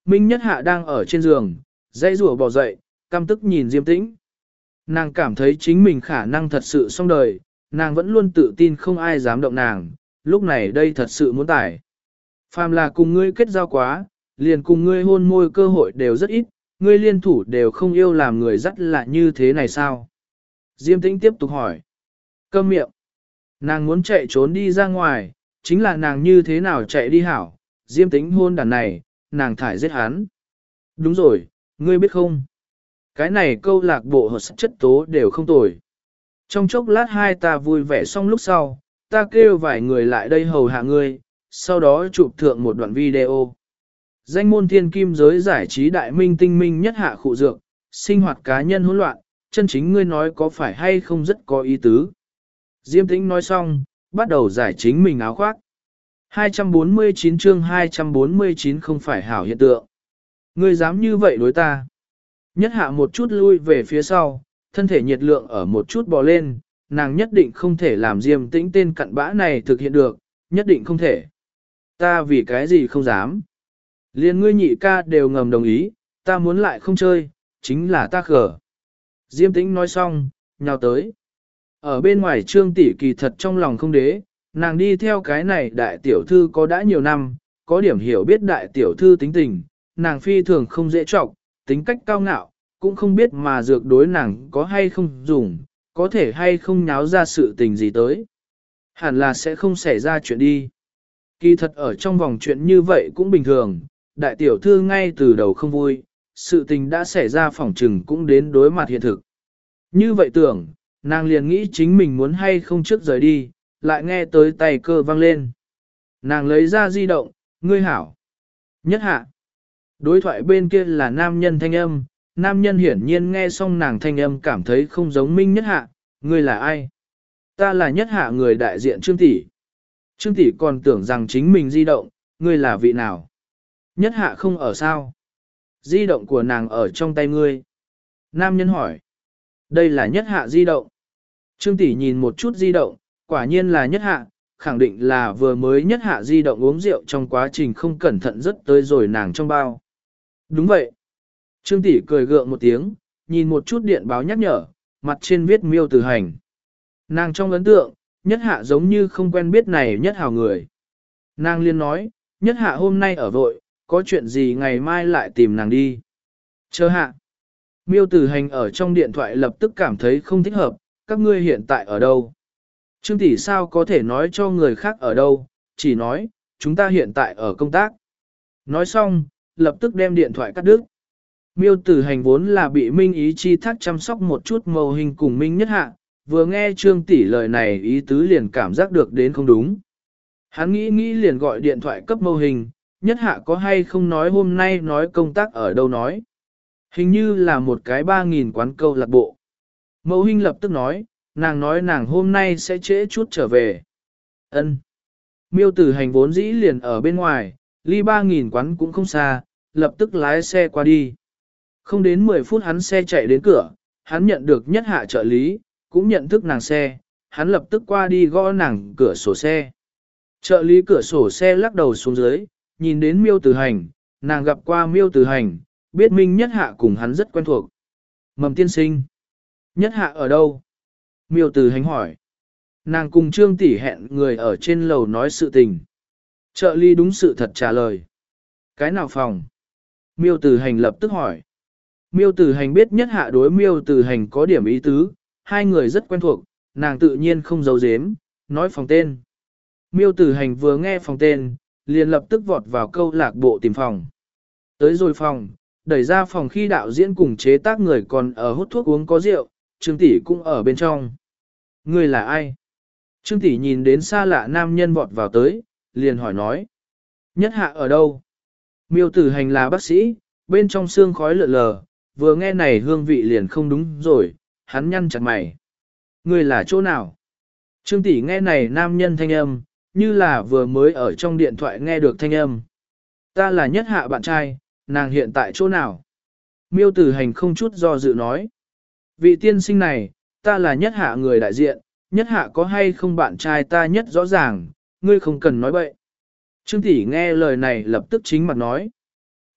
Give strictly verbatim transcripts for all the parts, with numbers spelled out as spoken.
Minh Nhất Hạ đang ở trên giường, dãy rủa bò dậy, căm tức nhìn Diêm Tĩnh. Nàng cảm thấy chính mình khả năng thật sự xong đời, nàng vẫn luôn tự tin không ai dám động nàng, lúc này đây thật sự muốn tải. Phàm là cùng ngươi kết giao quá, liền cùng ngươi hôn môi cơ hội đều rất ít, ngươi liên thủ đều không yêu làm người dắt là như thế này sao? Diêm Tĩnh tiếp tục hỏi. Câm miệng. Nàng muốn chạy trốn đi ra ngoài, chính là nàng như thế nào chạy đi hảo, Diêm Tĩnh hôn đàn này, nàng thải giết hắn. Đúng rồi, ngươi biết không? Cái này câu lạc bộ hợp chất tố đều không tồi. Trong chốc lát hai ta vui vẻ xong lúc sau, ta kêu vài người lại đây hầu hạ ngươi, sau đó chụp thượng một đoạn video. Danh môn thiên kim giới giải trí đại minh tinh minh nhất hạ khụ dược, sinh hoạt cá nhân hỗn loạn, chân chính ngươi nói có phải hay không rất có ý tứ. Diêm Tĩnh nói xong, bắt đầu giải chính mình áo khoác. hai trăm bốn mươi chín chương hai trăm bốn mươi chín không phải hảo hiện tượng. Ngươi dám như vậy đối ta. Nhất hạ một chút lui về phía sau, thân thể nhiệt lượng ở một chút bò lên, nàng nhất định không thể làm Diêm Tĩnh tên cặn bã này thực hiện được, nhất định không thể. Ta vì cái gì không dám. Liên ngươi nhị ca đều ngầm đồng ý, ta muốn lại không chơi, chính là ta khở. Diêm Tĩnh nói xong, nhào tới. Ở bên ngoài Trương tỷ kỳ thật trong lòng không đế, nàng đi theo cái này đại tiểu thư có đã nhiều năm, có điểm hiểu biết đại tiểu thư tính tình, nàng phi thường không dễ trọng, tính cách cao ngạo, cũng không biết mà dược đối nàng có hay không dùng, có thể hay không nháo ra sự tình gì tới. Hẳn là sẽ không xảy ra chuyện đi. Kỳ thật ở trong vòng chuyện như vậy cũng bình thường, đại tiểu thư ngay từ đầu không vui, sự tình đã xảy ra phỏng trừng cũng đến đối mặt hiện thực. Như vậy tưởng, nàng liền nghĩ chính mình muốn hay không trước rời đi, lại nghe tới tay cơ vang lên. Nàng lấy ra di động, ngươi hảo. Nhất hạ. Đối thoại bên kia là nam nhân thanh âm, nam nhân hiển nhiên nghe xong nàng thanh âm cảm thấy không giống Minh Nhất hạ, ngươi là ai? Ta là Nhất hạ người đại diện Trương tỷ. Trương tỷ còn tưởng rằng chính mình di động, ngươi là vị nào? Nhất hạ không ở sao? Di động của nàng ở trong tay ngươi. Nam nhân hỏi. Đây là Nhất hạ di động. Trương tỷ nhìn một chút di động, quả nhiên là Nhất hạ, khẳng định là vừa mới Nhất hạ di động uống rượu trong quá trình không cẩn thận rất tới rồi nàng trong bao. Đúng vậy. Trương tỷ cười gượng một tiếng, nhìn một chút điện báo nhắc nhở, mặt trên viết Miêu Tử Hành. Nàng trong ấn tượng, Nhất hạ giống như không quen biết này Nhất hào người. Nàng liên nói, Nhất hạ hôm nay ở vội, có chuyện gì ngày mai lại tìm nàng đi. Chờ hạ. Miêu Tử Hành ở trong điện thoại lập tức cảm thấy không thích hợp, các ngươi hiện tại ở đâu? Trương tỷ sao có thể nói cho người khác ở đâu, chỉ nói, chúng ta hiện tại ở công tác. Nói xong, lập tức đem điện thoại cắt đứt. Miêu Tử Hành vốn là bị Minh Ý chi thác chăm sóc một chút màu hình cùng Minh Nhất hạ, vừa nghe Trương tỷ lời này ý tứ liền cảm giác được đến không đúng. Hắn nghĩ nghĩ liền gọi điện thoại cấp mâu hình, Nhất hạ có hay không nói hôm nay nói công tác ở đâu nói. Hình như là một cái ba nghìn quán câu lạc bộ. Mẫu hình lập tức nói, nàng nói nàng hôm nay sẽ trễ chút trở về. Ân. Miêu Tử Hành vốn dĩ liền ở bên ngoài, ly ba nghìn quán cũng không xa, lập tức lái xe qua đi. Không đến mười phút hắn xe chạy đến cửa, hắn nhận được Nhất hạ trợ lý, cũng nhận thức nàng xe, hắn lập tức qua đi gõ nàng cửa sổ xe. Trợ lý cửa sổ xe lắc đầu xuống dưới, nhìn đến Miêu Tử Hành, nàng gặp qua Miêu Tử Hành, biết Minh Nhất hạ cùng hắn rất quen thuộc. Mầm tiên sinh. Nhất hạ ở đâu? Miêu Tử Hành hỏi. Nàng cùng Trương tỷ hẹn người ở trên lầu nói sự tình. Trợ lý đúng sự thật trả lời. Cái nào phòng? Miêu Tử Hành lập tức hỏi. Miêu Tử Hành biết Nhất hạ đối Miêu Tử Hành có điểm ý tứ, hai người rất quen thuộc, nàng tự nhiên không giấu giếm, nói phòng tên. Miêu Tử Hành vừa nghe phòng tên, liền lập tức vọt vào câu lạc bộ tìm phòng. Tới rồi phòng, đẩy ra phòng khi đạo diễn cùng chế tác người còn ở hút thuốc uống có rượu, Trương tỷ cũng ở bên trong. Người là ai? Trương tỷ nhìn đến xa lạ nam nhân vọt vào tới, liền hỏi nói. Nhất hạ ở đâu? Miêu Tử Hành là bác sĩ, bên trong xương khói lượn lờ, vừa nghe này hương vị liền không đúng rồi, hắn nhăn chặt mày. Người là chỗ nào? Trương tỷ nghe này nam nhân thanh âm, như là vừa mới ở trong điện thoại nghe được thanh âm. Ta là Nhất hạ bạn trai, nàng hiện tại chỗ nào? Miêu Tử Hành không chút do dự nói. Vị tiên sinh này, ta là Nhất hạ người đại diện, Nhất hạ có hay không bạn trai ta nhất rõ ràng, ngươi không cần nói bậy. Trương tỷ nghe lời này lập tức chính mặt nói.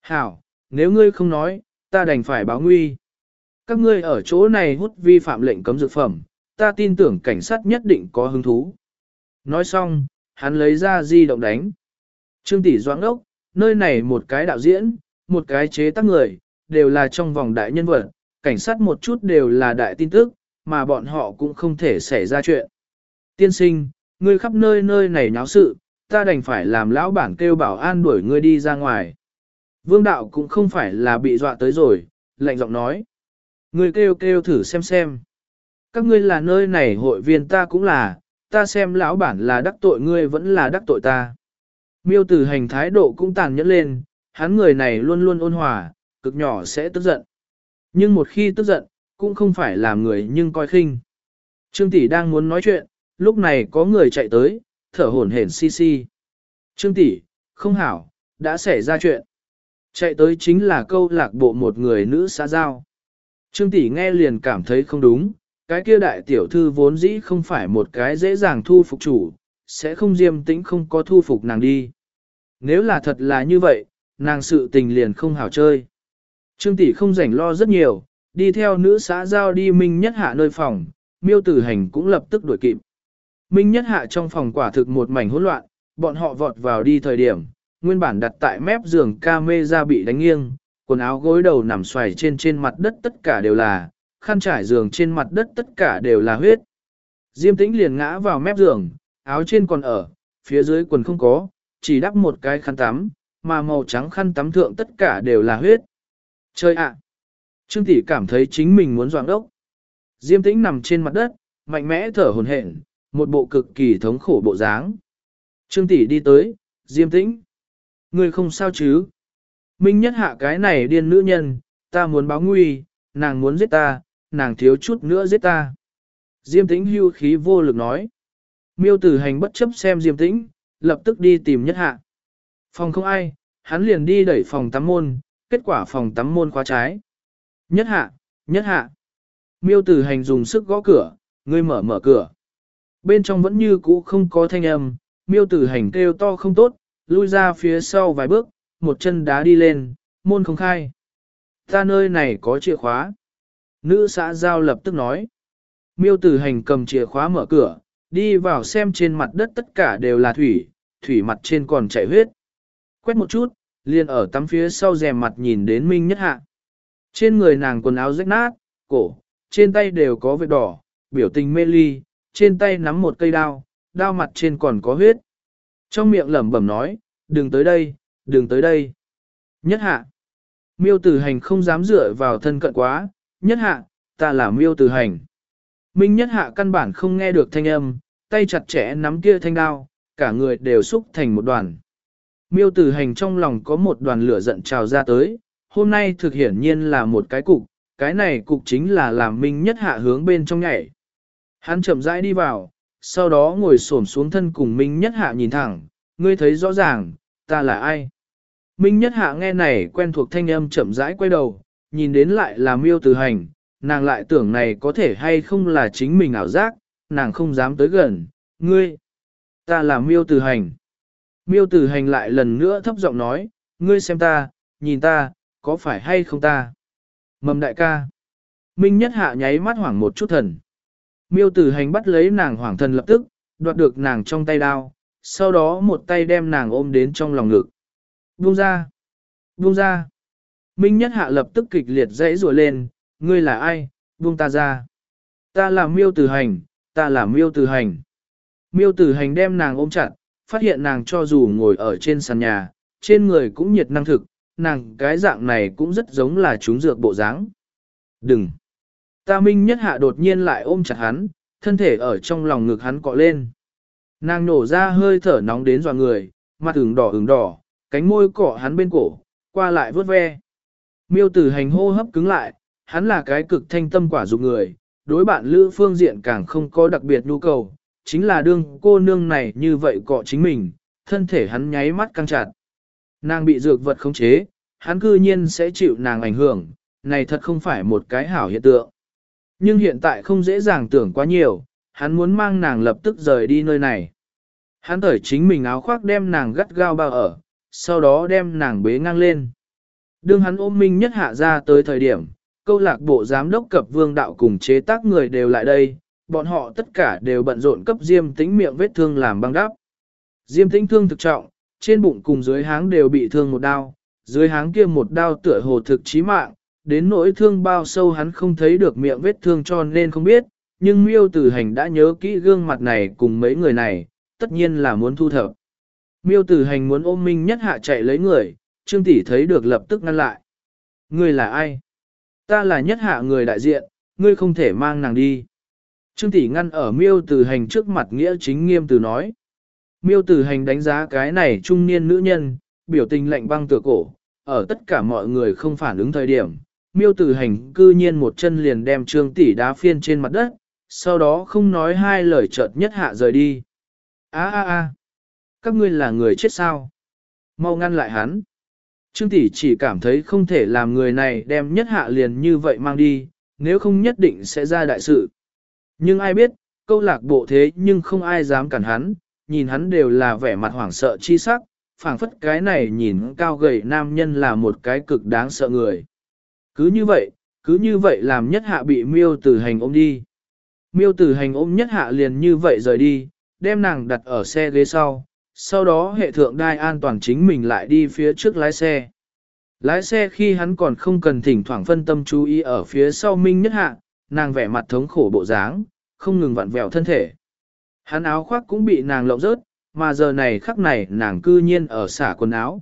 Hảo, nếu ngươi không nói, ta đành phải báo nguy. Các ngươi ở chỗ này hút vi phạm lệnh cấm dược phẩm, ta tin tưởng cảnh sát nhất định có hứng thú. Nói xong, hắn lấy ra di động đánh. Trương Tỷ doãn ốc, nơi này một cái đạo diễn, một cái chế tác người, đều là trong vòng đại nhân vật, cảnh sát một chút đều là đại tin tức, mà bọn họ cũng không thể xảy ra chuyện. Tiên sinh, ngươi khắp nơi nơi này nháo sự, ta đành phải làm lão bản kêu bảo an đuổi ngươi đi ra ngoài. Vương đạo cũng không phải là bị dọa tới rồi, lạnh giọng nói. Ngươi kêu kêu thử xem xem. Các ngươi là nơi này hội viên ta cũng là, ta xem lão bản là đắc tội ngươi vẫn là đắc tội ta. Miêu Tử Hành thái độ cũng tàn nhẫn lên, hắn người này luôn luôn ôn hòa, cực nhỏ sẽ tức giận. Nhưng một khi tức giận, cũng không phải làm người nhưng coi khinh. Trương Tỷ đang muốn nói chuyện, lúc này có người chạy tới, thở hổn hển xi xi. Trương Tỷ, không hảo, đã xảy ra chuyện. Chạy tới chính là câu lạc bộ một người nữ xã giao. Trương Tỷ nghe liền cảm thấy không đúng, cái kia đại tiểu thư vốn dĩ không phải một cái dễ dàng thu phục chủ, sẽ không diêm tĩnh không có thu phục nàng đi. Nếu là thật là như vậy, nàng sự tình liền không hảo chơi. Trương Tỷ không rảnh lo rất nhiều, đi theo nữ xã giao đi Minh Nhất Hạ nơi phòng, Miêu Tử Hành cũng lập tức đuổi kịp. Minh Nhất Hạ trong phòng quả thực một mảnh hỗn loạn, bọn họ vọt vào đi thời điểm, nguyên bản đặt tại mép giường camera bị đánh nghiêng, quần áo gối đầu nằm xoài trên trên mặt đất tất cả đều là, khăn trải giường trên mặt đất tất cả đều là huyết. Diêm Tĩnh liền ngã vào mép giường, áo trên còn ở, phía dưới quần không có, chỉ đắp một cái khăn tắm, mà màu trắng khăn tắm thượng tất cả đều là huyết. Chơi ạ! Trương Tỷ cảm thấy chính mình muốn doạng ốc. Diêm Tĩnh nằm trên mặt đất, mạnh mẽ thở hổn hển, một bộ cực kỳ thống khổ bộ dáng. Trương Tỷ đi tới, Diêm Tĩnh. Ngươi không sao chứ? Minh Nhất Hạ cái này điên nữ nhân, ta muốn báo nguy, nàng muốn giết ta, nàng thiếu chút nữa giết ta. Diêm Tĩnh hưu khí vô lực nói. Miêu Tử Hành bất chấp xem Diêm Tĩnh, lập tức đi tìm Nhất Hạ. Phòng không ai, hắn liền đi đẩy phòng tắm môn, kết quả phòng tắm môn khóa trái. Nhất Hạ, Nhất Hạ. Miêu Tử Hành dùng sức gõ cửa, ngươi mở mở cửa. Bên trong vẫn như cũ không có thanh âm, Miêu Tử Hành kêu to không tốt, lui ra phía sau vài bước, một chân đá đi lên, môn không khai. Ta nơi này có chìa khóa. Nữ xã giao lập tức nói. Miêu Tử Hành cầm chìa khóa mở cửa, đi vào xem trên mặt đất tất cả đều là thủy, thủy mặt trên còn chảy huyết. Quét một chút, liền ở tắm phía sau rèm mặt nhìn đến Minh Nhất Hạ. Trên người nàng quần áo rách nát, cổ, trên tay đều có vết đỏ, biểu tình mê ly, trên tay nắm một cây đao, đao mặt trên còn có huyết. Trong miệng lẩm bẩm nói, đừng tới đây, đừng tới đây. Nhất Hạ. Miêu Tử Hành không dám dựa vào thân cận quá, Nhất Hạ, ta là Miêu Tử Hành. Minh Nhất Hạ căn bản không nghe được thanh âm, tay chặt chẽ nắm kia thanh đao, cả người đều xúc thành một đoàn. Miêu Tử Hành trong lòng có một đoàn lửa giận trào ra tới, hôm nay thực hiển nhiên là một cái cục, cái này cục chính là làm Minh Nhất Hạ hướng bên trong nhảy. Hắn chậm rãi đi vào, sau đó ngồi xổm xuống thân cùng Minh Nhất Hạ nhìn thẳng, ngươi thấy rõ ràng, ta là ai? Minh Nhất Hạ nghe này quen thuộc thanh âm chậm rãi quay đầu, nhìn đến lại là Miêu Tử Hành, nàng lại tưởng này có thể hay không là chính mình ảo giác, nàng không dám tới gần, ngươi, ta là Miêu Tử Hành. Miêu Tử Hành lại lần nữa thấp giọng nói, ngươi xem ta, nhìn ta, có phải hay không ta? Mầm đại ca. Minh Nhất Hạ nháy mắt hoảng một chút thần. Miêu Tử Hành bắt lấy nàng hoảng thần lập tức, đoạt được nàng trong tay đao, sau đó một tay đem nàng ôm đến trong lòng ngực. Buông ra! Buông ra! Minh Nhất Hạ lập tức kịch liệt dãy rủa lên, ngươi là ai? Buông ta ra! Ta là Miêu Tử Hành, ta là Miêu Tử Hành. Miêu Tử Hành đem nàng ôm chặt, phát hiện nàng cho dù ngồi ở trên sàn nhà, trên người cũng nhiệt năng thực, nàng cái dạng này cũng rất giống là trúng dược bộ dáng. Đừng! Ta Minh Nhất Hạ đột nhiên lại ôm chặt hắn, thân thể ở trong lòng ngực hắn cọ lên. Nàng nổ ra hơi thở nóng đến dọa người, mặt ửng đỏ ửng đỏ, cánh môi cọ hắn bên cổ, qua lại vớt ve. Miêu Tử Hành hô hấp cứng lại, hắn là cái cực thanh tâm quả dục người, đối bạn lữ phương diện càng không có đặc biệt nhu cầu, chính là đương cô nương này như vậy cọ chính mình, thân thể hắn nháy mắt căng chặt. Nàng bị dược vật khống chế, hắn cư nhiên sẽ chịu nàng ảnh hưởng, này thật không phải một cái hảo hiện tượng. Nhưng hiện tại không dễ dàng tưởng quá nhiều, hắn muốn mang nàng lập tức rời đi nơi này. Hắn thởi chính mình áo khoác đem nàng gắt gao bao ở, sau đó đem nàng bế ngang lên. Đương hắn ôm Minh Nhất Hạ ra tới thời điểm, câu lạc bộ giám đốc cập Vương Đạo cùng chế tác người đều lại đây, bọn họ tất cả đều bận rộn cấp Diêm Tĩnh miệng vết thương làm băng đắp. Diêm Tĩnh thương thực trọng, trên bụng cùng dưới háng đều bị thương một đao, dưới háng kia một đao tựa hồ thực chí mạng, đến nỗi thương bao sâu hắn không thấy được miệng vết thương cho nên không biết, nhưng Miêu Tử Hành đã nhớ kỹ gương mặt này cùng mấy người này, tất nhiên là muốn thu thập. Miêu Tử Hành muốn ôm Minh Nhất Hạ chạy lấy người, Trương Tỷ thấy được lập tức ngăn lại. Ngươi là ai? Ta là Nhất Hạ người đại diện, ngươi không thể mang nàng đi. Trương Tỷ ngăn ở Miêu Tử Hành trước mặt nghĩa chính nghiêm từ nói. Miêu Tử Hành đánh giá cái này trung niên nữ nhân, biểu tình lạnh băng tựa cổ, ở tất cả mọi người không phản ứng thời điểm. Miêu Tử Hành cư nhiên một chân liền đem Trương Tỷ đá phiên trên mặt đất, sau đó không nói hai lời chợt Nhất Hạ rời đi. A a a, các ngươi là người chết sao? Mau ngăn lại hắn. Trương Tỷ chỉ cảm thấy không thể làm người này đem Nhất Hạ liền như vậy mang đi, nếu không nhất định sẽ ra đại sự. Nhưng ai biết, câu lạc bộ thế nhưng không ai dám cản hắn, nhìn hắn đều là vẻ mặt hoảng sợ chi sắc, phảng phất cái này nhìn cao gầy nam nhân là một cái cực đáng sợ người. Cứ như vậy, cứ như vậy làm Nhất Hạ bị Miêu Tử Hành ôm đi. Miêu Tử Hành ôm Nhất Hạ liền như vậy rời đi, đem nàng đặt ở xe ghế sau, sau đó hệ thượng đai an toàn chính mình lại đi phía trước lái xe. Lái xe khi hắn còn không cần thỉnh thoảng phân tâm chú ý ở phía sau Minh Nhất Hạ, nàng vẻ mặt thống khổ bộ dáng, không ngừng vặn vẹo thân thể. Hắn áo khoác cũng bị nàng lộng rớt, mà giờ này khắc này nàng cư nhiên ở xả quần áo.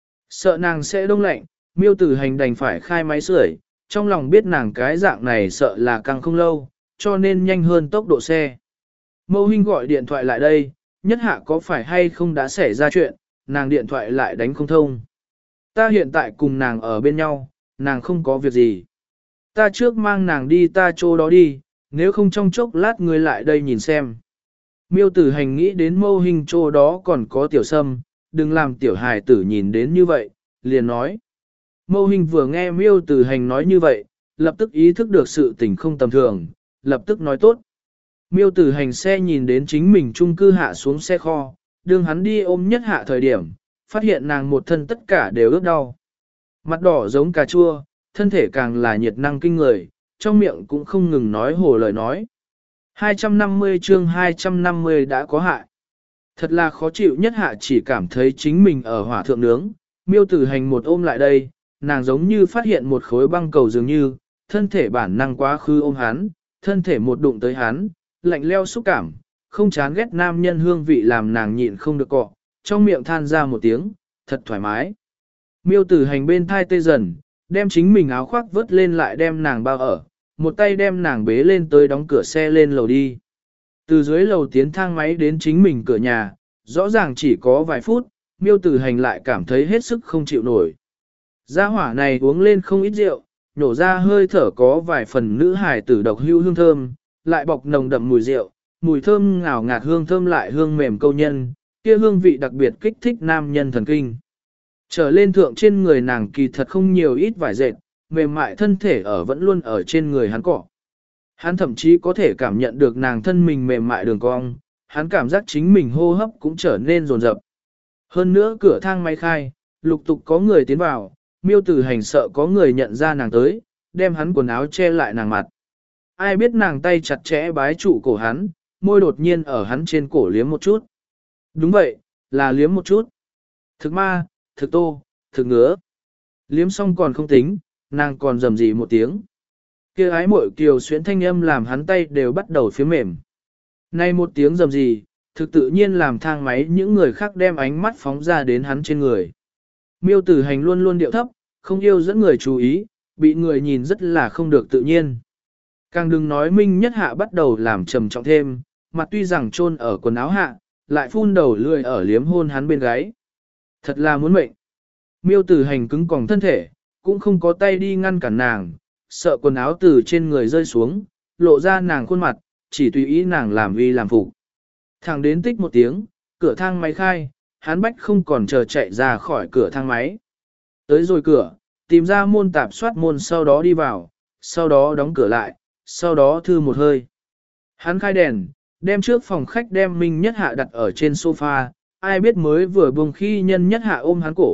Sợ nàng sẽ đông lạnh, Miêu Tử Hành đành phải khai máy sưởi, trong lòng biết nàng cái dạng này sợ là căng không lâu, cho nên nhanh hơn tốc độ xe. Mâu Hinh gọi điện thoại lại đây, Nhất Hạ có phải hay không đã xảy ra chuyện, nàng điện thoại lại đánh không thông. Ta hiện tại cùng nàng ở bên nhau, nàng không có việc gì. Ta trước mang nàng đi ta chỗ đó đi, nếu không trong chốc lát ngươi lại đây nhìn xem. Miêu Tử Hành nghĩ đến Mâu Hinh chỗ đó còn có tiểu sâm, đừng làm tiểu hài tử nhìn đến như vậy, liền nói. Mâu Hinh vừa nghe Miêu Tử Hành nói như vậy, lập tức ý thức được sự tình không tầm thường, lập tức nói tốt. Miêu Tử Hành xe nhìn đến chính mình chung cư hạ xuống xe kho, đương hắn đi ôm Nhất Hạ thời điểm, phát hiện nàng một thân tất cả đều ướt đau. Mặt đỏ giống cà chua, thân thể càng là nhiệt năng kinh người, trong miệng cũng không ngừng nói hồ lời nói. hai trăm năm mươi chương hai trăm năm mươi đã có hại. Thật là khó chịu. Nhất Hạ chỉ cảm thấy chính mình ở hỏa thượng nướng, Miêu Tử Hành một ôm lại đây, nàng giống như phát hiện một khối băng cầu dường như, thân thể bản năng quá khứ ôm hắn, thân thể một đụng tới hắn, lạnh leo xúc cảm, không chán ghét nam nhân hương vị làm nàng nhịn không được cọ, trong miệng than ra một tiếng, thật thoải mái. Miêu Tử Hành bên thai tê dần, đem chính mình áo khoác vớt lên lại đem nàng bao ở, một tay đem nàng bế lên tới đóng cửa xe lên lầu đi. Từ dưới lầu tiến thang máy đến chính mình cửa nhà, rõ ràng chỉ có vài phút, Miêu Tử Hành lại cảm thấy hết sức không chịu nổi. Gia hỏa này uống lên không ít rượu, nổ ra hơi thở có vài phần nữ hài tử độc hữu hương thơm, lại bọc nồng đậm mùi rượu, mùi thơm ngào ngạt hương thơm lại hương mềm câu nhân, kia hương vị đặc biệt kích thích nam nhân thần kinh. Trở lên thượng trên người nàng kỳ thật không nhiều ít vải dệt, mềm mại thân thể ở vẫn luôn ở trên người hắn cọ. Hắn thậm chí có thể cảm nhận được nàng thân mình mềm mại đường cong, hắn cảm giác chính mình hô hấp cũng trở nên rồn rập. Hơn nữa cửa thang máy khai, lục tục có người tiến vào, Miêu Tử Hành sợ có người nhận ra nàng tới, đem hắn quần áo che lại nàng mặt. Ai biết nàng tay chặt chẽ bái trụ cổ hắn, môi đột nhiên ở hắn trên cổ liếm một chút. Đúng vậy, là liếm một chút. Thực ma, thực tô, thực ngứa. Liếm xong còn không tính, nàng còn rầm rì một tiếng. Kia ái muội kiều xuyến thanh âm làm hắn tay đều bắt đầu phía mềm. Nay một tiếng rầm rì, thực tự nhiên làm thang máy những người khác đem ánh mắt phóng ra đến hắn trên người. Miêu Tử Hành luôn luôn điệu thấp, không yêu dẫn người chú ý, bị người nhìn rất là không được tự nhiên. Càng đừng nói Minh Nhất Hạ bắt đầu làm trầm trọng thêm, mặt tuy rằng chôn ở quần áo hạ, lại phun đầu lươi ở liếm hôn hắn bên gáy. Thật là muốn mệnh. Miêu Tử Hành cứng còng thân thể, cũng không có tay đi ngăn cản nàng, sợ quần áo từ trên người rơi xuống, lộ ra nàng khuôn mặt, chỉ tùy ý nàng làm vi làm phục. Thẳng đến tích một tiếng, cửa thang máy khai, hắn bách không còn chờ chạy ra khỏi cửa thang máy. Tới rồi cửa, tìm ra môn tạp soát môn sau đó đi vào, sau đó đóng cửa lại, sau đó thư một hơi. Hắn khai đèn, đem trước phòng khách đem Minh Nhất Hạ đặt ở trên sofa, ai biết mới vừa buông khi nhân Nhất Hạ ôm hắn cổ,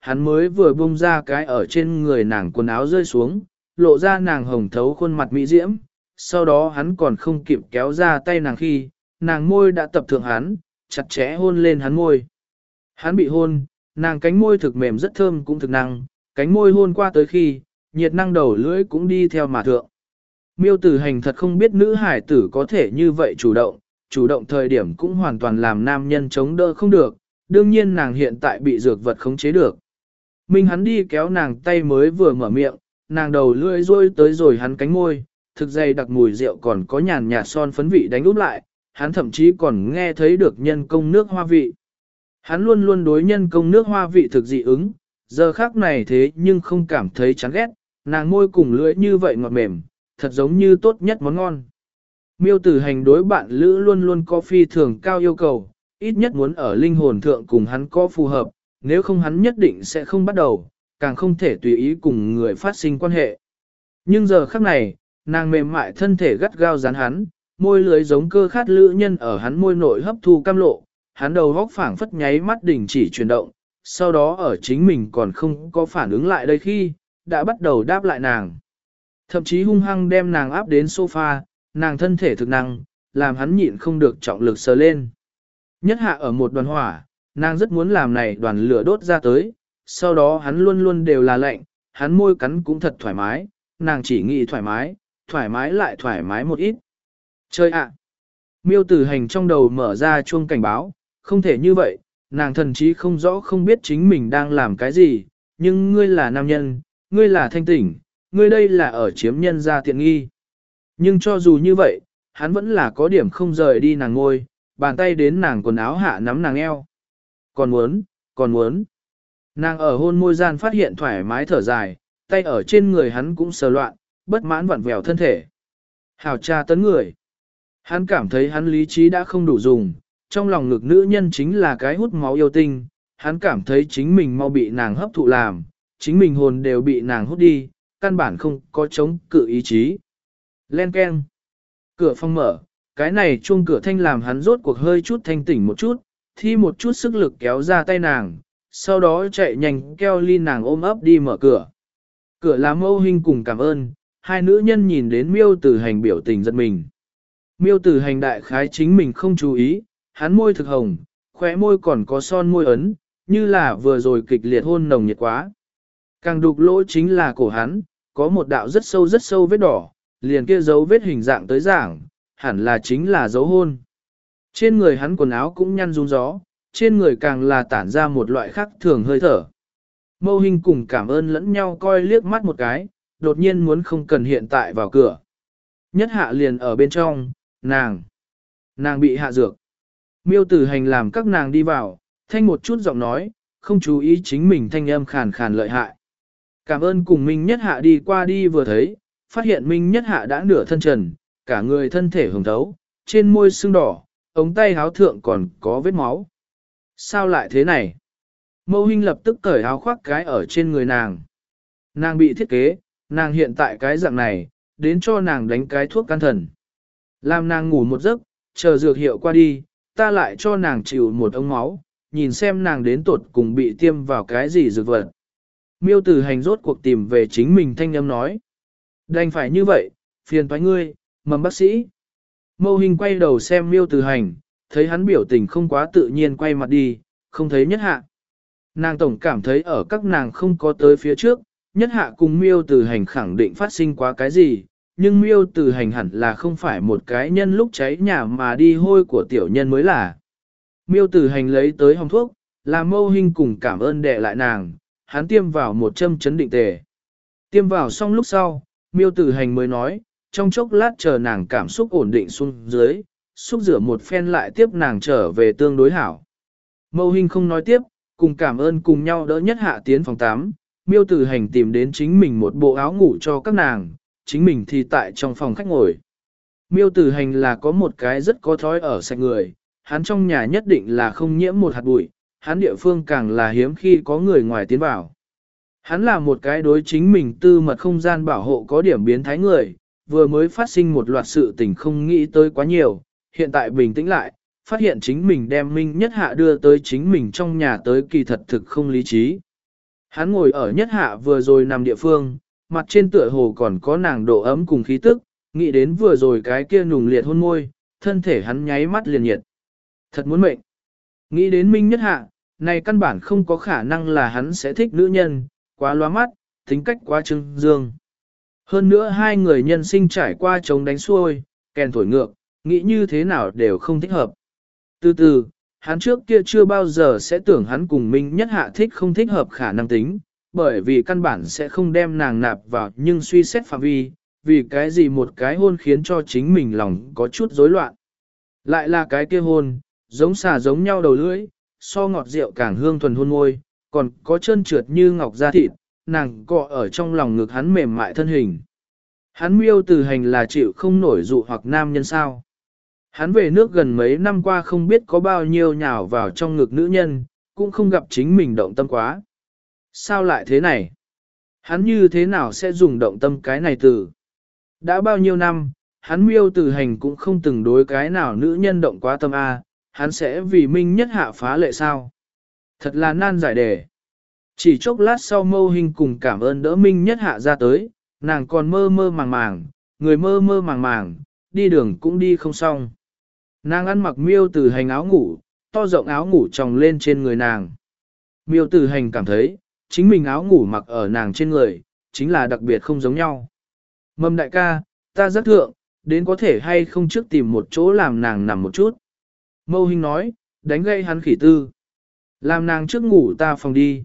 hắn mới vừa bung ra cái ở trên người nàng quần áo rơi xuống, lộ ra nàng hồng thấu khuôn mặt mỹ diễm, sau đó hắn còn không kịp kéo ra tay nàng khi, nàng môi đã tập thượng hắn, chặt chẽ hôn lên hắn môi. Hắn bị hôn, nàng cánh môi thực mềm rất thơm cũng thực năng, cánh môi hôn qua tới khi, nhiệt năng đầu lưỡi cũng đi theo mà thượng. Miêu Tử Hành thật không biết nữ hải tử có thể như vậy chủ động, chủ động thời điểm cũng hoàn toàn làm nam nhân chống đỡ không được, đương nhiên nàng hiện tại bị dược vật khống chế được. Minh hắn đi kéo nàng tay mới vừa mở miệng, nàng đầu lưỡi rôi tới rồi hắn cánh môi, thực dày đặc mùi rượu còn có nhàn nhạt son phấn vị đánh úp lại, hắn thậm chí còn nghe thấy được nhân công nước hoa vị. Hắn luôn luôn đối nhân công nước hoa vị thực dị ứng, giờ khác này thế nhưng không cảm thấy chán ghét, nàng môi cùng lưỡi như vậy ngọt mềm, thật giống như tốt nhất món ngon. Miêu Tử Hành đối bạn lữ luôn luôn có phi thường cao yêu cầu, ít nhất muốn ở linh hồn thượng cùng hắn có phù hợp, nếu không hắn nhất định sẽ không bắt đầu, càng không thể tùy ý cùng người phát sinh quan hệ. Nhưng giờ khắc này, nàng mềm mại thân thể gắt gao dán hắn, môi lưới giống cơ khát lữ nhân ở hắn môi nội hấp thu cam lộ, hắn đầu góc phảng phất nháy mắt đình chỉ chuyển động, sau đó ở chính mình còn không có phản ứng lại đây khi, đã bắt đầu đáp lại nàng. Thậm chí hung hăng đem nàng áp đến sofa, nàng thân thể thực năng, làm hắn nhịn không được trọng lực sờ lên. Nhất hạ ở một đoàn hỏa, nàng rất muốn làm này đoàn lửa đốt ra tới, sau đó hắn luôn luôn đều là lạnh, hắn môi cắn cũng thật thoải mái, nàng chỉ nghĩ thoải mái, thoải mái lại thoải mái một ít. Chơi ạ! Miêu Tử Hành trong đầu mở ra chuông cảnh báo, không thể như vậy, nàng thần chí không rõ không biết chính mình đang làm cái gì, nhưng ngươi là nam nhân, ngươi là thanh tỉnh, ngươi đây là ở chiếm nhân ra tiện nghi. Nhưng cho dù như vậy, hắn vẫn là có điểm không rời đi nàng ngôi, bàn tay đến nàng quần áo hạ nắm nàng eo. Còn muốn, còn muốn. Nàng ở hôn môi gian phát hiện thoải mái thở dài, tay ở trên người hắn cũng sờ loạn, bất mãn vặn vẹo thân thể. Hào tra tấn người. Hắn cảm thấy hắn lý trí đã không đủ dùng, trong lòng ngực nữ nhân chính là cái hút máu yêu tinh, hắn cảm thấy chính mình mau bị nàng hấp thụ làm, chính mình hồn đều bị nàng hút đi, căn bản không có chống cự ý chí. Len keng. Cửa phòng mở, cái này chuông cửa thanh làm hắn rốt cuộc hơi chút thanh tỉnh một chút, thi một chút sức lực kéo ra tay nàng, sau đó chạy nhanh keo ly nàng ôm ấp đi mở cửa. Cửa là Mâu Hinh cùng Cảm Ơn, hai nữ nhân nhìn đến Miêu Tử Hành biểu tình giật mình. Miêu Tử Hành đại khái chính mình không chú ý, hắn môi thực hồng, khóe môi còn có son môi ấn, như là vừa rồi kịch liệt hôn nồng nhiệt quá. Càng đục lỗ chính là cổ hắn, có một đạo rất sâu rất sâu vết đỏ, liền kia dấu vết hình dạng tới giảng, hẳn là chính là dấu hôn. Trên người hắn quần áo cũng nhăn rung gió, trên người càng là tản ra một loại khác thường hơi thở. Mâu Hinh cùng Cảm Ơn lẫn nhau coi liếc mắt một cái, đột nhiên muốn không cần hiện tại vào cửa. Nhất hạ liền ở bên trong, nàng, nàng bị hạ dược. Miêu Tử Hành làm các nàng đi vào, thanh một chút giọng nói, không chú ý chính mình thanh âm khàn khàn lợi hại. Cảm Ơn cùng Minh Nhất Hạ đi qua đi vừa thấy, phát hiện Minh Nhất Hạ đã nửa thân trần, cả người thân thể hồng thấu, trên môi sưng đỏ, ống tay áo thượng còn có vết máu. Sao lại thế này? Mâu Hinh lập tức cởi áo khoác cái ở trên người nàng. Nàng bị thiết kế, nàng hiện tại cái dạng này, đến cho nàng đánh cái thuốc can thần. Làm nàng ngủ một giấc, chờ dược hiệu qua đi, ta lại cho nàng chịu một ống máu, nhìn xem nàng đến tột cùng bị tiêm vào cái gì dược vật. Miêu Tử Hành rốt cuộc tìm về chính mình thanh âm nói. Đành phải như vậy, phiền toái ngươi, mầm bác sĩ. Mâu Hinh quay đầu xem Miêu Tử Hành, thấy hắn biểu tình không quá tự nhiên quay mặt đi, không thấy Nhất Hạ. Nàng tổng cảm thấy ở các nàng không có tới phía trước, Nhất Hạ cùng Miêu Tử Hành khẳng định phát sinh quá cái gì, nhưng Miêu Tử Hành hẳn là không phải một cái nhân lúc cháy nhà mà đi hôi của tiểu nhân mới là. Miêu Tử Hành lấy tới hồng thuốc, làm Mâu Hinh cùng Cảm Ơn đè lại nàng, hắn tiêm vào một châm chấn định tề. Tiêm vào xong lúc sau, Miêu Tử Hành mới nói, trong chốc lát chờ nàng cảm xúc ổn định xuống dưới, xúc rửa một phen lại tiếp nàng trở về tương đối hảo. Mâu Hinh không nói tiếp, cùng Cảm Ơn cùng nhau đỡ Nhất Hạ tiến phòng tắm, Miêu Tử Hành tìm đến chính mình một bộ áo ngủ cho các nàng, chính mình thì tại trong phòng khách ngồi. Miêu Tử Hành là có một cái rất có thói ở sạch người, hắn trong nhà nhất định là không nhiễm một hạt bụi, hắn địa phương càng là hiếm khi có người ngoài tiến vào. Hắn là một cái đối chính mình tư mật không gian bảo hộ có điểm biến thái người, vừa mới phát sinh một loạt sự tình không nghĩ tới quá nhiều, hiện tại bình tĩnh lại, phát hiện chính mình đem Minh Nhất Hạ đưa tới chính mình trong nhà tới kỳ thật thực không lý trí. Hắn ngồi ở nhất hạ vừa rồi nằm địa phương, mặt trên tựa hồ còn có nàng độ ấm cùng khí tức, nghĩ đến vừa rồi cái kia nùng liệt hôn môi, thân thể hắn nháy mắt liền nhiệt. Thật muốn mệnh. Nghĩ đến Minh Nhất Hạ, này căn bản không có khả năng là hắn sẽ thích nữ nhân, quá loa mắt, tính cách quá trưng dương. Hơn nữa hai người nhân sinh trải qua chống đánh xuôi, kèn thổi ngược, nghĩ như thế nào đều không thích hợp. Từ từ, hắn trước kia chưa bao giờ sẽ tưởng hắn cùng Minh Nhất Hạ thích không thích hợp khả năng tính, bởi vì căn bản sẽ không đem nàng nạp vào nhưng suy xét phạm vi, vì cái gì một cái hôn khiến cho chính mình lòng có chút rối loạn. Lại là cái kia hôn, giống xà giống nhau đầu lưỡi, so ngọt rượu càng hương thuần hôn môi, còn có chân trượt như ngọc da thịt, nàng cọ ở trong lòng ngực hắn mềm mại thân hình. Hắn miêu từ hành là chịu không nổi dụ hoặc nam nhân sao. Hắn về nước gần mấy năm qua không biết có bao nhiêu nhào vào trong ngực nữ nhân, cũng không gặp chính mình động tâm quá. Sao lại thế này? Hắn như thế nào sẽ dùng động tâm cái này từ? Đã bao nhiêu năm, hắn miêu từ hành cũng không từng đối cái nào nữ nhân động quá tâm A, hắn sẽ vì Minh Nhất Hạ phá lệ sao? Thật là nan giải đề. Chỉ chốc lát sau Mâu Hình cùng cảm ơn đỡ Minh Nhất Hạ ra tới, nàng còn mơ mơ màng màng, người mơ mơ màng màng, đi đường cũng đi không xong. Nàng ăn mặc miêu từ hành áo ngủ, to rộng áo ngủ tròng lên trên người nàng. Miêu từ hành cảm thấy, chính mình áo ngủ mặc ở nàng trên người, chính là đặc biệt không giống nhau. Mâm đại ca, ta rất thượng, đến có thể hay không trước tìm một chỗ làm nàng nằm một chút. Mâu Hình nói, đánh gây hắn khỉ tư. Làm nàng trước ngủ ta phòng đi.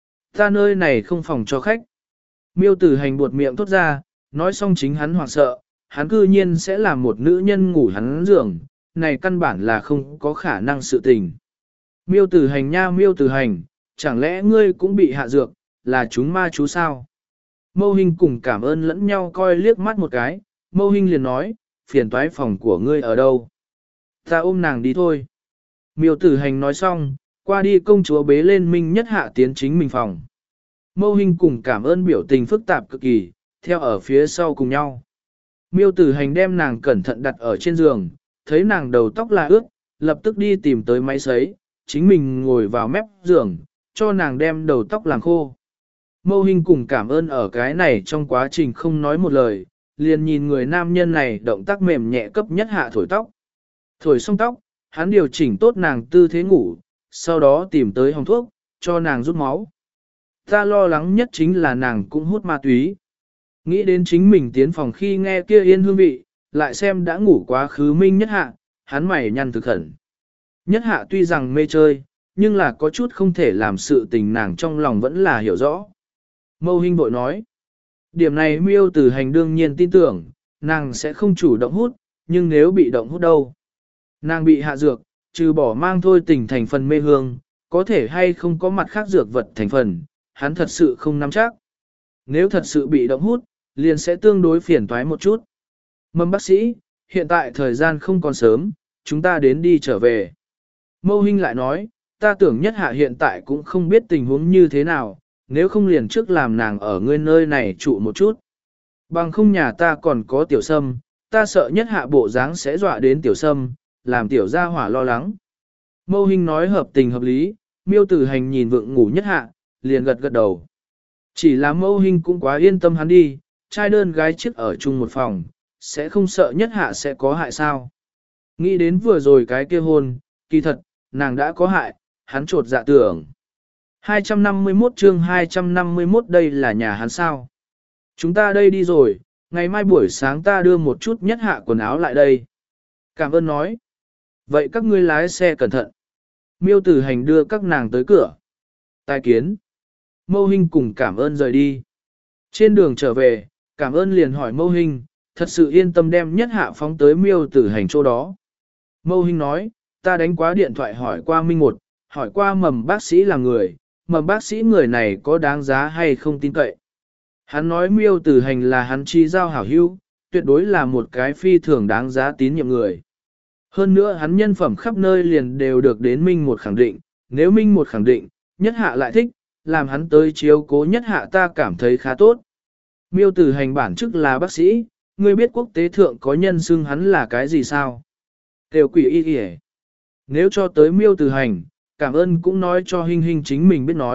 Ta nơi này không phòng cho khách. Miêu tử hành buột miệng thốt ra, nói xong chính hắn hoảng sợ, hắn cư nhiên sẽ làm một nữ nhân ngủ hắn giường, này căn bản là không có khả năng sự tình. Miêu tử hành nha miêu tử hành, chẳng lẽ ngươi cũng bị hạ dược, là chúng ma chú sao? Mâu Hình cùng cảm ơn lẫn nhau coi liếc mắt một cái, Mâu Hình liền nói, phiền toái phòng của ngươi ở đâu? Ta ôm nàng đi thôi. Miêu tử hành nói xong, qua đi công chúa bế lên Minh Nhất Hạ tiến chính mình phòng. Mâu Hình cùng cảm ơn biểu tình phức tạp cực kỳ, theo ở phía sau cùng nhau. Miêu tử hành đem nàng cẩn thận đặt ở trên giường, thấy nàng đầu tóc là ướt, lập tức đi tìm tới máy sấy, chính mình ngồi vào mép giường, cho nàng đem đầu tóc làm khô. Mâu Hình cùng cảm ơn ở cái này trong quá trình không nói một lời, liền nhìn người nam nhân này động tác mềm nhẹ cấp Nhất Hạ thổi tóc. Thổi xong tóc, hắn điều chỉnh tốt nàng tư thế ngủ, sau đó tìm tới hồng thuốc, cho nàng rút máu. Ta lo lắng nhất chính là nàng cũng hút ma túy. Nghĩ đến chính mình tiến phòng khi nghe kia yên hương vị, lại xem đã ngủ quá khứ Minh Nhất Hạ, hắn mày nhăn thực khẩn. Nhất Hạ tuy rằng mê chơi, nhưng là có chút không thể làm sự tình nàng trong lòng vẫn là hiểu rõ. Mâu Hình bội nói, điểm này miêu từ hành đương nhiên tin tưởng, nàng sẽ không chủ động hút, nhưng nếu bị động hút đâu? Nàng bị hạ dược, trừ bỏ mang thôi tình thành phần mê hương, có thể hay không có mặt khác dược vật thành phần, hắn thật sự không nắm chắc. Nếu thật sự bị động hút, liền sẽ tương đối phiền toái một chút. Mâm bác sĩ, hiện tại thời gian không còn sớm, chúng ta đến đi trở về. Mâu Hình lại nói, ta tưởng Nhất Hạ hiện tại cũng không biết tình huống như thế nào, nếu không liền trước làm nàng ở ngươi nơi này trụ một chút. Bằng không nhà ta còn có tiểu sâm, ta sợ Nhất Hạ bộ dáng sẽ dọa đến tiểu sâm, làm tiểu gia hỏa lo lắng. Mâu Hình nói hợp tình hợp lý, miêu tử hành nhìn vượng ngủ Nhất Hạ, liền gật gật đầu. Chỉ là Mâu Hình cũng quá yên tâm hắn đi, trai đơn gái chiếc ở chung một phòng, sẽ không sợ Nhất Hạ sẽ có hại sao. Nghĩ đến vừa rồi cái kia hôn, kỳ thật, nàng đã có hại, hắn trột dạ tưởng. hai trăm năm mươi mốt chương hai trăm năm mươi mốt đây là nhà hắn sao. Chúng ta đây đi rồi, ngày mai buổi sáng ta đưa một chút Nhất Hạ quần áo lại đây. Cảm ơn nói. Vậy các ngươi lái xe cẩn thận. Miêu tử hành đưa các nàng tới cửa. Tài kiến. Mâu Hình cùng cảm ơn rời đi. Trên đường trở về, cảm ơn liền hỏi Mâu Hình, thật sự yên tâm đem Nhất Hạ phóng tới miêu tử hành chỗ đó. Mâu Hình nói, ta đánh quá điện thoại hỏi qua Minh một, hỏi qua Mầm bác sĩ là người, Mầm bác sĩ người này có đáng giá hay không tin cậy. Hắn nói miêu tử hành là hắn chi giao hảo hữu, tuyệt đối là một cái phi thường đáng giá tín nhiệm người. Hơn nữa hắn nhân phẩm khắp nơi liền đều được đến Minh một khẳng định, nếu Minh một khẳng định, Nhất Hạ lại thích, làm hắn tới chiếu cố Nhất Hạ ta cảm thấy khá tốt. Miêu tử hành bản chức là bác sĩ, ngươi biết quốc tế thượng có nhân xưng hắn là cái gì sao? Tiểu quỷ y y. Nếu cho tới miêu tử hành, cảm ơn cũng nói cho Hình Hình chính mình biết nói,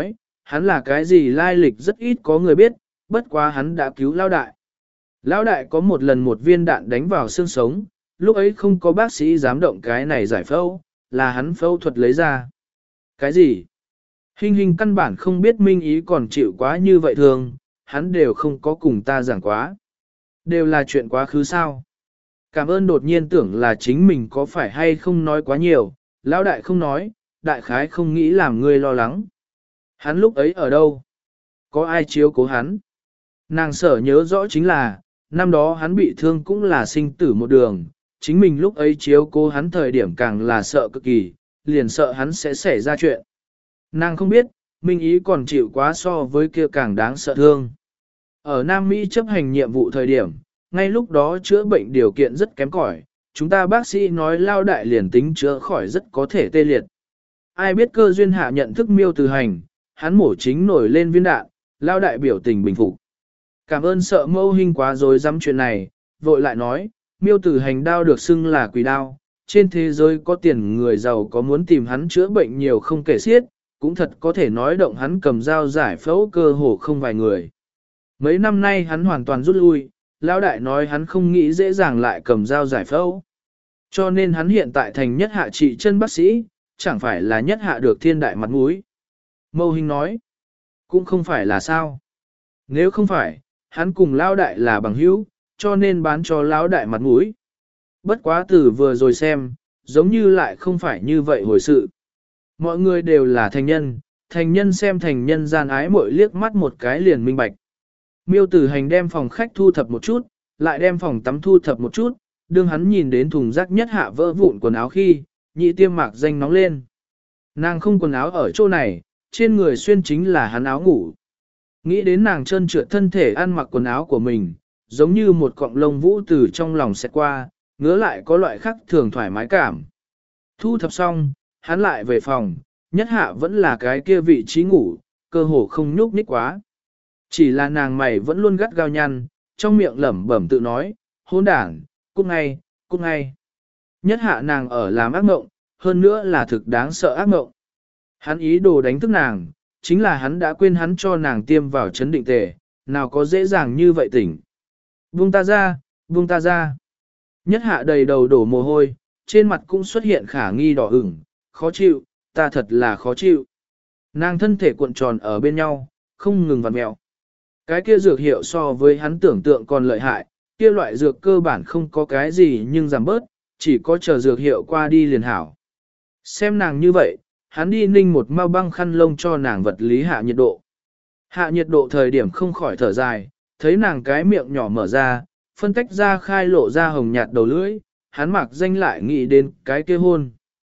hắn là cái gì lai lịch rất ít có người biết, bất quá hắn đã cứu Lão đại. Lão đại có một lần một viên đạn đánh vào xương sống, lúc ấy không có bác sĩ dám động cái này giải phẫu, là hắn phẫu thuật lấy ra. Cái gì? Hình hình căn bản không biết Minh Ý còn chịu quá như vậy thường, hắn đều không có cùng ta giảng quá. Đều là chuyện quá khứ sao. Cảm ơn đột nhiên tưởng là chính mình có phải hay không nói quá nhiều, Lão đại không nói, đại khái không nghĩ làm ngươi lo lắng. Hắn lúc ấy ở đâu? Có ai chiếu cố hắn? Nàng sở nhớ rõ chính là, năm đó hắn bị thương cũng là sinh tử một đường, chính mình lúc ấy chiếu cố hắn thời điểm càng là sợ cực kỳ, liền sợ hắn sẽ xảy ra chuyện. Nàng không biết, Minh Ý còn chịu quá so với kia càng đáng sợ thương. Ở Nam Mỹ chấp hành nhiệm vụ thời điểm, ngay lúc đó chữa bệnh điều kiện rất kém cỏi, chúng ta bác sĩ nói Lao đại liền tính chữa khỏi rất có thể tê liệt. Ai biết cơ duyên hạ nhận thức Miêu Từ Hành, hắn mổ chính nổi lên viên đạn, Lao đại biểu tình bình phục. Cảm ơn sợ mâu hình quá rồi dám chuyện này, vội lại nói, Miêu Tử Hành đao được xưng là quỷ đao, trên thế giới có tiền người giàu có muốn tìm hắn chữa bệnh nhiều không kể xiết, cũng thật có thể nói động hắn cầm dao giải phẫu cơ hồ không vài người. Mấy năm nay hắn hoàn toàn rút lui, Lão đại nói hắn không nghĩ dễ dàng lại cầm dao giải phẫu. Cho nên hắn hiện tại thành nhất hạ trị chân bác sĩ, chẳng phải là nhất hạ được thiên đại mặt mũi. Mâu hình nói, cũng không phải là sao. Nếu không phải, hắn cùng Lão đại là bằng hữu, cho nên bán cho Lão đại mặt mũi. Bất quá từ vừa rồi xem, giống như lại không phải như vậy hồi sự. Mọi người đều là thành nhân, thành nhân xem thành nhân gian ái muội liếc mắt một cái liền minh bạch. Miêu Tử Hành đem phòng khách thu thập một chút, lại đem phòng tắm thu thập một chút, đương hắn nhìn đến thùng rác nhất hạ vỡ vụn quần áo khi, nhị tiêm mạc danh nóng lên. Nàng không quần áo ở chỗ này, trên người xuyên chính là hắn áo ngủ. Nghĩ đến nàng trơn trượt thân thể ăn mặc quần áo của mình, giống như một cọng lông vũ từ trong lòng xẹt qua, ngứa lại có loại khác thường thoải mái cảm. Thu thập xong, hắn lại về phòng, nhất hạ vẫn là cái kia vị trí ngủ, cơ hồ không nhúc nhích quá. Chỉ là nàng mày vẫn luôn gắt gao nhăn, trong miệng lẩm bẩm tự nói, hôn đảng, cút ngay, cút ngay. Nhất hạ nàng ở làm ác mộng, hơn nữa là thực đáng sợ ác mộng. Hắn ý đồ đánh thức nàng, chính là hắn đã quên hắn cho nàng tiêm vào chấn định tề, nào có dễ dàng như vậy tỉnh. Buông ta ra, buông ta ra. Nhất hạ đầy đầu đổ mồ hôi, trên mặt cũng xuất hiện khả nghi đỏ ửng, khó chịu, ta thật là khó chịu. Nàng thân thể cuộn tròn ở bên nhau, không ngừng vặn mèo. Cái kia dược hiệu so với hắn tưởng tượng còn lợi hại, kia loại dược cơ bản không có cái gì nhưng giảm bớt, chỉ có chờ dược hiệu qua đi liền hảo. Xem nàng như vậy, hắn đi ninh một mao băng khăn lông cho nàng vật lý hạ nhiệt độ. Hạ nhiệt độ thời điểm không khỏi thở dài, thấy nàng cái miệng nhỏ mở ra, phân tách ra khai lộ ra hồng nhạt đầu lưỡi, hắn mặc danh lại nghĩ đến cái kia hôn.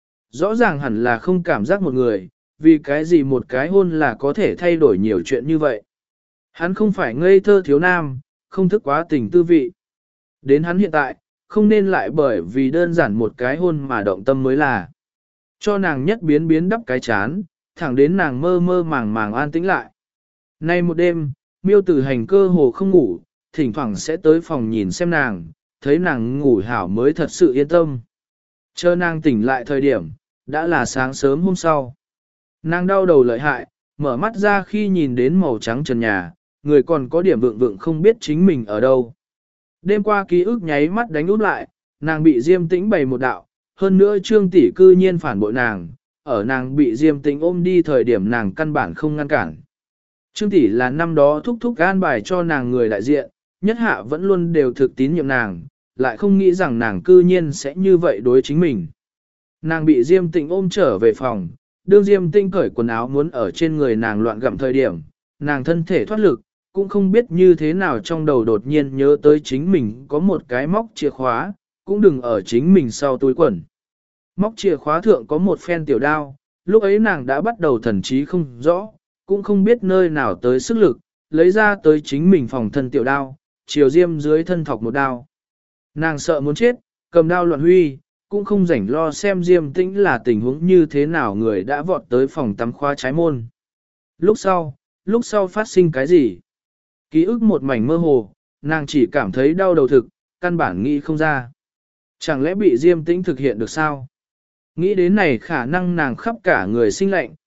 Rõ ràng hẳn là không cảm giác một người, vì cái gì một cái hôn là có thể thay đổi nhiều chuyện như vậy. Hắn không phải ngây thơ thiếu nam, không thức quá tình tư vị. Đến hắn hiện tại, không nên lại bởi vì đơn giản một cái hôn mà động tâm mới là. Cho nàng nhất biến biến đắp cái chán, thẳng đến nàng mơ mơ màng màng an tĩnh lại. Nay một đêm, Miêu Tử Hành cơ hồ không ngủ, thỉnh thoảng sẽ tới phòng nhìn xem nàng, thấy nàng ngủ hảo mới thật sự yên tâm. Chờ nàng tỉnh lại thời điểm, đã là sáng sớm hôm sau. Nàng đau đầu lợi hại, mở mắt ra khi nhìn đến màu trắng trần nhà, người còn có điểm vượng vượng không biết chính mình ở đâu. Đêm qua ký ức nháy mắt đánh úp lại, nàng bị Diêm Tĩnh bày một đạo, hơn nữa Trương tỷ cư nhiên phản bội nàng, ở nàng bị Diêm Tĩnh ôm đi thời điểm nàng căn bản không ngăn cản. Trương tỷ là năm đó thúc thúc an bài cho nàng người đại diện, nhất hạ vẫn luôn đều thực tín nhiệm nàng, lại không nghĩ rằng nàng cư nhiên sẽ như vậy đối chính mình. Nàng bị Diêm Tĩnh ôm trở về phòng, đương Diêm Tĩnh cởi quần áo muốn ở trên người nàng loạn gặm thời điểm, nàng thân thể thoát lực, cũng không biết như thế nào trong đầu đột nhiên nhớ tới chính mình có một cái móc chìa khóa, cũng đừng ở chính mình sau túi quần. Móc chìa khóa thượng có một phen tiểu đao, lúc ấy nàng đã bắt đầu thần trí không rõ, cũng không biết nơi nào tới sức lực, lấy ra tới chính mình phòng thân tiểu đao, chiều Diêm dưới thân thọc một đao. Nàng sợ muốn chết, cầm đao loạn huy, cũng không rảnh lo xem Diêm Tĩnh là tình huống như thế nào người đã vọt tới phòng tắm khóa trái môn. Lúc sau, lúc sau phát sinh cái gì? Ký ức một mảnh mơ hồ, nàng chỉ cảm thấy đau đầu thực, căn bản nghĩ không ra. Chẳng lẽ bị Diêm Tĩnh thực hiện được sao? Nghĩ đến này khả năng nàng khắp cả người sinh lạnh,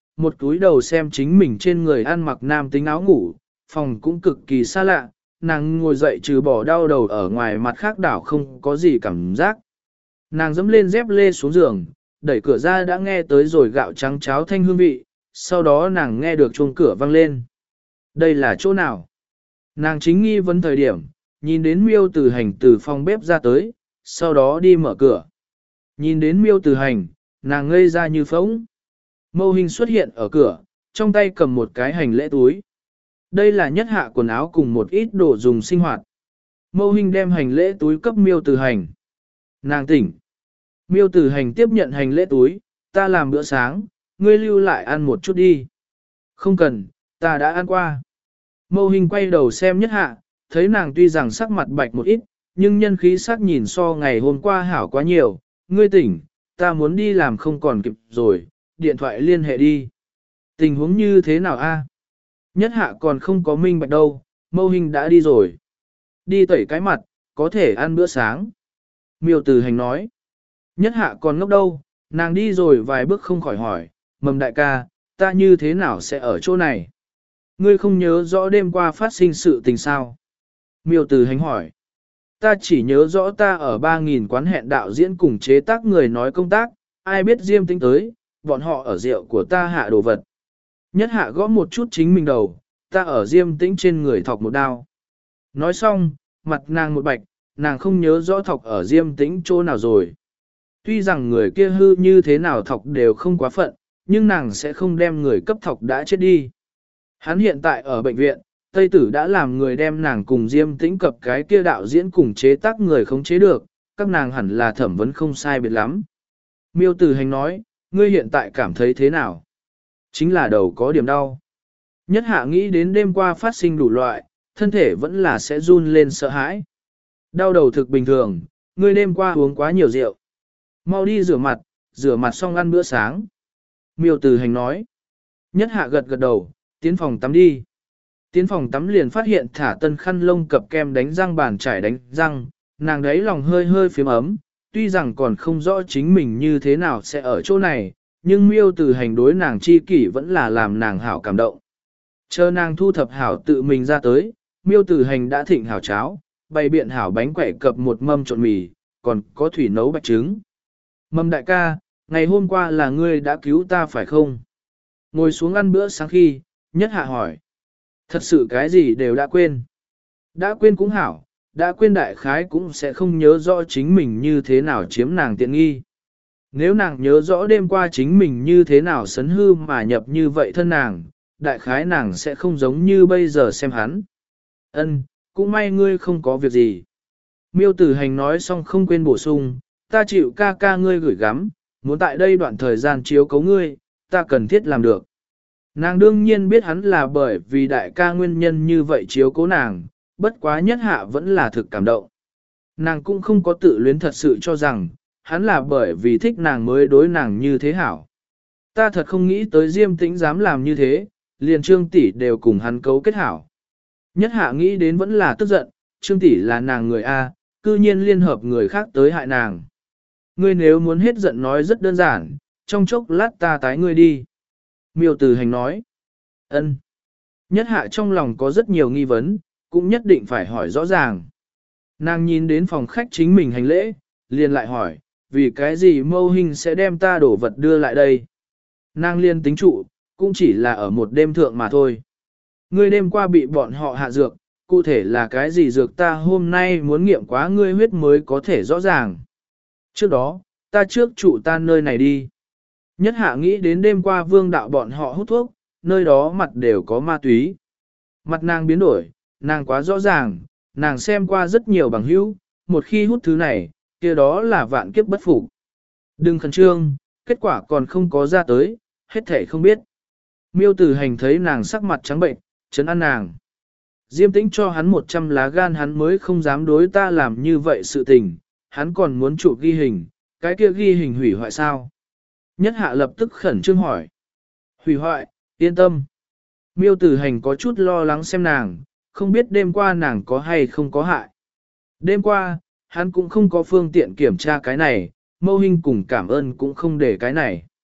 một túi đầu xem chính mình trên người ăn mặc nam tính áo ngủ, phòng cũng cực kỳ xa lạ, nàng ngồi dậy trừ bỏ đau đầu ở ngoài mặt khác đảo không có gì cảm giác. Nàng dẫm lên dép lê xuống giường, đẩy cửa ra đã nghe tới rồi gạo trắng cháo thanh hương vị, sau đó nàng nghe được chuông cửa vang lên. Đây là chỗ nào? Nàng chính nghi vấn thời điểm, nhìn đến Miêu Tử Hành từ phòng bếp ra tới, sau đó đi mở cửa. Nhìn đến Miêu Tử Hành, nàng ngây ra như phỗng. Mâu Hình xuất hiện ở cửa, trong tay cầm một cái hành lễ túi. Đây là nhất hạ quần áo cùng một ít đồ dùng sinh hoạt. Mâu Hình đem hành lễ túi cấp Miêu Tử Hành. Nàng tỉnh. Miêu Tử Hành tiếp nhận hành lễ túi, ta làm bữa sáng, ngươi lưu lại ăn một chút đi. Không cần, ta đã ăn qua. Mâu Hình quay đầu xem nhất hạ, thấy nàng tuy rằng sắc mặt bạch một ít, nhưng nhân khí sắc nhìn so ngày hôm qua hảo quá nhiều. Ngươi tỉnh, ta muốn đi làm không còn kịp rồi, điện thoại liên hệ đi. Tình huống như thế nào a? Nhất hạ còn không có minh bạch đâu, Mâu Hình đã đi rồi. Đi tẩy cái mặt, có thể ăn bữa sáng. Miêu Tử Hành nói. Nhất hạ còn ngốc đâu, nàng đi rồi vài bước không khỏi hỏi, Mầm đại ca, ta như thế nào sẽ ở chỗ này? Ngươi không nhớ rõ đêm qua phát sinh sự tình sao? Miêu Tử Hành hỏi. Ta chỉ nhớ rõ ta ở ba nghìn quán hẹn đạo diễn cùng chế tác người nói công tác, ai biết Diêm Tĩnh tới, bọn họ ở rượu của ta hạ đồ vật. Nhất hạ gõ một chút chính mình đầu, ta ở Diêm Tĩnh trên người thọc một đao. Nói xong, mặt nàng một bạch, nàng không nhớ rõ thọc ở Diêm Tĩnh chỗ nào rồi. Tuy rằng người kia hư như thế nào thọc đều không quá phận, nhưng nàng sẽ không đem người cấp thọc đã chết đi. Hắn hiện tại ở bệnh viện, Tây Tử đã làm người đem nàng cùng Diêm Tĩnh cập cái kia đạo diễn cùng chế tác người khống chế được, các nàng hẳn là thẩm vấn không sai biệt lắm. Miêu Tử Hành nói, ngươi hiện tại cảm thấy thế nào? Chính là đầu có điểm đau. Nhất hạ nghĩ đến đêm qua phát sinh đủ loại, thân thể vẫn là sẽ run lên sợ hãi. Đau đầu thực bình thường, ngươi đêm qua uống quá nhiều rượu. Mau đi rửa mặt, rửa mặt xong ăn bữa sáng. Miêu Tử Hành nói. Nhất hạ gật gật đầu, tiến phòng tắm đi. Tiến phòng tắm liền phát hiện thả tân khăn lông cập kem đánh răng bàn chải đánh răng, nàng đấy lòng hơi hơi phím ấm, tuy rằng còn không rõ chính mình như thế nào sẽ ở chỗ này, nhưng Miêu Tử Hành đối nàng chi kỷ vẫn là làm nàng hảo cảm động. Chờ nàng thu thập hảo tự mình ra tới, Miêu Tử Hành đã thịnh hảo cháo, bày biện hảo bánh quẩy cập một mâm trộn mì, còn có thủy nấu bạch trứng. Mâm đại ca, ngày hôm qua là ngươi đã cứu ta phải không? Ngồi xuống ăn bữa sáng khi, Nhất hạ hỏi. Thật sự cái gì đều đã quên. Đã quên cũng hảo, đã quên đại khái cũng sẽ không nhớ rõ chính mình như thế nào chiếm nàng tiện nghi. Nếu nàng nhớ rõ đêm qua chính mình như thế nào sấn hư mà nhập như vậy thân nàng, đại khái nàng sẽ không giống như bây giờ xem hắn. Ân, cũng may ngươi không có việc gì. Miêu Tử Hành nói xong không quên bổ sung, ta chịu ca ca ngươi gửi gắm, muốn tại đây đoạn thời gian chiếu cấu ngươi, ta cần thiết làm được. Nàng đương nhiên biết hắn là bởi vì đại ca nguyên nhân như vậy chiếu cố nàng, bất quá Nhất hạ vẫn là thực cảm động. Nàng cũng không có tự luyến thật sự cho rằng, hắn là bởi vì thích nàng mới đối nàng như thế hảo. Ta thật không nghĩ tới Diêm Tĩnh dám làm như thế, liền Trương tỷ đều cùng hắn cấu kết hảo. Nhất hạ nghĩ đến vẫn là tức giận, Trương tỷ là nàng người A, cư nhiên liên hợp người khác tới hại nàng. Ngươi nếu muốn hết giận nói rất đơn giản, trong chốc lát ta tái ngươi đi. Miêu Tử Hành nói. Ân. Nhất hạ trong lòng có rất nhiều nghi vấn, cũng nhất định phải hỏi rõ ràng. Nàng nhìn đến phòng khách chính mình hành lễ, liền lại hỏi, vì cái gì Mâu Hình sẽ đem ta đổ vật đưa lại đây? Nàng liên tính trụ, cũng chỉ là ở một đêm thượng mà thôi. Ngươi đêm qua bị bọn họ hạ dược, cụ thể là cái gì dược ta hôm nay muốn nghiệm quá ngươi huyết mới có thể rõ ràng. Trước đó, ta trước trụ ta nơi này đi. Nhất hạ nghĩ đến đêm qua vương đạo bọn họ hút thuốc, nơi đó mặt đều có ma túy. Mặt nàng biến đổi, nàng quá rõ ràng, nàng xem qua rất nhiều bằng hữu, một khi hút thứ này, kia đó là vạn kiếp bất phục. Đừng khẩn trương, kết quả còn không có ra tới, hết thể không biết. Miêu Tử Hành thấy nàng sắc mặt trắng bệnh, trấn an nàng. Diêm Tĩnh cho hắn một trăm lá gan hắn mới không dám đối ta làm như vậy sự tình, hắn còn muốn chụp ghi hình, cái kia ghi hình hủy hoại sao? Nhất hạ lập tức khẩn trương hỏi. Hủy hoại, yên tâm. Miêu Tử Hành có chút lo lắng xem nàng, không biết đêm qua nàng có hay không có hại. Đêm qua, hắn cũng không có phương tiện kiểm tra cái này, Mâu Hình cùng cảm ơn cũng không để cái này.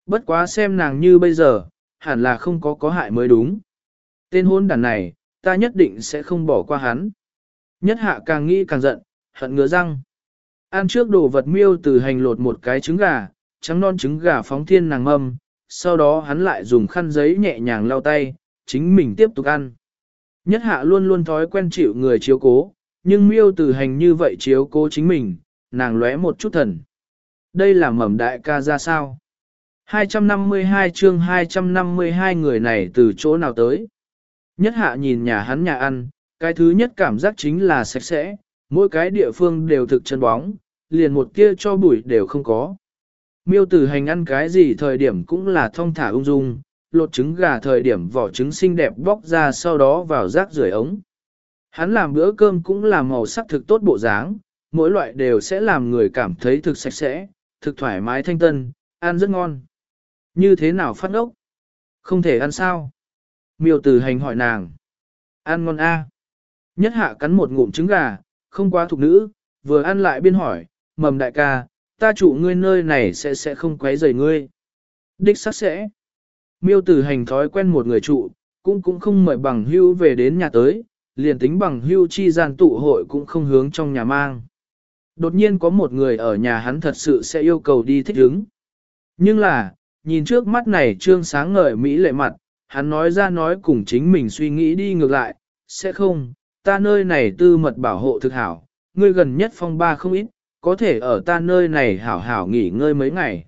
Bất quá xem nàng như bây giờ, hẳn là không có có hại mới đúng. Tên hôn đàn này, ta nhất định sẽ không bỏ qua hắn. Nhất hạ càng nghĩ càng giận, hận ngứa răng. Ăn trước đồ vật miêu từ hành lột một cái trứng gà, trắng non trứng gà phóng thiên nàng mâm, sau đó hắn lại dùng khăn giấy nhẹ nhàng lau tay, chính mình tiếp tục ăn. Nhất hạ luôn luôn thói quen chịu người chiếu cố, nhưng miêu từ hành như vậy chiếu cố chính mình, nàng lóe một chút thần. Đây là mầm đại ca ra sao? hai trăm năm mươi hai chương hai trăm năm mươi hai người này từ chỗ nào tới? Nhất hạ nhìn nhà hắn nhà ăn, cái thứ nhất cảm giác chính là sạch sẽ, mỗi cái địa phương đều thực chân bóng, liền một tia cho bụi đều không có. Miêu tử hành ăn cái gì thời điểm cũng là thong thả ung dung, lột trứng gà thời điểm vỏ trứng xinh đẹp bóc ra sau đó vào rác rưởi ống. Hắn làm bữa cơm cũng là màu sắc thực tốt bộ dáng, mỗi loại đều sẽ làm người cảm thấy thực sạch sẽ, thực thoải mái thanh tân, ăn rất ngon. Như thế nào phát ốc? Không thể ăn sao? Miêu tử hành hỏi nàng. Ăn ngon a. Nhất hạ cắn một ngụm trứng gà, không quá thục nữ, vừa ăn lại biên hỏi, mầm đại ca, ta chủ ngươi nơi này sẽ sẽ không quấy rầy ngươi. Đích xác sẽ. Miêu tử hành thói quen một người trụ, cũng cũng không mời bằng hưu về đến nhà tới, liền tính bằng hưu chi gian tụ hội cũng không hướng trong nhà mang. Đột nhiên có một người ở nhà hắn thật sự sẽ yêu cầu đi thích ứng. Nhưng là, nhìn trước mắt này trương sáng ngời Mỹ lệ mặt, hắn nói ra nói cùng chính mình suy nghĩ đi ngược lại, sẽ không, ta nơi này tư mật bảo hộ thực hảo, ngươi gần nhất phong ba không ít, có thể ở ta nơi này hảo hảo nghỉ ngơi mấy ngày.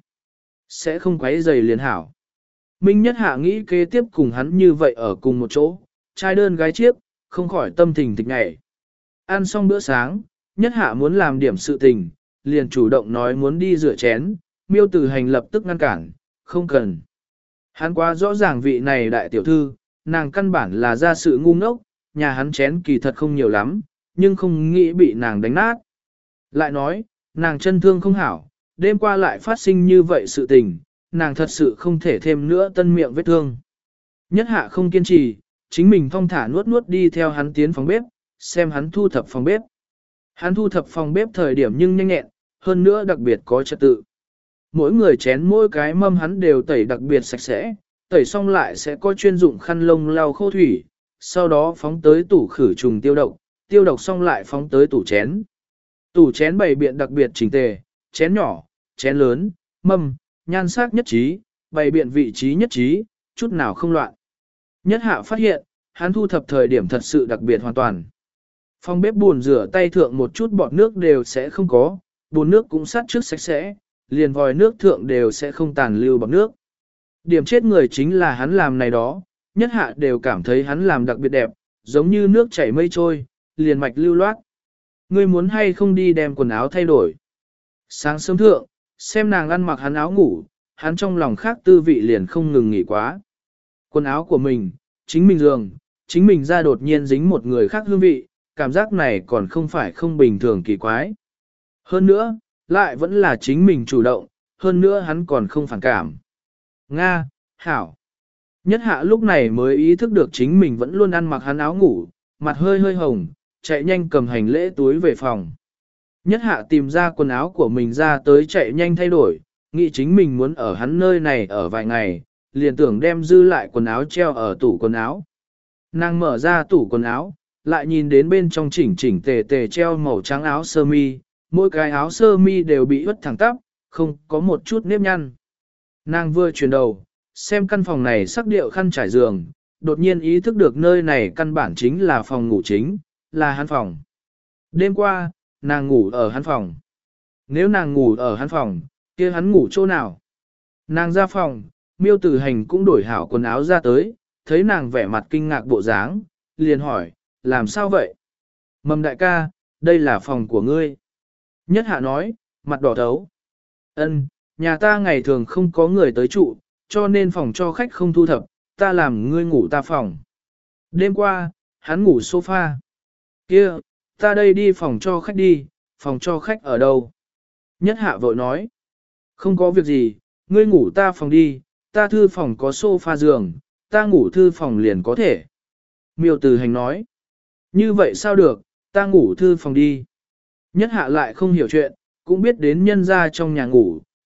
Sẽ không quấy rầy liền hảo. Minh Nhất Hạ nghĩ kế tiếp cùng hắn như vậy ở cùng một chỗ, trai đơn gái chiếc, không khỏi tâm tình tịch ngày. Ăn xong bữa sáng, Nhất Hạ muốn làm điểm sự tình, liền chủ động nói muốn đi rửa chén, Miêu Tử Hành lập tức ngăn cản, không cần. Hắn quá rõ ràng vị này đại tiểu thư, nàng căn bản là ra sự ngu ngốc, nhà hắn chén kỳ thật không nhiều lắm, nhưng không nghĩ bị nàng đánh nát. Lại nói, nàng chân thương không hảo, đêm qua lại phát sinh như vậy sự tình, nàng thật sự không thể thêm nữa tân miệng vết thương. Nhất Hạ không kiên trì, chính mình thong thả nuốt nuốt đi theo hắn tiến phòng bếp, xem hắn thu thập phòng bếp. Hắn thu thập phòng bếp thời điểm nhưng nhanh nhẹn, hơn nữa đặc biệt có trật tự. Mỗi người chén mỗi cái mâm hắn đều tẩy đặc biệt sạch sẽ, tẩy xong lại sẽ có chuyên dụng khăn lông lau khô thủy, sau đó phóng tới tủ khử trùng tiêu độc, tiêu độc xong lại phóng tới tủ chén. Tủ chén bày biện đặc biệt chỉnh tề, chén nhỏ, chén lớn, mâm, nhan sắc nhất trí, bày biện vị trí nhất trí, chút nào không loạn. Nhất Hạ phát hiện, hắn thu thập thời điểm thật sự đặc biệt hoàn toàn. Phòng bếp buồn rửa tay thượng một chút bọt nước đều sẽ không có, bồn nước cũng sát trước sạch sẽ, liền vòi nước thượng đều sẽ không tàn lưu bọt nước. Điểm chết người chính là hắn làm này đó, Nhất Hạ đều cảm thấy hắn làm đặc biệt đẹp, giống như nước chảy mây trôi, liền mạch lưu loát. Ngươi muốn hay không đi đem quần áo thay đổi? Sáng sớm thượng, xem nàng ăn mặc hắn áo ngủ, hắn trong lòng khác tư vị liền không ngừng nghỉ quá. Quần áo của mình, chính mình giường, chính mình ra đột nhiên dính một người khác hương vị, cảm giác này còn không phải không bình thường kỳ quái. Hơn nữa, lại vẫn là chính mình chủ động, hơn nữa hắn còn không phản cảm. Nga, Hảo. Nhất Hạ lúc này mới ý thức được chính mình vẫn luôn ăn mặc hắn áo ngủ, mặt hơi hơi hồng, chạy nhanh cầm hành lễ túi về phòng. Nhất Hạ tìm ra quần áo của mình ra tới chạy nhanh thay đổi, nghĩ chính mình muốn ở hắn nơi này ở vài ngày, liền tưởng đem dư lại quần áo treo ở tủ quần áo. Nàng mở ra tủ quần áo, lại nhìn đến bên trong chỉnh chỉnh tề tề treo màu trắng áo sơ mi, mỗi cái áo sơ mi đều bị ướt thẳng tắp, không có một chút nếp nhăn. Nàng vừa chuyển đầu, xem căn phòng này sắc điệu khăn trải giường, đột nhiên ý thức được nơi này căn bản chính là phòng ngủ chính, là hắn phòng. Đêm qua, nàng ngủ ở hắn phòng. Nếu nàng ngủ ở hắn phòng, kia hắn ngủ chỗ nào? Nàng ra phòng, Miêu Tử Hành cũng đổi hảo quần áo ra tới, thấy nàng vẻ mặt kinh ngạc bộ dáng, liền hỏi, làm sao vậy? Mầm đại ca, đây là phòng của ngươi. Nhất Hạ nói, mặt đỏ thấu. Ân, nhà ta ngày thường không có người tới trụ, cho nên phòng cho khách không thu thập, ta làm ngươi ngủ ta phòng. Đêm qua, hắn ngủ sofa. Kia, ta đây đi phòng cho khách đi, phòng cho khách ở đâu? Nhất Hạ vội nói, không có việc gì, ngươi ngủ ta phòng đi, ta thư phòng có sofa giường, ta ngủ thư phòng liền có thể. Miêu Tử Hành nói, như vậy sao được, ta ngủ thư phòng đi. Nhất Hạ lại không hiểu chuyện, cũng biết đến nhân ra trong nhà ngủ,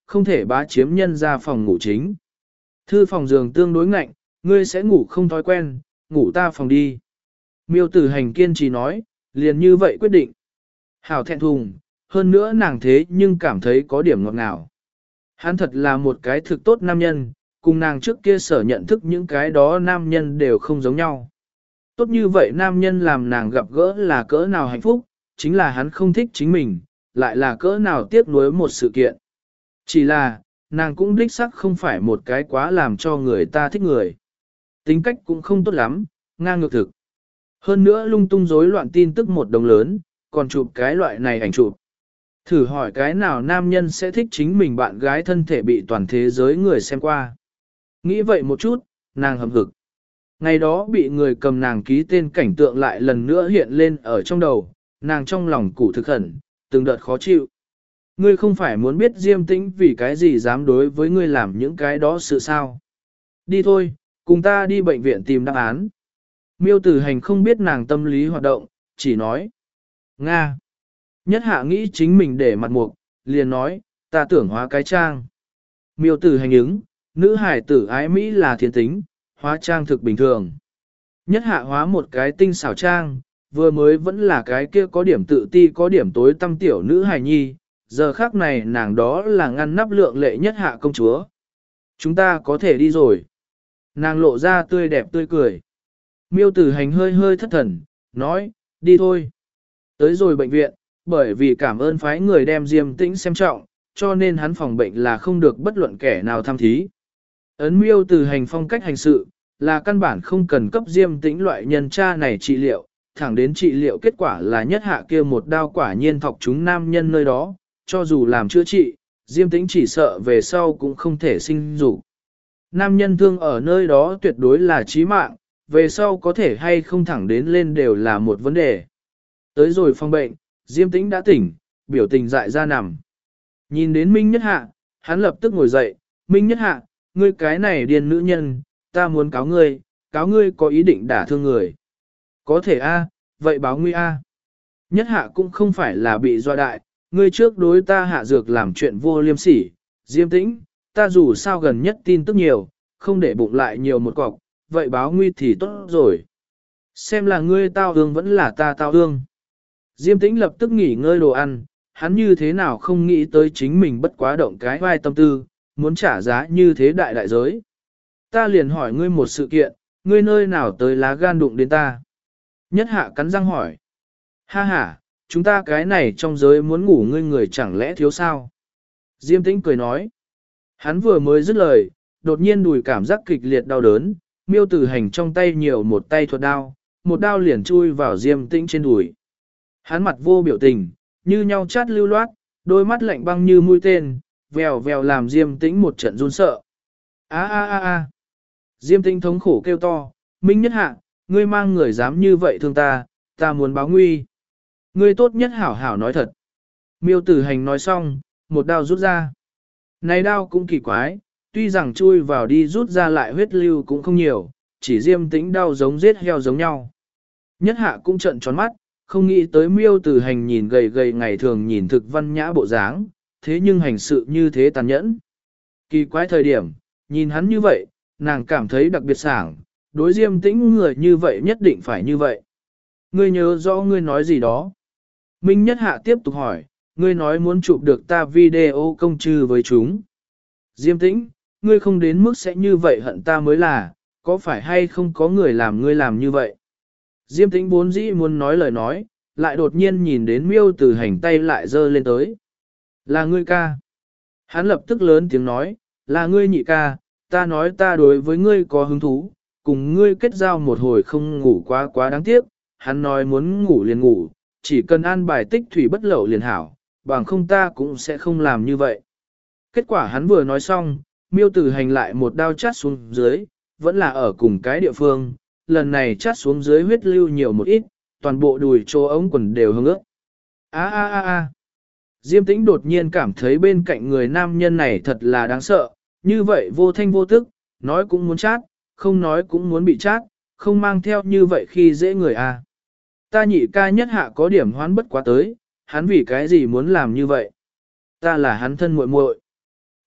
không thể bá chiếm nhân ra phòng ngủ chính. Thư phòng giường tương đối ngạnh, ngươi sẽ ngủ không thói quen, ngủ ta phòng đi. Miêu tử hành kiên trì nói, liền như vậy quyết định. Hảo thẹn thùng, hơn nữa nàng thế nhưng cảm thấy có điểm ngọt ngào. Hắn thật là một cái thực tốt nam nhân, cùng nàng trước kia sở nhận thức những cái đó nam nhân đều không giống nhau. Tốt như vậy nam nhân làm nàng gặp gỡ là cỡ nào hạnh phúc, chính là hắn không thích chính mình, lại là cỡ nào tiếc nuối một sự kiện. Chỉ là, nàng cũng đích sắc không phải một cái quá làm cho người ta thích người. Tính cách cũng không tốt lắm, ngang ngược thực. Hơn nữa lung tung rối loạn tin tức một đồng lớn, còn chụp cái loại này ảnh chụp. Thử hỏi cái nào nam nhân sẽ thích chính mình bạn gái thân thể bị toàn thế giới người xem qua. Nghĩ vậy một chút, nàng hậm hực. Ngày đó bị người cầm nàng ký tên cảnh tượng lại lần nữa hiện lên ở trong đầu, nàng trong lòng củ thực khẩn, từng đợt khó chịu. Ngươi không phải muốn biết Diêm Tĩnh vì cái gì dám đối với ngươi làm những cái đó sự sao. Đi thôi, cùng ta đi bệnh viện tìm đáp án. Miêu Tử Hành không biết nàng tâm lý hoạt động, chỉ nói. Nga. Nhất hạ nghĩ chính mình để mặt mục, liền nói, ta tưởng hóa cái trang. Miêu Tử Hành ứng, nữ hải tử ái Mỹ là thiên tính, hóa trang thực bình thường. Nhất hạ hóa một cái tinh xảo trang, vừa mới vẫn là cái kia có điểm tự ti có điểm tối tâm tiểu nữ hài nhi, giờ khác này nàng đó là ngăn nắp lượng lệ nhất hạ công chúa. Chúng ta có thể đi rồi. Nàng lộ ra tươi đẹp tươi cười. Miêu Tử Hành hơi hơi thất thần, nói, đi thôi. Tới rồi bệnh viện, bởi vì cảm ơn phái người đem Diêm Tĩnh xem trọng, cho nên hắn phòng bệnh là không được bất luận kẻ nào tham thí. Ấn Miêu Tử Hành phong cách hành sự, là căn bản không cần cấp Diêm Tĩnh loại nhân cha này trị liệu, thẳng đến trị liệu kết quả là nhất hạ kia một đao quả nhiên thọc chúng nam nhân nơi đó, cho dù làm chữa trị, Diêm Tĩnh chỉ sợ về sau cũng không thể sinh dục. Nam nhân thương ở nơi đó tuyệt đối là chí mạng, về sau có thể hay không thẳng đến lên đều là một vấn đề. Tới rồi phòng bệnh, Diêm Tĩnh đã tỉnh, biểu tình dại ra nằm. Nhìn đến Minh Nhất Hạ, hắn lập tức ngồi dậy, Minh Nhất Hạ, ngươi cái này điên nữ nhân, ta muốn cáo ngươi, cáo ngươi có ý định đả thương người. Có thể a, vậy báo nguy a. Nhất Hạ cũng không phải là bị doa đại, ngươi trước đối ta hạ dược làm chuyện vô liêm sỉ, Diêm Tĩnh, ta dù sao gần nhất tin tức nhiều, không để bụng lại nhiều một cọc, vậy báo nguy thì tốt rồi. Xem là ngươi tao hương vẫn là ta tao hương. Diêm Tĩnh lập tức nghỉ ngơi đồ ăn, hắn như thế nào không nghĩ tới chính mình bất quá động cái vai tâm tư, muốn trả giá như thế đại đại giới. Ta liền hỏi ngươi một sự kiện, ngươi nơi nào tới lá gan đụng đến ta. Nhất Hạ cắn răng hỏi. Ha ha, chúng ta cái này trong giới muốn ngủ ngươi người chẳng lẽ thiếu sao? Diêm Tĩnh cười nói. Hắn vừa mới dứt lời, đột nhiên đùi cảm giác kịch liệt đau đớn, Miêu Tử Hành trong tay nhiều một tay thuật đao, một đao liền chui vào Diêm Tĩnh trên đùi. Hắn mặt vô biểu tình, như nhau chát lưu loát, đôi mắt lạnh băng như mũi tên, vèo vèo làm Diêm Tĩnh một trận run sợ. A a a a. Diêm Tĩnh thống khổ kêu to, Minh Nhất Hạ, ngươi mang người dám như vậy thương ta, ta muốn báo nguy. Ngươi tốt nhất hảo hảo nói thật. Miêu Tử Hành nói xong, một đao rút ra. Này đao cũng kỳ quái, tuy rằng chui vào đi rút ra lại huyết lưu cũng không nhiều, chỉ Diêm Tĩnh đau giống giết heo giống nhau. Nhất Hạ cũng trợn tròn mắt, không nghĩ tới Miêu Tử Hành nhìn gầy gầy ngày thường nhìn thực văn nhã bộ dáng, thế nhưng hành sự như thế tàn nhẫn. Kỳ quái thời điểm, nhìn hắn như vậy, nàng cảm thấy đặc biệt sảng, đối Diêm Tĩnh người như vậy nhất định phải như vậy. Ngươi nhớ rõ ngươi nói gì đó. Minh Nhất Hạ tiếp tục hỏi, ngươi nói muốn chụp được ta video công trừ với chúng. Diêm Tĩnh, ngươi không đến mức sẽ như vậy hận ta mới là, có phải hay không có người làm ngươi làm như vậy? Diêm Tĩnh vốn dĩ muốn nói lời nói, lại đột nhiên nhìn đến Miêu Tử Hành tay lại giơ lên tới. Là ngươi ca. Hắn lập tức lớn tiếng nói, là ngươi nhị ca, ta nói ta đối với ngươi có hứng thú, cùng ngươi kết giao một hồi không ngủ quá quá đáng tiếc, hắn nói muốn ngủ liền ngủ, chỉ cần an bài tích thủy bất lậu liền hảo, bằng không ta cũng sẽ không làm như vậy. Kết quả hắn vừa nói xong, Miêu Tử Hành lại một đao chát xuống dưới, vẫn là ở cùng cái địa phương, lần này chát xuống dưới huyết lưu nhiều một ít, toàn bộ đùi chỗ ống quần đều hương ướt. A a a a. Diêm Tĩnh đột nhiên cảm thấy bên cạnh người nam nhân này thật là đáng sợ, như vậy vô thanh vô tức, nói cũng muốn chát, không nói cũng muốn bị chát, không mang theo như vậy khi dễ người à. Ta nhị ca Nhất Hạ có điểm hoán bất quá tới, hắn vì cái gì muốn làm như vậy? Ta là hắn thân muội muội.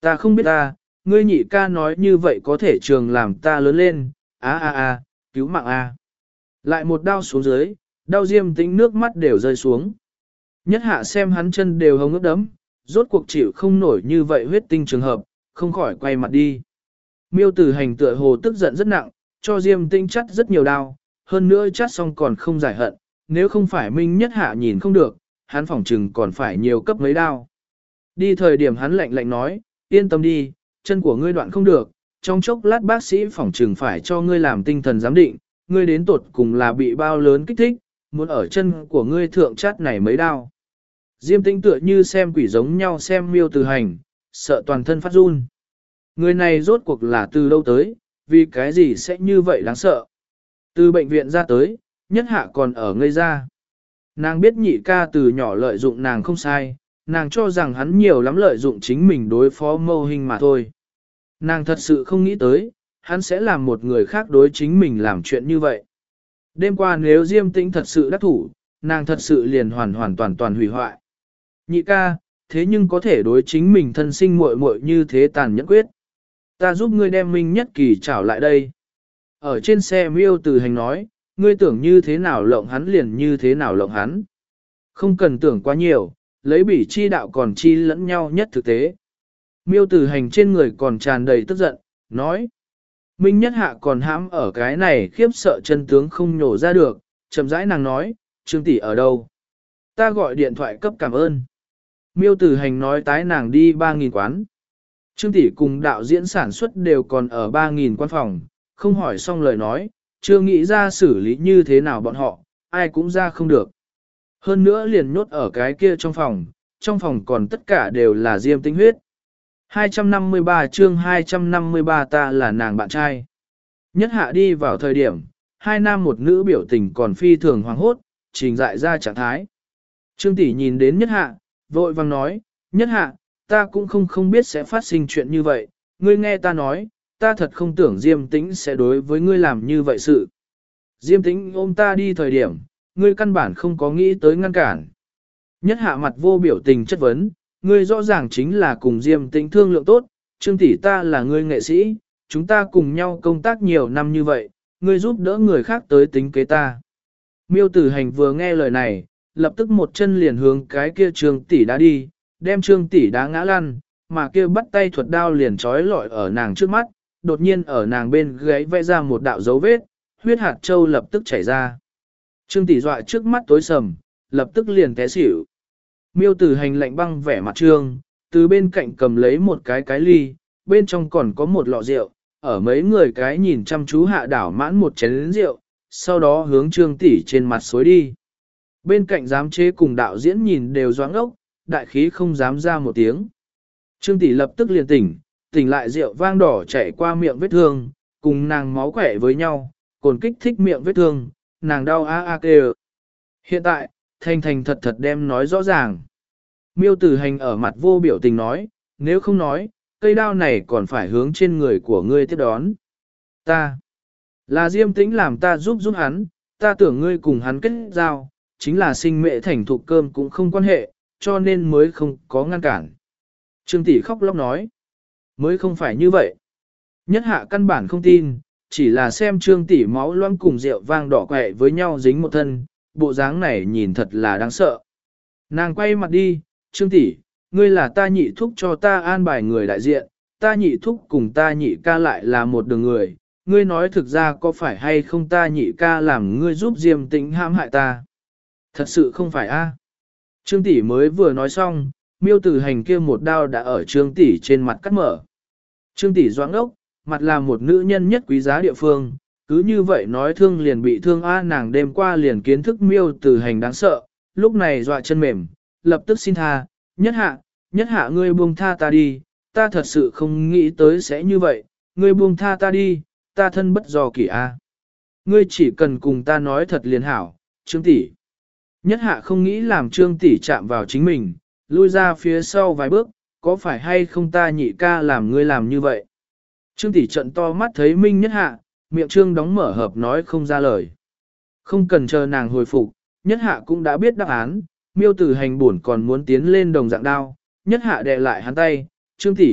Ta không biết ta, ngươi nhị ca nói như vậy có thể trường làm ta lớn lên, á á á, cứu mạng a. Lại một đau xuống dưới, đau Diêm Tĩnh nước mắt đều rơi xuống. Nhất hạ xem hắn chân đều hồng ướt đấm, rốt cuộc chịu không nổi như vậy huyết tinh trường hợp, không khỏi quay mặt đi. Miêu Tử Hành tựa hồ tức giận rất nặng, cho Diêm Tĩnh chắt rất nhiều đau, hơn nữa chắt xong còn không giải hận, nếu không phải Minh Nhất hạ nhìn không được, hắn phỏng chừng còn phải nhiều cấp mấy đau. Đi thời điểm hắn lạnh lạnh nói, yên tâm đi, chân của ngươi đoạn không được, trong chốc lát bác sĩ phỏng chừng phải cho ngươi làm tinh thần giám định, ngươi đến tột cùng là bị bao lớn kích thích, muốn ở chân của ngươi thượng chát này mấy đau. Diêm Tĩnh tựa như xem quỷ giống nhau xem Miêu Tử Hành, sợ toàn thân phát run. Người này rốt cuộc là từ đâu tới, vì cái gì sẽ như vậy đáng sợ. Từ bệnh viện ra tới, Nhất hạ còn ở ngây ra. Nàng biết nhị ca từ nhỏ lợi dụng nàng không sai, nàng cho rằng hắn nhiều lắm lợi dụng chính mình đối phó Mâu Hình mà thôi. Nàng thật sự không nghĩ tới, hắn sẽ làm một người khác đối chính mình làm chuyện như vậy. Đêm qua nếu Diêm Tĩnh thật sự đắc thủ, nàng thật sự liền hoàn hoàn toàn toàn hủy hoại. Nhị ca, thế nhưng có thể đối chính mình thân sinh muội muội như thế tàn nhẫn quyết. Ta giúp ngươi đem Minh Nhất Kỳ trảo lại đây. Ở trên xe Miêu Tử Hành nói, ngươi tưởng như thế nào lộng hắn liền như thế nào lộng hắn. Không cần tưởng quá nhiều, lấy bỉ chi đạo còn chi lẫn nhau nhất thực tế. Miêu Tử Hành trên người còn tràn đầy tức giận, nói. Minh Nhất hạ còn hãm ở cái này khiếp sợ chân tướng không nhổ ra được, chậm rãi nàng nói, Trương tỷ ở đâu? Ta gọi điện thoại cấp cảm ơn. Miêu Tử Hành nói tái nàng đi ba nghìn quán. Trương tỷ cùng đạo diễn sản xuất đều còn ở ba nghìn quán phòng, không hỏi xong lời nói, chưa nghĩ ra xử lý như thế nào bọn họ, ai cũng ra không được. Hơn nữa liền nhốt ở cái kia trong phòng, trong phòng còn tất cả đều là Diêm Tĩnh huyết. hai trăm năm mươi ba chương hai trăm năm mươi ba ta là nàng bạn trai. Nhất hạ đi vào thời điểm, hai nam một nữ biểu tình còn phi thường hoàng hốt, trình dại ra trạng thái. Trương tỷ nhìn đến nhất hạ, vội vang nói, nhất hạ, ta cũng không không biết sẽ phát sinh chuyện như vậy, ngươi nghe ta nói, ta thật không tưởng Diêm Tĩnh sẽ đối với ngươi làm như vậy sự. Diêm Tĩnh ôm ta đi thời điểm, ngươi căn bản không có nghĩ tới ngăn cản. Nhất hạ mặt vô biểu tình chất vấn, ngươi rõ ràng chính là cùng Diêm Tĩnh thương lượng tốt, Trương tỷ ta là ngươi nghệ sĩ, chúng ta cùng nhau công tác nhiều năm như vậy, ngươi giúp đỡ người khác tới tính kế ta. Miêu Tử Hành vừa nghe lời này, lập tức một chân liền hướng cái kia Trương tỷ đá đi, đem Trương tỷ đá ngã lăn, mà kia bắt tay thuật đao liền trói lọi ở nàng trước mắt, đột nhiên ở nàng bên gáy vẽ ra một đạo dấu vết, huyết hạt châu lập tức chảy ra. Trương tỷ dọa trước mắt tối sầm, lập tức liền té xỉu. Miêu Tử Hành lạnh băng vẻ mặt Trương, từ bên cạnh cầm lấy một cái cái ly, bên trong còn có một lọ rượu, ở mấy người cái nhìn chăm chú hạ đảo mãn một chén rượu, sau đó hướng Trương tỷ trên mặt xối đi. Bên cạnh giám chế cùng đạo diễn nhìn đều doáng ốc, đại khí không dám ra một tiếng. Trương tỷ lập tức liền tỉnh, tỉnh lại rượu vang đỏ chảy qua miệng vết thương, cùng nàng máu khỏe với nhau, cồn kích thích miệng vết thương, nàng đau a a kêu. Hiện tại, thành thành thật thật đem nói rõ ràng. Miêu Tử Hành ở mặt vô biểu tình nói, nếu không nói, cây đao này còn phải hướng trên người của ngươi tiếp đón. Ta, là Diêm Tĩnh làm ta giúp giúp hắn, ta tưởng ngươi cùng hắn kết giao, chính là sinh mẹ thành thục cơm cũng không quan hệ, cho nên mới không có ngăn cản. Trương tỷ khóc lóc nói, mới không phải như vậy. Nhất hạ căn bản không tin, chỉ là xem Trương tỷ máu loãng cùng rượu vang đỏ quẹ với nhau dính một thân, bộ dáng này nhìn thật là đáng sợ. Nàng quay mặt đi, Trương tỷ, ngươi là ta nhị thúc cho ta an bài người đại diện, ta nhị thúc cùng ta nhị ca lại là một đường người, ngươi nói thực ra có phải hay không ta nhị ca làm ngươi giúp Diêm Tĩnh hãm hại ta? Thật sự không phải a. Trương tỷ mới vừa nói xong, Miêu Tử Hành kia một đao đã ở Trương tỷ trên mặt cắt mở. Trương tỷ doãn ốc, mặt là một nữ nhân nhất quý giá địa phương, cứ như vậy nói thương liền bị thương a nàng đêm qua liền kiến thức Miêu Tử Hành đáng sợ, lúc này dọa chân mềm, lập tức xin tha, nhất hạ, nhất hạ ngươi buông tha ta đi, ta thật sự không nghĩ tới sẽ như vậy, ngươi buông tha ta đi, ta thân bất do kỷ a. Ngươi chỉ cần cùng ta nói thật liền hảo, Trương tỷ. Nhất hạ không nghĩ làm Trương tỷ chạm vào chính mình, lui ra phía sau vài bước, có phải hay không ta nhị ca làm ngươi làm như vậy? Trương tỷ trận to mắt thấy Minh Nhất hạ, miệng Trương đóng mở hợp nói không ra lời. Không cần chờ nàng hồi phục, Nhất hạ cũng đã biết đáp án, Miêu Tử Hành buồn còn muốn tiến lên đồng dạng đao, Nhất hạ đè lại hắn tay, Trương tỷ,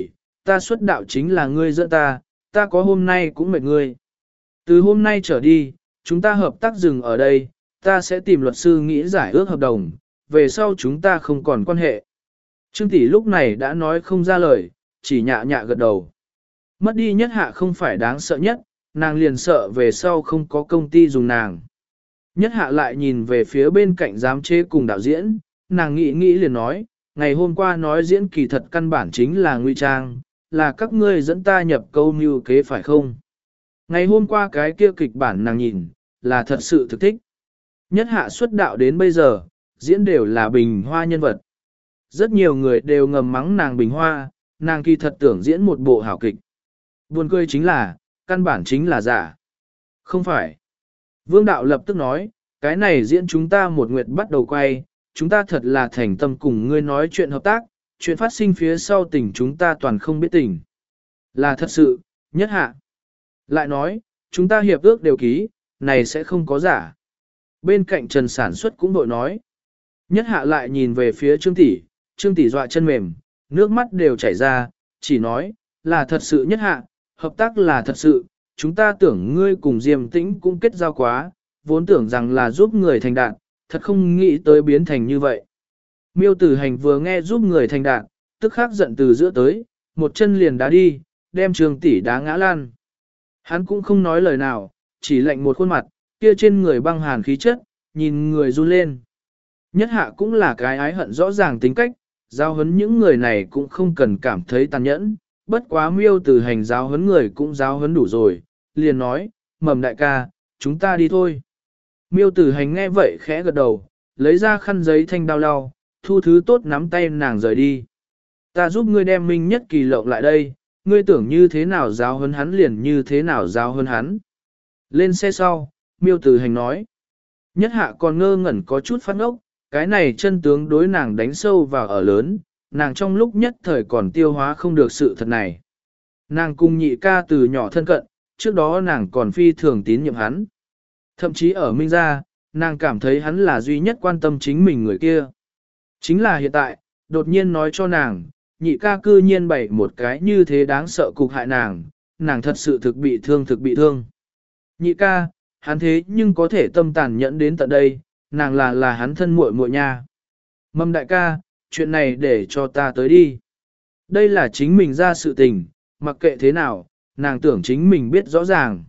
ta xuất đạo chính là ngươi dẫn ta, ta có hôm nay cũng mệt ngươi. Từ hôm nay trở đi, chúng ta hợp tác dừng ở đây, ta sẽ tìm luật sư nghĩ giải ước hợp đồng, về sau chúng ta không còn quan hệ. Trương tỷ lúc này đã nói không ra lời, chỉ nhạ nhạ gật đầu. Mất đi nhất hạ không phải đáng sợ nhất, nàng liền sợ về sau không có công ty dùng nàng. Nhất hạ lại nhìn về phía bên cạnh giám chế cùng đạo diễn, nàng nghĩ nghĩ liền nói, ngày hôm qua nói diễn kỳ thật căn bản chính là ngụy trang, là các ngươi dẫn ta nhập câu mưu kế phải không? Ngày hôm qua cái kia kịch bản nàng nhìn, là thật sự thực thích. Nhất hạ xuất đạo đến bây giờ, diễn đều là bình hoa nhân vật. Rất nhiều người đều ngầm mắng nàng bình hoa, nàng kỳ thật tưởng diễn một bộ hảo kịch. Buồn cười chính là, căn bản chính là giả. Không phải. Vương đạo lập tức nói, cái này diễn chúng ta một nguyệt bắt đầu quay, chúng ta thật là thành tâm cùng ngươi nói chuyện hợp tác, chuyện phát sinh phía sau tình chúng ta toàn không biết tình. Là thật sự, nhất hạ. Lại nói, chúng ta hiệp ước đều ký, này sẽ không có giả. Bên cạnh Trần sản xuất cũng đội nói. Nhất hạ lại nhìn về phía Trương tỷ, Trương tỷ dọa chân mềm, nước mắt đều chảy ra, chỉ nói, là thật sự nhất hạ, hợp tác là thật sự, chúng ta tưởng ngươi cùng Diêm Tĩnh cũng kết giao quá, vốn tưởng rằng là giúp người thành đạt, thật không nghĩ tới biến thành như vậy. Miêu Tử Hành vừa nghe giúp người thành đạt, tức khắc giận từ giữa tới, một chân liền đá đi, đem Trương tỷ đá ngã lan. Hắn cũng không nói lời nào, chỉ lạnh một khuôn mặt, kia trên người băng hàn khí chất, nhìn người run lên. Nhất hạ cũng là cái ái hận rõ ràng tính cách, giao huấn những người này cũng không cần cảm thấy tàn nhẫn, bất quá Miêu Tử Hành giáo huấn người cũng giáo huấn đủ rồi, liền nói, Mầm đại ca, chúng ta đi thôi. Miêu Tử Hành nghe vậy khẽ gật đầu, lấy ra khăn giấy thanh đao lau, thu thứ tốt nắm tay nàng rời đi. Ta giúp ngươi đem Minh Nhất Kỳ lộng lại đây, ngươi tưởng như thế nào giáo huấn hắn liền như thế nào giáo huấn hắn. Lên xe sau, Miêu Tử Hành nói. Nhất hạ còn ngơ ngẩn có chút phát ngốc, cái này chân tướng đối nàng đánh sâu vào ở lớn, nàng trong lúc nhất thời còn tiêu hóa không được sự thật này. Nàng cùng nhị ca từ nhỏ thân cận, trước đó nàng còn phi thường tín nhiệm hắn. Thậm chí ở Minh gia, nàng cảm thấy hắn là duy nhất quan tâm chính mình người kia. Chính là hiện tại, đột nhiên nói cho nàng, nhị ca cư nhiên bày một cái như thế đáng sợ cục hại nàng, nàng thật sự thực bị thương thực bị thương. Nhị ca, hắn thế nhưng có thể tâm tàn nhẫn đến tận đây, nàng là là hắn thân muội muội nha. Mâm đại ca, chuyện này để cho ta tới đi. Đây là chính mình ra sự tình, mặc kệ thế nào, nàng tưởng chính mình biết rõ ràng.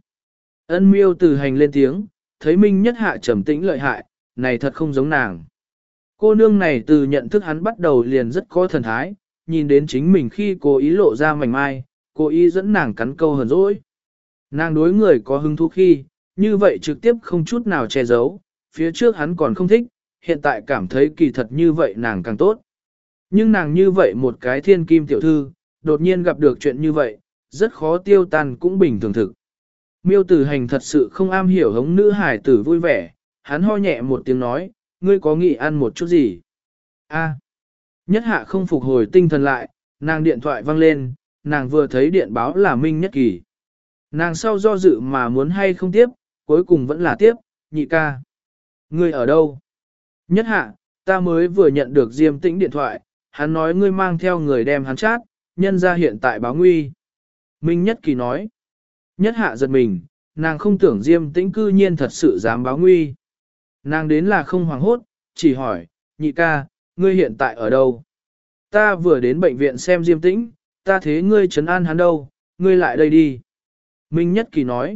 Ân Miêu Tử Hành lên tiếng, thấy Minh Nhất hạ trầm tĩnh lợi hại, này thật không giống nàng. Cô nương này từ nhận thức hắn bắt đầu liền rất có thần thái, nhìn đến chính mình khi cố ý lộ ra mảnh mai, cố ý dẫn nàng cắn câu hờn dỗi. Nàng đối người có hứng thú khi, như vậy trực tiếp không chút nào che giấu, phía trước hắn còn không thích, hiện tại cảm thấy kỳ thật như vậy nàng càng tốt. Nhưng nàng như vậy một cái thiên kim tiểu thư, đột nhiên gặp được chuyện như vậy, rất khó tiêu tan cũng bình thường thực. Miêu Tử Hành thật sự không am hiểu hống nữ hải tử vui vẻ, hắn ho nhẹ một tiếng nói, ngươi có nghĩ ăn một chút gì? A. Nhất hạ không phục hồi tinh thần lại, nàng điện thoại vang lên, nàng vừa thấy điện báo là Minh Nhất Kỳ. Nàng sau do dự mà muốn hay không tiếp, cuối cùng vẫn là tiếp, nhị ca. Ngươi ở đâu? Nhất hạ, ta mới vừa nhận được Diêm Tĩnh điện thoại, hắn nói ngươi mang theo người đem hắn chát, nhân ra hiện tại báo nguy. Minh Nhất Kỳ nói. Nhất hạ giật mình, nàng không tưởng Diêm Tĩnh cư nhiên thật sự dám báo nguy. Nàng đến là không hoảng hốt, chỉ hỏi, nhị ca, ngươi hiện tại ở đâu? Ta vừa đến bệnh viện xem Diêm Tĩnh, ta thế ngươi trấn an hắn đâu, ngươi lại đây đi. Minh Nhất Kỳ nói,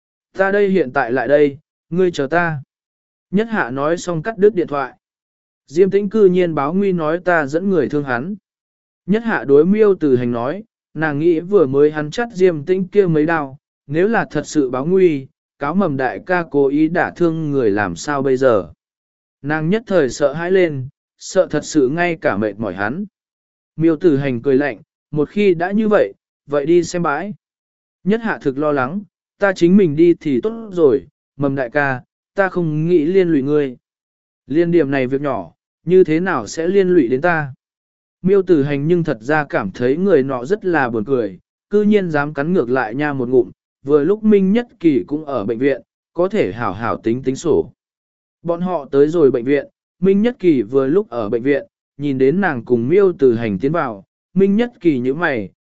ta đây hiện tại lại đây, ngươi chờ ta. Nhất hạ nói xong cắt đứt điện thoại. Diêm Tĩnh cư nhiên báo nguy nói ta dẫn người thương hắn. Nhất hạ đối Miêu Tử Hành nói, nàng nghĩ vừa mới hắn chắt Diêm Tĩnh kia mấy đau, nếu là thật sự báo nguy, cáo Mầm đại ca cố ý đả thương người làm sao bây giờ. Nàng nhất thời sợ hãi lên, sợ thật sự ngay cả mệt mỏi hắn. Miêu Tử Hành cười lạnh, một khi đã như vậy, vậy đi xem bãi. Nhất hạ thực lo lắng, ta chính mình đi thì tốt rồi, Mầm đại ca, ta không nghĩ liên lụy ngươi. Liên điểm này việc nhỏ, như thế nào sẽ liên lụy đến ta? Miêu Tử Hành nhưng thật ra cảm thấy người nọ rất là buồn cười, cư nhiên dám cắn ngược lại nha một ngụm, vừa lúc Minh Nhất Kỳ cũng ở bệnh viện, có thể hảo hảo tính tính sổ. Bọn họ tới rồi bệnh viện, Minh Nhất Kỳ vừa lúc ở bệnh viện, nhìn đến nàng cùng Miêu Tử Hành tiến vào, Minh Nhất Kỳ như mày,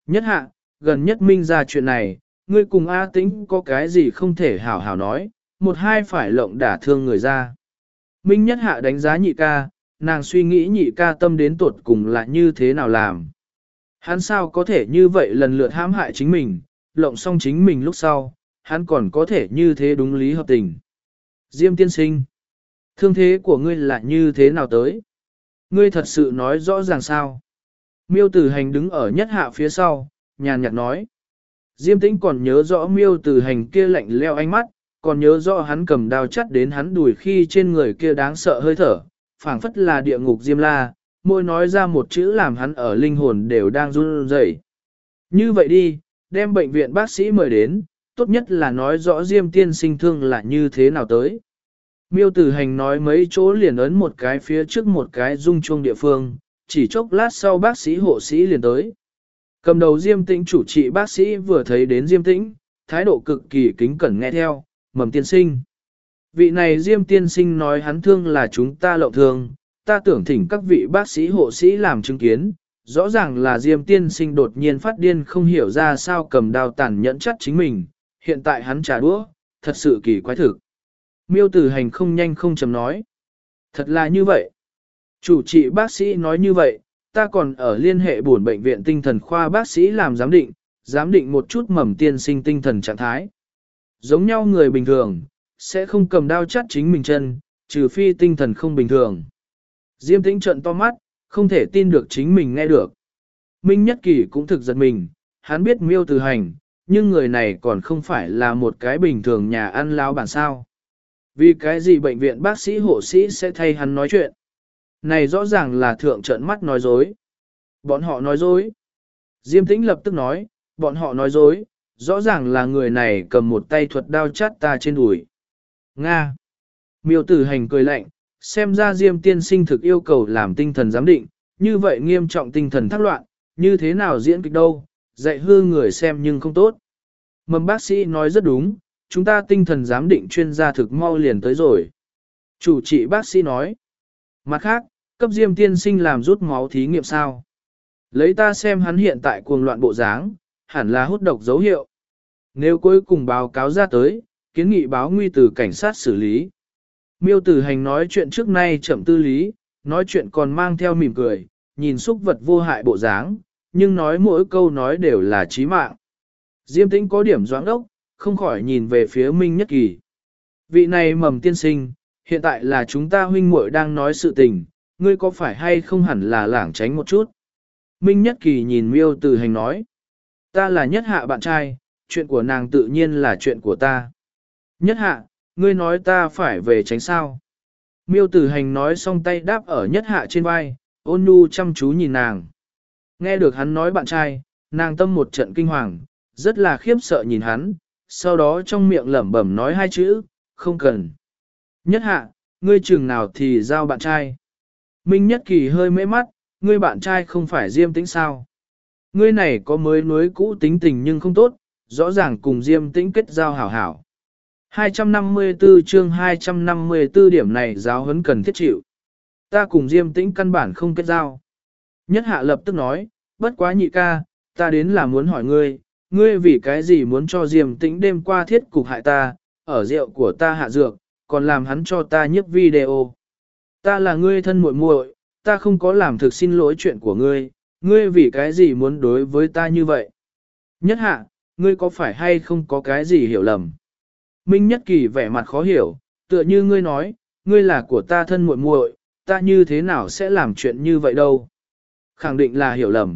nhất hạ, gần nhất Minh ra chuyện này, ngươi cùng A Tĩnh có cái gì không thể hảo hảo nói, một hai phải lộng đả thương người ra. Minh nhất hạ đánh giá nhị ca, nàng suy nghĩ nhị ca tâm đến tuột cùng là như thế nào làm. Hắn sao có thể như vậy lần lượt hãm hại chính mình, lộng xong chính mình lúc sau, hắn còn có thể như thế đúng lý hợp tình. Diêm tiên sinh, thương thế của ngươi là như thế nào tới? Ngươi thật sự nói rõ ràng sao? Miêu Tử Hành đứng ở nhất hạ phía sau, nhàn nhạt nói. Diêm Tĩnh còn nhớ rõ Miêu Tử Hành kia lạnh leo ánh mắt, còn nhớ rõ hắn cầm đao chắt đến hắn đùi khi trên người kia đáng sợ hơi thở, phảng phất là địa ngục Diêm La, môi nói ra một chữ làm hắn ở linh hồn đều đang run rẩy. Như vậy đi, đem bệnh viện bác sĩ mời đến, tốt nhất là nói rõ Diêm tiên sinh thương là như thế nào tới. Miêu Tử Hành nói mấy chỗ liền ấn một cái phía trước một cái rung chuông địa phương, chỉ chốc lát sau bác sĩ hộ sĩ liền tới. Cầm đầu Diêm Tĩnh chủ trị bác sĩ vừa thấy đến Diêm Tĩnh, thái độ cực kỳ kính cẩn nghe theo, Mầm tiên sinh. Vị này Diêm tiên sinh nói hắn thương là chúng ta lộng thương, ta tưởng thỉnh các vị bác sĩ hộ sĩ làm chứng kiến, rõ ràng là Diêm tiên sinh đột nhiên phát điên không hiểu ra sao cầm đao tàn nhẫn chắc chính mình, hiện tại hắn trả đũa, thật sự kỳ quái thực. Miêu Tử Hành không nhanh không chậm nói. Thật là như vậy. Chủ trị bác sĩ nói như vậy, ta còn ở liên hệ buồn bệnh viện tinh thần khoa bác sĩ làm giám định, giám định một chút Mầm tiên sinh tinh thần trạng thái. Giống nhau người bình thường, sẽ không cầm đao chắt chính mình chân, trừ phi tinh thần không bình thường. Diêm Tĩnh trợn to mắt, không thể tin được chính mình nghe được. Minh Nhất Kỳ cũng thực giật mình, hắn biết Miêu Tử Hành, nhưng người này còn không phải là một cái bình thường nhà ăn lao bản sao. Vì cái gì bệnh viện bác sĩ hộ sĩ sẽ thay hắn nói chuyện? Này rõ ràng là thượng trợn mắt nói dối. Bọn họ nói dối. Diêm Tĩnh lập tức nói, bọn họ nói dối, rõ ràng là người này cầm một tay thuật đao chát ta trên đùi. Nga. Miêu Tử Hành cười lạnh, xem ra Diêm tiên sinh thực yêu cầu làm tinh thần giám định, như vậy nghiêm trọng tinh thần thác loạn, như thế nào diễn kịch đâu, dạy hư người xem nhưng không tốt. Mầm bác sĩ nói rất đúng, chúng ta tinh thần giám định chuyên gia thực mau liền tới rồi. Chủ trị bác sĩ nói. Mặt khác, cấp Diêm tiên sinh làm rút máu thí nghiệm sao. Lấy ta xem hắn hiện tại cuồng loạn bộ dáng, hẳn là hút độc dấu hiệu. Nếu cuối cùng báo cáo ra tới, kiến nghị báo nguy từ cảnh sát xử lý. Miêu Tử Hành nói chuyện trước nay chậm tư lý, nói chuyện còn mang theo mỉm cười, nhìn xúc vật vô hại bộ dáng, nhưng nói mỗi câu nói đều là chí mạng. Diêm Tĩnh có điểm doãn ốc, không khỏi nhìn về phía Minh Nhất Kỳ. Vị này Mầm tiên sinh, hiện tại là chúng ta huynh muội đang nói sự tình, ngươi có phải hay không hẳn là lảng tránh một chút. Minh Nhất Kỳ nhìn Miêu Tử Hành nói, ta là Nhất Hạ bạn trai, chuyện của nàng tự nhiên là chuyện của ta. Nhất Hạ, ngươi nói ta phải về tránh sao. Miêu Tử Hành nói xong tay đáp ở Nhất Hạ trên vai, ôn nhu chăm chú nhìn nàng. Nghe được hắn nói bạn trai, nàng tâm một trận kinh hoàng, rất là khiếp sợ nhìn hắn, sau đó trong miệng lẩm bẩm nói hai chữ, không cần. Nhất Hạ, ngươi chừng nào thì giao bạn trai. Minh Nhất Kỳ hơi mễ mắt, ngươi bạn trai không phải Diêm Tĩnh sao. Ngươi này có mới núi cũ tính tình nhưng không tốt, rõ ràng cùng Diêm Tĩnh kết giao hảo hảo. hai trăm năm mươi tư chương hai trăm năm mươi tư điểm này giáo huấn cần thiết chịu. Ta cùng Diêm Tĩnh căn bản không kết giao. Nhất Hạ lập tức nói, bất quá nhị ca, ta đến là muốn hỏi ngươi, ngươi vì cái gì muốn cho Diêm Tĩnh đêm qua thiết cục hại ta, ở rượu của ta hạ dược, còn làm hắn cho ta nhấp video. Ta là ngươi thân muội muội, ta không có làm thực xin lỗi chuyện của ngươi, ngươi vì cái gì muốn đối với ta như vậy? Nhất Hạ, ngươi có phải hay không có cái gì hiểu lầm? Minh Nhất Kỳ vẻ mặt khó hiểu, tựa như ngươi nói, ngươi là của ta thân muội muội, ta như thế nào sẽ làm chuyện như vậy đâu? Khẳng định là hiểu lầm.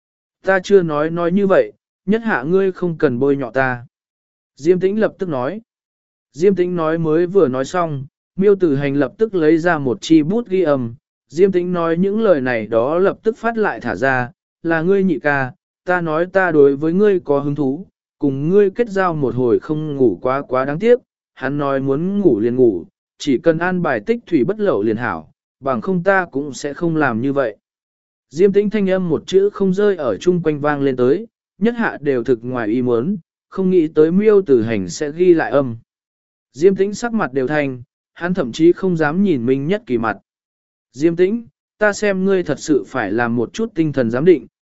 Ta chưa nói nói như vậy, Nhất Hạ ngươi không cần bôi nhọ ta. Diêm Tĩnh lập tức nói. Diêm Tĩnh nói mới vừa nói xong, Miêu Tử Hành lập tức lấy ra một chi bút ghi âm. Diêm Tĩnh nói những lời này đó lập tức phát lại thả ra, là ngươi nhị ca, ta nói ta đối với ngươi có hứng thú, cùng ngươi kết giao một hồi không ngủ quá quá đáng tiếc, hắn nói muốn ngủ liền ngủ, chỉ cần an bài tích thủy bất lậu liền hảo, bằng không ta cũng sẽ không làm như vậy. Diêm Tĩnh thanh âm một chữ không rơi ở chung quanh vang lên tới, Nhất Hạ đều thực ngoài ý muốn, không nghĩ tới Miêu Tử Hành sẽ ghi lại âm. Diêm Tĩnh sắc mặt đều thành, hắn thậm chí không dám nhìn Minh Nhất Kỳ mặt. Diêm Tĩnh, ta xem ngươi thật sự phải làm một chút tinh thần giám định,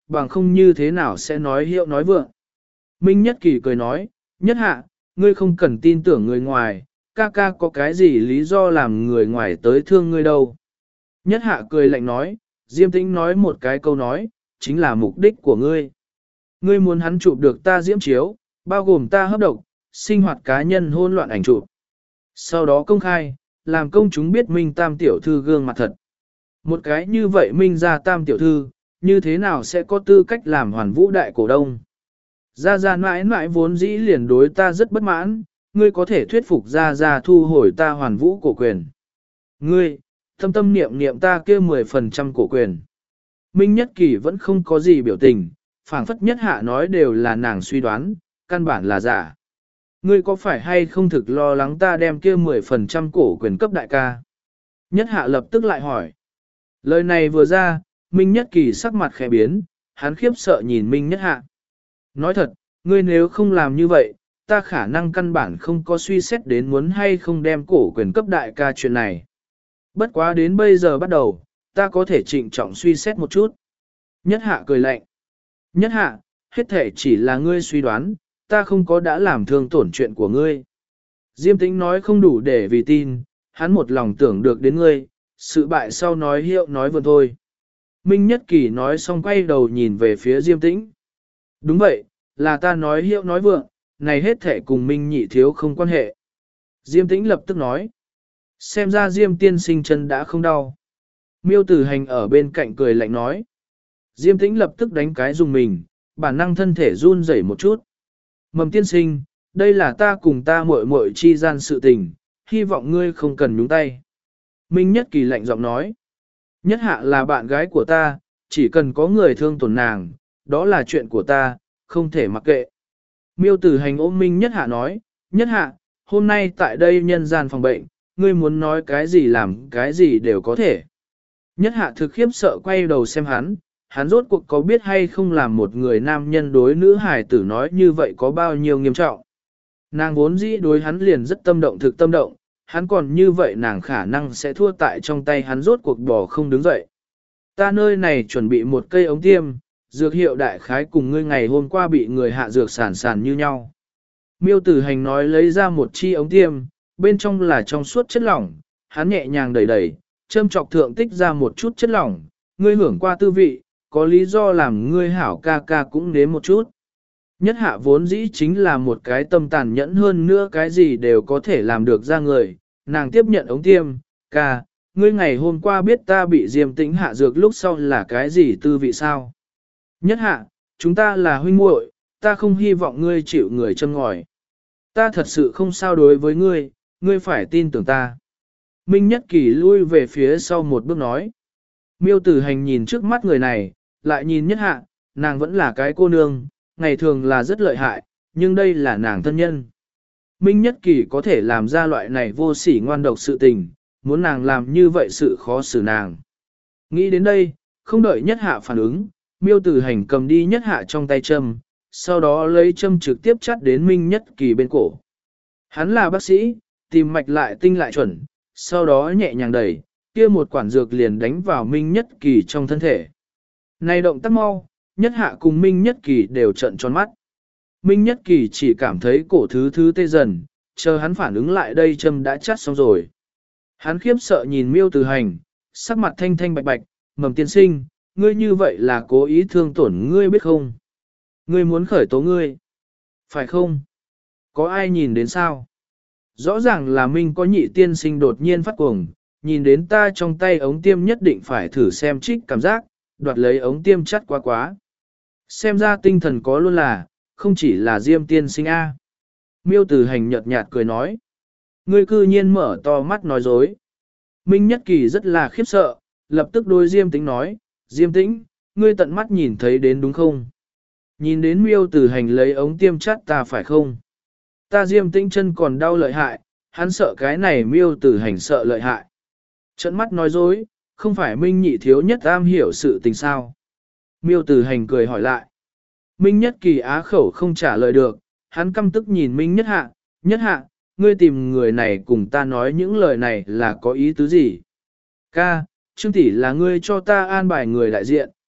bằng không như thế nào sẽ nói hiệu nói vượng. Minh Nhất Kỳ cười nói, Nhất Hạ, ngươi không cần tin tưởng người ngoài, ca ca có cái gì lý do làm người ngoài tới thương ngươi đâu. Nhất Hạ cười lạnh nói, Diêm Tĩnh nói một cái câu nói, chính là mục đích của ngươi. Ngươi muốn hắn chụp được ta diễm chiếu, bao gồm ta hấp độc, sinh hoạt cá nhân hôn loạn ảnh chụp. Sau đó công khai, làm công chúng biết Minh Tam tiểu thư gương mặt thật. Một cái như vậy Minh ra Tam tiểu thư, như thế nào sẽ có tư cách làm hoàn vũ đại cổ đông? Gia Gia mãi mãi vốn dĩ liền đối ta rất bất mãn, ngươi có thể thuyết phục Gia Gia thu hồi ta hoàn vũ cổ quyền. Ngươi, thâm tâm niệm niệm ta kia mười phần trăm cổ quyền. Minh Nhất Kỳ vẫn không có gì biểu tình, phảng phất Nhất Hạ nói đều là nàng suy đoán, căn bản là giả. Ngươi có phải hay không thực lo lắng ta đem kia mười phần trăm cổ quyền cấp đại ca? Nhất Hạ lập tức lại hỏi. Lời này vừa ra, Minh Nhất Kỳ sắc mặt khẽ biến, hắn khiếp sợ nhìn Minh Nhất Hạ. Nói thật, ngươi nếu không làm như vậy, ta khả năng căn bản không có suy xét đến muốn hay không đem cổ quyền cấp đại ca chuyện này. Bất quá đến bây giờ bắt đầu, ta có thể trịnh trọng suy xét một chút. Nhất Hạ cười lạnh. Nhất Hạ, hết thể chỉ là ngươi suy đoán, ta không có đã làm thương tổn chuyện của ngươi. Diêm Tĩnh nói không đủ để vì tin, hắn một lòng tưởng được đến ngươi, sự bại sau nói hiệu nói vượn thôi. Minh Nhất Kỳ nói xong quay đầu nhìn về phía Diêm Tĩnh. Đúng vậy, là ta nói hiệu nói vượng, này hết thể cùng Minh nhị thiếu không quan hệ. Diêm Tĩnh lập tức nói. Xem ra Diêm tiên sinh chân đã không đau. Miêu Tử Hành ở bên cạnh cười lạnh nói. Diêm Tĩnh lập tức đánh cái dùng mình, bản năng thân thể run rẩy một chút. Mầm tiên sinh, đây là ta cùng ta muội muội chi gian sự tình, hy vọng ngươi không cần nhúng tay. Minh Nhất Kỳ lạnh giọng nói. Nhất Hạ là bạn gái của ta, chỉ cần có người thương tổn nàng, đó là chuyện của ta, không thể mặc kệ. Miêu Tử Hành ôm Minh Nhất Hạ nói, Nhất Hạ, hôm nay tại đây nhân gian phòng bệnh, ngươi muốn nói cái gì làm cái gì đều có thể. Nhất Hạ thực khiếp sợ quay đầu xem hắn, hắn rốt cuộc có biết hay không làm một người nam nhân đối nữ hài tử nói như vậy có bao nhiêu nghiêm trọng. Nàng vốn dĩ đối hắn liền rất tâm động thực tâm động, hắn còn như vậy nàng khả năng sẽ thua tại trong tay hắn rốt cuộc bỏ không đứng dậy. Ta nơi này chuẩn bị một cây ống tiêm, dược hiệu đại khái cùng ngươi ngày hôm qua bị người hạ dược sản sản như nhau. Miêu Tử Hành nói lấy ra một chi ống tiêm, bên trong là trong suốt chất lỏng, hắn nhẹ nhàng đẩy đẩy, châm chọc thượng tích ra một chút chất lỏng, ngươi hưởng qua tư vị, có lý do làm ngươi hảo ca ca cũng nếm một chút. Nhất Hạ vốn dĩ chính là một cái tâm tàn nhẫn hơn nữa cái gì đều có thể làm được ra người, nàng tiếp nhận ống tiêm, ca, ngươi ngày hôm qua biết ta bị Diêm Tĩnh hạ dược lúc sau là cái gì tư vị sao? Nhất Hạ, chúng ta là huynh muội, ta không hy vọng ngươi chịu người châm ngòi. Ta thật sự không sao đối với ngươi, ngươi phải tin tưởng ta. Minh Nhất Kỳ lui về phía sau một bước nói. Miêu Tử Hành nhìn trước mắt người này, lại nhìn Nhất Hạ, nàng vẫn là cái cô nương, ngày thường là rất lợi hại, nhưng đây là nàng thân nhân. Minh Nhất Kỳ có thể làm ra loại này vô sỉ ngoan độc sự tình, muốn nàng làm như vậy sự khó xử nàng. Nghĩ đến đây, không đợi Nhất Hạ phản ứng, Miêu Tử Hành cầm đi Nhất Hạ trong tay châm, sau đó lấy châm trực tiếp chắt đến Minh Nhất Kỳ bên cổ. Hắn là bác sĩ, tìm mạch lại tinh lại chuẩn, sau đó nhẹ nhàng đẩy, kia một quản dược liền đánh vào Minh Nhất Kỳ trong thân thể. Này động tác mau, Nhất Hạ cùng Minh Nhất Kỳ đều trợn tròn mắt. Minh Nhất Kỳ chỉ cảm thấy cổ thứ thứ tê dần, chờ hắn phản ứng lại đây châm đã chắt xong rồi. Hắn khiếp sợ nhìn Miêu Tử Hành, sắc mặt thanh thanh bạch bạch, Mầm tiên sinh, ngươi như vậy là cố ý thương tổn ngươi biết không? Ngươi muốn khởi tố ngươi. Phải không? Có ai nhìn đến sao? Rõ ràng là Minh có nhị tiên sinh đột nhiên phát cuồng, nhìn đến ta trong tay ống tiêm nhất định phải thử xem trích cảm giác, đoạt lấy ống tiêm chắt quá quá. Xem ra tinh thần có luôn là, không chỉ là Diêm tiên sinh A. Miêu Tử Hành nhợt nhạt cười nói. Ngươi cư nhiên mở to mắt nói dối. Minh Nhất Kỳ rất là khiếp sợ, lập tức đối Diêm Tĩnh nói, Diêm Tĩnh, ngươi tận mắt nhìn thấy đến đúng không? Nhìn đến Miêu Tử Hành lấy ống tiêm chắt ta phải không? Ta Diêm Tĩnh chân còn đau lợi hại, hắn sợ cái này Miêu Tử Hành sợ lợi hại. Trận mắt nói dối, không phải Minh nhị thiếu nhất am hiểu sự tình sao? Miêu Tử Hành cười hỏi lại. Minh Nhất Kỳ á khẩu không trả lời được, hắn căm tức nhìn Minh Nhất Hạ, Nhất Hạ, ngươi tìm người này cùng ta nói những lời này là có ý tứ gì? Ca, Trương tỷ là ngươi cho ta an bài người đại diện,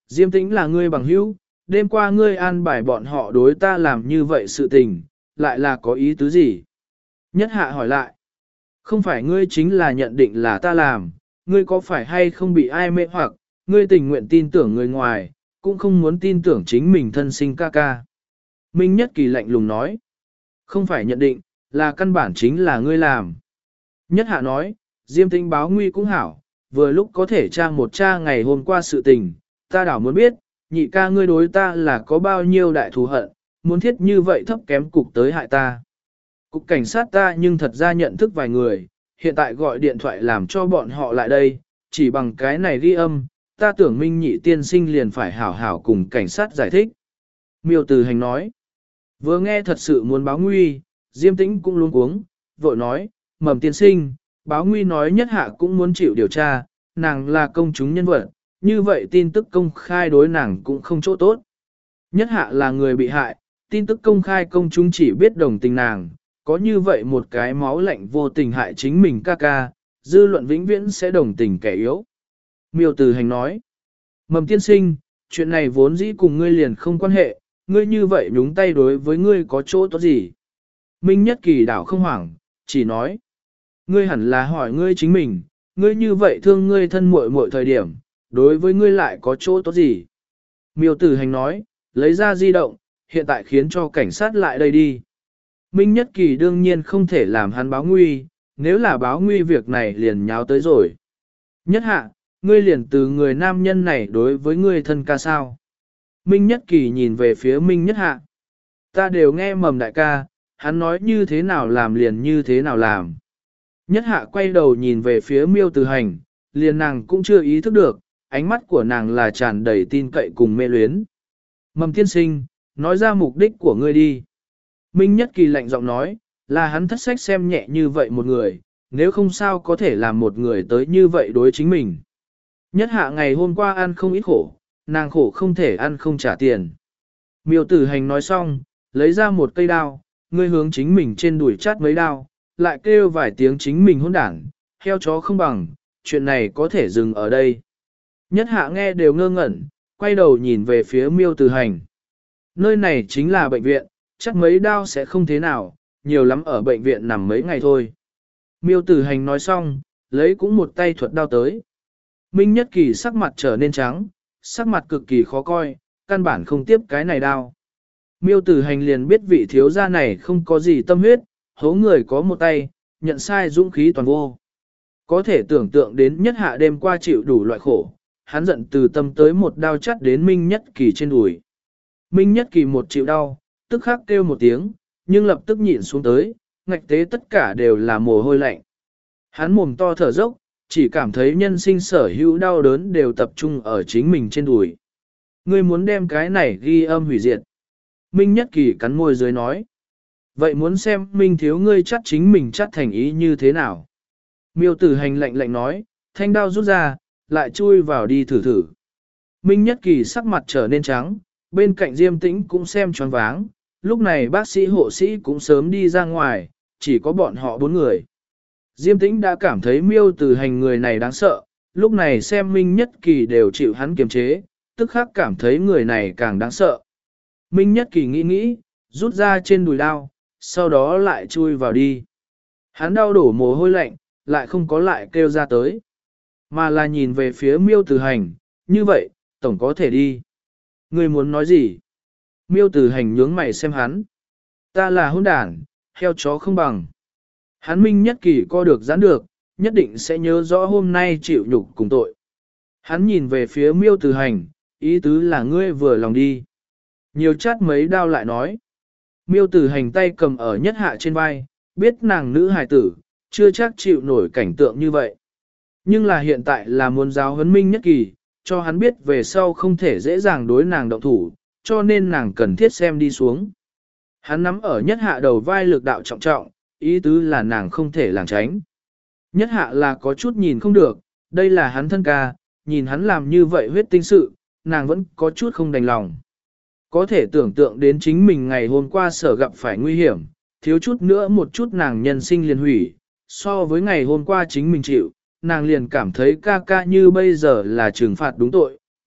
Diêm Tĩnh là ngươi bằng hữu, đêm qua ngươi an bài bọn họ đối ta làm như vậy sự tình, lại là có ý tứ gì? Nhất hạ hỏi lại. Không phải ngươi chính là nhận định là ta làm, ngươi có phải hay không bị ai mê hoặc, ngươi tình nguyện tin tưởng người ngoài, cũng không muốn tin tưởng chính mình thân sinh ca ca. Minh Nhất Kỳ lạnh lùng nói. Không phải nhận định, là căn bản chính là ngươi làm. Nhất hạ nói, Diêm Tĩnh báo nguy cũng hảo, vừa lúc có thể tra một tra ngày hôm qua sự tình, ta đảo muốn biết, nhị ca ngươi đối ta là có bao nhiêu đại thù hận, muốn thiết như vậy thấp kém cục tới hại ta. Cục cảnh sát ta nhưng thật ra nhận thức vài người, hiện tại gọi điện thoại làm cho bọn họ lại đây, chỉ bằng cái này ghi âm, ta tưởng Minh Nhị tiên sinh liền phải hảo hảo cùng cảnh sát giải thích. Miêu Từ Hành nói, vừa nghe thật sự muốn báo nguy, Diêm Tĩnh cũng luống cuống, vội nói, Mầm tiên sinh, báo nguy nói nhất hạ cũng muốn chịu điều tra, nàng là công chúng nhân vật, như vậy tin tức công khai đối nàng cũng không chỗ tốt. Nhất hạ là người bị hại, tin tức công khai công chúng chỉ biết đồng tình nàng, có như vậy một cái máu lạnh vô tình hại chính mình ca ca, dư luận vĩnh viễn sẽ đồng tình kẻ yếu. Miêu Từ Hành nói, Mầm tiên sinh, chuyện này vốn dĩ cùng ngươi liền không quan hệ, ngươi như vậy nhúng tay đối với ngươi có chỗ tốt gì? Minh Nhất Kỳ đảo không hoảng, chỉ nói, ngươi hẳn là hỏi ngươi chính mình, ngươi như vậy thương ngươi thân muội muội thời điểm, đối với ngươi lại có chỗ tốt gì? Miêu Tử Hành nói, lấy ra di động, hiện tại khiến cho cảnh sát lại đây đi. Minh Nhất Kỳ đương nhiên không thể làm hắn báo nguy, nếu là báo nguy việc này liền nháo tới rồi. Nhất hạ, ngươi liền từ người nam nhân này đối với ngươi thân ca sao? Minh Nhất Kỳ nhìn về phía Minh Nhất Hạ. Ta đều nghe Mầm đại ca, hắn nói như thế nào làm liền như thế nào làm. Nhất Hạ quay đầu nhìn về phía Miêu Từ Hành, liền nàng cũng chưa ý thức được, ánh mắt của nàng là tràn đầy tin cậy cùng mê luyến. Mầm tiên sinh, nói ra mục đích của ngươi đi. Minh Nhất Kỳ lạnh giọng nói, là hắn thất sách xem nhẹ như vậy một người, nếu không sao có thể làm một người tới như vậy đối chính mình. Nhất Hạ ngày hôm qua ăn không ít khổ, nàng khổ không thể ăn không trả tiền. Miêu Tử Hành nói xong, lấy ra một cây đao, ngươi hướng chính mình trên đùi chát mấy đao, lại kêu vài tiếng chính mình hỗn đảng, heo chó không bằng, chuyện này có thể dừng ở đây. Nhất Hạ nghe đều ngơ ngẩn, quay đầu nhìn về phía Miêu Tử Hành. Nơi này chính là bệnh viện, chắc mấy đao sẽ không thế nào, nhiều lắm ở bệnh viện nằm mấy ngày thôi. Miêu Tử Hành nói xong, lấy cũng một tay thuật đao tới. Minh Nhất Kỳ sắc mặt trở nên trắng, sắc mặt cực kỳ khó coi, căn bản không tiếp cái này đao. Miêu Tử Hành liền biết vị thiếu gia này không có gì tâm huyết, hố người có một tay, nhận sai dũng khí toàn vô. Có thể tưởng tượng đến Nhất Hạ đêm qua chịu đủ loại khổ, hắn giận từ tâm tới một đao chắt đến Minh Nhất Kỳ trên đùi. Minh Nhất Kỳ một chịu đau, tức khắc kêu một tiếng, nhưng lập tức nhịn xuống tới, ngạch tế tất cả đều là mồ hôi lạnh. Hắn mồm to thở dốc, chỉ cảm thấy nhân sinh sở hữu đau đớn đều tập trung ở chính mình trên đùi. Ngươi muốn đem cái này ghi âm hủy diệt. Minh Nhất Kỳ cắn môi dưới nói. Vậy muốn xem Minh thiếu ngươi chắc chính mình chắc thành ý như thế nào. Miêu Tử Hành lạnh lạnh nói, thanh đao rút ra, lại chui vào đi thử thử. Minh Nhất Kỳ sắc mặt trở nên trắng, bên cạnh Diêm Tĩnh cũng xem choáng váng, lúc này bác sĩ hộ sĩ cũng sớm đi ra ngoài, chỉ có bọn họ bốn người. Diêm Tĩnh đã cảm thấy Miêu Tử Hành người này đáng sợ, lúc này xem Minh Nhất Kỳ đều chịu hắn kiềm chế, tức khắc cảm thấy người này càng đáng sợ. Minh Nhất Kỳ nghĩ nghĩ, rút ra trên đùi đao, sau đó lại chui vào đi. Hắn đau đổ mồ hôi lạnh, lại không có lại kêu ra tới, mà là nhìn về phía Miêu Tử Hành, như vậy, tổng có thể đi. Ngươi muốn nói gì? Miêu Tử Hành nhướng mày xem hắn. Ta là hỗn đản, heo chó không bằng. Hắn Minh Nhất Kỳ co được giãn được, nhất định sẽ nhớ rõ hôm nay chịu nhục cùng tội. Hắn nhìn về phía Miêu Tử Hành, ý tứ là ngươi vừa lòng đi. Nhiều chát mấy đao lại nói. Miêu Tử Hành tay cầm ở Nhất Hạ trên vai, biết nàng nữ hài tử, chưa chắc chịu nổi cảnh tượng như vậy. Nhưng là hiện tại là muốn giáo huấn Minh Nhất Kỳ, cho hắn biết về sau không thể dễ dàng đối nàng động thủ, cho nên nàng cần thiết xem đi xuống. Hắn nắm ở Nhất Hạ đầu vai lực đạo trọng trọng, ý tứ là nàng không thể lảng tránh. Nhất Hạ là có chút nhìn không được, đây là hắn thân ca, nhìn hắn làm như vậy huyết tinh sự, nàng vẫn có chút không đành lòng. Có thể tưởng tượng đến chính mình ngày hôm qua sở gặp phải nguy hiểm, thiếu chút nữa một chút nàng nhân sinh liền hủy, so với ngày hôm qua chính mình chịu, nàng liền cảm thấy ca ca như bây giờ là trừng phạt đúng tội,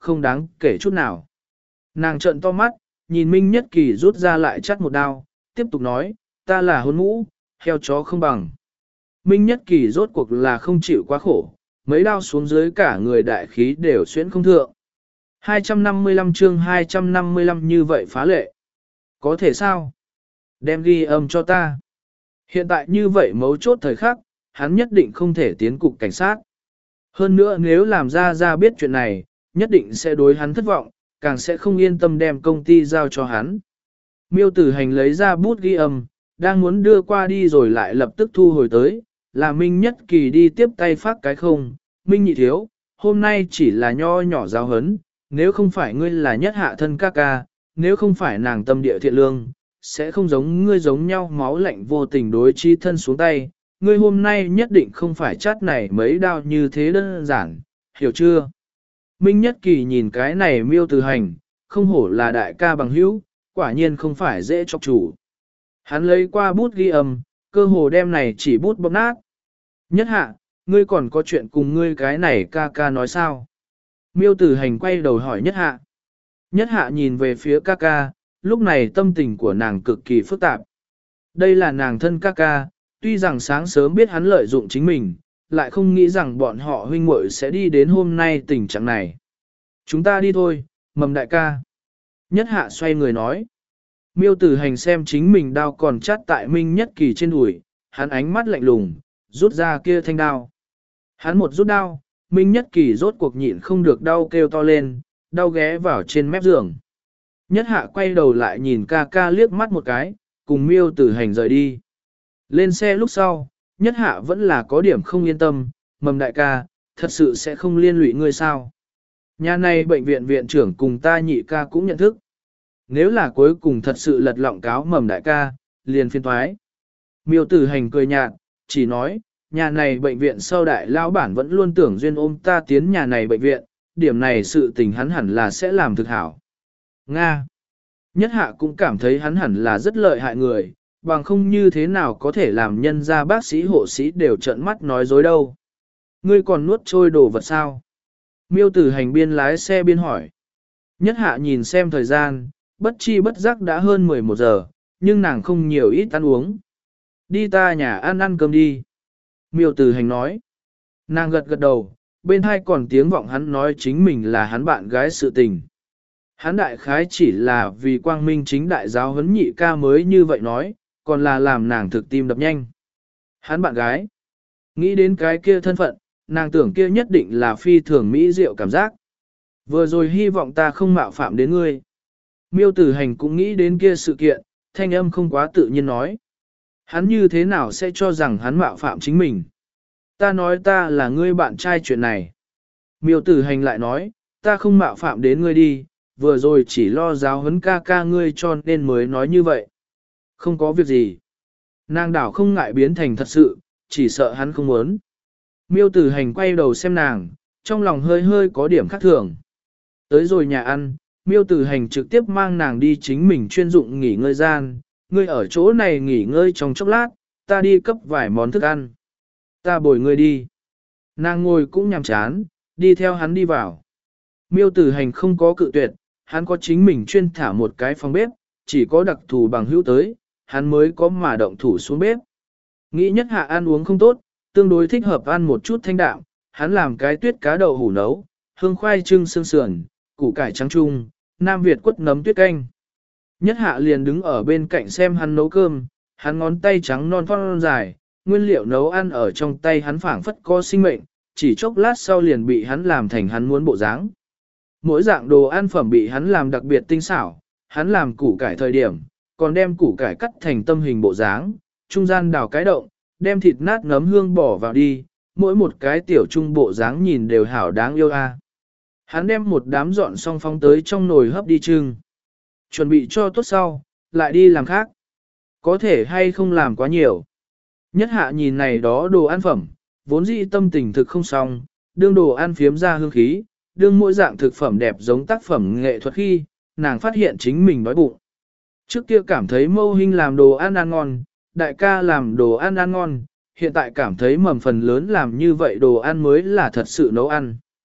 không đáng kể chút nào. Nàng trợn to mắt, nhìn Minh Nhất Kỳ rút ra lại chắt một đao, tiếp tục nói, ta là hôn mũ, heo chó không bằng. Minh Nhất Kỳ rốt cuộc là không chịu quá khổ, mấy đao xuống dưới cả người đại khí đều xuyễn không thượng. hai trăm năm mươi lăm chương hai trăm năm mươi lăm như vậy phá lệ. Có thể sao? Đem ghi âm cho ta. Hiện tại như vậy mấu chốt thời khắc, hắn nhất định không thể tiến cục cảnh sát. Hơn nữa nếu làm ra ra biết chuyện này, nhất định sẽ đối hắn thất vọng, càng sẽ không yên tâm đem công ty giao cho hắn. Miêu Tử Hành lấy ra bút ghi âm, đang muốn đưa qua đi rồi lại lập tức thu hồi tới, là Minh Nhất Kỳ đi tiếp tay phát cái không, Minh nhị thiếu, hôm nay chỉ là nho nhỏ giáo hấn, nếu không phải ngươi là nhất hạ thân ca ca, nếu không phải nàng tâm địa thiện lương, sẽ không giống ngươi giống nhau máu lạnh vô tình đối chi thân xuống tay, ngươi hôm nay nhất định không phải chát này mấy đao như thế đơn giản, hiểu chưa? Minh Nhất Kỳ nhìn cái này Miêu Tử Hành, không hổ là đại ca bằng hữu, quả nhiên không phải dễ chọc chủ. Hắn lấy qua bút ghi âm, cơ hồ đem này chỉ bút bóp nát. Nhất hạ, ngươi còn có chuyện cùng ngươi cái này ca ca nói sao? Miêu Tử Hành quay đầu hỏi Nhất hạ. Nhất hạ nhìn về phía ca ca, lúc này tâm tình của nàng cực kỳ phức tạp. Đây là nàng thân ca ca, tuy rằng sáng sớm biết hắn lợi dụng chính mình, lại không nghĩ rằng bọn họ huynh muội sẽ đi đến hôm nay tình trạng này. Chúng ta đi thôi, Mầm đại ca. Nhất hạ xoay người nói. Miêu Tử Hành xem chính mình đao còn chát tại Minh Nhất Kỳ trên đùi, hắn ánh mắt lạnh lùng, rút ra kia thanh đao. Hắn một rút đao, Minh Nhất Kỳ rốt cuộc nhịn không được đau kêu to lên, đau ghé vào trên mép giường. Nhất hạ quay đầu lại nhìn ca ca liếc mắt một cái, cùng Miêu Tử Hành rời đi. Lên xe lúc sau, Nhất hạ vẫn là có điểm không yên tâm, Mầm đại ca, thật sự sẽ không liên lụy ngươi sao. Nhà này bệnh viện viện trưởng cùng ta nhị ca cũng nhận thức. Nếu là cuối cùng thật sự lật lọng cáo Mầm đại ca, liền phiên thoái. Miêu Tử Hành cười nhạt, chỉ nói, nhà này bệnh viện sau đại lão bản vẫn luôn tưởng duyên ôm ta tiến nhà này bệnh viện, điểm này sự tình hắn hẳn là sẽ làm thực hảo. Nga. Nhất hạ cũng cảm thấy hắn hẳn là rất lợi hại người, bằng không như thế nào có thể làm nhân ra bác sĩ hộ sĩ đều trợn mắt nói dối đâu. Ngươi còn nuốt trôi đồ vật sao? Miêu Tử Hành biên lái xe biên hỏi. Nhất hạ nhìn xem thời gian, bất chi bất giác đã hơn mười một giờ, nhưng nàng không nhiều ít ăn uống. Đi ta nhà ăn ăn cơm đi. Miêu Tử Hành nói. Nàng gật gật đầu, bên hai còn tiếng vọng hắn nói chính mình là hắn bạn gái sự tình. Hắn đại khái chỉ là vì quang minh chính đại giáo huấn nhị ca mới như vậy nói, còn là làm nàng thực tim đập nhanh. Hắn bạn gái. Nghĩ đến cái kia thân phận, nàng tưởng kia nhất định là phi thường mỹ diệu cảm giác. Vừa rồi hy vọng ta không mạo phạm đến ngươi. Miêu Tử Hành cũng nghĩ đến kia sự kiện, thanh âm không quá tự nhiên nói. Hắn như thế nào sẽ cho rằng hắn mạo phạm chính mình? Ta nói ta là ngươi bạn trai chuyện này. Miêu Tử Hành lại nói, ta không mạo phạm đến ngươi đi, vừa rồi chỉ lo giáo huấn ca ca ngươi cho nên mới nói như vậy. Không có việc gì. Nàng đảo không ngại biến thành thật sự, chỉ sợ hắn không muốn. Miêu Tử Hành quay đầu xem nàng, trong lòng hơi hơi có điểm khác thường. Tới rồi nhà ăn, Miêu Tử Hành trực tiếp mang nàng đi chính mình chuyên dụng nghỉ ngơi gian, ngươi ở chỗ này nghỉ ngơi trong chốc lát, ta đi cấp vài món thức ăn. Ta bồi ngươi đi. Nàng ngồi cũng nhàm chán, đi theo hắn đi vào. Miêu Tử Hành không có cự tuyệt, hắn có chính mình chuyên thả một cái phòng bếp, chỉ có đặc thù bằng hữu tới, hắn mới có mà động thủ xuống bếp. Nghĩ nhất hạ ăn uống không tốt, tương đối thích hợp ăn một chút thanh đạm, hắn làm cái tuyết cá đậu hủ nấu, hương khoai trưng xương sườn, củ cải trắng trung, Nam Việt quất nấm tuyết canh. Nhất hạ liền đứng ở bên cạnh xem hắn nấu cơm, hắn ngón tay trắng non thon dài, nguyên liệu nấu ăn ở trong tay hắn phảng phất có sinh mệnh, chỉ chốc lát sau liền bị hắn làm thành hắn muốn bộ dáng. Mỗi dạng đồ ăn phẩm bị hắn làm đặc biệt tinh xảo, hắn làm củ cải thời điểm, còn đem củ cải cắt thành tâm hình bộ dáng, trung gian đào cái động, đem thịt nát nấm hương bỏ vào đi, mỗi một cái tiểu trung bộ dáng nhìn đều hảo đáng yêu a. Hắn đem một đám dọn xong phóng tới trong nồi hấp đi trưng. Chuẩn bị cho tốt sau, lại đi làm khác. Có thể hay không làm quá nhiều. Nhất hạ nhìn này đó đồ ăn phẩm, vốn dĩ tâm tình thực không xong, đương đồ ăn phiếm ra hương khí, đương mỗi dạng thực phẩm đẹp giống tác phẩm nghệ thuật khi, nàng phát hiện chính mình đói bụng. Trước kia cảm thấy Mâu Hinh làm đồ ăn ăn ngon, đại ca làm đồ ăn ăn ngon, hiện tại cảm thấy mầm phần lớn làm như vậy đồ ăn mới là thật sự nấu ăn.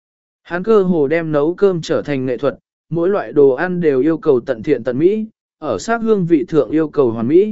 Hắn cơ hồ đem nấu cơm trở thành nghệ thuật, mỗi loại đồ ăn đều yêu cầu tận thiện tận mỹ, ở sát hương vị thượng yêu cầu hoàn mỹ.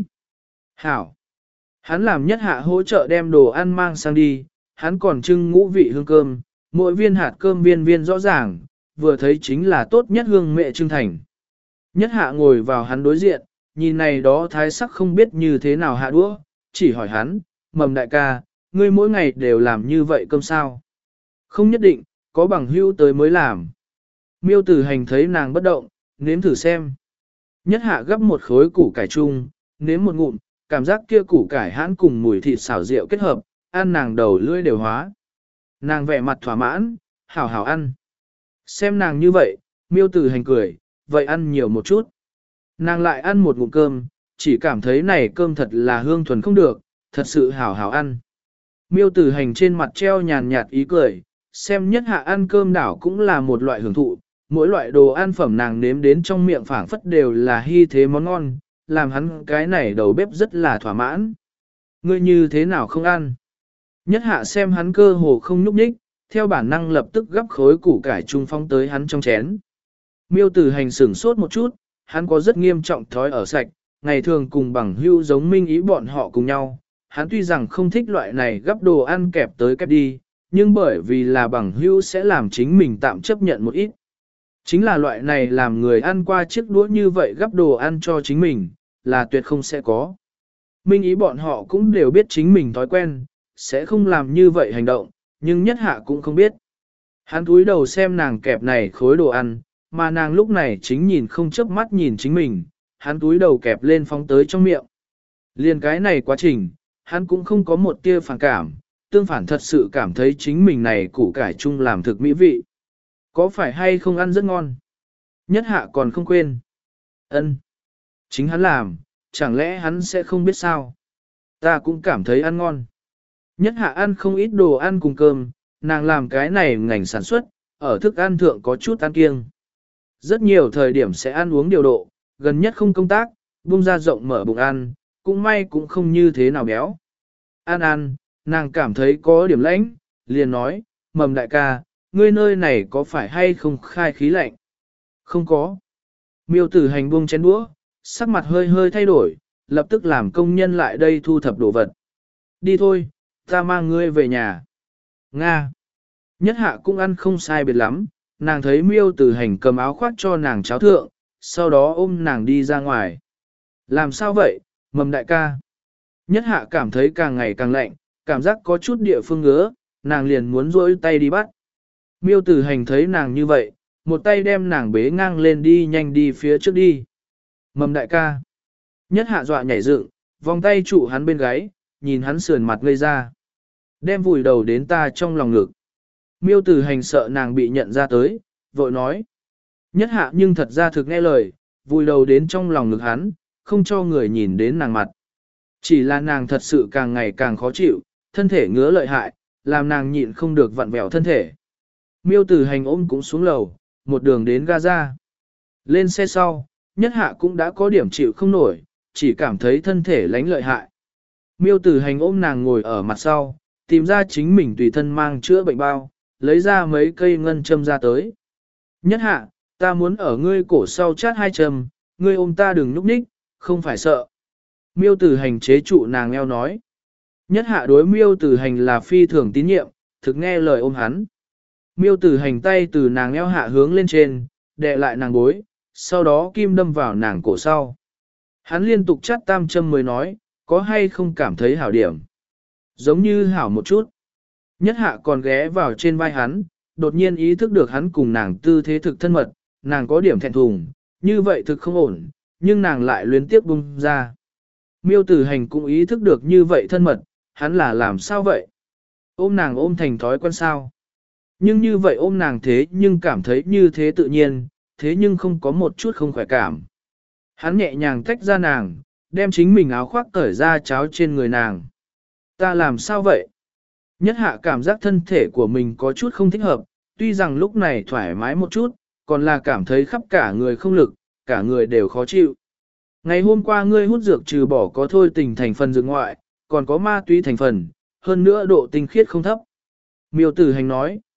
Hảo! Hắn làm nhất hạ hỗ trợ đem đồ ăn mang sang đi, hắn còn trưng ngũ vị hương cơm, mỗi viên hạt cơm viên viên rõ ràng, vừa thấy chính là tốt nhất hương mẹ trưng thành. Nhất hạ ngồi vào hắn đối diện, nhìn này đó thái sắc không biết như thế nào hạ đũa, chỉ hỏi hắn, Mầm đại ca, ngươi mỗi ngày đều làm như vậy cơm sao? Không nhất định, có bằng hữu tới mới làm. Miêu Tử Hành thấy nàng bất động, nếm thử xem. Nhất hạ gấp một khối củ cải chung, nếm một ngụm, cảm giác kia củ cải hãn cùng mùi thịt xào rượu kết hợp, ăn nàng đầu lưỡi đều hóa. Nàng vẻ mặt thỏa mãn, hảo hảo ăn. Xem nàng như vậy, Miêu Tử Hành cười, vậy ăn nhiều một chút. Nàng lại ăn một ngụm cơm, chỉ cảm thấy này cơm thật là hương thuần không được, thật sự hảo hảo ăn. Miêu Tử Hành trên mặt treo nhàn nhạt ý cười, xem nhất hạ ăn cơm đảo cũng là một loại hưởng thụ, mỗi loại đồ ăn phẩm nàng nếm đến trong miệng phảng phất đều là hy thế món ngon, làm hắn cái này đầu bếp rất là thỏa mãn. Ngươi như thế nào không ăn? Nhất hạ xem hắn cơ hồ không nhúc nhích, theo bản năng lập tức gắp khối củ cải trung phong tới hắn trong chén. Miêu Tử Hành sửng sốt một chút, hắn có rất nghiêm trọng thói ở sạch, ngày thường cùng bằng hưu giống minh ý bọn họ cùng nhau. Hắn tuy rằng không thích loại này gắp đồ ăn kẹp tới kẹp đi, nhưng bởi vì là bằng hưu sẽ làm chính mình tạm chấp nhận một ít. Chính là loại này làm người ăn qua chiếc đũa như vậy gắp đồ ăn cho chính mình, là tuyệt không sẽ có. Minh ý bọn họ cũng đều biết chính mình thói quen, sẽ không làm như vậy hành động, nhưng nhất hạ cũng không biết. Hắn cúi đầu xem nàng kẹp này khối đồ ăn, mà nàng lúc này chính nhìn không chớp mắt nhìn chính mình, hắn cúi đầu kẹp lên phóng tới trong miệng. Liên cái này quá trình, hắn cũng không có một tia phản cảm, tương phản thật sự cảm thấy chính mình này củ cải chung làm thực mỹ vị. Có phải hay không ăn rất ngon? Nhất hạ còn không quên. Ân, chính hắn làm, chẳng lẽ hắn sẽ không biết sao? Ta cũng cảm thấy ăn ngon. Nhất hạ ăn không ít đồ ăn cùng cơm, nàng làm cái này ngành sản xuất, ở thức ăn thượng có chút ăn kiêng. Rất nhiều thời điểm sẽ ăn uống điều độ, gần nhất không công tác, buông ra rộng mở bụng ăn, cũng may cũng không như thế nào béo. Ăn ăn, nàng cảm thấy có điểm lãnh, liền nói, Mầm đại ca, ngươi nơi này có phải hay không khai khí lạnh? Không có. Miêu Tử Hành buông chén đũa, sắc mặt hơi hơi thay đổi, lập tức làm công nhân lại đây thu thập đồ vật. Đi thôi, ta mang ngươi về nhà. Nga. Nhất hạ cũng ăn không sai biệt lắm, nàng thấy Miêu Tử Hành cầm áo khoác cho nàng cháo thượng, sau đó ôm nàng đi ra ngoài. Làm sao vậy, Mầm đại ca? Nhất hạ cảm thấy càng ngày càng lạnh, cảm giác có chút địa phương ngứa, nàng liền muốn rỗi tay đi bắt. Miêu Tử Hành thấy nàng như vậy, một tay đem nàng bế ngang lên đi nhanh đi phía trước đi. Mầm đại ca. Nhất hạ dọa nhảy dựng, vòng tay trụ hắn bên gáy, nhìn hắn sườn mặt ngây ra. Đem vùi đầu đến ta trong lòng ngực. Miêu Tử Hành sợ nàng bị nhận ra tới, vội nói. Nhất hạ nhưng thật ra thực nghe lời, vùi đầu đến trong lòng ngực hắn, không cho người nhìn đến nàng mặt. Chỉ là nàng thật sự càng ngày càng khó chịu, thân thể ngứa lợi hại, làm nàng nhịn không được vặn vẹo thân thể. Miêu Tử Hành ôm cũng xuống lầu, một đường đến Gaza. Lên xe sau, nhất hạ cũng đã có điểm chịu không nổi, chỉ cảm thấy thân thể lánh lợi hại. Miêu Tử Hành ôm nàng ngồi ở mặt sau, tìm ra chính mình tùy thân mang chữa bệnh bao, lấy ra mấy cây ngân châm ra tới. Nhất hạ, ta muốn ở ngươi cổ sau chát hai châm, ngươi ôm ta đừng núp ních, không phải sợ. Miêu Tử Hành chế trụ nàng eo nói. Nhất hạ đối Miêu Tử Hành là phi thường tín nhiệm, thực nghe lời ôm hắn. Miêu Tử Hành tay từ nàng eo hạ hướng lên trên, đè lại nàng bối, sau đó kim đâm vào nàng cổ sau. Hắn liên tục chát tam châm mới nói, có hay không cảm thấy hảo điểm. Giống như hảo một chút. Nhất hạ còn ghé vào trên vai hắn, đột nhiên ý thức được hắn cùng nàng tư thế thực thân mật, nàng có điểm thẹn thùng, như vậy thực không ổn, nhưng nàng lại luyến tiếc bung ra. Miêu Tử Hành cũng ý thức được như vậy thân mật, hắn là làm sao vậy? Ôm nàng ôm thành thói quen sao? Nhưng như vậy ôm nàng thế nhưng cảm thấy như thế tự nhiên, thế nhưng không có một chút không khỏe cảm. Hắn nhẹ nhàng tách ra nàng, đem chính mình áo khoác cởi ra cháo trên người nàng. Ta làm sao vậy? Nhất hạ cảm giác thân thể của mình có chút không thích hợp, tuy rằng lúc này thoải mái một chút, còn là cảm thấy khắp cả người không lực, cả người đều khó chịu. Ngày hôm qua ngươi hút dược trừ bỏ có thôi tình thành phần dược ngoại, còn có ma túy thành phần, hơn nữa độ tinh khiết không thấp. Miêu Tử Hành nói,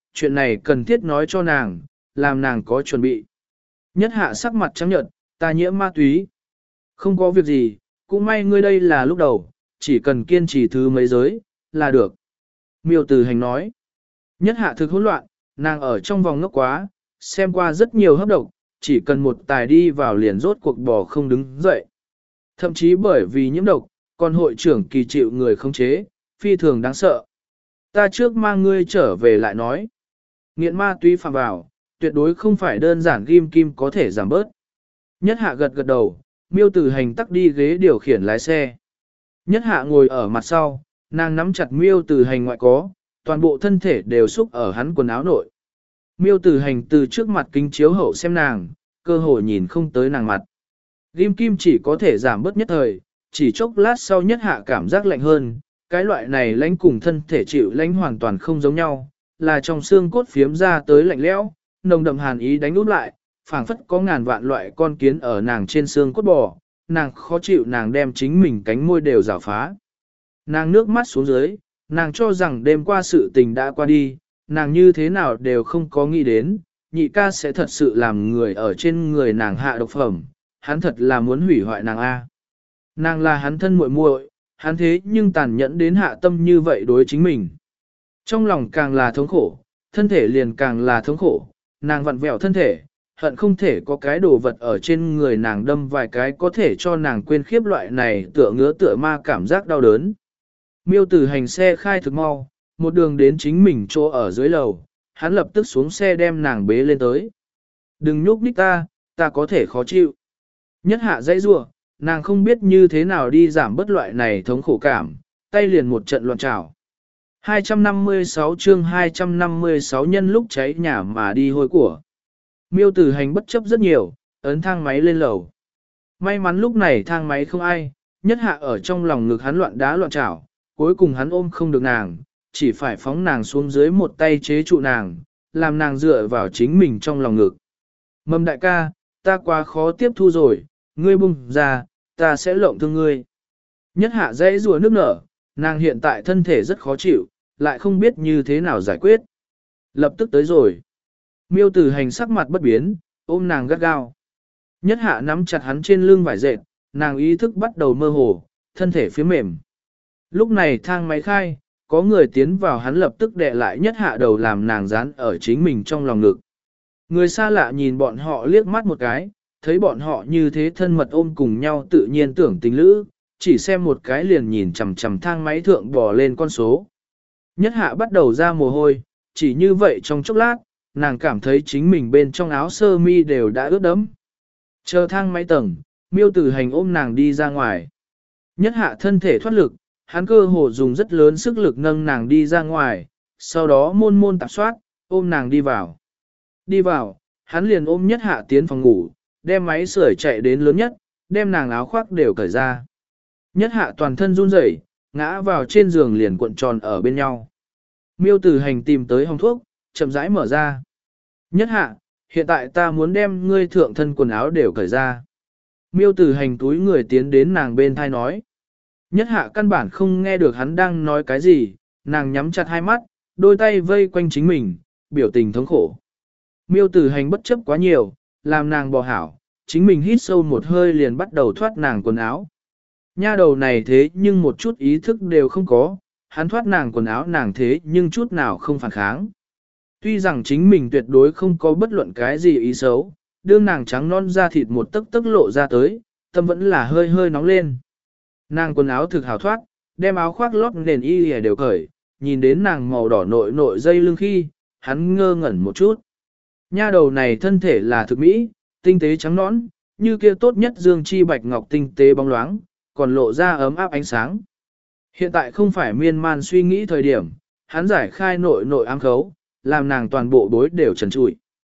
chuyện này cần thiết nói cho nàng, làm nàng có chuẩn bị. Nhất hạ sắc mặt trắng nhợt, ta nhiễm ma túy. Không có việc gì, cũng may ngươi đây là lúc đầu, chỉ cần kiên trì thứ mấy giới, là được. Miêu Tử Hành nói. Nhất hạ thực hỗn loạn, nàng ở trong vòng ngốc quá, xem qua rất nhiều hấp độc, chỉ cần một tài đi vào liền rốt cuộc bò không đứng dậy. Thậm chí bởi vì nhiễm độc, còn hội trưởng kỳ chịu người không chế, phi thường đáng sợ. Ta trước mang ngươi trở về lại nói. Nghiện ma túy phạm vào, tuyệt đối không phải đơn giản ghim kim có thể giảm bớt. Nhất hạ gật gật đầu, Miêu Tử Hành tắc đi ghế điều khiển lái xe. Nhất hạ ngồi ở mặt sau, nàng nắm chặt Miêu Tử Hành ngoại có, toàn bộ thân thể đều xúc ở hắn quần áo nội. Miêu Tử Hành từ trước mặt kính chiếu hậu xem nàng, cơ hội nhìn không tới nàng mặt. Ghim kim chỉ có thể giảm bớt nhất thời, chỉ chốc lát sau nhất hạ cảm giác lạnh hơn, cái loại này lãnh cùng thân thể chịu lãnh hoàn toàn không giống nhau, là trong xương cốt phiếm ra tới lạnh lẽo, nồng đậm hàn ý đánh út lại, phảng phất có ngàn vạn loại con kiến ở nàng trên xương cốt bò, nàng khó chịu nàng đem chính mình cánh môi đều rào phá. Nàng nước mắt xuống dưới, nàng cho rằng đêm qua sự tình đã qua đi, nàng như thế nào đều không có nghĩ đến, nhị ca sẽ thật sự làm người ở trên người nàng hạ độc phẩm, hắn thật là muốn hủy hoại nàng A. Nàng là hắn thân muội muội, hắn thế nhưng tàn nhẫn đến hạ tâm như vậy đối chính mình. Trong lòng càng là thống khổ, thân thể liền càng là thống khổ, nàng vặn vẹo thân thể, hận không thể có cái đồ vật ở trên người nàng đâm vài cái có thể cho nàng quên khiếp loại này tựa ngứa tựa ma cảm giác đau đớn. Miêu Tử Hành xe khai thực mau, một đường đến chính mình chỗ ở dưới lầu, hắn lập tức xuống xe đem nàng bế lên tới. Đừng nhúc nhích ta, ta có thể khó chịu. Nhất hạ dãy rủa, nàng không biết như thế nào đi giảm bớt loại này thống khổ cảm, tay liền một trận loạn trào. hai trăm năm mươi sáu chương hai trăm năm mươi sáu nhân lúc cháy nhà mà đi hôi của. Miêu Tử Hành bất chấp rất nhiều, ấn thang máy lên lầu. May mắn lúc này thang máy không ai, nhất hạ ở trong lòng ngực hắn loạn đá loạn trảo, cuối cùng hắn ôm không được nàng, chỉ phải phóng nàng xuống dưới một tay chế trụ nàng, làm nàng dựa vào chính mình trong lòng ngực. Mầm đại ca, ta quá khó tiếp thu rồi, ngươi bung ra, ta sẽ lộng thương ngươi. Nhất hạ dãy rùa nước nở, nàng hiện tại thân thể rất khó chịu, lại không biết như thế nào giải quyết. Lập tức tới rồi. Miêu Tử Hành sắc mặt bất biến, ôm nàng gắt gao. Nhất hạ nắm chặt hắn trên lưng vải dệt, nàng ý thức bắt đầu mơ hồ, thân thể phía mềm. Lúc này thang máy khai, có người tiến vào hắn lập tức đè lại nhất hạ đầu làm nàng dán ở chính mình trong lòng ngực. Người xa lạ nhìn bọn họ liếc mắt một cái, thấy bọn họ như thế thân mật ôm cùng nhau tự nhiên tưởng tình lữ, chỉ xem một cái liền nhìn chằm chằm thang máy thượng bò lên con số. Nhất hạ bắt đầu ra mồ hôi, chỉ như vậy trong chốc lát, nàng cảm thấy chính mình bên trong áo sơ mi đều đã ướt đẫm. Chờ thang máy tầng, Miêu Tử Hành ôm nàng đi ra ngoài. Nhất hạ thân thể thoát lực, hắn cơ hồ dùng rất lớn sức lực nâng nàng đi ra ngoài, sau đó môn môn tạp soát, ôm nàng đi vào. Đi vào, hắn liền ôm nhất hạ tiến phòng ngủ, đem máy sưởi chạy đến lớn nhất, đem nàng áo khoác đều cởi ra. Nhất hạ toàn thân run rẩy, ngã vào trên giường liền cuộn tròn ở bên nhau. Miêu Tử Hành tìm tới hòm thuốc, chậm rãi mở ra. Nhất hạ, hiện tại ta muốn đem ngươi thượng thân quần áo đều cởi ra. Miêu Tử Hành túi người tiến đến nàng bên thai nói. Nhất hạ căn bản không nghe được hắn đang nói cái gì, nàng nhắm chặt hai mắt, đôi tay vây quanh chính mình, biểu tình thống khổ. Miêu Tử Hành bất chấp quá nhiều, làm nàng bò hảo, chính mình hít sâu một hơi liền bắt đầu thoát nàng quần áo. Nha đầu này thế nhưng một chút ý thức đều không có, hắn thoát nàng quần áo nàng thế nhưng chút nào không phản kháng. Tuy rằng chính mình tuyệt đối không có bất luận cái gì ý xấu, đương nàng trắng non da thịt một tấc tấc lộ ra tới, tâm vẫn là hơi hơi nóng lên. Nàng quần áo thực hào thoát, đem áo khoác lót nền y hề đều cởi, nhìn đến nàng màu đỏ nội nội dây lưng khi, hắn ngơ ngẩn một chút. Nha đầu này thân thể là thực mỹ, tinh tế trắng nõn, như kia tốt nhất dương chi bạch ngọc tinh tế bóng loáng, còn lộ ra ấm áp ánh sáng. Hiện tại không phải miên man suy nghĩ thời điểm, hắn giải khai nội nội ám khấu, làm nàng toàn bộ bối đều trần trụi.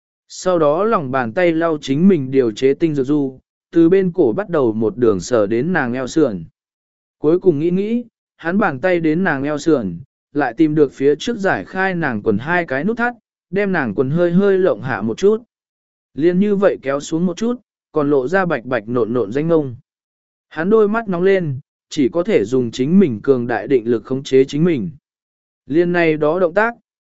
Sau đó lòng bàn tay lau chính mình điều chế tinh dược du, từ bên cổ bắt đầu một đường sờ đến nàng eo sườn. Cuối cùng nghĩ nghĩ, hắn bàn tay đến nàng eo sườn, lại tìm được phía trước giải khai nàng quần hai cái nút thắt, đem nàng quần hơi hơi lộng hạ một chút. Liên như vậy kéo xuống một chút, còn lộ ra bạch bạch nộn nộn danh ngông. Hắn đôi mắt nóng lên, chỉ có thể dùng chính mình cường đại định lực khống chế chính mình. Liên này đó động tác,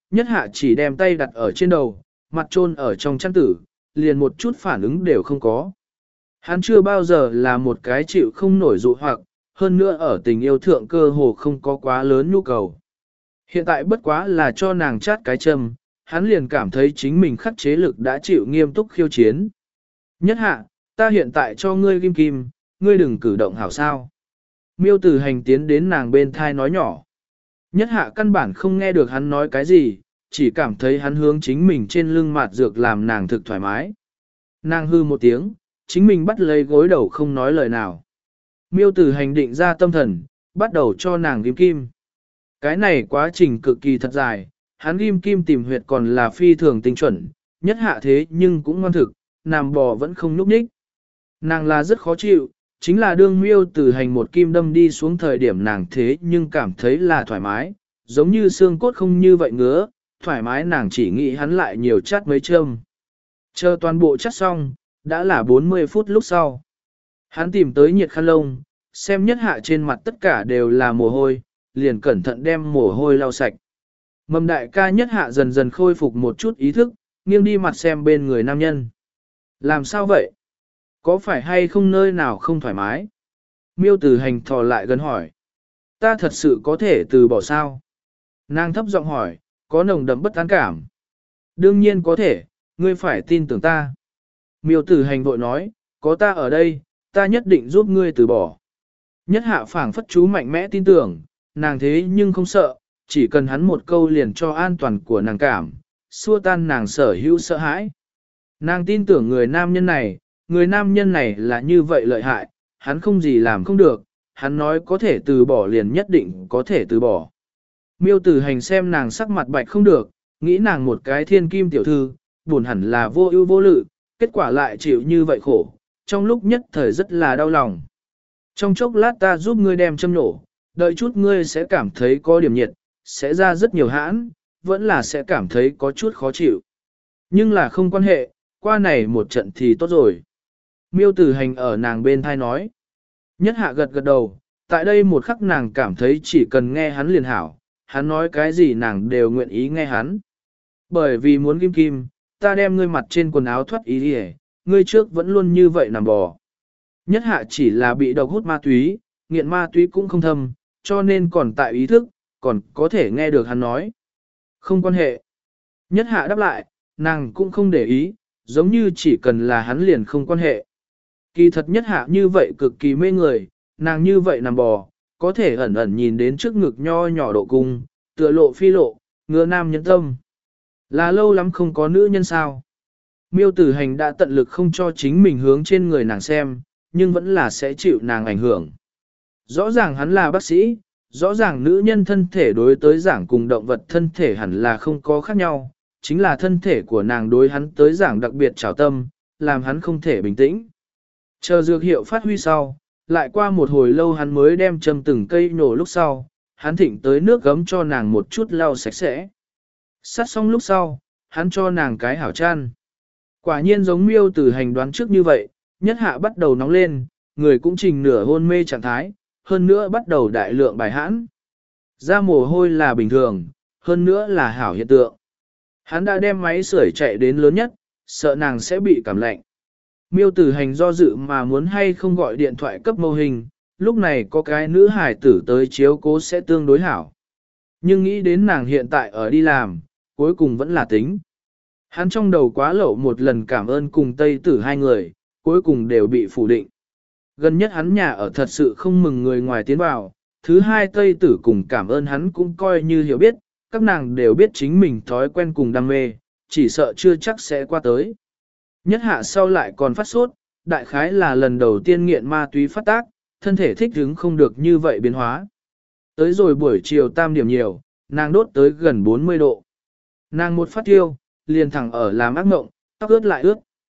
nhất hạ chỉ đem tay đặt ở trên đầu, mặt chôn ở trong chăn tử, liền một chút phản ứng đều không có. Hắn chưa bao giờ là một cái chịu không nổi dụ hoặc, hơn nữa ở tình yêu thượng cơ hồ không có quá lớn nhu cầu. Hiện tại bất quá là cho nàng chát cái châm, hắn liền cảm thấy chính mình khắc chế lực đã chịu nghiêm túc khiêu chiến. Nhất hạ, ta hiện tại cho ngươi kim kim, ngươi đừng cử động hảo sao. Miêu Tử Hành tiến đến nàng bên thai nói nhỏ. Nhất hạ căn bản không nghe được hắn nói cái gì, chỉ cảm thấy hắn hướng chính mình trên lưng mạt dược làm nàng thực thoải mái. Nàng hư một tiếng, chính mình bắt lấy gối đầu không nói lời nào. Miêu Tử Hành định ra tâm thần, bắt đầu cho nàng kim kim. Cái này quá trình cực kỳ thật dài, hắn kim kim tìm huyệt còn là phi thường tinh chuẩn, nhất hạ thế nhưng cũng ngoan thực, nằm bò vẫn không nhúc nhích. Nàng là rất khó chịu, chính là đương Miêu Tử Hành một kim đâm đi xuống thời điểm nàng thế nhưng cảm thấy là thoải mái, giống như xương cốt không như vậy ngứa, thoải mái nàng chỉ nghĩ hắn lại nhiều chát mấy châm. Chờ toàn bộ chát xong, đã là bốn mươi phút lúc sau. Hắn tìm tới nhiệt khăn lông, xem nhất hạ trên mặt tất cả đều là mồ hôi, liền cẩn thận đem mồ hôi lau sạch. Mầm đại ca nhất hạ dần dần khôi phục một chút ý thức, nghiêng đi mặt xem bên người nam nhân. Làm sao vậy? Có phải hay không nơi nào không thoải mái? Miêu Tử Hành thò lại gần hỏi. Ta thật sự có thể từ bỏ sao? Nàng thấp giọng hỏi, có nồng đậm bất an cảm. Đương nhiên có thể, ngươi phải tin tưởng ta. Miêu Tử Hành vội nói, có ta ở đây, ta nhất định giúp ngươi từ bỏ. Nhất hạ phảng phất chú mạnh mẽ tin tưởng, nàng thế nhưng không sợ, chỉ cần hắn một câu liền cho an toàn của nàng cảm, xua tan nàng sở hữu sợ hãi. Nàng tin tưởng người nam nhân này, người nam nhân này là như vậy lợi hại, hắn không gì làm không được, hắn nói có thể từ bỏ liền nhất định có thể từ bỏ. Miêu Tử Hành xem nàng sắc mặt bạch không được, nghĩ nàng một cái thiên kim tiểu thư, buồn hẳn là vô ưu vô lự, kết quả lại chịu như vậy khổ, trong lúc nhất thời rất là đau lòng. Trong chốc lát ta giúp ngươi đem châm nổ, đợi chút ngươi sẽ cảm thấy có điểm nhiệt, sẽ ra rất nhiều hãn, vẫn là sẽ cảm thấy có chút khó chịu. Nhưng là không quan hệ, qua này một trận thì tốt rồi. Miêu Tử Hành ở nàng bên thai nói. Nhất hạ gật gật đầu, tại đây một khắc nàng cảm thấy chỉ cần nghe hắn liền hảo, hắn nói cái gì nàng đều nguyện ý nghe hắn. Bởi vì muốn kim kim, ta đem ngươi mặt trên quần áo thoát ý đi, ngươi trước vẫn luôn như vậy nằm bò. Nhất hạ chỉ là bị độc hút ma túy, nghiện ma túy cũng không thâm, cho nên còn tại ý thức, còn có thể nghe được hắn nói. Không quan hệ. Nhất hạ đáp lại, nàng cũng không để ý, giống như chỉ cần là hắn liền không quan hệ. Kỳ thật nhất hạ như vậy cực kỳ mê người, nàng như vậy nằm bò, có thể ẩn ẩn nhìn đến trước ngực nho nhỏ độ cung, tựa lộ phi lộ, ngựa nam nhân tâm. Là lâu lắm không có nữ nhân sao. Miêu Tử Hành đã tận lực không cho chính mình hướng trên người nàng xem, nhưng vẫn là sẽ chịu nàng ảnh hưởng. Rõ ràng hắn là bác sĩ, rõ ràng nữ nhân thân thể đối tới giảng cùng động vật thân thể hẳn là không có khác nhau, chính là thân thể của nàng đối hắn tới giảng đặc biệt trào tâm, làm hắn không thể bình tĩnh. Chờ dược hiệu phát huy sau, lại qua một hồi lâu hắn mới đem châm từng cây nổ lúc sau, hắn thịnh tới nước gấm cho nàng một chút lau sạch sẽ. Sát xong lúc sau, hắn cho nàng cái hảo chăn. Quả nhiên giống Miêu Tử Hành đoán trước như vậy, nhất hạ bắt đầu nóng lên, người cũng trình nửa hôn mê trạng thái, hơn nữa bắt đầu đại lượng bài hãn. Ra mồ hôi là bình thường, hơn nữa là hảo hiện tượng. Hắn đã đem máy sưởi chạy đến lớn nhất, sợ nàng sẽ bị cảm lạnh. Miêu Tử Hành do dự mà muốn hay không gọi điện thoại cấp mâu hình, lúc này có cái nữ hải tử tới chiếu cố sẽ tương đối hảo. Nhưng nghĩ đến nàng hiện tại ở đi làm, cuối cùng vẫn là tính. Hắn trong đầu quá lậu một lần cảm ơn cùng Tây Tử hai người, cuối cùng đều bị phủ định. Gần nhất hắn nhà ở thật sự không mừng người ngoài tiến vào, thứ hai Tây Tử cùng cảm ơn hắn cũng coi như hiểu biết, các nàng đều biết chính mình thói quen cùng đam mê, chỉ sợ chưa chắc sẽ qua tới. Nhất hạ sau lại còn phát sốt, đại khái là lần đầu tiên nghiện ma túy phát tác, thân thể thích ứng không được như vậy biến hóa. Tới rồi buổi chiều tam điểm nhiều, nàng đốt tới gần bốn mươi độ. Nàng một phát tiêu, liền thẳng ở làm ác mộng, tóc ướt lại ướt.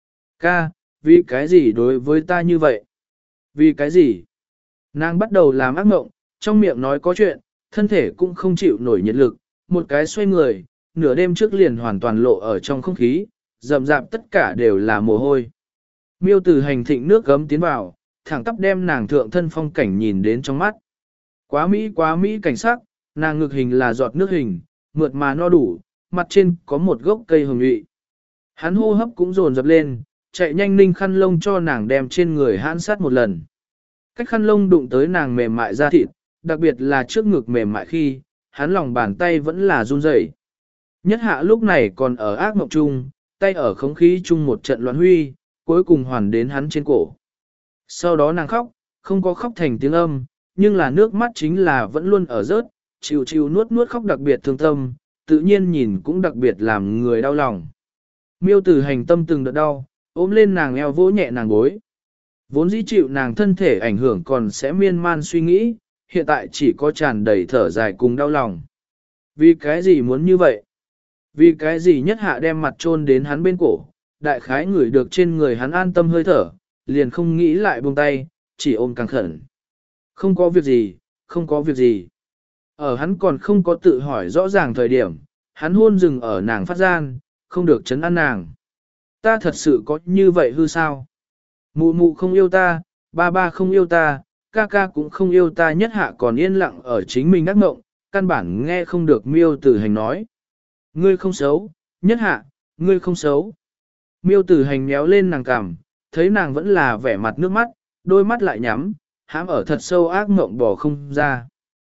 Ca, vì cái gì đối với ta như vậy? Vì cái gì? Nàng bắt đầu làm ác mộng, trong miệng nói có chuyện, thân thể cũng không chịu nổi nhiệt lực, một cái xoay người, nửa đêm trước liền hoàn toàn lộ ở trong không khí, rậm rạp tất cả đều là mồ hôi. Miêu Tử Hành thịnh nước gấm tiến vào, thẳng tắp đem nàng thượng thân phong cảnh nhìn đến trong mắt. Quá Mỹ quá Mỹ cảnh sắc, nàng ngực hình là giọt nước hình, mượt mà no đủ, mặt trên có một gốc cây hồng nhụy. Hắn hô hấp cũng dồn dập lên, chạy nhanh ninh khăn lông cho nàng đem trên người hãn sát một lần. Cách khăn lông đụng tới nàng mềm mại da thịt, đặc biệt là trước ngực mềm mại khi, hắn lòng bàn tay vẫn là run rẩy. Nhất hạ lúc này còn ở ác mộng chung, tay ở không khí chung một trận loạn huy, cuối cùng hoàn đến hắn trên cổ. Sau đó nàng khóc, không có khóc thành tiếng âm, nhưng là nước mắt chính là vẫn luôn ở rớt, chịu chịu nuốt nuốt khóc đặc biệt thương tâm, tự nhiên nhìn cũng đặc biệt làm người đau lòng. Miêu Tử Hành tâm từng đợt đau, ôm lên nàng eo vỗ nhẹ nàng gối. Vốn dĩ chịu nàng thân thể ảnh hưởng còn sẽ miên man suy nghĩ, hiện tại chỉ có tràn đầy thở dài cùng đau lòng. Vì cái gì muốn như vậy? Vì cái gì nhất hạ đem mặt chôn đến hắn bên cổ, đại khái ngửi được trên người hắn an tâm hơi thở, liền không nghĩ lại buông tay, chỉ ôm càng khẩn. Không có việc gì, không có việc gì. Ở hắn còn không có tự hỏi rõ ràng thời điểm, hắn hôn dừng ở nàng phát gian, không được chấn an nàng. Ta thật sự có như vậy hư sao? Mụ mụ không yêu ta, ba ba không yêu ta, ca ca cũng không yêu ta, nhất hạ còn yên lặng ở chính mình đắc mộng, căn bản nghe không được Miêu Tử Hành nói. Ngươi không xấu, nhất hạ, ngươi không xấu. Miêu Tử Hành méo lên nàng cằm, thấy nàng vẫn là vẻ mặt nước mắt, đôi mắt lại nhắm, hãm ở thật sâu ác mộng bỏ không ra.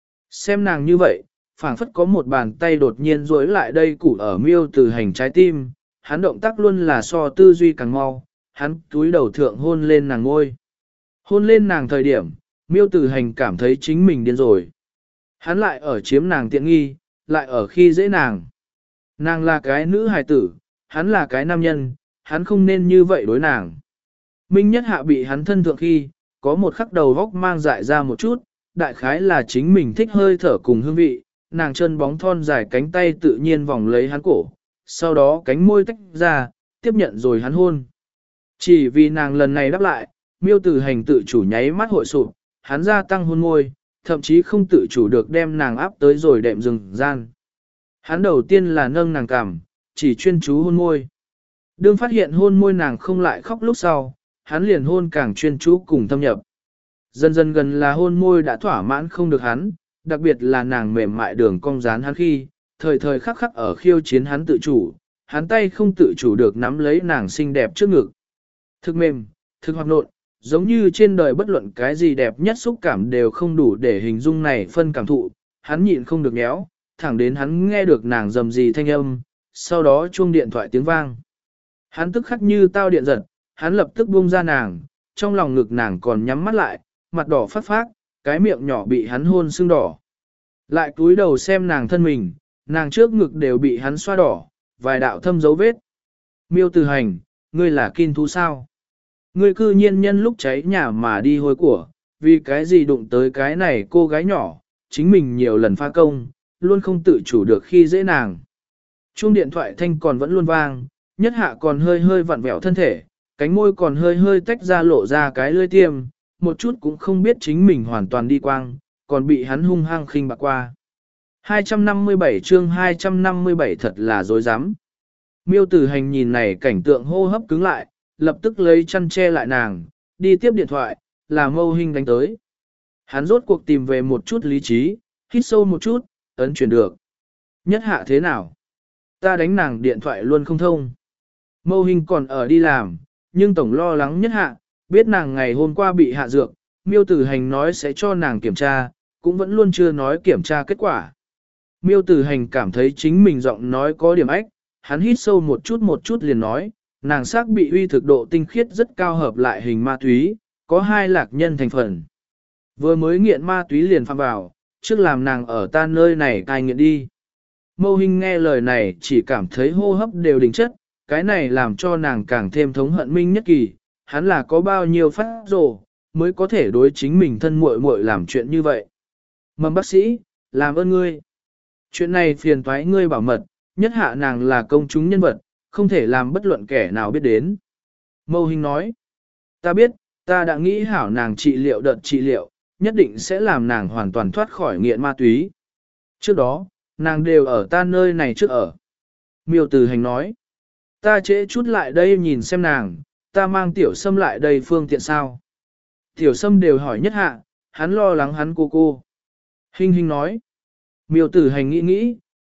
Xem nàng như vậy, phảng phất có một bàn tay đột nhiên duỗi lại đây củ ở Miêu Tử Hành trái tim, hắn động tác luôn là so tư duy càng mau, hắn túi đầu thượng hôn lên nàng ngôi. Hôn lên nàng thời điểm, Miêu Tử Hành cảm thấy chính mình điên rồi. Hắn lại ở chiếm nàng tiện nghi, lại ở khi dễ nàng. Nàng là cái nữ hài tử, hắn là cái nam nhân, hắn không nên như vậy đối nàng. Minh Nhất Hạ bị hắn thân thượng khi, có một khắc đầu góc mang dại ra một chút, đại khái là chính mình thích hơi thở cùng hương vị, nàng chân bóng thon dài cánh tay tự nhiên vòng lấy hắn cổ, sau đó cánh môi tách ra, tiếp nhận rồi hắn hôn. Chỉ vì nàng lần này đáp lại, Miêu Tử Hành tự chủ nháy mắt hội sụp, hắn gia tăng hôn môi, thậm chí không tự chủ được đem nàng áp tới rồi đệm rừng gian. Hắn đầu tiên là nâng nàng cằm, chỉ chuyên chú hôn môi. Đương phát hiện hôn môi nàng không lại khóc lúc sau, hắn liền hôn càng chuyên chú cùng thâm nhập. Dần dần gần là hôn môi đã thỏa mãn không được hắn, đặc biệt là nàng mềm mại đường cong dán hắn khi, thời thời khắc khắc ở khiêu chiến hắn tự chủ, hắn tay không tự chủ được nắm lấy nàng xinh đẹp trước ngực. Thực mềm, thực hoạt nộn, giống như trên đời bất luận cái gì đẹp nhất xúc cảm đều không đủ để hình dung này phân cảm thụ, hắn nhịn không được nhéo, thẳng đến hắn nghe được nàng rầm rì thanh âm, sau đó chuông điện thoại tiếng vang. Hắn tức khắc như tao điện giật, hắn lập tức buông ra nàng, trong lòng ngực nàng còn nhắm mắt lại, mặt đỏ phát phát, cái miệng nhỏ bị hắn hôn sưng đỏ. Lại cúi đầu xem nàng thân mình, nàng trước ngực đều bị hắn xoa đỏ, vài đạo thâm dấu vết. Miêu Tử Hành, ngươi là kin thú sao? Ngươi cư nhiên nhân lúc cháy nhà mà đi hôi của, vì cái gì đụng tới cái này cô gái nhỏ, chính mình nhiều lần pha công, luôn không tự chủ được khi dễ nàng. Chuông điện thoại thanh còn vẫn luôn vang, Nhất Hạ còn hơi hơi vặn vẹo thân thể, cánh môi còn hơi hơi tách ra lộ ra cái lưỡi tiêm, một chút cũng không biết chính mình hoàn toàn đi quang, còn bị hắn hung hăng khinh bạc qua. hai trăm năm mươi bảy chương hai trăm năm mươi bảy thật là dối rắm. Miêu Tử Hành nhìn này cảnh tượng hô hấp cứng lại, lập tức lấy chăn che lại nàng, đi tiếp điện thoại, là Mâu Hinh đánh tới. Hắn rốt cuộc tìm về một chút lý trí, hít sâu một chút, ấn chuyển được. Nhất Hạ thế nào? Ta đánh nàng điện thoại luôn không thông. Mâu Hinh còn ở đi làm, nhưng tổng lo lắng Nhất Hạ, biết nàng ngày hôm qua bị hạ dược, Miêu Tử Hành nói sẽ cho nàng kiểm tra, cũng vẫn luôn chưa nói kiểm tra kết quả. Miêu Tử Hành cảm thấy chính mình giọng nói có điểm ách, hắn hít sâu một chút một chút liền nói, nàng xác bị uy thực độ tinh khiết rất cao hợp lại hình ma túy, có hai lạc nhân thành phần. Vừa mới nghiện ma túy liền phạm vào, trước làm nàng ở ta nơi này cai nghiện đi. Mâu Hinh nghe lời này chỉ cảm thấy hô hấp đều đình chất, cái này làm cho nàng càng thêm thống hận Minh Nhất Kỳ, hắn là có bao nhiêu phát rồ, mới có thể đối chính mình thân muội muội làm chuyện như vậy. Mầm bác sĩ, làm ơn ngươi. Chuyện này phiền toái ngươi bảo mật, Nhất Hạ nàng là công chúng nhân vật, không thể làm bất luận kẻ nào biết đến. Mâu Hinh nói, ta biết, ta đã nghĩ hảo nàng trị liệu đợt trị liệu, nhất định sẽ làm nàng hoàn toàn thoát khỏi nghiện ma túy. Trước đó, nàng đều ở ta nơi này trước ở. Miêu Tử Hành nói, ta trễ chút lại đây nhìn xem nàng, ta mang Tiểu Sâm lại đây phương tiện sao. Tiểu Sâm đều hỏi Nhất Hạ, hắn lo lắng hắn cô cô. Hinh Hinh nói, Miêu Tử Hành nghĩ nghĩ,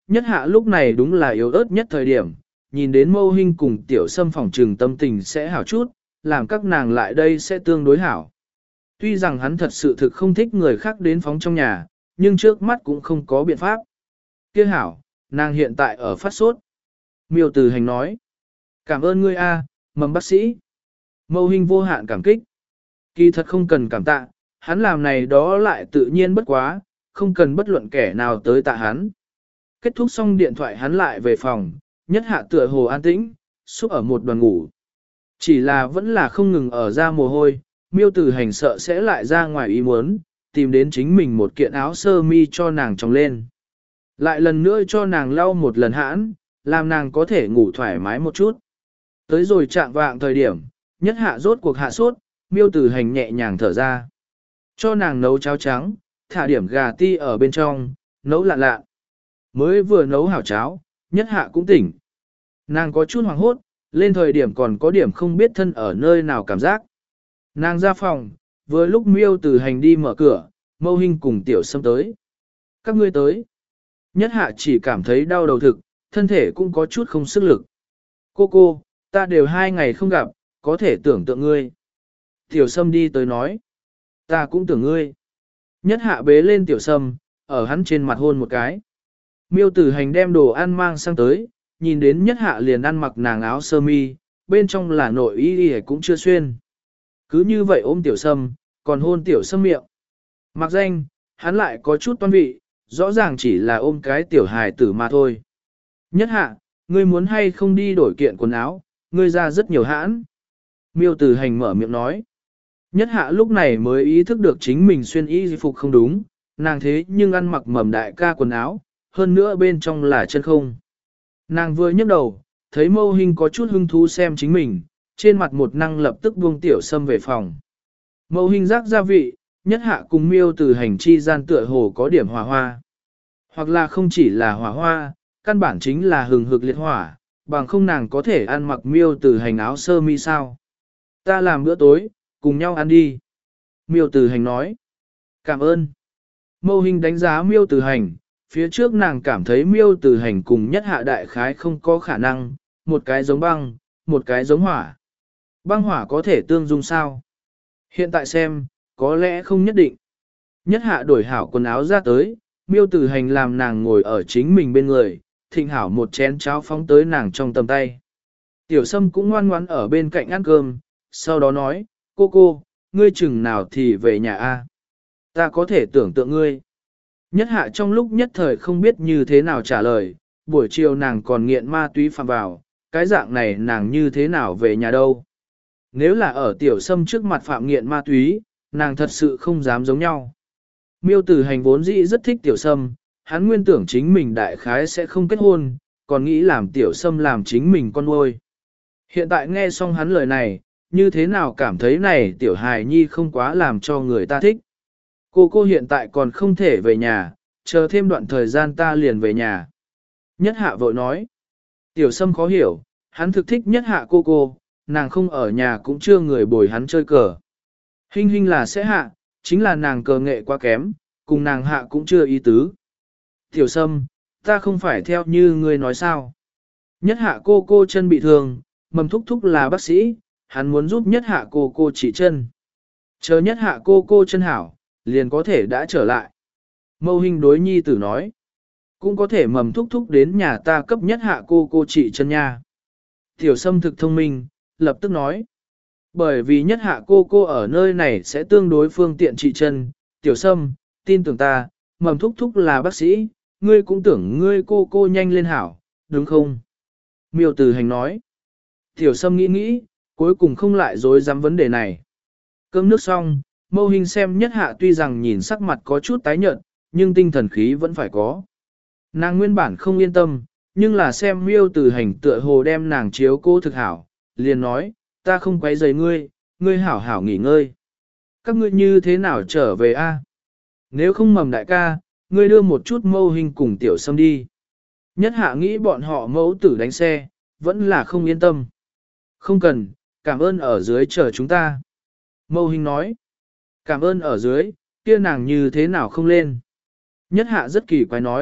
Nhất hạ lúc này đúng là yếu ớt nhất thời điểm, nhìn đến mâu hình cùng tiểu sâm phòng trừng tâm tình sẽ hảo chút, làm các nàng lại đây sẽ tương đối hảo. Tuy rằng hắn thật sự thực không thích người khác đến phóng trong nhà, nhưng trước mắt cũng không có biện pháp. Kia hảo, nàng hiện tại ở phát sốt. Miêu Từ Hành nói. Cảm ơn ngươi a, mầm bác sĩ. Mâu hình vô hạn cảm kích. Kỳ thật không cần cảm tạ, hắn làm này đó lại tự nhiên bất quá, không cần bất luận kẻ nào tới tạ hắn. Kết thúc xong điện thoại hắn lại về phòng, nhất hạ tựa hồ an tĩnh, xúc ở một đoàn ngủ. Chỉ là vẫn là không ngừng ở ra mồ hôi, Miêu Từ Hành sợ sẽ lại ra ngoài ý muốn, tìm đến chính mình một kiện áo sơ mi cho nàng tròng lên. Lại lần nữa cho nàng lau một lần hãn, làm nàng có thể ngủ thoải mái một chút. Tới rồi chạm vạng thời điểm, nhất hạ rốt cuộc hạ sốt, Miêu Từ Hành nhẹ nhàng thở ra. Cho nàng nấu cháo trắng, thả điểm gà ti ở bên trong, nấu lạ lạ. Mới vừa nấu hảo cháo, nhất hạ cũng tỉnh. Nàng có chút hoảng hốt, lên thời điểm còn có điểm không biết thân ở nơi nào cảm giác. Nàng ra phòng, vừa lúc Miêu Từ Hành đi mở cửa, Mâu Hinh cùng Tiểu Sâm tới. Các ngươi tới. Nhất hạ chỉ cảm thấy đau đầu thực, thân thể cũng có chút không sức lực. Cô cô, ta đều hai ngày không gặp, có thể tưởng tượng ngươi. Tiểu Sâm đi tới nói. Ta cũng tưởng ngươi. Nhất hạ bế lên Tiểu Sâm, ở hắn trên mặt hôn một cái. Miêu Tử Hành đem đồ ăn mang sang tới, nhìn đến nhất hạ liền ăn mặc nàng áo sơ mi, bên trong là nội y y cũng chưa xuyên. Cứ như vậy ôm Tiểu Sâm, còn hôn Tiểu Sâm miệng. Mặc danh, hắn lại có chút toan vị, rõ ràng chỉ là ôm cái tiểu hài tử mà thôi. Nhất hạ, ngươi muốn hay không đi đổi kiện quần áo, ngươi ra rất nhiều hãn. Miêu Tử Hành mở miệng nói. Nhất hạ lúc này mới ý thức được chính mình xuyên y phục không đúng, nàng thế nhưng ăn mặc mầm đại ca quần áo, hơn nữa bên trong là chân không. Nàng vừa nhấc đầu, thấy Mâu Hinh có chút hứng thú xem chính mình, trên mặt một năng lập tức buông Tiểu Sâm về phòng. Mâu Hinh rắc gia vị, nhất hạ cùng Miêu Từ Hành chi gian tựa hồ có điểm hỏa hoa. Hoặc là không chỉ là hỏa hoa, căn bản chính là hừng hực liệt hỏa, bằng không nàng có thể ăn mặc Miêu Từ Hành áo sơ mi sao. Ta làm bữa tối, cùng nhau ăn đi. Miêu Từ Hành nói. Cảm ơn. Mâu Hinh đánh giá Miêu Từ Hành, phía trước nàng cảm thấy Miêu Từ Hành cùng nhất hạ đại khái không có khả năng, một cái giống băng, một cái giống hỏa. Băng hỏa có thể tương dung sao? Hiện tại xem, có lẽ không nhất định. Nhất hạ đổi hảo quần áo ra tới, Miêu Từ Hành làm nàng ngồi ở chính mình bên người, thịnh hảo một chén cháo phóng tới nàng trong tầm tay. Tiểu Sâm cũng ngoan ngoãn ở bên cạnh ăn cơm, sau đó nói, cô cô, ngươi chừng nào thì về nhà a? Ta có thể tưởng tượng ngươi. Nhất hạ trong lúc nhất thời không biết như thế nào trả lời, buổi chiều nàng còn nghiện ma túy phạm vào, cái dạng này nàng như thế nào về nhà đâu. Nếu là ở Tiểu Sâm trước mặt phạm nghiện ma túy, nàng thật sự không dám giống nhau. Miêu Tử Hành vốn dĩ rất thích Tiểu Sâm, hắn nguyên tưởng chính mình đại khái sẽ không kết hôn, còn nghĩ làm Tiểu Sâm làm chính mình con nuôi. Hiện tại nghe xong hắn lời này, như thế nào cảm thấy này Tiểu Hài Nhi không quá làm cho người ta thích. Cô cô hiện tại còn không thể về nhà, chờ thêm đoạn thời gian ta liền về nhà. Nhất hạ vội nói. Tiểu Sâm khó hiểu, hắn thực thích nhất hạ cô cô, nàng không ở nhà cũng chưa người bồi hắn chơi cờ. Hinh hinh là sẽ hạ, chính là nàng cờ nghệ quá kém, cùng nàng hạ cũng chưa ý tứ. Tiểu Sâm, ta không phải theo như ngươi nói sao. Nhất hạ cô cô chân bị thương, mầm thúc thúc là bác sĩ, hắn muốn giúp nhất hạ cô cô trị chân. Chờ nhất hạ cô cô chân hảo, liền có thể đã trở lại. Mâu Hinh đối nhi tử nói, cũng có thể mầm thúc thúc đến nhà ta cấp nhất hạ cô cô trị chân nha. Tiểu Sâm thực thông minh, lập tức nói, bởi vì nhất hạ cô cô ở nơi này sẽ tương đối phương tiện trị chân. Tiểu Sâm, tin tưởng ta, mầm thúc thúc là bác sĩ, ngươi cũng tưởng ngươi cô cô nhanh lên hảo, đúng không? Miêu Từ Hành nói, Tiểu Sâm nghĩ nghĩ, cuối cùng không lại dối dám vấn đề này. Cơm nước xong, Mâu Hinh xem nhất hạ tuy rằng nhìn sắc mặt có chút tái nhợt, nhưng tinh thần khí vẫn phải có. Nàng nguyên bản không yên tâm, nhưng là xem Miêu Từ Hành tựa hồ đem nàng chiếu cô thực hảo, liền nói, ta không quấy rầy ngươi, ngươi hảo hảo nghỉ ngơi. Các ngươi như thế nào trở về a? Nếu không mầm đại ca, ngươi đưa một chút Mâu Hinh cùng Tiểu Sâm đi. Nhất hạ nghĩ bọn họ mẫu tử đánh xe, vẫn là không yên tâm. Không cần, cảm ơn ở dưới chờ chúng ta. Mâu Hinh nói, cảm ơn ở dưới, kia nàng như thế nào không lên. Nhất hạ rất kỳ quái nói,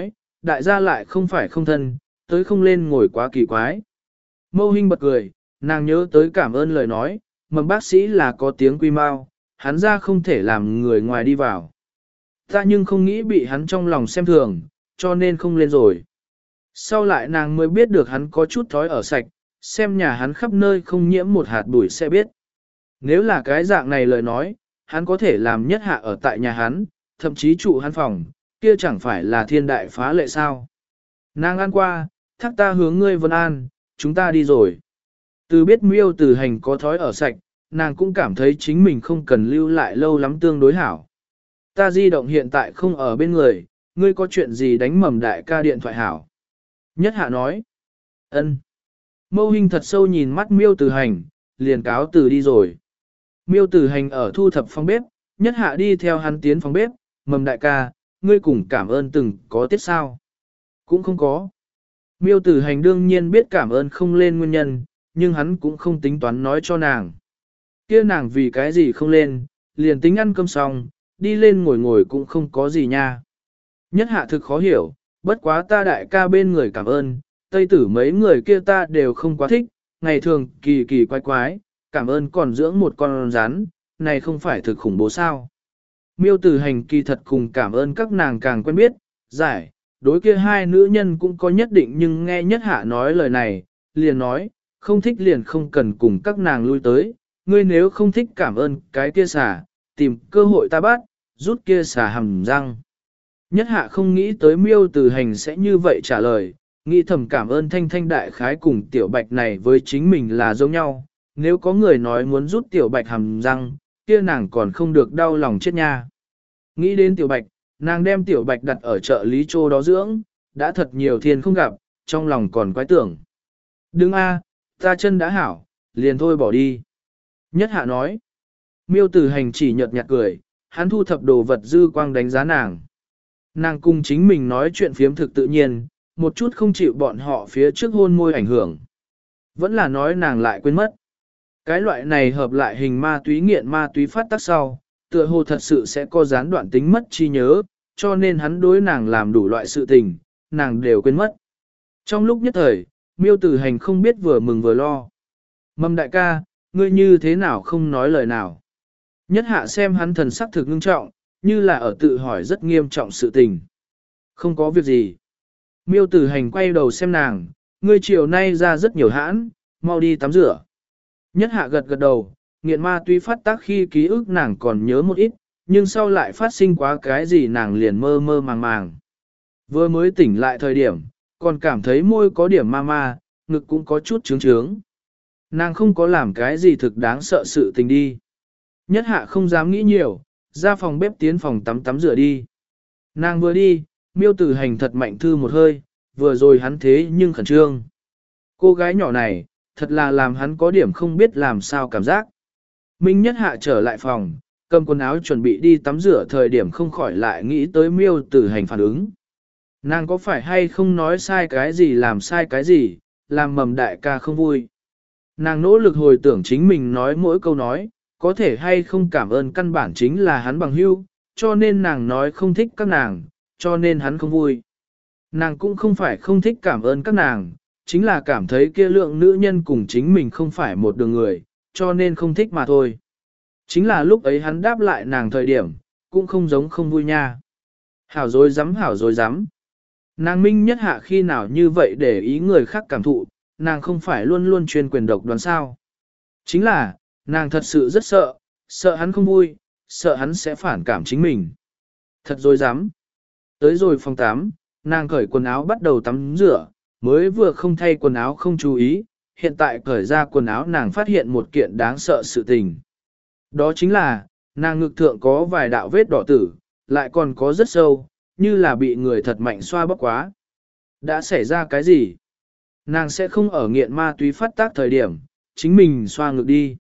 đại gia lại không phải không thân, tới không lên ngồi quá kỳ quái. Mâu Hinh bật cười, nàng nhớ tới cảm ơn lời nói, mầm bác sĩ là có tiếng quy mau, hắn ra không thể làm người ngoài đi vào. Ta nhưng không nghĩ bị hắn trong lòng xem thường, cho nên không lên rồi. Sau lại nàng mới biết được hắn có chút thói ở sạch, xem nhà hắn khắp nơi không nhiễm một hạt bụi sẽ biết. Nếu là cái dạng này lời nói, hắn có thể làm nhất hạ ở tại nhà hắn, thậm chí trụ hắn phòng, kia chẳng phải là thiên đại phá lệ sao. Nàng ăn qua, thác ta hướng ngươi vân an, chúng ta đi rồi. Từ biết miêu từ hành có thói ở sạch, nàng cũng cảm thấy chính mình không cần lưu lại lâu lắm tương đối hảo. Ta di động hiện tại không ở bên người, ngươi có chuyện gì đánh mầm đại ca điện thoại hảo. Nhất hạ nói. Ân. Mâu Hinh thật sâu nhìn mắt miêu từ hành, liền cáo từ đi rồi. Miêu từ hành ở thu thập phòng bếp, nhất hạ đi theo hắn tiến phòng bếp, mầm đại ca, ngươi cùng cảm ơn từng có tiết sao. Cũng không có. Miêu tử hành đương nhiên biết cảm ơn không lên nguyên nhân, nhưng hắn cũng không tính toán nói cho nàng. Kia nàng vì cái gì không lên, liền tính ăn cơm xong, đi lên ngồi ngồi cũng không có gì nha. Nhất hạ thực khó hiểu, bất quá ta đại ca bên người cảm ơn, tây tử mấy người kia ta đều không quá thích, ngày thường kỳ kỳ quái quái, cảm ơn còn dưỡng một con rắn, này không phải thực khủng bố sao. Miêu tử hành kỳ thật cùng cảm ơn các nàng càng quen biết, giải, đối kia hai nữ nhân cũng có nhất định nhưng nghe nhất hạ nói lời này, liền nói, không thích liền không cần cùng các nàng lui tới, ngươi nếu không thích cảm ơn cái kia xả, tìm cơ hội ta bắt, rút kia xả hầm răng. Nhất hạ không nghĩ tới miêu tử hành sẽ như vậy trả lời, nghĩ thầm cảm ơn thanh thanh đại khái cùng tiểu bạch này với chính mình là giống nhau, nếu có người nói muốn rút tiểu bạch hầm răng, kia nàng còn không được đau lòng chết nha. Nghĩ đến tiểu bạch, nàng đem tiểu bạch đặt ở chợ Lý Châu đó dưỡng, đã thật nhiều thiên không gặp, trong lòng còn quái tưởng. Đừng a, ta chân đã hảo, liền thôi bỏ đi. Nhất hạ nói, miêu tử hành chỉ nhợt nhạt cười, hắn thu thập đồ vật dư quang đánh giá nàng. Nàng cùng chính mình nói chuyện phiếm thực tự nhiên, một chút không chịu bọn họ phía trước hôn môi ảnh hưởng. Vẫn là nói nàng lại quên mất. Cái loại này hợp lại hình ma túy nghiện ma túy phát tác sau, tựa hồ thật sự sẽ có gián đoạn tính mất trí nhớ, cho nên hắn đối nàng làm đủ loại sự tình, nàng đều quên mất. Trong lúc nhất thời, miêu tử hành không biết vừa mừng vừa lo. Mầm đại ca, ngươi như thế nào không nói lời nào. Nhất hạ xem hắn thần sắc thực ngưng trọng, như là ở tự hỏi rất nghiêm trọng sự tình. Không có việc gì. Miêu tử hành quay đầu xem nàng, ngươi chiều nay ra rất nhiều hãn, mau đi tắm rửa. Nhất hạ gật gật đầu, nghiện ma túy phát tác khi ký ức nàng còn nhớ một ít, nhưng sau lại phát sinh quá cái gì nàng liền mơ mơ màng màng. Vừa mới tỉnh lại thời điểm, còn cảm thấy môi có điểm ma ma, ngực cũng có chút trướng trướng. Nàng không có làm cái gì thực đáng sợ sự tình đi. Nhất hạ không dám nghĩ nhiều, ra phòng bếp tiến phòng tắm tắm rửa đi. Nàng vừa đi, miêu tử hành thật mạnh thư một hơi, vừa rồi hắn thế nhưng khẩn trương. Cô gái nhỏ này, thật là làm hắn có điểm không biết làm sao cảm giác. Minh nhất hạ trở lại phòng, cầm quần áo chuẩn bị đi tắm rửa thời điểm không khỏi lại nghĩ tới miêu tử hành phản ứng. Nàng có phải hay không nói sai cái gì làm sai cái gì, làm mầm đại ca không vui. Nàng nỗ lực hồi tưởng chính mình nói mỗi câu nói, có thể hay không cảm ơn căn bản chính là hắn bằng hữu, cho nên nàng nói không thích các nàng, cho nên hắn không vui. Nàng cũng không phải không thích cảm ơn các nàng, chính là cảm thấy kia lượng nữ nhân cùng chính mình không phải một đường người, cho nên không thích mà thôi. Chính là lúc ấy hắn đáp lại nàng thời điểm, cũng không giống không vui nha. Hảo dối dám hảo dối dám. Nàng minh nhất hạ khi nào như vậy để ý người khác cảm thụ, nàng không phải luôn luôn chuyên quyền độc đoán sao. Chính là, nàng thật sự rất sợ, sợ hắn không vui, sợ hắn sẽ phản cảm chính mình. Thật dối dám. Tới rồi phòng tắm, nàng cởi quần áo bắt đầu tắm rửa, mới vừa không thay quần áo không chú ý, hiện tại cởi ra quần áo nàng phát hiện một kiện đáng sợ sự tình. Đó chính là, nàng ngực thượng có vài đạo vết đỏ tử, lại còn có rất sâu, như là bị người thật mạnh xoa bóp quá. Đã xảy ra cái gì? Nàng sẽ không ở nghiện ma túy phát tác thời điểm, chính mình xoa ngực đi.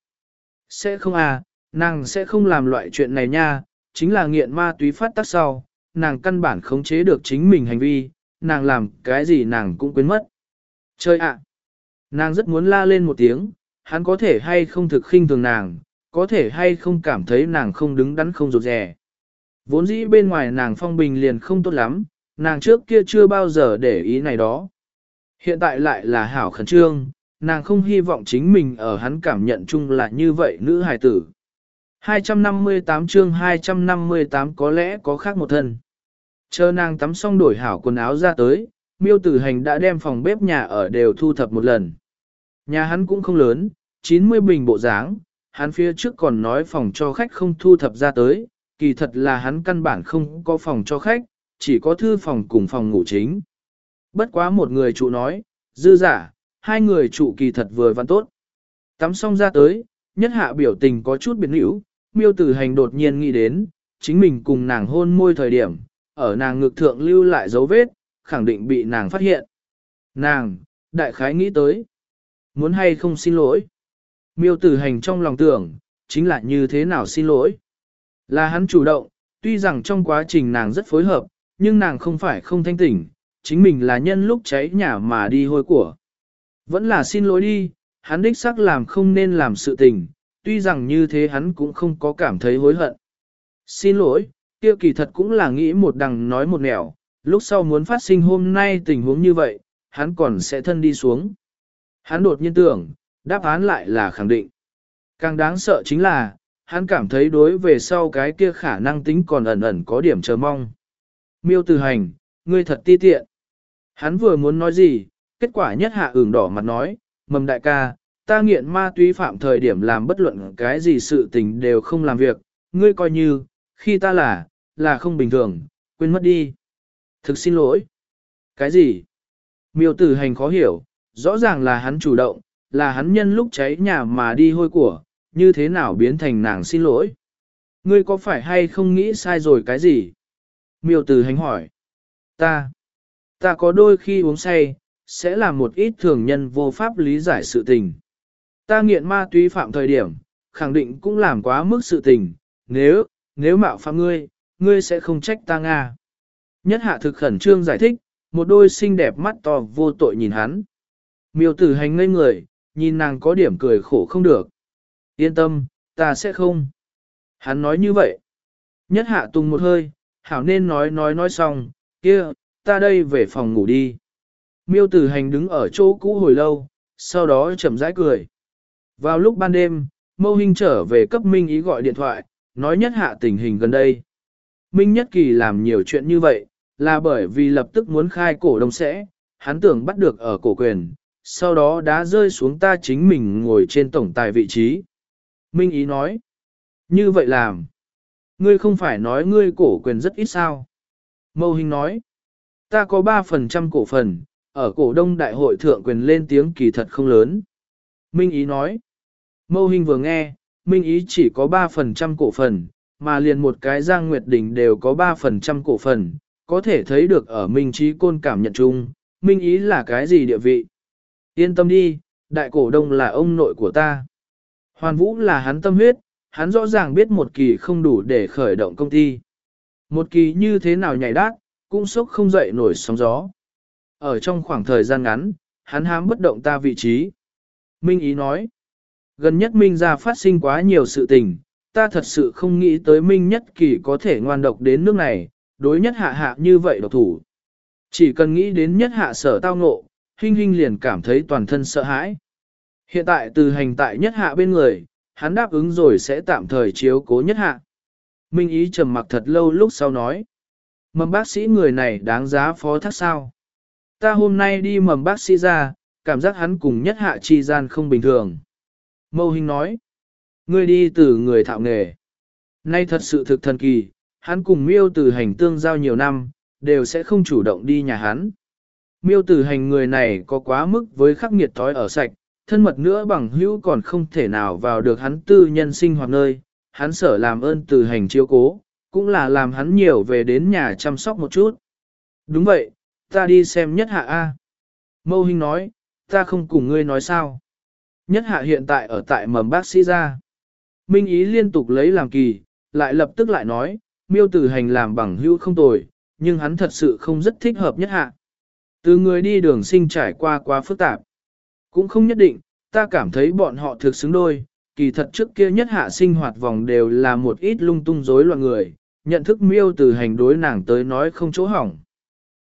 Sẽ không à, nàng sẽ không làm loại chuyện này nha, chính là nghiện ma túy phát tác sau, nàng căn bản khống chế được chính mình hành vi, nàng làm cái gì nàng cũng quên mất. Chơi ạ! Nàng rất muốn la lên một tiếng, hắn có thể hay không thực khinh thường nàng, có thể hay không cảm thấy nàng không đứng đắn không rụt rè. Vốn dĩ bên ngoài nàng phong bình liền không tốt lắm, nàng trước kia chưa bao giờ để ý này đó. Hiện tại lại là hảo khẩn trương, nàng không hy vọng chính mình ở hắn cảm nhận chung là như vậy nữ hài tử. hai trăm năm mươi tám chương hai trăm năm mươi tám có lẽ có khác một thân. Chờ nàng tắm xong đổi hảo quần áo ra tới, Miêu Tử Hành đã đem phòng bếp nhà ở đều thu thập một lần. Nhà hắn cũng không lớn, chín mươi bình bộ dáng, hắn phía trước còn nói phòng cho khách không thu thập ra tới, kỳ thật là hắn căn bản không có phòng cho khách, chỉ có thư phòng cùng phòng ngủ chính. Bất quá một người trụ nói, dư giả, hai người trụ kỳ thật vừa văn tốt. Tắm xong ra tới, nhất hạ biểu tình có chút biến hữu, Miêu Tử Hành đột nhiên nghĩ đến, chính mình cùng nàng hôn môi thời điểm, ở nàng ngực thượng lưu lại dấu vết, khẳng định bị nàng phát hiện. Nàng, đại khái nghĩ tới, muốn hay không xin lỗi. Miêu Tử Hành trong lòng tưởng, chính là như thế nào xin lỗi. Là hắn chủ động, tuy rằng trong quá trình nàng rất phối hợp, nhưng nàng không phải không thanh tỉnh, chính mình là nhân lúc cháy nhà mà đi hôi của. Vẫn là xin lỗi đi, hắn đích xác làm không nên làm sự tình, tuy rằng như thế hắn cũng không có cảm thấy hối hận. Xin lỗi, kia kỳ thật cũng là nghĩ một đằng nói một nẻo, lúc sau muốn phát sinh hôm nay tình huống như vậy, hắn còn sẽ thân đi xuống. Hắn đột nhiên tưởng, đáp án lại là khẳng định. Càng đáng sợ chính là, hắn cảm thấy đối về sau cái kia khả năng tính còn ẩn ẩn có điểm chờ mong. Miêu Tử Hành, ngươi thật ti tiện. Hắn vừa muốn nói gì, kết quả nhất hạ ửng đỏ mặt nói, Mầm đại ca, ta nghiện ma túy phạm thời điểm làm bất luận cái gì sự tình đều không làm việc, ngươi coi như, khi ta là, là không bình thường, quên mất đi. Thực xin lỗi. Cái gì? Miêu Tử Hành khó hiểu, rõ ràng là hắn chủ động, là hắn nhân lúc cháy nhà mà đi hôi của, như thế nào biến thành nàng xin lỗi? Ngươi có phải hay không nghĩ sai rồi cái gì? Miêu Tử Hành hỏi. Ta, ta có đôi khi uống say, sẽ làm một ít thường nhân vô pháp lý giải sự tình. Ta nghiện ma túy phạm thời điểm, khẳng định cũng làm quá mức sự tình, nếu, nếu mạo phạm ngươi, ngươi sẽ không trách ta Nga. Nhất hạ thực khẩn trương giải thích, một đôi xinh đẹp mắt to vô tội nhìn hắn. Miêu Tử Hành ngây người, nhìn nàng có điểm cười khổ không được. Yên tâm, ta sẽ không. Hắn nói như vậy. Nhất hạ tung một hơi, hảo nên nói nói nói xong, kia, ta đây về phòng ngủ đi. Miêu Tử Hành đứng ở chỗ cũ hồi lâu, sau đó chậm rãi cười. Vào lúc ban đêm, Mâu Hinh trở về cấp Minh Ý gọi điện thoại, nói nhất hạ tình hình gần đây. Minh Nhất Kỳ làm nhiều chuyện như vậy, là bởi vì lập tức muốn khai cổ đông sẽ, hắn tưởng bắt được ở cổ quyền, sau đó đã rơi xuống ta chính mình ngồi trên tổng tài vị trí. Minh Ý nói, như vậy làm. Ngươi không phải nói ngươi cổ quyền rất ít sao. Mâu Hinh nói, ta có ba phần trăm cổ phần, ở cổ đông đại hội thượng quyền lên tiếng kỳ thật không lớn. Minh Ý nói, Mâu Hinh vừa nghe, Minh Ý chỉ có ba phần trăm cổ phần, mà liền một cái Giang Nguyệt Đình đều có ba phần trăm cổ phần, có thể thấy được ở Minh Trí Côn cảm nhận chung, Minh Ý là cái gì địa vị. Yên tâm đi, đại cổ đông là ông nội của ta. Hoàn Vũ là hắn tâm huyết, hắn rõ ràng biết một kỳ không đủ để khởi động công ty. Một kỳ như thế nào nhảy đát, cũng sốc không dậy nổi sóng gió. Ở trong khoảng thời gian ngắn, hắn hám bất động ta vị trí. Minh Ý nói, gần nhất Minh ra phát sinh quá nhiều sự tình, ta thật sự không nghĩ tới Minh Nhất Kỳ có thể ngoan độc đến nước này, đối nhất hạ hạ như vậy độc thủ. Chỉ cần nghĩ đến nhất hạ sở tao ngộ, Hinh Hinh liền cảm thấy toàn thân sợ hãi. Hiện tại từ hành tại nhất hạ bên người, hắn đáp ứng rồi sẽ tạm thời chiếu cố nhất hạ. Minh Ý trầm mặc thật lâu lúc sau nói, Mầm bác sĩ người này đáng giá phó thác sao. Ta hôm nay đi mầm bác sĩ ra, cảm giác hắn cùng nhất hạ chi gian không bình thường. Mâu Hinh nói, ngươi đi từ người thạo nghề. Nay thật sự thực thần kỳ, hắn cùng Miêu Tử Hành tương giao nhiều năm, đều sẽ không chủ động đi nhà hắn. Miêu Tử Hành người này có quá mức với khắc nghiệt thói ở sạch, thân mật nữa bằng hữu còn không thể nào vào được hắn tư nhân sinh hoạt nơi, hắn sở làm ơn Tử Hành chiếu cố, cũng là làm hắn nhiều về đến nhà chăm sóc một chút. Đúng vậy, ta đi xem nhất hạ A. Mâu Hinh nói, ta không cùng ngươi nói sao. Nhất hạ hiện tại ở tại mầm bác sĩ ra. Minh Ý liên tục lấy làm kỳ, lại lập tức lại nói, Miêu Tử Hành làm bằng hữu không tồi, nhưng hắn thật sự không rất thích hợp nhất hạ. Từ người đi đường sinh trải qua quá phức tạp. Cũng không nhất định, ta cảm thấy bọn họ thực xứng đôi, kỳ thật trước kia nhất hạ sinh hoạt vòng đều là một ít lung tung rối loạn người, nhận thức Miêu Tử Hành đối nàng tới nói không chỗ hỏng.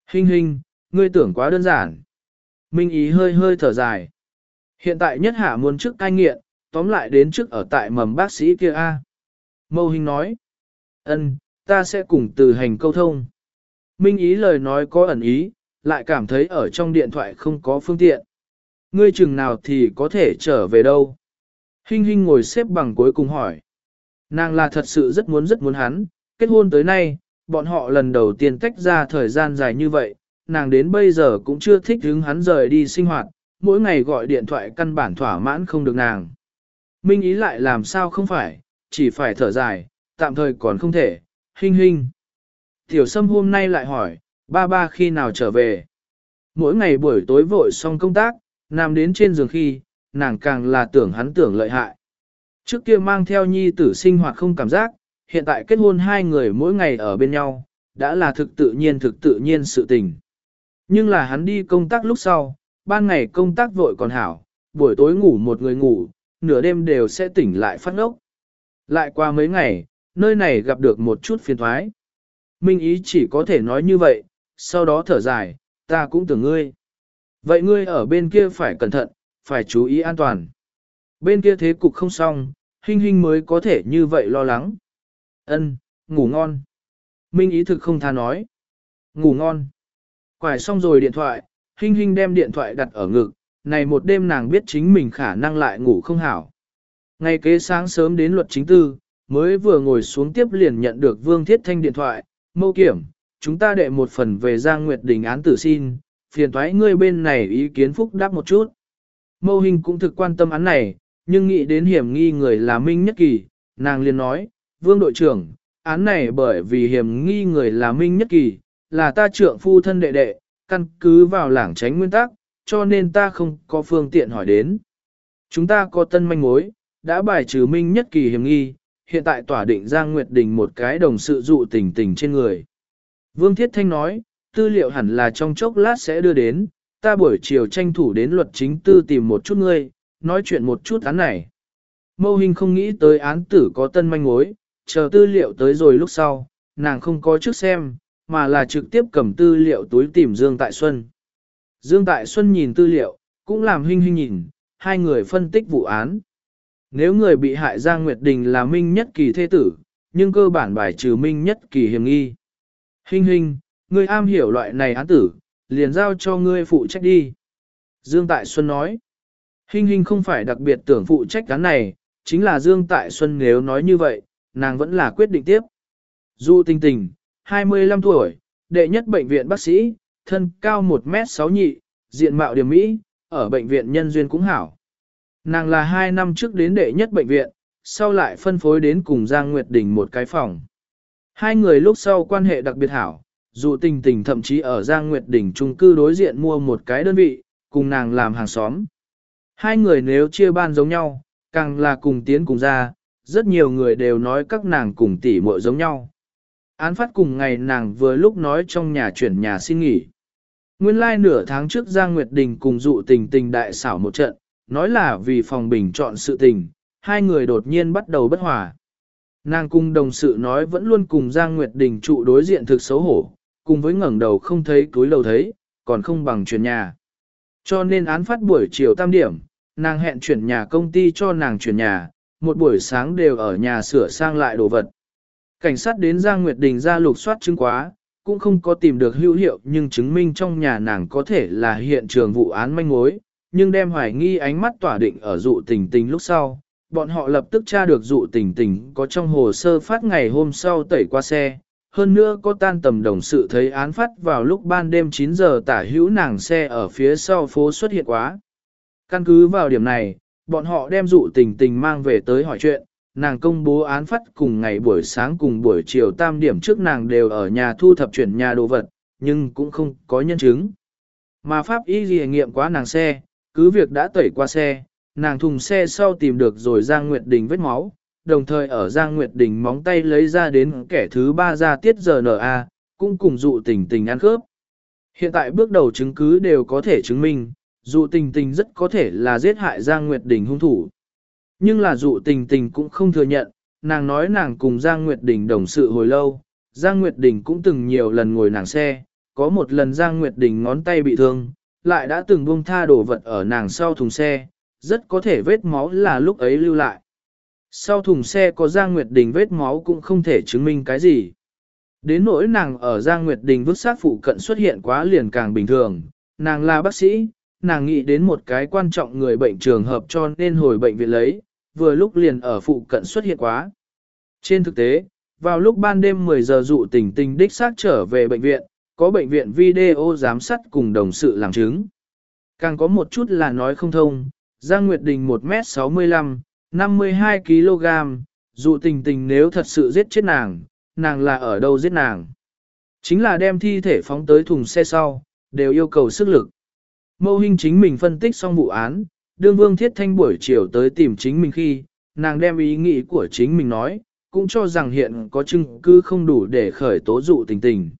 Hình hình, ngươi tưởng quá đơn giản. Minh Ý hơi hơi thở dài. Hiện tại nhất hạ muốn trước cai nghiện, tóm lại đến trước ở tại mầm bác sĩ kia a. Mâu Hình nói. Ân, ta sẽ cùng từ hành câu thông. Minh Ý lời nói có ẩn ý, lại cảm thấy ở trong điện thoại không có phương tiện. Ngươi chừng nào thì có thể trở về đâu? Hinh Hinh ngồi xếp bằng cuối cùng hỏi. Nàng là thật sự rất muốn rất muốn hắn, kết hôn tới nay, bọn họ lần đầu tiên tách ra thời gian dài như vậy, nàng đến bây giờ cũng chưa thích hứng hắn rời đi sinh hoạt, mỗi ngày gọi điện thoại căn bản thỏa mãn không được nàng. Minh Ý lại làm sao không phải, chỉ phải thở dài, tạm thời còn không thể, Hinh Hinh. Tiểu Sâm hôm nay lại hỏi, ba ba khi nào trở về? Mỗi ngày buổi tối vội xong công tác, nằm đến trên giường khi, nàng càng là tưởng hắn tưởng lợi hại. Trước kia mang theo nhi tử sinh hoạt không cảm giác, hiện tại kết hôn hai người mỗi ngày ở bên nhau, đã là thực tự nhiên thực tự nhiên sự tình. Nhưng là hắn đi công tác lúc sau, ban ngày công tác vội còn hảo, buổi tối ngủ một người ngủ, nửa đêm đều sẽ tỉnh lại phát ốc. Lại qua mấy ngày, nơi này gặp được một chút phiền thoái. Minh Ý chỉ có thể nói như vậy, sau đó thở dài, ta cũng tưởng ngươi. Vậy ngươi ở bên kia phải cẩn thận, phải chú ý an toàn. Bên kia thế cục không xong, Hinh Hinh mới có thể như vậy lo lắng. Ân, ngủ ngon. Minh Ý thực không tha nói. Ngủ ngon. Quải xong rồi điện thoại, Hinh Hinh đem điện thoại đặt ở ngực, này một đêm nàng biết chính mình khả năng lại ngủ không hảo. Ngày kế sáng sớm đến luật chính tư, mới vừa ngồi xuống tiếp liền nhận được Vương Thiết Thanh điện thoại, mâu kiểm, chúng ta đệ một phần về Giang Nguyệt Đình án tử xin, phiền thoái ngươi bên này ý kiến phúc đáp một chút. Mâu Hình cũng thực quan tâm án này, nhưng nghĩ đến hiểm nghi người là Minh Nhất Kỳ, nàng liền nói, Vương đội trưởng, án này bởi vì hiểm nghi người là Minh Nhất Kỳ, là ta trượng phu thân đệ đệ, căn cứ vào lảng tránh nguyên tắc, cho nên ta không có phương tiện hỏi đến. Chúng ta có tân manh mối, đã bài trừ Minh Nhất Kỳ hiểm nghi, hiện tại tỏa định Giang Nguyệt Đình một cái đồng sự dụ tình tình trên người. Vương Thiết Thanh nói, tư liệu hẳn là trong chốc lát sẽ đưa đến, ta buổi chiều tranh thủ đến luật chính tư tìm một chút ngươi, nói chuyện một chút án này. Mâu Hình không nghĩ tới án tử có tân manh mối, chờ tư liệu tới rồi lúc sau, nàng không có trước xem, mà là trực tiếp cầm tư liệu túi tìm Dương Tại Xuân. Dương Tại Xuân nhìn tư liệu, cũng làm Hinh Hinh nhìn, hai người phân tích vụ án. Nếu người bị hại Giang Nguyệt Đình là Minh Nhất Kỳ thế tử, nhưng cơ bản bài trừ Minh Nhất Kỳ hiểm nghi. Hinh Hinh, ngươi am hiểu loại này án tử, liền giao cho ngươi phụ trách đi. Dương Tại Xuân nói, Hinh Hinh không phải đặc biệt tưởng phụ trách án này, chính là Dương Tại Xuân nếu nói như vậy, nàng vẫn là quyết định tiếp. Du Tinh Tình, hai mươi lăm tuổi, đệ nhất bệnh viện bác sĩ, thân cao một mét sáu nhị, diện mạo điểm mỹ, ở bệnh viện nhân duyên cũng hảo. Nàng là hai năm trước đến đệ nhất bệnh viện, sau lại phân phối đến cùng Giang Nguyệt Đình một cái phòng. Hai người lúc sau quan hệ đặc biệt hảo, dù Tình Tình thậm chí ở Giang Nguyệt Đình chung cư đối diện mua một cái đơn vị, cùng nàng làm hàng xóm. Hai người nếu chia ban giống nhau, càng là cùng tiến cùng ra, rất nhiều người đều nói các nàng cùng tỷ muội giống nhau. Án phát cùng ngày nàng vừa lúc nói trong nhà chuyển nhà xin nghỉ. Nguyên lai like nửa tháng trước Giang Nguyệt Đình cùng dụ tình tình đại xảo một trận, nói là vì phòng bình chọn sự tình, hai người đột nhiên bắt đầu bất hòa. Nàng cùng đồng sự nói vẫn luôn cùng Giang Nguyệt Đình trụ đối diện thực xấu hổ, cùng với ngẩng đầu không thấy túi đầu thấy, còn không bằng chuyển nhà. Cho nên án phát buổi chiều tam điểm, nàng hẹn chuyển nhà công ty cho nàng chuyển nhà, một buổi sáng đều ở nhà sửa sang lại đồ vật. Cảnh sát đến Giang Nguyệt Đình ra lục soát chứng quá, cũng không có tìm được hữu hiệu nhưng chứng minh trong nhà nàng có thể là hiện trường vụ án manh mối, nhưng đem hoài nghi ánh mắt tỏa định ở dụ tình tình lúc sau. Bọn họ lập tức tra được dụ tình tình có trong hồ sơ phát ngày hôm sau tẩy qua xe, hơn nữa có tan tầm đồng sự thấy án phát vào lúc ban đêm chín giờ tả hữu nàng xe ở phía sau phố xuất hiện quá. Căn cứ vào điểm này, bọn họ đem dụ tình tình mang về tới hỏi chuyện, nàng công bố án phát cùng ngày buổi sáng cùng buổi chiều tam điểm trước nàng đều ở nhà thu thập chuyển nhà đồ vật, nhưng cũng không có nhân chứng. Mà pháp y ghi nghiệm quá nàng xe, cứ việc đã tẩy qua xe, nàng thùng xe sau tìm được rồi Giang Nguyệt Đình vết máu, đồng thời ở Giang Nguyệt Đình móng tay lấy ra đến kẻ thứ ba ra tiết rờ en a, cũng cùng dụ tình tình ăn khớp. Hiện tại bước đầu chứng cứ đều có thể chứng minh, dụ tình tình rất có thể là giết hại Giang Nguyệt Đình hung thủ. Nhưng là dụ tình tình cũng không thừa nhận, nàng nói nàng cùng Giang Nguyệt Đình đồng sự hồi lâu, Giang Nguyệt Đình cũng từng nhiều lần ngồi nàng xe, có một lần Giang Nguyệt Đình ngón tay bị thương, lại đã từng buông tha đổ vật ở nàng sau thùng xe, rất có thể vết máu là lúc ấy lưu lại. Sau thùng xe có Giang Nguyệt Đình vết máu cũng không thể chứng minh cái gì. Đến nỗi nàng ở Giang Nguyệt Đình vứt xác phụ cận xuất hiện quá liền càng bình thường, nàng là bác sĩ, nàng nghĩ đến một cái quan trọng người bệnh trường hợp cho nên hồi bệnh viện lấy, vừa lúc liền ở phụ cận xuất hiện quá. Trên thực tế, vào lúc ban đêm mười giờ dụ tình tình đích xác trở về bệnh viện, có bệnh viện video giám sát cùng đồng sự làm chứng. Càng có một chút là nói không thông, Giang Nguyệt Đình một mét sáu mươi lăm, năm mươi hai ki lô gam, dụ tình tình nếu thật sự giết chết nàng, nàng là ở đâu giết nàng. Chính là đem thi thể phóng tới thùng xe sau, đều yêu cầu sức lực. Mâu Hinh chính mình phân tích xong vụ án, đương Vương Thiết Thanh buổi chiều tới tìm chính mình khi, nàng đem ý nghĩ của chính mình nói, cũng cho rằng hiện có chứng cứ không đủ để khởi tố dụ tình tình.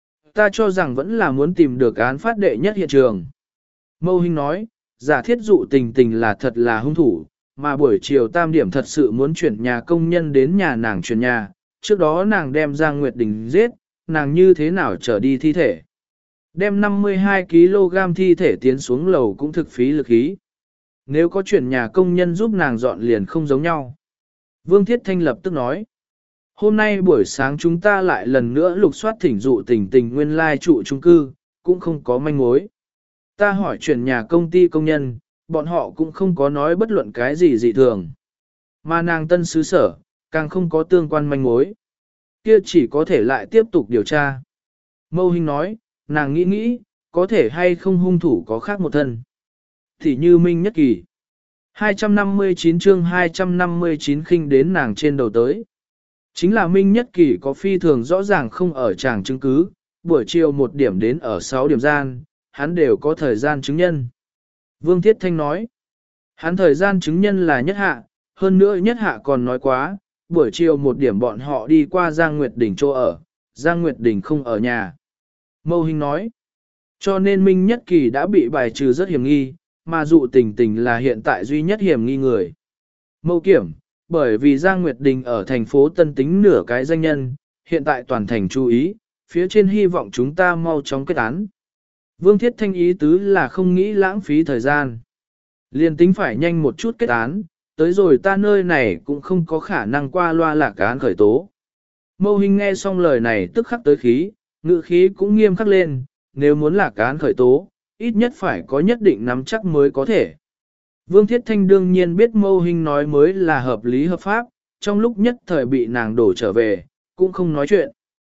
Ta cho rằng vẫn là muốn tìm được án phát đệ nhất hiện trường. Mâu Hinh nói, giả thiết dụ tình tình là thật là hung thủ, mà buổi chiều tam điểm thật sự muốn chuyển nhà công nhân đến nhà nàng chuyển nhà, trước đó nàng đem Giang Nguyệt Đình giết, nàng như thế nào trở đi thi thể. Đem năm mươi hai ki lô gam thi thể tiến xuống lầu cũng thực phí lực ý. Nếu có chuyển nhà công nhân giúp nàng dọn liền không giống nhau. Vương Thiết Thanh lập tức nói, hôm nay buổi sáng chúng ta lại lần nữa lục soát thỉnh dụ tình tình nguyên lai trụ chung cư, cũng không có manh mối. Ta hỏi chuyển nhà công ty công nhân, bọn họ cũng không có nói bất luận cái gì dị thường. Mà nàng tân xứ sở, càng không có tương quan manh mối. Kia chỉ có thể lại tiếp tục điều tra. Mâu Hinh nói, nàng nghĩ nghĩ, có thể hay không hung thủ có khác một thân. Thì như Minh Nhất Kỳ. hai trăm năm mươi chín chương hai trăm năm mươi chín khinh đến nàng trên đầu tới. Chính là Minh Nhất Kỳ có phi thường rõ ràng không ở tràng chứng cứ, buổi chiều một điểm đến ở sáu điểm gian, hắn đều có thời gian chứng nhân. Vương Thiết Thanh nói, hắn thời gian chứng nhân là Nhất Hạ, hơn nữa Nhất Hạ còn nói quá, buổi chiều một điểm bọn họ đi qua Giang Nguyệt Đình chỗ ở, Giang Nguyệt Đình không ở nhà. Mâu Hinh nói, cho nên Minh Nhất Kỳ đã bị bài trừ rất hiểm nghi, mà dụ tình tình là hiện tại duy nhất hiểm nghi người. Mâu Kiểm, bởi vì Giang Nguyệt Đình ở thành phố Tân Tính nửa cái danh nhân, hiện tại toàn thành chú ý, phía trên hy vọng chúng ta mau chóng kết án. Vương Thiết Thanh ý tứ là không nghĩ lãng phí thời gian. Liên tính phải nhanh một chút kết án, tới rồi ta nơi này cũng không có khả năng qua loa lạc án khởi tố. Mâu Hinh nghe xong lời này tức khắc tới khí, ngữ khí cũng nghiêm khắc lên, nếu muốn lạc án khởi tố, ít nhất phải có nhất định nắm chắc mới có thể. Vương Thiết Thanh đương nhiên biết Mâu Hinh nói mới là hợp lý hợp pháp, trong lúc nhất thời bị nàng đổ trở về, cũng không nói chuyện.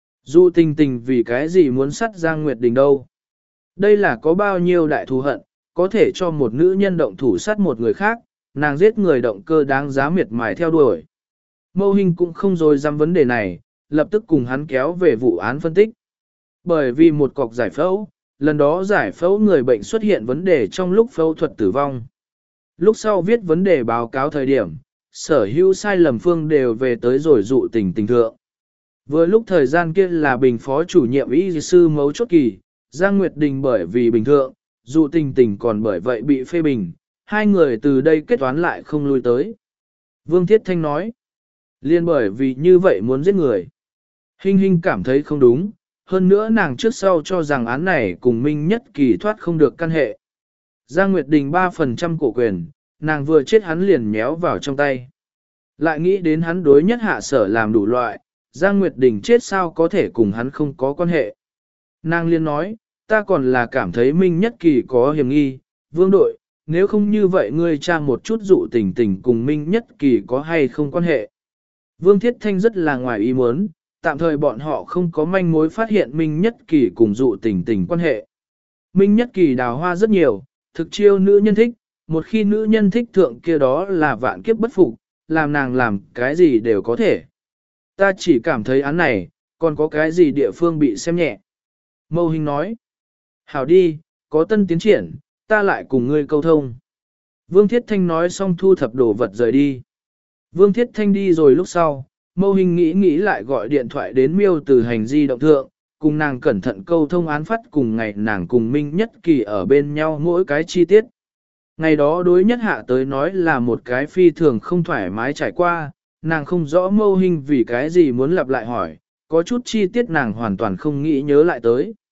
Dù tình tình vì cái gì muốn sát Giang Nguyệt Đình đâu. Đây là có bao nhiêu đại thù hận, có thể cho một nữ nhân động thủ sát một người khác, nàng giết người động cơ đáng giá miệt mài theo đuổi. Mâu Hinh cũng không dối dám vấn đề này, lập tức cùng hắn kéo về vụ án phân tích. Bởi vì một cọc giải phẫu, lần đó giải phẫu người bệnh xuất hiện vấn đề trong lúc phẫu thuật tử vong. Lúc sau viết vấn đề báo cáo thời điểm, sở hữu sai lầm phương đều về tới rồi dụ tình tình thượng. Vừa lúc thời gian kia là bình phó chủ nhiệm y sư mấu chốt kỳ, Giang Nguyệt Đình bởi vì bình thượng, dụ tình tình còn bởi vậy bị phê bình, hai người từ đây kết toán lại không lui tới. Vương Thiết Thanh nói, liên bởi vì như vậy muốn giết người. Hinh Hinh cảm thấy không đúng, hơn nữa nàng trước sau cho rằng án này cùng Minh Nhất Kỳ thoát không được căn hệ. Giang Nguyệt Đình ba phần trăm cổ quyền, nàng vừa chết hắn liền nhéo vào trong tay. Lại nghĩ đến hắn đối Nhất Hạ sở làm đủ loại, Giang Nguyệt Đình chết sao có thể cùng hắn không có quan hệ. Nàng liên nói, ta còn là cảm thấy Minh Nhất Kỳ có hiểm nghi, Vương đội, nếu không như vậy ngươi tra một chút dụ tình tình cùng Minh Nhất Kỳ có hay không quan hệ. Vương Thiết Thanh rất là ngoài ý muốn, tạm thời bọn họ không có manh mối phát hiện Minh Nhất Kỳ cùng dụ tình tình quan hệ. Minh Nhất Kỳ đào hoa rất nhiều, thực chiêu nữ nhân thích, một khi nữ nhân thích thượng kia đó là vạn kiếp bất phục, làm nàng làm cái gì đều có thể. Ta chỉ cảm thấy án này, còn có cái gì địa phương bị xem nhẹ. Mâu Hinh nói, hảo đi, có tân tiến triển, ta lại cùng ngươi câu thông. Vương Thiết Thanh nói xong thu thập đồ vật rời đi. Vương Thiết Thanh đi rồi lúc sau, Mâu Hinh nghĩ nghĩ lại gọi điện thoại đến Miêu từ hành di động thượng, cùng nàng cẩn thận câu thông án phát cùng ngày nàng cùng Minh Nhất Kỳ ở bên nhau mỗi cái chi tiết. Ngày đó đối Nhất Hạ tới nói là một cái phi thường không thoải mái trải qua, nàng không rõ Mâu Hinh vì cái gì muốn lặp lại hỏi, có chút chi tiết nàng hoàn toàn không nghĩ nhớ lại tới.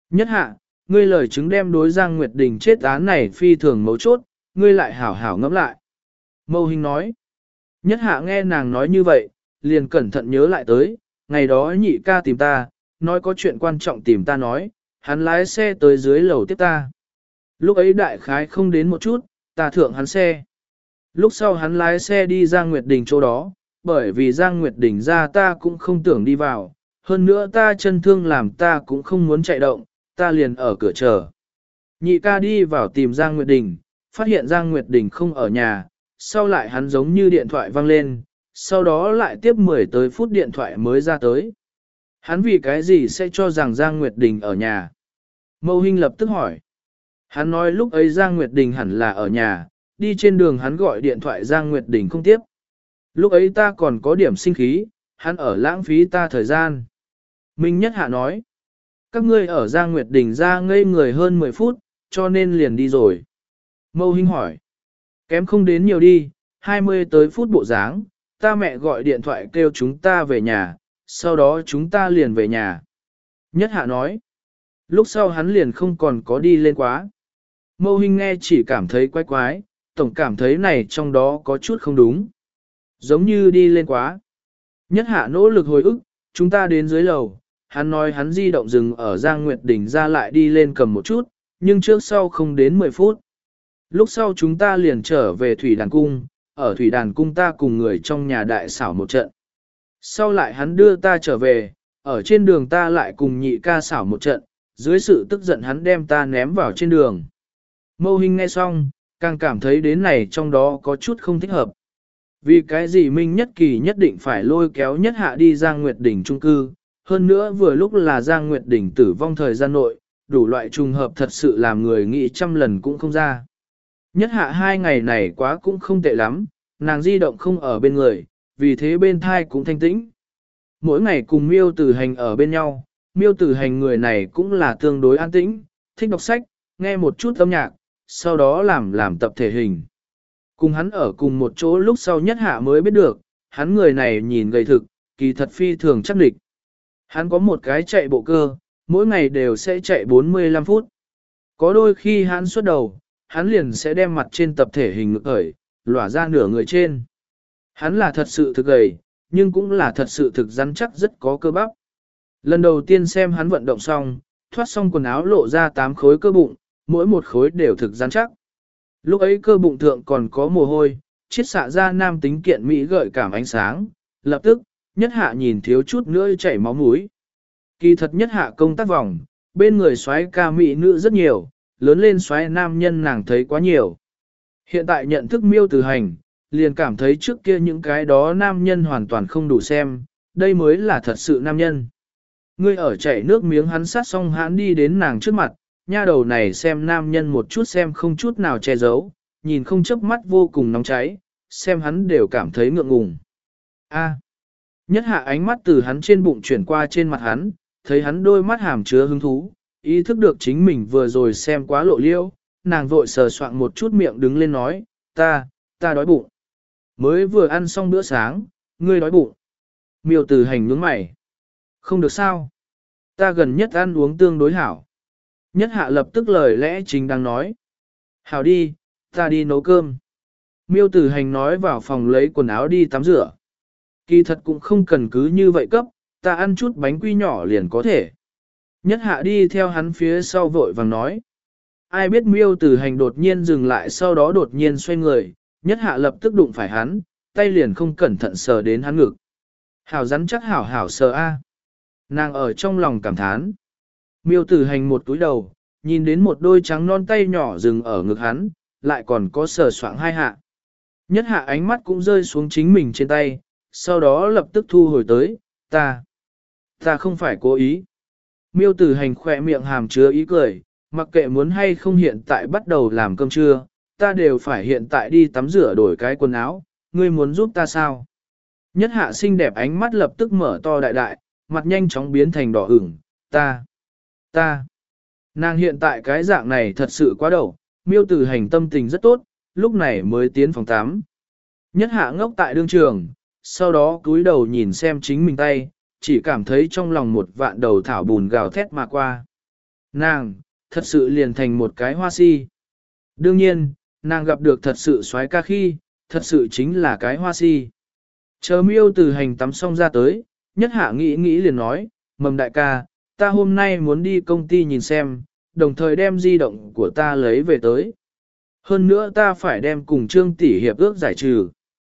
Nhất hạ, ngươi lời chứng đem đối Giang Nguyệt Đình chết án này phi thường mấu chốt, ngươi lại hảo hảo ngẫm lại. Mâu Hình nói. Nhất hạ nghe nàng nói như vậy, liền cẩn thận nhớ lại tới, ngày đó nhị ca tìm ta, nói có chuyện quan trọng tìm ta nói, hắn lái xe tới dưới lầu tiếp ta. Lúc ấy đại khái không đến một chút, ta thượng hắn xe. Lúc sau hắn lái xe đi Giang Nguyệt Đình chỗ đó, bởi vì Giang Nguyệt Đình ra ta cũng không tưởng đi vào, hơn nữa ta chân thương làm ta cũng không muốn chạy động, ta liền ở cửa chờ. Nhị ca đi vào tìm Giang Nguyệt Đình, phát hiện Giang Nguyệt Đình không ở nhà, sau lại hắn giống như điện thoại vang lên, sau đó lại tiếp mười tới phút điện thoại mới ra tới. Hắn vì cái gì sẽ cho rằng Giang Nguyệt Đình ở nhà? Mâu Hinh lập tức hỏi. Hắn nói lúc ấy Giang Nguyệt Đình hẳn là ở nhà, đi trên đường hắn gọi điện thoại Giang Nguyệt Đình không tiếp. Lúc ấy ta còn có điểm sinh khí, hắn ở lãng phí ta thời gian. Minh Nhất Hạ nói. Các ngươi ở Giang Nguyệt Đình ra ngây người hơn mười phút, cho nên liền đi rồi. Mâu Hinh hỏi. Kém không đến nhiều đi, hai mươi tới phút bộ dáng, ta mẹ gọi điện thoại kêu chúng ta về nhà, sau đó chúng ta liền về nhà. Nhất Hạ nói. Lúc sau hắn liền không còn có đi lên quá. Mâu Hinh nghe chỉ cảm thấy quái quái, tổng cảm thấy này trong đó có chút không đúng. Giống như đi lên quá. Nhất Hạ nỗ lực hồi ức, chúng ta đến dưới lầu, hắn nói hắn di động dừng ở Giang Nguyệt Đình ra lại đi lên cầm một chút, nhưng trước sau không đến mười phút. Lúc sau chúng ta liền trở về Thủy Đàn Cung, ở Thủy Đàn Cung ta cùng người trong nhà đại xảo một trận. Sau lại hắn đưa ta trở về, ở trên đường ta lại cùng nhị ca xảo một trận, dưới sự tức giận hắn đem ta ném vào trên đường. Mâu Hinh nghe xong, càng cảm thấy đến này trong đó có chút không thích hợp. Vì cái gì Minh Nhất Kỳ nhất định phải lôi kéo Nhất Hạ đi Giang Nguyệt Đình trung cư, hơn nữa vừa lúc là Giang Nguyệt Đình tử vong thời gian nội, đủ loại trùng hợp thật sự làm người nghĩ trăm lần cũng không ra. Nhất Hạ hai ngày này quá cũng không tệ lắm, nàng di động không ở bên người, vì thế bên thai cũng thanh tĩnh. Mỗi ngày cùng Miêu Tử Hành ở bên nhau, Miêu Tử Hành người này cũng là tương đối an tĩnh, thích đọc sách, nghe một chút âm nhạc, sau đó làm làm tập thể hình. Cùng hắn ở cùng một chỗ lúc sau Nhất Hạ mới biết được, hắn người này nhìn gầy thực, kỳ thật phi thường chắc địch. Hắn có một cái chạy bộ cơ, mỗi ngày đều sẽ chạy bốn mươi lăm phút. Có đôi khi hắn xuất đầu, hắn liền sẽ đem mặt trên tập thể hình ngực khởi, lỏa ra nửa người trên. Hắn là thật sự thực gầy, nhưng cũng là thật sự thực rắn chắc rất có cơ bắp. Lần đầu tiên xem hắn vận động xong, thoát xong quần áo lộ ra tám khối cơ bụng, mỗi một khối đều thực rắn chắc. Lúc ấy cơ bụng thượng còn có mồ hôi, chiết xạ ra nam tính kiện mỹ gợi cảm ánh sáng, lập tức, Nhất Hạ nhìn thiếu chút nữa chảy máu mũi. Kỳ thật Nhất Hạ công tác vòng, bên người soái ca mỹ nữ rất nhiều, lớn lên soái nam nhân nàng thấy quá nhiều. Hiện tại nhận thức Miêu Tử Hành, liền cảm thấy trước kia những cái đó nam nhân hoàn toàn không đủ xem, đây mới là thật sự nam nhân. Ngươi ở chảy nước miếng hắn sát xong hắn đi đến nàng trước mặt, nha đầu này xem nam nhân một chút xem không chút nào che giấu, nhìn không chớp mắt vô cùng nóng cháy, xem hắn đều cảm thấy ngượng ngùng. A. Nhất Hạ ánh mắt từ hắn trên bụng chuyển qua trên mặt hắn, thấy hắn đôi mắt hàm chứa hứng thú, ý thức được chính mình vừa rồi xem quá lộ liễu, nàng vội sờ soạn một chút miệng đứng lên nói, ta, ta đói bụng. Mới vừa ăn xong bữa sáng, ngươi đói bụng. Miêu Tử Hành nhướng mày. Không được sao. Ta gần nhất ăn uống tương đối hảo. Nhất Hạ lập tức lời lẽ chính đang nói. Hảo đi, ta đi nấu cơm. Miêu Tử Hành nói vào phòng lấy quần áo đi tắm rửa. Kỳ thật cũng không cần cứ như vậy cấp, ta ăn chút bánh quy nhỏ liền có thể. Nhất Hạ đi theo hắn phía sau vội vàng nói. Ai biết Miêu Tử Hành đột nhiên dừng lại sau đó đột nhiên xoay người, Nhất Hạ lập tức đụng phải hắn, tay liền không cẩn thận sờ đến hắn ngực. Hảo rắn chắc hảo hảo sờ a. Nàng ở trong lòng cảm thán. Miêu Tử Hành một túi đầu, nhìn đến một đôi trắng non tay nhỏ dừng ở ngực hắn, lại còn có sờ soạng hai hạ. Nhất Hạ ánh mắt cũng rơi xuống chính mình trên tay, sau đó lập tức thu hồi tới, ta, ta không phải cố ý. Miêu Tử Hành khỏe miệng hàm chứa ý cười, mặc kệ muốn hay không hiện tại bắt đầu làm cơm trưa, ta đều phải hiện tại đi tắm rửa đổi cái quần áo, ngươi muốn giúp ta sao? Nhất Hạ xinh đẹp ánh mắt lập tức mở to đại đại, mặt nhanh chóng biến thành đỏ ửng, ta, ta. Nàng hiện tại cái dạng này thật sự quá đầu, Miêu Tử Hành tâm tình rất tốt, lúc này mới tiến phòng tắm. Nhất Hạ ngốc tại đương trường, sau đó cúi đầu nhìn xem chính mình tay, chỉ cảm thấy trong lòng một vạn đầu thảo bùn gào thét mà qua. Nàng, thật sự liền thành một cái hoa si. Đương nhiên, nàng gặp được thật sự soái ca khi, thật sự chính là cái hoa si. Chờ miêu từ hành tắm xong ra tới, nhất hạ nghĩ nghĩ liền nói, mầm đại ca, ta hôm nay muốn đi công ty nhìn xem, đồng thời đem di động của ta lấy về tới. Hơn nữa ta phải đem cùng Trương tỷ hiệp ước giải trừ.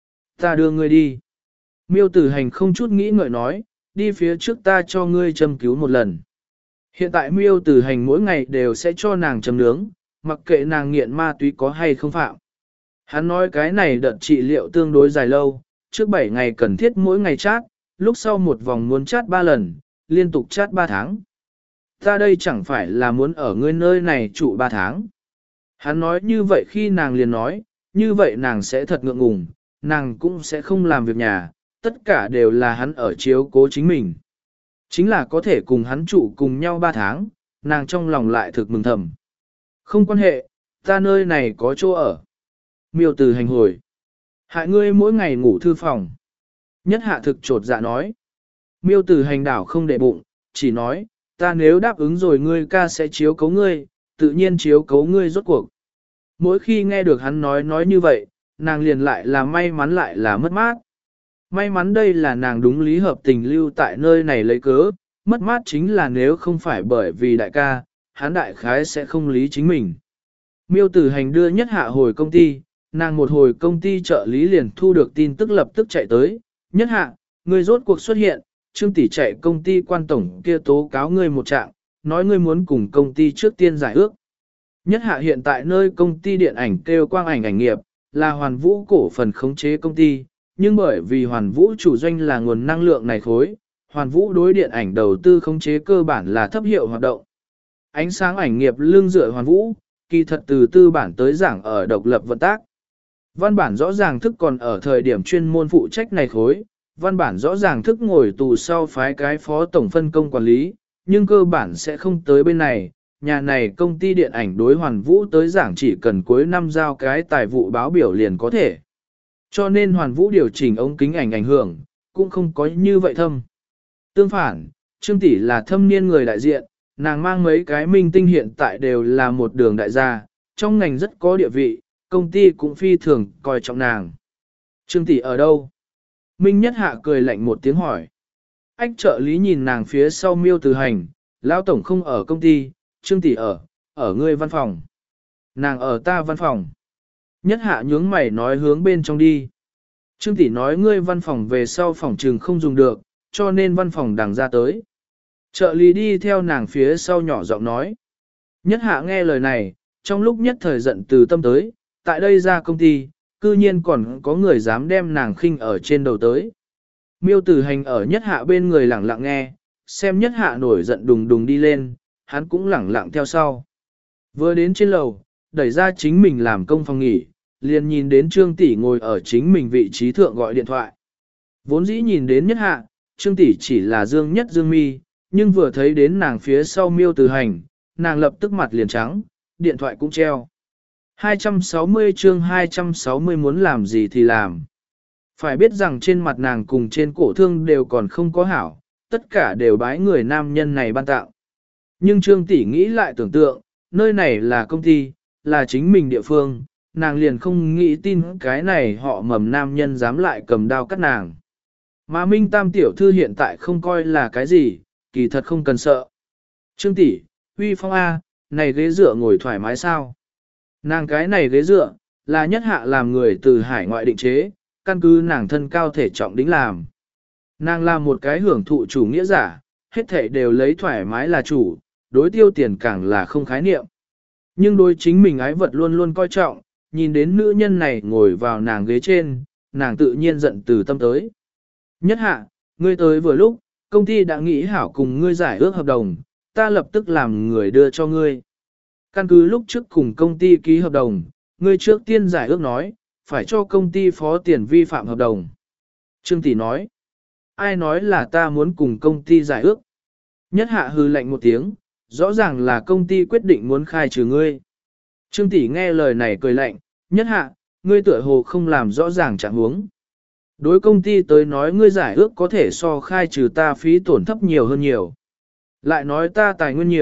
Ta đưa ngươi đi. Miêu tử hành không chút nghĩ ngợi nói, đi phía trước ta cho ngươi châm cứu một lần. Hiện tại miêu tử hành mỗi ngày đều sẽ cho nàng châm nướng, mặc kệ nàng nghiện ma túy có hay không phạm. Hắn nói cái này đợt trị liệu tương đối dài lâu, trước bảy ngày cần thiết mỗi ngày chát, lúc sau một vòng muốn chát ba lần, liên tục chát ba tháng. Ta đây chẳng phải là muốn ở ngươi nơi này trụ ba tháng. Hắn nói như vậy khi nàng liền nói, như vậy nàng sẽ thật ngượng ngùng, nàng cũng sẽ không làm việc nhà, tất cả đều là hắn ở chiếu cố chính mình. Chính là có thể cùng hắn trụ cùng nhau ba tháng, nàng trong lòng lại thực mừng thầm. Không quan hệ, ta nơi này có chỗ ở. Miêu từ hành hồi. Hại ngươi mỗi ngày ngủ thư phòng. Nhất hạ thực trột dạ nói. Miêu từ hành đảo không để bụng, chỉ nói, ta nếu đáp ứng rồi ngươi ca sẽ chiếu cấu ngươi, tự nhiên chiếu cấu ngươi rốt cuộc. Mỗi khi nghe được hắn nói nói như vậy, nàng liền lại là may mắn lại là mất mát. May mắn đây là nàng đúng lý hợp tình lưu tại nơi này lấy cớ, mất mát chính là nếu không phải bởi vì đại ca, hắn đại khái sẽ không lý chính mình. Miêu tử hành đưa nhất hạ hồi công ty, nàng một hồi công ty trợ lý liền thu được tin tức lập tức chạy tới, nhất hạ, ngươi rốt cuộc xuất hiện, Trương tỷ chạy công ty quan tổng kia tố cáo ngươi một trạng, nói ngươi muốn cùng công ty trước tiên giải ước. Nhất hạ hiện tại nơi công ty điện ảnh kêu quang ảnh ảnh nghiệp, là hoàn vũ cổ phần khống chế công ty, nhưng bởi vì hoàn vũ chủ doanh là nguồn năng lượng này khối, hoàn vũ đối điện ảnh đầu tư khống chế cơ bản là thấp hiệu hoạt động. Ánh sáng ảnh nghiệp lương dựa hoàn vũ, kỳ thật từ tư bản tới giảng ở độc lập vận tác. Văn bản rõ ràng thức còn ở thời điểm chuyên môn phụ trách này khối, văn bản rõ ràng thức ngồi tù sau phái cái phó tổng phân công quản lý, nhưng cơ bản sẽ không tới bên này. Nhà này công ty điện ảnh đối hoàn vũ tới giảng chỉ cần cuối năm giao cái tài vụ báo biểu liền có thể. Cho nên hoàn vũ điều chỉnh ống kính ảnh ảnh hưởng, cũng không có như vậy thâm. Tương phản, Trương tỷ là thâm niên người đại diện, nàng mang mấy cái minh tinh hiện tại đều là một đường đại gia, trong ngành rất có địa vị, công ty cũng phi thường coi trọng nàng. Trương tỷ ở đâu? Minh Nhất Hạ cười lạnh một tiếng hỏi. Ách trợ lý nhìn nàng phía sau Miêu Từ Hành, lão tổng không ở công ty, Trương tỷ ở, ở ngươi văn phòng. Nàng ở ta văn phòng. Nhất Hạ nhướng mày nói hướng bên trong đi. Trương tỷ nói ngươi văn phòng về sau phòng trường không dùng được, cho nên văn phòng đằng ra tới. Trợ lý đi theo nàng phía sau nhỏ giọng nói. Nhất Hạ nghe lời này, trong lúc nhất thời giận từ tâm tới, tại đây ra công ty, cư nhiên còn có người dám đem nàng khinh ở trên đầu tới. Miêu Tử Hành ở Nhất Hạ bên người lẳng lặng nghe, xem Nhất Hạ nổi giận đùng đùng đi lên, hắn cũng lẳng lặng theo sau. Vừa đến trên lầu, đẩy ra chính mình làm công phòng nghỉ, liền nhìn đến Trương tỷ ngồi ở chính mình vị trí thượng gọi điện thoại. Vốn dĩ nhìn đến Nhất Hạ, Trương tỷ chỉ là Dương Nhất Dương Mi, nhưng vừa thấy đến nàng phía sau Miêu Tử Hành, nàng lập tức mặt liền trắng, điện thoại cũng treo. hai trăm sáu mươi chương hai trăm sáu mươi muốn làm gì thì làm. Phải biết rằng trên mặt nàng cùng trên cổ thương đều còn không có hảo, tất cả đều bái người nam nhân này ban tạo. Nhưng Trương tỷ nghĩ lại tưởng tượng, nơi này là công ty, là chính mình địa phương, nàng liền không nghĩ tin cái này họ mầm nam nhân dám lại cầm đao cắt nàng. Mà Minh Tam tiểu thư hiện tại không coi là cái gì, kỳ thật không cần sợ. Trương tỷ, Huy Phong A, này ghế dựa ngồi thoải mái sao? Nàng cái này ghế dựa, là Nhất Hạ làm người từ hải ngoại định chế, căn cứ nàng thân cao thể trọng đính làm. Nàng là một cái hưởng thụ chủ nghĩa giả, hết thảy đều lấy thoải mái là chủ, đối tiêu tiền càng là không khái niệm. Nhưng đối chính mình ái vật luôn luôn coi trọng, nhìn đến nữ nhân này ngồi vào nàng ghế trên, nàng tự nhiên giận từ tâm tới. Nhất Hạ, ngươi tới vừa lúc, công ty đã nghĩ hảo cùng ngươi giải ước hợp đồng, ta lập tức làm người đưa cho ngươi. Căn cứ lúc trước cùng công ty ký hợp đồng, ngươi trước tiên giải ước nói, phải cho công ty phó tiền vi phạm hợp đồng. Trương tỷ nói, ai nói là ta muốn cùng công ty giải ước? Nhất Hạ hừ lạnh một tiếng, rõ ràng là công ty quyết định muốn khai trừ ngươi. Trương tỷ nghe lời này cười lạnh, Nhất Hạ, ngươi tựa hồ không làm rõ ràng trạng huống. Đối công ty tới nói ngươi giải ước có thể so khai trừ ta phí tổn thấp nhiều hơn nhiều. Lại nói ta tài nguyên nhiều,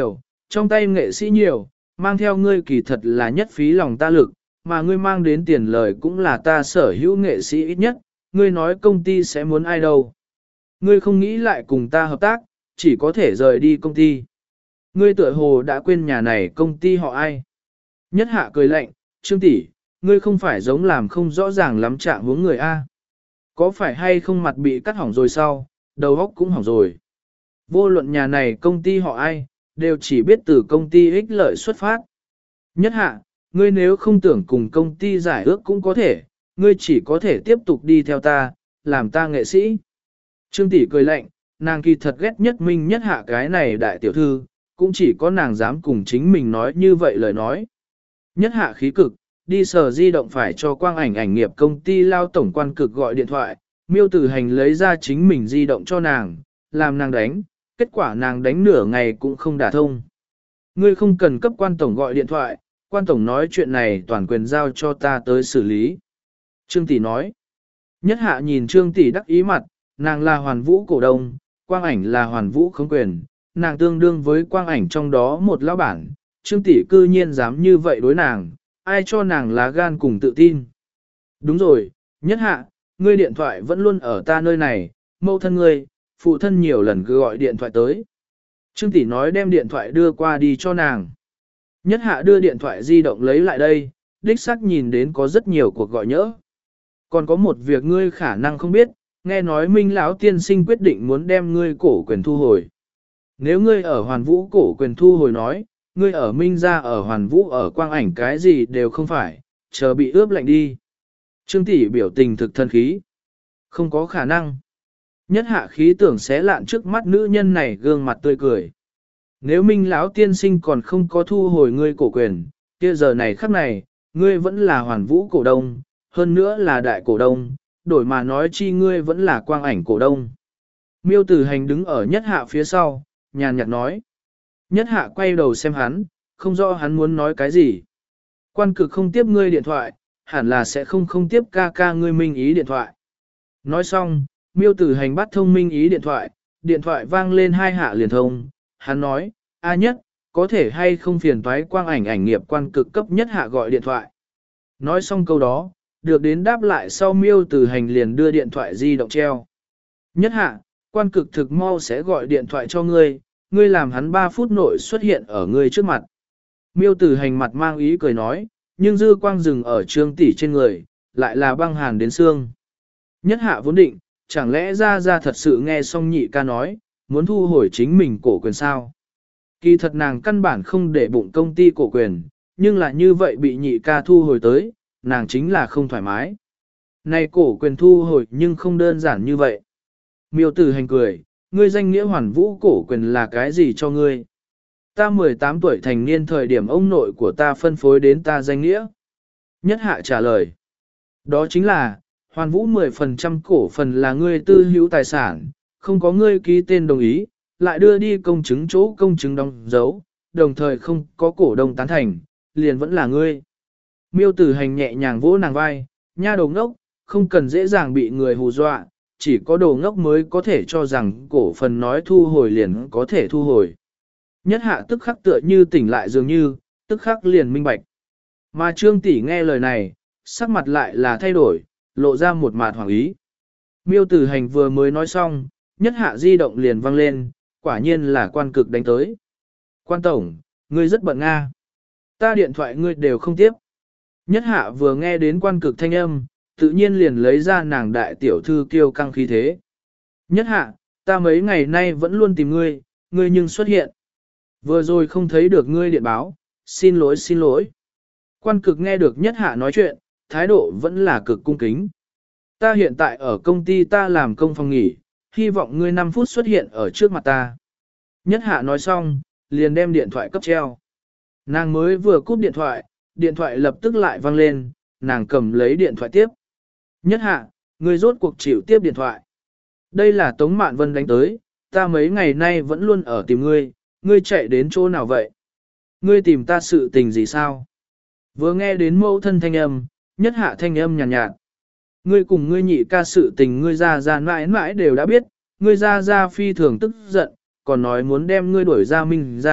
trong tay nghệ sĩ nhiều, mang theo ngươi kỳ thật là nhất phí lòng ta lực, mà ngươi mang đến tiền lời cũng là ta sở hữu nghệ sĩ ít nhất, ngươi nói công ty sẽ muốn ai đâu. Ngươi không nghĩ lại cùng ta hợp tác, chỉ có thể rời đi công ty. Ngươi tựa hồ đã quên nhà này công ty họ ai. Nhất hạ cười lạnh, Trương tỷ, ngươi không phải giống làm không rõ ràng lắm trạng hướng người A. Có phải hay không mặt bị cắt hỏng rồi sao, đầu óc cũng hỏng rồi. Vô luận nhà này công ty họ ai, đều chỉ biết từ công ty ích lợi xuất phát. Nhất hạ, ngươi nếu không tưởng cùng công ty giải ước cũng có thể, ngươi chỉ có thể tiếp tục đi theo ta, làm ta nghệ sĩ. Trương tỷ cười lạnh, nàng kỳ thật ghét nhất minh nhất hạ cái này đại tiểu thư, cũng chỉ có nàng dám cùng chính mình nói như vậy lời nói. Nhất hạ khí cực, đi sở di động phải cho quang ảnh ảnh nghiệp công ty lao tổng quan cực gọi điện thoại, miêu tử hành lấy ra chính mình di động cho nàng, làm nàng đánh, kết quả nàng đánh nửa ngày cũng không đả thông. Ngươi không cần cấp quan tổng gọi điện thoại, quan tổng nói chuyện này toàn quyền giao cho ta tới xử lý. Trương tỷ nói. Nhất hạ nhìn Trương tỷ đắc ý mặt, nàng là hoàn vũ cổ đông, quang ảnh là hoàn vũ không quyền, nàng tương đương với quang ảnh trong đó một lão bản, Trương tỷ cư nhiên dám như vậy đối nàng, ai cho nàng lá gan cùng tự tin. Đúng rồi, nhất hạ, ngươi điện thoại vẫn luôn ở ta nơi này, mẫu thân ngươi, phụ thân nhiều lần cứ gọi điện thoại tới. Trương tỷ nói đem điện thoại đưa qua đi cho nàng. Nhất hạ đưa điện thoại di động lấy lại đây, đích xác nhìn đến có rất nhiều cuộc gọi nhỡ. Còn có một việc ngươi khả năng không biết, nghe nói Minh lão tiên sinh quyết định muốn đem ngươi cổ quyền thu hồi. Nếu ngươi ở Hoàn Vũ cổ quyền thu hồi nói, ngươi ở Minh gia ở Hoàn Vũ ở quang ảnh cái gì đều không phải, chờ bị ướp lạnh đi. Trương tỷ biểu tình thực thân khí. Không có khả năng. Nhất hạ khí tưởng xé lạn trước mắt nữ nhân này gương mặt tươi cười. Nếu Minh lão tiên sinh còn không có thu hồi ngươi cổ quyền, kia giờ này khắc này, ngươi vẫn là Hoàn Vũ cổ đông, hơn nữa là đại cổ đông, đổi mà nói chi ngươi vẫn là quang ảnh cổ đông. Miêu Tử Hành đứng ở nhất hạ phía sau, nhàn nhạt nói. Nhất hạ quay đầu xem hắn, không rõ hắn muốn nói cái gì. Quan cực không tiếp ngươi điện thoại, hẳn là sẽ không không tiếp ca ca ngươi Minh Ý điện thoại. Nói xong, Miêu Tử Hành bắt thông Minh Ý điện thoại, điện thoại vang lên hai hạ liền thông, hắn nói, A nhất, có thể hay không phiền toái quang ảnh ảnh nghiệp quan cực cấp nhất hạ gọi điện thoại. Nói xong câu đó, được đến đáp lại sau Miêu Tử Hành liền đưa điện thoại di động treo. Nhất hạ, quan cực thực mau sẽ gọi điện thoại cho ngươi, ngươi làm hắn ba phút nội xuất hiện ở ngươi trước mặt. Miêu Tử Hành mặt mang ý cười nói, nhưng dư quang dừng ở Trương tỷ trên người, lại là băng hàn đến xương. Nhất hạ vốn định, chẳng lẽ ra ra thật sự nghe xong nhị ca nói, muốn thu hồi chính mình cổ quyền sao? Kỳ thật nàng căn bản không để bụng công ty cổ quyền, nhưng là như vậy bị nhị ca thu hồi tới, nàng chính là không thoải mái. Này cổ quyền thu hồi nhưng không đơn giản như vậy. Miêu Tử Hành cười, ngươi danh nghĩa Hoàn Vũ cổ quyền là cái gì cho ngươi? Ta mười tám tuổi thành niên thời điểm ông nội của ta phân phối đến ta danh nghĩa. Nhất hạ trả lời. Đó chính là, Hoàn Vũ mười phần trăm cổ phần là ngươi tư hữu tài sản, không có ngươi ký tên đồng ý, lại đưa đi công chứng chỗ công chứng đóng dấu, đồng thời không có cổ đông tán thành, liền vẫn là ngươi. Miêu Tử Hành nhẹ nhàng vỗ nàng vai, nha đầu ngốc, không cần dễ dàng bị người hù dọa, chỉ có đồ ngốc mới có thể cho rằng cổ phần nói thu hồi liền có thể thu hồi. Nhất hạ tức khắc tựa như tỉnh lại dường như, tức khắc liền minh bạch. Mà Trương tỷ nghe lời này, sắc mặt lại là thay đổi, lộ ra một mạt hoàng ý. Miêu Tử Hành vừa mới nói xong, nhất hạ di động liền vang lên, quả nhiên là quan cực đánh tới. Quan tổng, ngươi rất bận Nga. Ta điện thoại ngươi đều không tiếp. Nhất hạ vừa nghe đến quan cực thanh âm, tự nhiên liền lấy ra nàng đại tiểu thư kiêu căng khí thế. Nhất hạ, ta mấy ngày nay vẫn luôn tìm ngươi, ngươi nhưng xuất hiện. Vừa rồi không thấy được ngươi điện báo, xin lỗi xin lỗi. Quan cực nghe được nhất hạ nói chuyện, thái độ vẫn là cực cung kính. Ta hiện tại ở công ty ta làm công phòng nghỉ, hy vọng ngươi năm phút xuất hiện ở trước mặt ta. Nhất hạ nói xong, liền đem điện thoại cấp treo. Nàng mới vừa cúp điện thoại, điện thoại lập tức lại vang lên, nàng cầm lấy điện thoại tiếp. Nhất hạ, ngươi rốt cuộc chịu tiếp điện thoại. Đây là Tống Mạn Vân đánh tới, ta mấy ngày nay vẫn luôn ở tìm ngươi, ngươi chạy đến chỗ nào vậy? Ngươi tìm ta sự tình gì sao? Vừa nghe đến mẫu thân thanh âm, nhất hạ thanh âm nhàn nhạt, nhạt. Ngươi cùng ngươi nhị ca sự tình ngươi ra ra mãi mãi đều đã biết, ngươi ra ra phi thường tức giận, còn nói muốn đem ngươi đuổi ra Minh ra,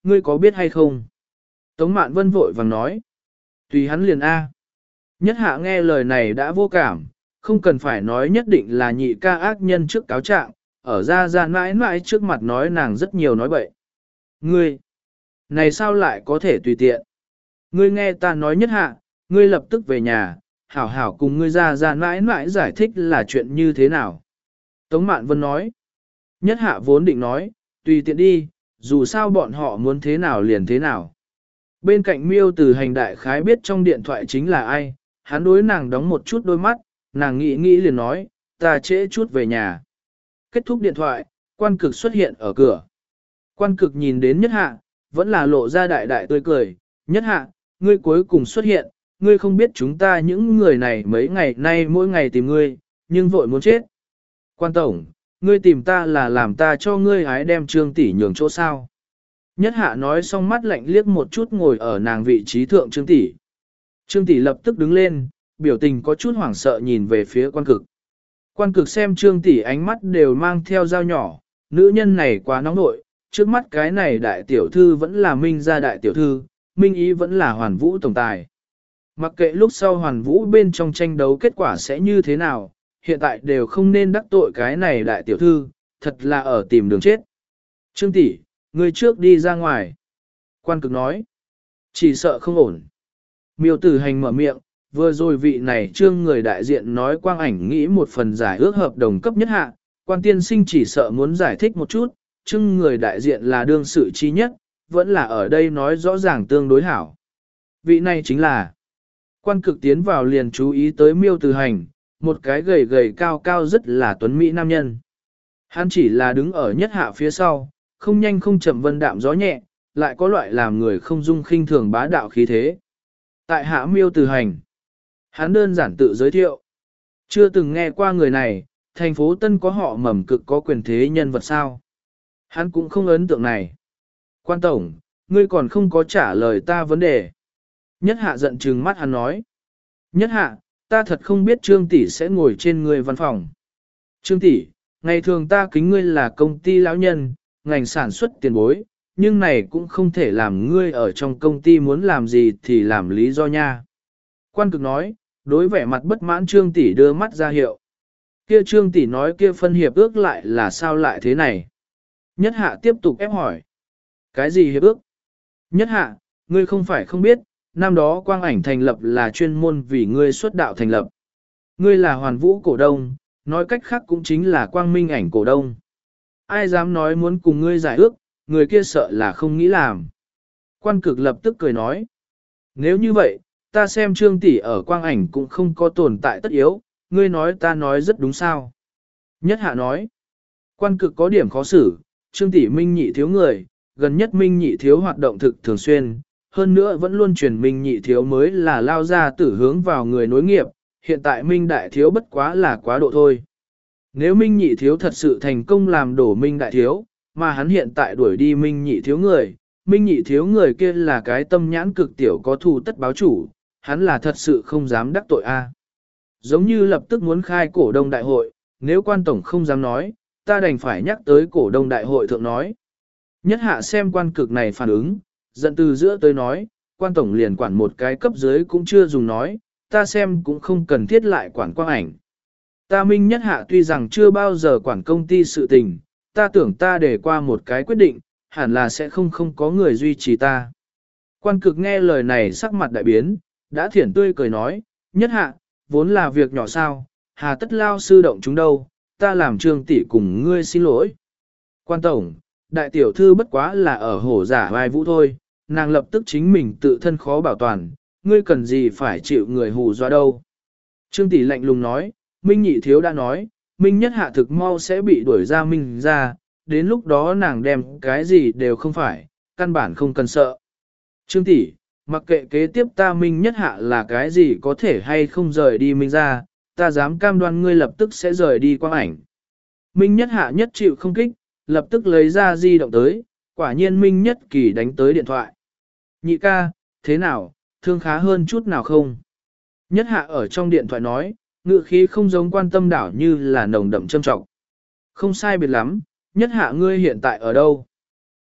ngươi có biết hay không? Tống Mạn Vân vội vàng nói. Tùy hắn liền A. Nhất hạ nghe lời này đã vô cảm, không cần phải nói nhất định là nhị ca ác nhân trước cáo trạng, ở ra ra mãi mãi trước mặt nói nàng rất nhiều nói bậy. Ngươi, này sao lại có thể tùy tiện? Ngươi nghe ta nói nhất hạ, ngươi lập tức về nhà, hảo hảo cùng ngươi ra ra mãi mãi giải thích là chuyện như thế nào. Tống Mạn Vân nói. Nhất hạ vốn định nói, tùy tiện đi, dù sao bọn họ muốn thế nào liền thế nào. Bên cạnh Miêu Từ Hành đại khái biết trong điện thoại chính là ai, hắn đối nàng đóng một chút đôi mắt, nàng nghĩ nghĩ liền nói, ta trễ chút về nhà. Kết thúc điện thoại, quan cực xuất hiện ở cửa. Quan cực nhìn đến nhất hạ, vẫn là lộ ra đại đại tươi cười, nhất hạ, ngươi cuối cùng xuất hiện, ngươi không biết chúng ta những người này mấy ngày nay mỗi ngày tìm ngươi, nhưng vội muốn chết. Quan tổng, ngươi tìm ta là làm ta cho ngươi hái đem Trương tỷ nhường chỗ sao. Nhất hạ nói xong mắt lạnh liếc một chút ngồi ở nàng vị trí thượng Trương tỷ. Trương tỷ lập tức đứng lên, biểu tình có chút hoảng sợ nhìn về phía quan cực. Quan cực xem Trương tỷ ánh mắt đều mang theo dao nhỏ, nữ nhân này quá nóng nội, trước mắt cái này đại tiểu thư vẫn là Minh gia đại tiểu thư, Minh ý vẫn là Hoàn Vũ tổng tài. Mặc kệ lúc sau Hoàn Vũ bên trong tranh đấu kết quả sẽ như thế nào, hiện tại đều không nên đắc tội cái này đại tiểu thư, thật là ở tìm đường chết. Trương tỷ, ngươi trước đi ra ngoài. Quan cực nói, chỉ sợ không ổn. Miêu Tử Hành mở miệng, vừa rồi vị này trương người đại diện nói quang ảnh nghĩ một phần giải ước hợp đồng cấp nhất hạ, quan tiên sinh chỉ sợ muốn giải thích một chút, trương người đại diện là đương sự chi nhất, vẫn là ở đây nói rõ ràng tương đối hảo. Vị này chính là, quan cực tiến vào liền chú ý tới Miêu Tử Hành, một cái gầy gầy cao cao rất là tuấn mỹ nam nhân. Hắn chỉ là đứng ở nhất hạ phía sau, không nhanh không chậm vân đạm gió nhẹ, lại có loại làm người không dung khinh thường bá đạo khí thế. Tại hạ Miêu Tử Hành. Hắn đơn giản tự giới thiệu. Chưa từng nghe qua người này, thành phố Tân có họ mầm cực có quyền thế nhân vật sao. Hắn cũng không ấn tượng này. Quan tổng, ngươi còn không có trả lời ta vấn đề. Nhất hạ giận trừng mắt hắn nói. Nhất hạ, ta thật không biết Trương tỷ sẽ ngồi trên người văn phòng. Trương tỷ, ngày thường ta kính ngươi là công ty lão nhân, ngành sản xuất tiền bối, nhưng này cũng không thể làm ngươi ở trong công ty muốn làm gì thì làm lý do nha. Quan cực nói, đối vẻ mặt bất mãn Trương tỷ đưa mắt ra hiệu. Kia Trương tỷ nói kia phân hiệp ước lại là sao lại thế này? Nhất hạ tiếp tục ép hỏi. Cái gì hiệp ước? Nhất hạ, ngươi không phải không biết, năm đó quang ảnh thành lập là chuyên môn vì ngươi xuất đạo thành lập. Ngươi là Hoàn Vũ cổ đông, nói cách khác cũng chính là quang minh ảnh cổ đông. Ai dám nói muốn cùng ngươi giải ước, người kia sợ là không nghĩ làm. Quan cực lập tức cười nói. Nếu như vậy, ta xem Trương tỷ ở quang ảnh cũng không có tồn tại tất yếu, ngươi nói ta nói rất đúng sao. Nhất hạ nói. Quan cực có điểm khó xử, Trương tỷ minh nhị thiếu người, gần nhất minh nhị thiếu hoạt động thực thường xuyên, hơn nữa vẫn luôn truyền minh nhị thiếu mới là lao ra tử hướng vào người nối nghiệp, hiện tại minh đại thiếu bất quá là quá độ thôi. Nếu minh nhị thiếu thật sự thành công làm đổ minh đại thiếu, mà hắn hiện tại đuổi đi minh nhị thiếu người, minh nhị thiếu người kia là cái tâm nhãn cực tiểu có thù tất báo chủ, hắn là thật sự không dám đắc tội a. Giống như lập tức muốn khai cổ đông đại hội, nếu quan tổng không dám nói, ta đành phải nhắc tới cổ đông đại hội thượng nói. Nhất hạ xem quan cực này phản ứng, giận từ giữa tới nói, quan tổng liền quản một cái cấp dưới cũng chưa dùng nói, ta xem cũng không cần thiết lại quản quang ảnh. Ta minh nhất hạ tuy rằng chưa bao giờ quản công ty sự tình, ta tưởng ta để qua một cái quyết định, hẳn là sẽ không không có người duy trì ta. Quan cực nghe lời này sắc mặt đại biến, đã thiển tươi cười nói, nhất hạ, vốn là việc nhỏ sao, hà tất lao sư động chúng đâu, ta làm Trương tỷ cùng ngươi xin lỗi. Quan tổng, đại tiểu thư bất quá là ở hổ giả vai vũ thôi, nàng lập tức chính mình tự thân khó bảo toàn, ngươi cần gì phải chịu người hù dọa đâu. Trương tỷ lạnh lùng nói, Minh nhị thiếu đã nói, Minh nhất hạ thực mau sẽ bị đuổi ra Minh ra, đến lúc đó nàng đem cái gì đều không phải, căn bản không cần sợ. Trương tỷ, mặc kệ kế tiếp ta Minh nhất hạ là cái gì có thể hay không rời đi Minh ra, ta dám cam đoan ngươi lập tức sẽ rời đi quang ảnh. Minh nhất hạ nhất chịu không kích, lập tức lấy ra di động tới, quả nhiên Minh nhất kỳ đánh tới điện thoại. Nhị ca, thế nào, thương khá hơn chút nào không? Nhất hạ ở trong điện thoại nói, ngữ khí không giống quan tâm đảo như là nồng đậm châm trọng. Không sai biệt lắm, nhất hạ ngươi hiện tại ở đâu?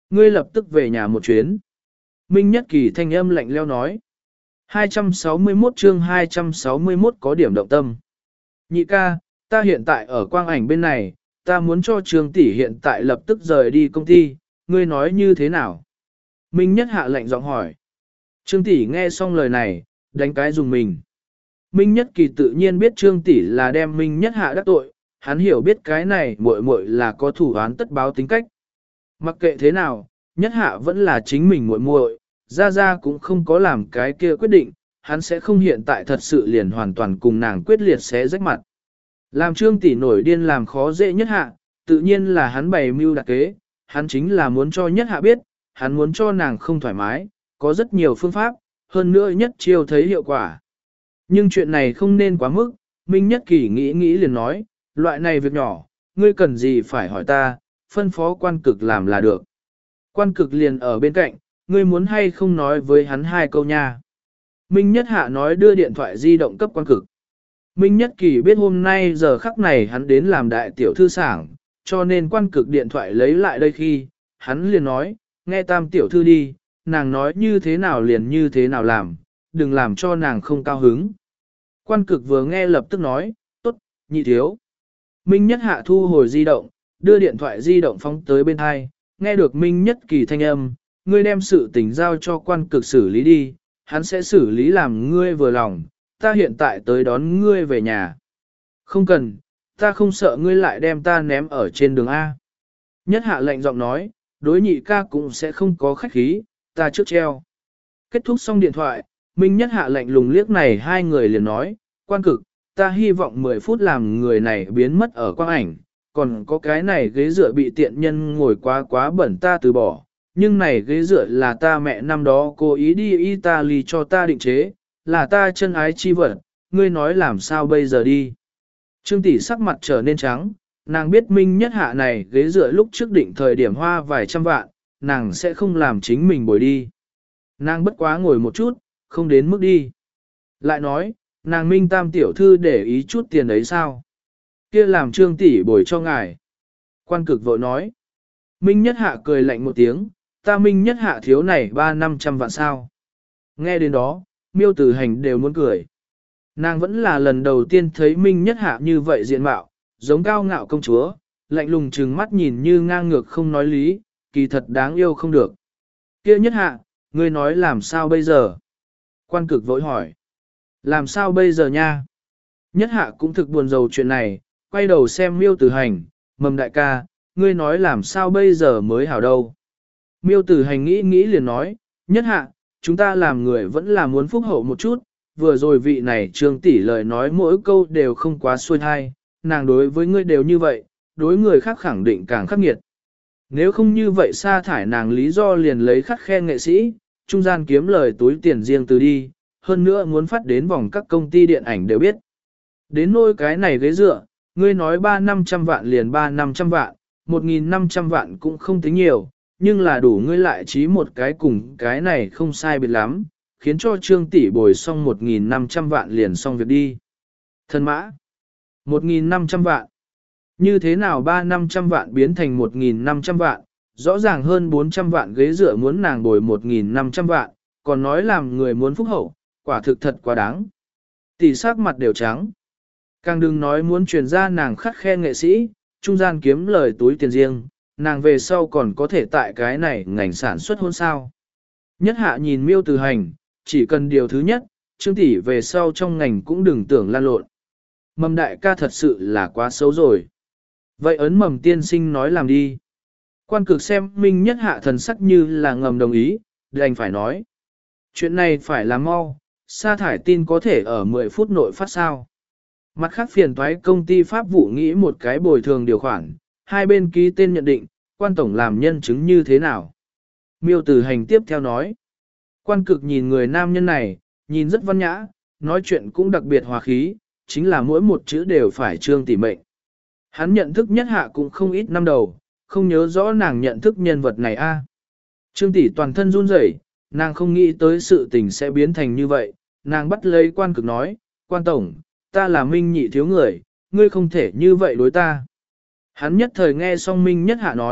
Ngươi lập tức về nhà một chuyến. Minh Nhất Kỳ thanh âm lạnh leo nói. hai trăm sáu mươi mốt chương hai trăm sáu mươi mốt có điểm động tâm. Nhị ca, ta hiện tại ở quang ảnh bên này, ta muốn cho Trương tỷ hiện tại lập tức rời đi công ty, ngươi nói như thế nào? Minh Nhất hạ lệnh giọng hỏi. Trương tỷ nghe xong lời này, đánh cái dùng mình. Minh Nhất Kỳ tự nhiên biết Trương tỷ là đem Minh Nhất hạ đắc tội, hắn hiểu biết cái này muội muội là có thủ án tất báo tính cách. Mặc kệ thế nào, Nhất hạ vẫn là chính mình muội muội, Gia Gia cũng không có làm cái kia quyết định, hắn sẽ không hiện tại thật sự liền hoàn toàn cùng nàng quyết liệt xé rách mặt. Làm Trương tỷ nổi điên làm khó dễ Nhất hạ, tự nhiên là hắn bày mưu đặc kế, hắn chính là muốn cho Nhất hạ biết, hắn muốn cho nàng không thoải mái, có rất nhiều phương pháp, hơn nữa nhất chiêu thấy hiệu quả. Nhưng chuyện này không nên quá mức, Minh Nhất Kỳ nghĩ nghĩ liền nói, loại này việc nhỏ, ngươi cần gì phải hỏi ta, phân phó quan cực làm là được. Quan cực liền ở bên cạnh, ngươi muốn hay không nói với hắn hai câu nha. Minh Nhất Hạ nói đưa điện thoại di động cấp quan cực. Minh Nhất Kỳ biết hôm nay giờ khắc này hắn đến làm đại tiểu thư sảng, cho nên quan cực điện thoại lấy lại đây khi, hắn liền nói, nghe tam tiểu thư đi, nàng nói như thế nào liền như thế nào làm, đừng làm cho nàng không cao hứng. Quan cực vừa nghe lập tức nói, tốt, nhị thiếu. Minh Nhất Hạ thu hồi di động, đưa điện thoại di động phóng tới bên hai, nghe được Minh Nhất Kỳ thanh âm, ngươi đem sự tình giao cho quan cực xử lý đi, hắn sẽ xử lý làm ngươi vừa lòng, ta hiện tại tới đón ngươi về nhà. Không cần, ta không sợ ngươi lại đem ta ném ở trên đường A. Nhất Hạ lạnh giọng nói, đối nhị ca cũng sẽ không có khách khí, ta trước treo. Kết thúc xong điện thoại, Minh Nhất Hạ lạnh lùng liếc này hai người liền nói, quan cực, ta hy vọng mười phút làm người này biến mất ở quang ảnh, còn có cái này ghế dựa bị tiện nhân ngồi quá quá bẩn ta từ bỏ, nhưng này ghế dựa là ta mẹ năm đó cố ý đi Italy cho ta định chế, là ta chân ái chi vật, ngươi nói làm sao bây giờ đi. Trương tỷ sắc mặt trở nên trắng, nàng biết Minh Nhất Hạ này ghế dựa lúc trước định thời điểm hoa vài trăm vạn, nàng sẽ không làm chính mình bồi đi. Nàng bất quá ngồi một chút, không đến mức đi. Lại nói, nàng Minh Tam tiểu thư để ý chút tiền ấy sao? Kia làm Trương tỷ bồi cho ngài. Quan cực vội nói. Minh Nhất Hạ cười lạnh một tiếng, ta Minh Nhất Hạ thiếu này ba năm trăm vạn sao. Nghe đến đó, Miêu Tử Hành đều muốn cười. Nàng vẫn là lần đầu tiên thấy Minh Nhất Hạ như vậy diện mạo, giống cao ngạo công chúa, lạnh lùng trừng mắt nhìn như ngang ngược không nói lý, kỳ thật đáng yêu không được. Kia Nhất Hạ, ngươi nói làm sao bây giờ? Quan cực vội hỏi. Làm sao bây giờ nha? Nhất Hạ cũng thực buồn rầu chuyện này, quay đầu xem Miêu Tử Hành, mầm đại ca, ngươi nói làm sao bây giờ mới hảo đâu. Miêu Tử Hành nghĩ nghĩ liền nói, Nhất Hạ, chúng ta làm người vẫn là muốn phúc hậu một chút, vừa rồi vị này Trương tỷ lời nói mỗi câu đều không quá xuôi thai, nàng đối với ngươi đều như vậy, đối người khác khẳng định càng khắc nghiệt. Nếu không như vậy sa thải nàng lý do liền lấy khắc khen nghệ sĩ, trung gian kiếm lời túi tiền riêng từ đi, hơn nữa muốn phát đến vòng các công ty điện ảnh đều biết. Đến nôi cái này ghế dựa, ngươi nói ba năm trăm vạn liền ba năm trăm vạn, một nghìn năm trăm vạn cũng không tính nhiều, nhưng là đủ ngươi lại trí một cái cùng cái này không sai biệt lắm, khiến cho Trương tỷ bồi xong một nghìn năm trăm vạn liền xong việc đi. Thân mã, một nghìn năm trăm vạn. Như thế nào ba năm trăm vạn biến thành một nghìn năm trăm vạn, rõ ràng hơn bốn trăm vạn ghế dựa muốn nàng bồi một nghìn năm trăm vạn, còn nói làm người muốn phúc hậu, quả thực thật quá đáng. Tỷ sắc mặt đều trắng. Càng đừng nói muốn truyền ra nàng khắc khen nghệ sĩ, trung gian kiếm lời túi tiền riêng, nàng về sau còn có thể tại cái này ngành sản xuất hôn sao. Nhất Hạ nhìn Miêu Tử Hành, chỉ cần điều thứ nhất, Trương tỷ về sau trong ngành cũng đừng tưởng lan lộn. Mầm đại ca thật sự là quá xấu rồi. Vậy ấn Mầm tiên sinh nói làm đi. Quan cực xem Minh Nhất Hạ thần sắc như là ngầm đồng ý, đành phải nói. Chuyện này phải làm mau, sa thải tin có thể ở mười phút nội phát sao. Mặt khác phiền toái công ty pháp vụ nghĩ một cái bồi thường điều khoản, hai bên ký tên nhận định, quan tổng làm nhân chứng như thế nào. Miêu Tử Hành tiếp theo nói. Quan cực nhìn người nam nhân này, nhìn rất văn nhã, nói chuyện cũng đặc biệt hòa khí, chính là mỗi một chữ đều phải Trương tỷ mệnh. Hắn nhận thức Nhất Hạ cũng không ít năm đầu, không nhớ rõ nàng nhận thức nhân vật này a. Trương tỷ toàn thân run rẩy, nàng không nghĩ tới sự tình sẽ biến thành như vậy, nàng bắt lấy quan cực nói, quan tổng, ta là Minh nhị thiếu người, ngươi không thể như vậy đối ta. Hắn nhất thời nghe xong Minh Nhất Hạ nói,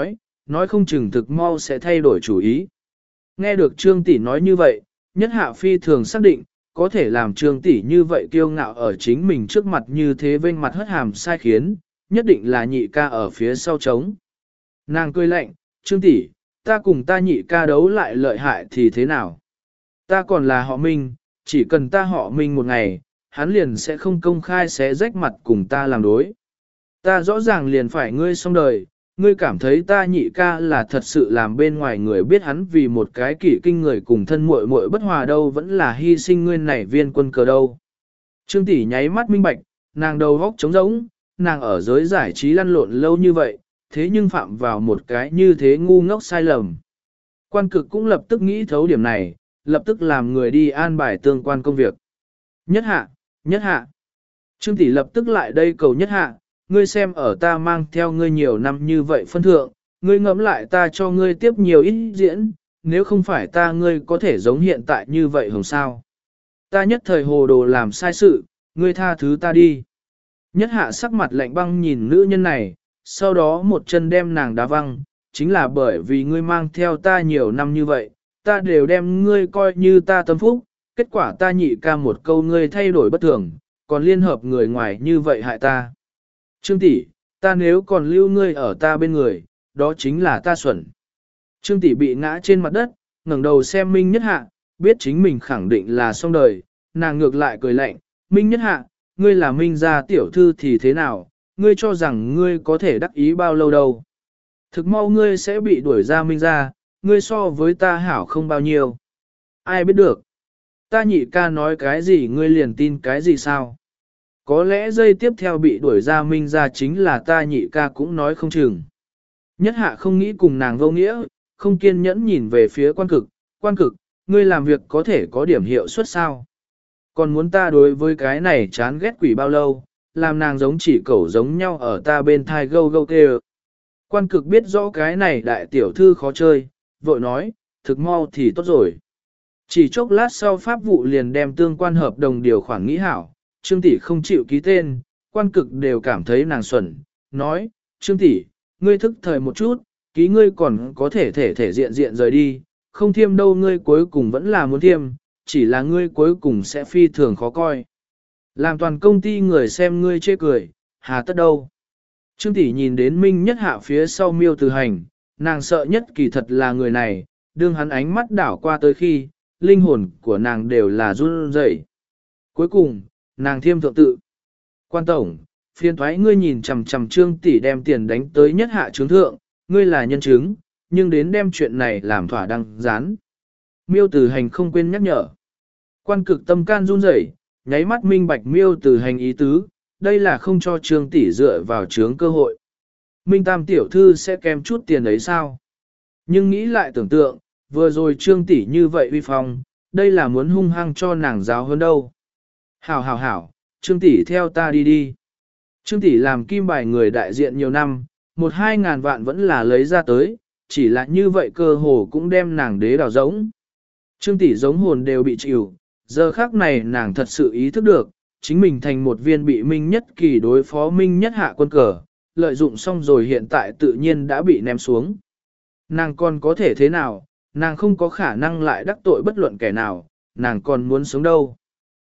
nói không chừng thực mau sẽ thay đổi chủ ý. Nghe được Trương Tỷ nói như vậy, Nhất Hạ phi thường xác định, có thể làm Trương Tỷ như vậy kiêu ngạo ở chính mình trước mặt như thế vênh mặt hất hàm sai khiến, nhất định là nhị ca ở phía sau trống. Nàng cười lạnh, Trương Tỷ, ta cùng ta nhị ca đấu lại lợi hại thì thế nào? Ta còn là họ Minh, chỉ cần ta họ Minh một ngày, hắn liền sẽ không công khai xé rách mặt cùng ta làm đối. Ta rõ ràng liền phải ngươi xong đời, ngươi cảm thấy ta nhị ca là thật sự làm bên ngoài người biết hắn vì một cái kỷ kinh người cùng thân muội muội bất hòa đâu vẫn là hy sinh ngươi này viên quân cờ đâu. Trương Tỷ nháy mắt minh bạch, nàng đầu góc trống rỗng, nàng ở giới giải trí lăn lộn lâu như vậy, thế nhưng phạm vào một cái như thế ngu ngốc sai lầm. Quan cực cũng lập tức nghĩ thấu điểm này, lập tức làm người đi an bài tương quan công việc. Nhất hạ, nhất hạ. Trương Tỷ lập tức lại đây cầu nhất hạ, ngươi xem ở ta mang theo ngươi nhiều năm như vậy phân thượng, ngươi ngẫm lại ta cho ngươi tiếp nhiều ít diễn, nếu không phải ta ngươi có thể giống hiện tại như vậy hồng sao. Ta nhất thời hồ đồ làm sai sự, ngươi tha thứ ta đi. Nhất hạ sắc mặt lạnh băng nhìn nữ nhân này, sau đó một chân đem nàng đá văng, chính là bởi vì ngươi mang theo ta nhiều năm như vậy, ta đều đem ngươi coi như ta tâm phúc, kết quả ta nhị ca một câu ngươi thay đổi bất thường, còn liên hợp người ngoài như vậy hại ta. Trương Tỷ, ta nếu còn lưu ngươi ở ta bên người, đó chính là ta xuẩn. Trương Tỷ bị ngã trên mặt đất, ngẩng đầu xem Minh Nhất Hạ, biết chính mình khẳng định là xong đời, nàng ngược lại cười lạnh, Minh Nhất Hạ, ngươi là Minh gia tiểu thư thì thế nào, ngươi cho rằng ngươi có thể đắc ý bao lâu đâu. Thực mau ngươi sẽ bị đuổi ra Minh gia, ngươi so với ta hảo không bao nhiêu. Ai biết được. Ta nhị ca nói cái gì ngươi liền tin cái gì sao? Có lẽ giây tiếp theo bị đuổi ra Minh gia chính là ta nhị ca cũng nói không chừng. Nhất hạ không nghĩ cùng nàng vô nghĩa, không kiên nhẫn nhìn về phía quan cực. Quan cực, ngươi làm việc có thể có điểm hiệu suất sao? Còn muốn ta đối với cái này chán ghét quỷ bao lâu, làm nàng giống chỉ cẩu giống nhau ở ta bên thai gâu gâu kêu. Quan cực biết rõ cái này đại tiểu thư khó chơi, vội nói, thực mau thì tốt rồi. Chỉ chốc lát sau pháp vụ liền đem tương quan hợp đồng điều khoản nghĩ hảo, Trương Tỷ không chịu ký tên, quan cực đều cảm thấy nàng xuẩn, nói, Trương Tỷ, ngươi thức thời một chút, ký ngươi còn có thể thể thể diện diện rời đi, không thiêm đâu ngươi cuối cùng vẫn là muốn thiêm, chỉ là ngươi cuối cùng sẽ phi thường khó coi. Làm toàn công ty người xem ngươi chê cười, hà tất đâu. Trương Tỷ nhìn đến Minh Nhất Hạ phía sau Miêu Từ Hành, nàng sợ nhất kỳ thật là người này, đương hắn ánh mắt đảo qua tới khi, linh hồn của nàng đều là run rẩy. Cuối cùng, nàng thiêm thượng tự. Quan tổng, phiên thoái ngươi nhìn chằm chằm Trương Tỷ đem tiền đánh tới Nhất Hạ chứng thượng, ngươi là nhân chứng, nhưng đến đem chuyện này làm thỏa đăng gián. Miêu Từ Hành không quên nhắc nhở. Quan cực tâm can run rẩy, nháy mắt minh bạch Miêu Từ Hành ý tứ, đây là không cho Trương Tỷ dựa vào chướng cơ hội. Minh Tam tiểu thư sẽ kèm chút tiền ấy sao? Nhưng nghĩ lại tưởng tượng, vừa rồi Trương Tỷ như vậy uy phong, đây là muốn hung hăng cho nàng giáo hơn đâu. Hảo hảo hảo, Trương Tỷ theo ta đi đi. Trương Tỷ làm kim bài người đại diện nhiều năm, một hai ngàn vạn vẫn là lấy ra tới, chỉ là như vậy cơ hồ cũng đem nàng đế đảo giống. Trương Tỷ giống hồn đều bị chịu, giờ khác này nàng thật sự ý thức được, chính mình thành một viên bị Minh Nhất Kỳ đối phó Minh Nhất Hạ quân cờ, lợi dụng xong rồi hiện tại tự nhiên đã bị ném xuống. Nàng còn có thể thế nào, nàng không có khả năng lại đắc tội bất luận kẻ nào, nàng còn muốn sống đâu.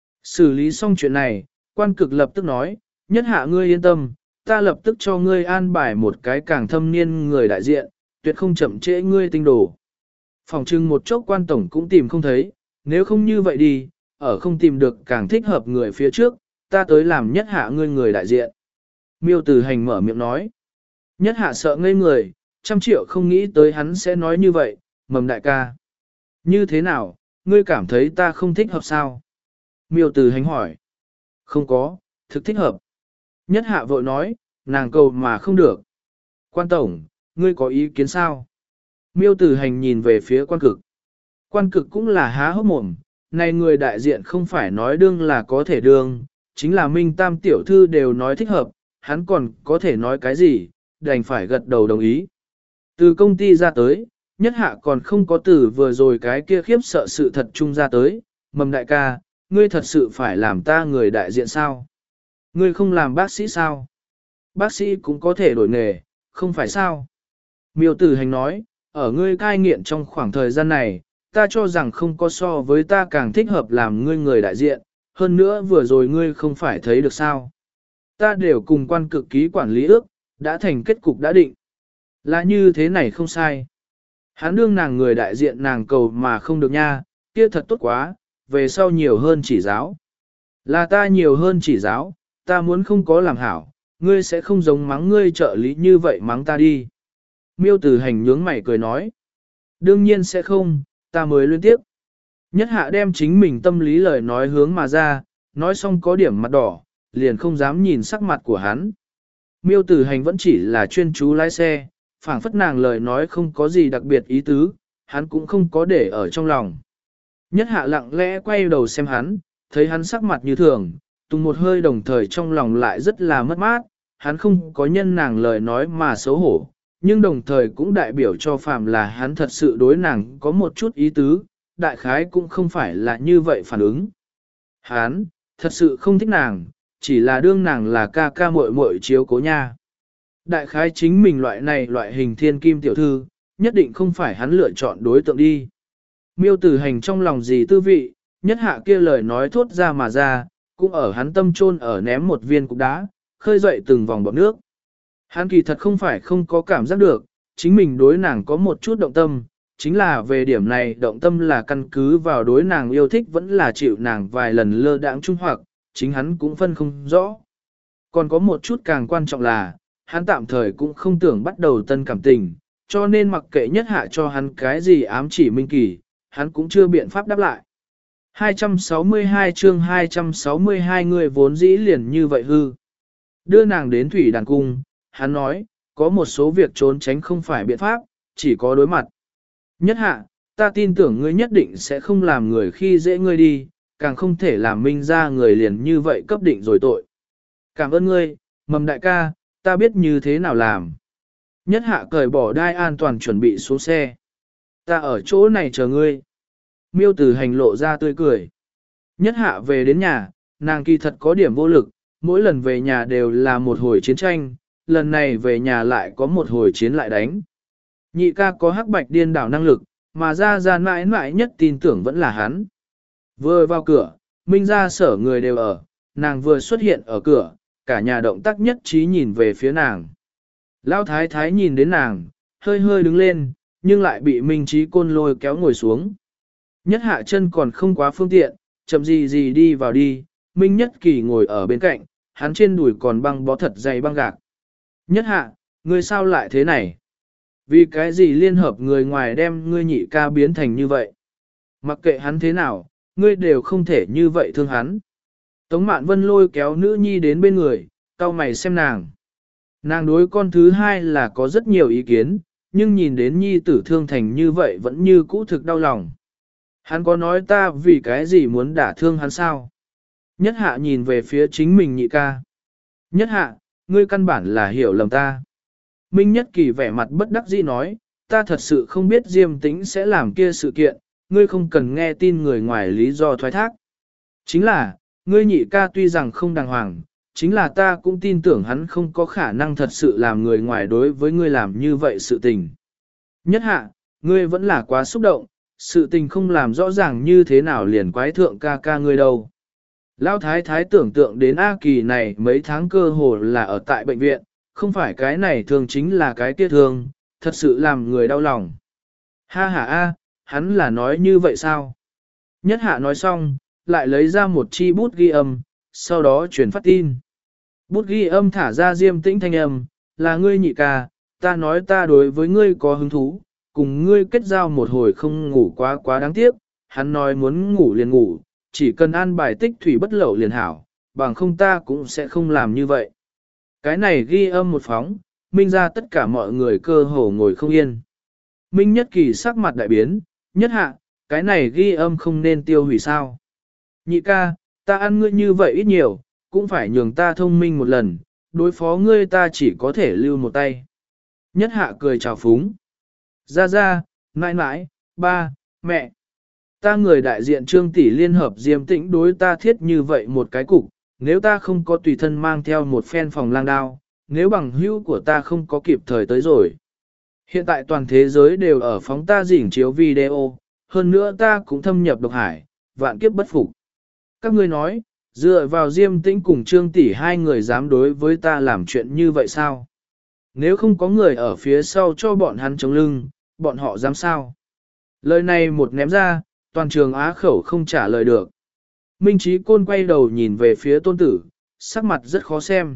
Xử lý xong chuyện này, quan cực lập tức nói, Nhất Hạ ngươi yên tâm, ta lập tức cho ngươi an bài một cái càng thâm niên người đại diện, tuyệt không chậm trễ ngươi tinh đồ. Phòng trưng một chốc quan tổng cũng tìm không thấy, nếu không như vậy đi, ở không tìm được càng thích hợp người phía trước, ta tới làm Nhất Hạ ngươi người đại diện. Miêu Từ Hành mở miệng nói. Nhất Hạ sợ ngây người, trăm triệu không nghĩ tới hắn sẽ nói như vậy, Mầm đại ca. Như thế nào, ngươi cảm thấy ta không thích hợp sao? Miêu Từ Hành hỏi. Không có, thực thích hợp. Nhất Hạ vội nói, nàng cầu mà không được. Quan tổng, ngươi có ý kiến sao? Miêu Từ Hành nhìn về phía quan cực. Quan cực cũng là há hốc mồm, này người đại diện không phải nói đương là có thể đương, chính là Minh Tam tiểu thư đều nói thích hợp, hắn còn có thể nói cái gì, đành phải gật đầu đồng ý. Từ công ty ra tới, Nhất Hạ còn không có từ vừa rồi cái kia khiếp sợ sự thật chung ra tới, Mầm đại ca, ngươi thật sự phải làm ta người đại diện sao? Ngươi không làm bác sĩ sao? Bác sĩ cũng có thể đổi nghề, không phải sao? Miêu Tử Hành nói, ở ngươi cai nghiện trong khoảng thời gian này, ta cho rằng không có so với ta càng thích hợp làm ngươi người đại diện, hơn nữa vừa rồi ngươi không phải thấy được sao. Ta đều cùng quan cực ký quản lý ước, đã thành kết cục đã định. Là như thế này không sai. Hắn đương nàng người đại diện nàng cầu mà không được nha, kia thật tốt quá, về sau nhiều hơn chỉ giáo. Là ta nhiều hơn chỉ giáo, ta muốn không có làm hảo, ngươi sẽ không giống mắng ngươi trợ lý như vậy mắng ta đi. Miêu Tử Hành nhướng mày cười nói. Đương nhiên sẽ không, ta mới liên tiếp. Nhất hạ đem chính mình tâm lý lời nói hướng mà ra, nói xong có điểm mặt đỏ, liền không dám nhìn sắc mặt của hắn. Miêu Tử Hành vẫn chỉ là chuyên chú lái xe, phảng phất nàng lời nói không có gì đặc biệt ý tứ, hắn cũng không có để ở trong lòng. Nhất hạ lặng lẽ quay đầu xem hắn, thấy hắn sắc mặt như thường, tung một hơi đồng thời trong lòng lại rất là mất mát, hắn không có nhân nàng lời nói mà xấu hổ, nhưng đồng thời cũng đại biểu cho phàm là hắn thật sự đối nàng có một chút ý tứ, đại khái cũng không phải là như vậy phản ứng. Hắn, thật sự không thích nàng, chỉ là đương nàng là ca ca muội muội chiếu cố nha. Đại khái chính mình loại này loại hình thiên kim tiểu thư, nhất định không phải hắn lựa chọn đối tượng đi. Miêu Tử Hành trong lòng gì tư vị, nhất hạ kia lời nói thốt ra mà ra, cũng ở hắn tâm chôn ở ném một viên cục đá, khơi dậy từng vòng bọt nước. Hắn kỳ thật không phải không có cảm giác được, chính mình đối nàng có một chút động tâm, chính là về điểm này động tâm là căn cứ vào đối nàng yêu thích vẫn là chịu nàng vài lần lơ đãng trung hoặc, chính hắn cũng phân không rõ. Còn có một chút càng quan trọng là, hắn tạm thời cũng không tưởng bắt đầu tân cảm tình, cho nên mặc kệ nhất hạ cho hắn cái gì ám chỉ minh kỳ, hắn cũng chưa biện pháp đáp lại. hai trăm sáu mươi hai chương hai trăm sáu mươi hai người vốn dĩ liền như vậy hư. Đưa nàng đến thủy đàn cung, hắn nói, có một số việc trốn tránh không phải biện pháp, chỉ có đối mặt. Nhất hạ, ta tin tưởng ngươi nhất định sẽ không làm người khi dễ ngươi đi, càng không thể làm minh ra người liền như vậy cấp định rồi tội. Cảm ơn ngươi, Mầm đại ca, ta biết như thế nào làm. Nhất hạ cởi bỏ đai an toàn chuẩn bị xuống xe. Ta ở chỗ này chờ ngươi. Miêu Tử Hành lộ ra tươi cười. Nhất hạ về đến nhà, nàng kỳ thật có điểm vô lực, mỗi lần về nhà đều là một hồi chiến tranh, lần này về nhà lại có một hồi chiến lại đánh. Nhị ca có hắc bạch điên đảo năng lực, mà ra ra mãi mãi nhất tin tưởng vẫn là hắn. Vừa vào cửa, Minh ra sở người đều ở, nàng vừa xuất hiện ở cửa, cả nhà động tác nhất trí nhìn về phía nàng. Lão thái thái nhìn đến nàng, hơi hơi đứng lên, nhưng lại bị Minh Trí Côn lôi kéo ngồi xuống. Nhất hạ chân còn không quá phương tiện, chậm gì gì đi vào đi, Minh Nhất Kỳ ngồi ở bên cạnh, hắn trên đùi còn băng bó thật dày băng gạc. Nhất hạ, ngươi sao lại thế này? Vì cái gì liên hợp người ngoài đem ngươi nhị ca biến thành như vậy? Mặc kệ hắn thế nào, ngươi đều không thể như vậy thương hắn. Tống Mạn Vân lôi kéo nữ nhi đến bên người, cau mày xem nàng. Nàng đối con thứ hai là có rất nhiều ý kiến, nhưng nhìn đến nhi tử thương thành như vậy vẫn như cũ thực đau lòng. Hắn có nói ta vì cái gì muốn đả thương hắn sao? Nhất hạ nhìn về phía chính mình nhị ca. Nhất hạ, ngươi căn bản là hiểu lầm ta. Minh Nhất Kỳ vẻ mặt bất đắc dĩ nói, ta thật sự không biết Diêm Tĩnh sẽ làm kia sự kiện, ngươi không cần nghe tin người ngoài lý do thoái thác. Chính là, ngươi nhị ca tuy rằng không đàng hoàng, chính là ta cũng tin tưởng hắn không có khả năng thật sự làm người ngoài đối với ngươi làm như vậy sự tình. Nhất hạ, ngươi vẫn là quá xúc động, sự tình không làm rõ ràng như thế nào liền quái thượng ca ca ngươi đâu. Lão thái thái tưởng tượng đến A Kỳ này mấy tháng cơ hồ là ở tại bệnh viện, không phải cái này thường chính là cái kia thương, thật sự làm người đau lòng. Ha ha a, hắn là nói như vậy sao? Nhất hạ nói xong, lại lấy ra một chi bút ghi âm, sau đó chuyển phát tin. Bút ghi âm thả ra Diêm Tĩnh thanh âm, là ngươi nhị ca, ta nói ta đối với ngươi có hứng thú, cùng ngươi kết giao một hồi không ngủ quá quá đáng tiếc, hắn nói muốn ngủ liền ngủ, chỉ cần ăn bài tích thủy bất lậu liền hảo, bằng không ta cũng sẽ không làm như vậy. Cái này ghi âm một phóng, Minh ra tất cả mọi người cơ hồ ngồi không yên. Minh Nhất Kỳ sắc mặt đại biến, nhất hạ, cái này ghi âm không nên tiêu hủy sao. Nhị ca, ta ăn ngươi như vậy ít nhiều, cũng phải nhường ta thông minh một lần, đối phó ngươi ta chỉ có thể lưu một tay. Nhất hạ cười chào phúng. Ra ra, mãi mãi, ba, mẹ. Ta người đại diện Trương Tỷ liên hợp Diêm Tĩnh đối ta thiết như vậy một cái cục, nếu ta không có tùy thân mang theo một phen phòng lang đao, nếu bằng hữu của ta không có kịp thời tới rồi. Hiện tại toàn thế giới đều ở phóng ta dỉnh chiếu video, hơn nữa ta cũng thâm nhập độc hải, vạn kiếp bất phục. Các ngươi nói, dựa vào Diêm Tĩnh cùng Trương Tỷ hai người dám đối với ta làm chuyện như vậy sao? Nếu không có người ở phía sau cho bọn hắn chống lưng, bọn họ dám sao? Lời này một ném ra, toàn trường á khẩu không trả lời được. Minh Chí Côn quay đầu nhìn về phía tôn tử, sắc mặt rất khó xem.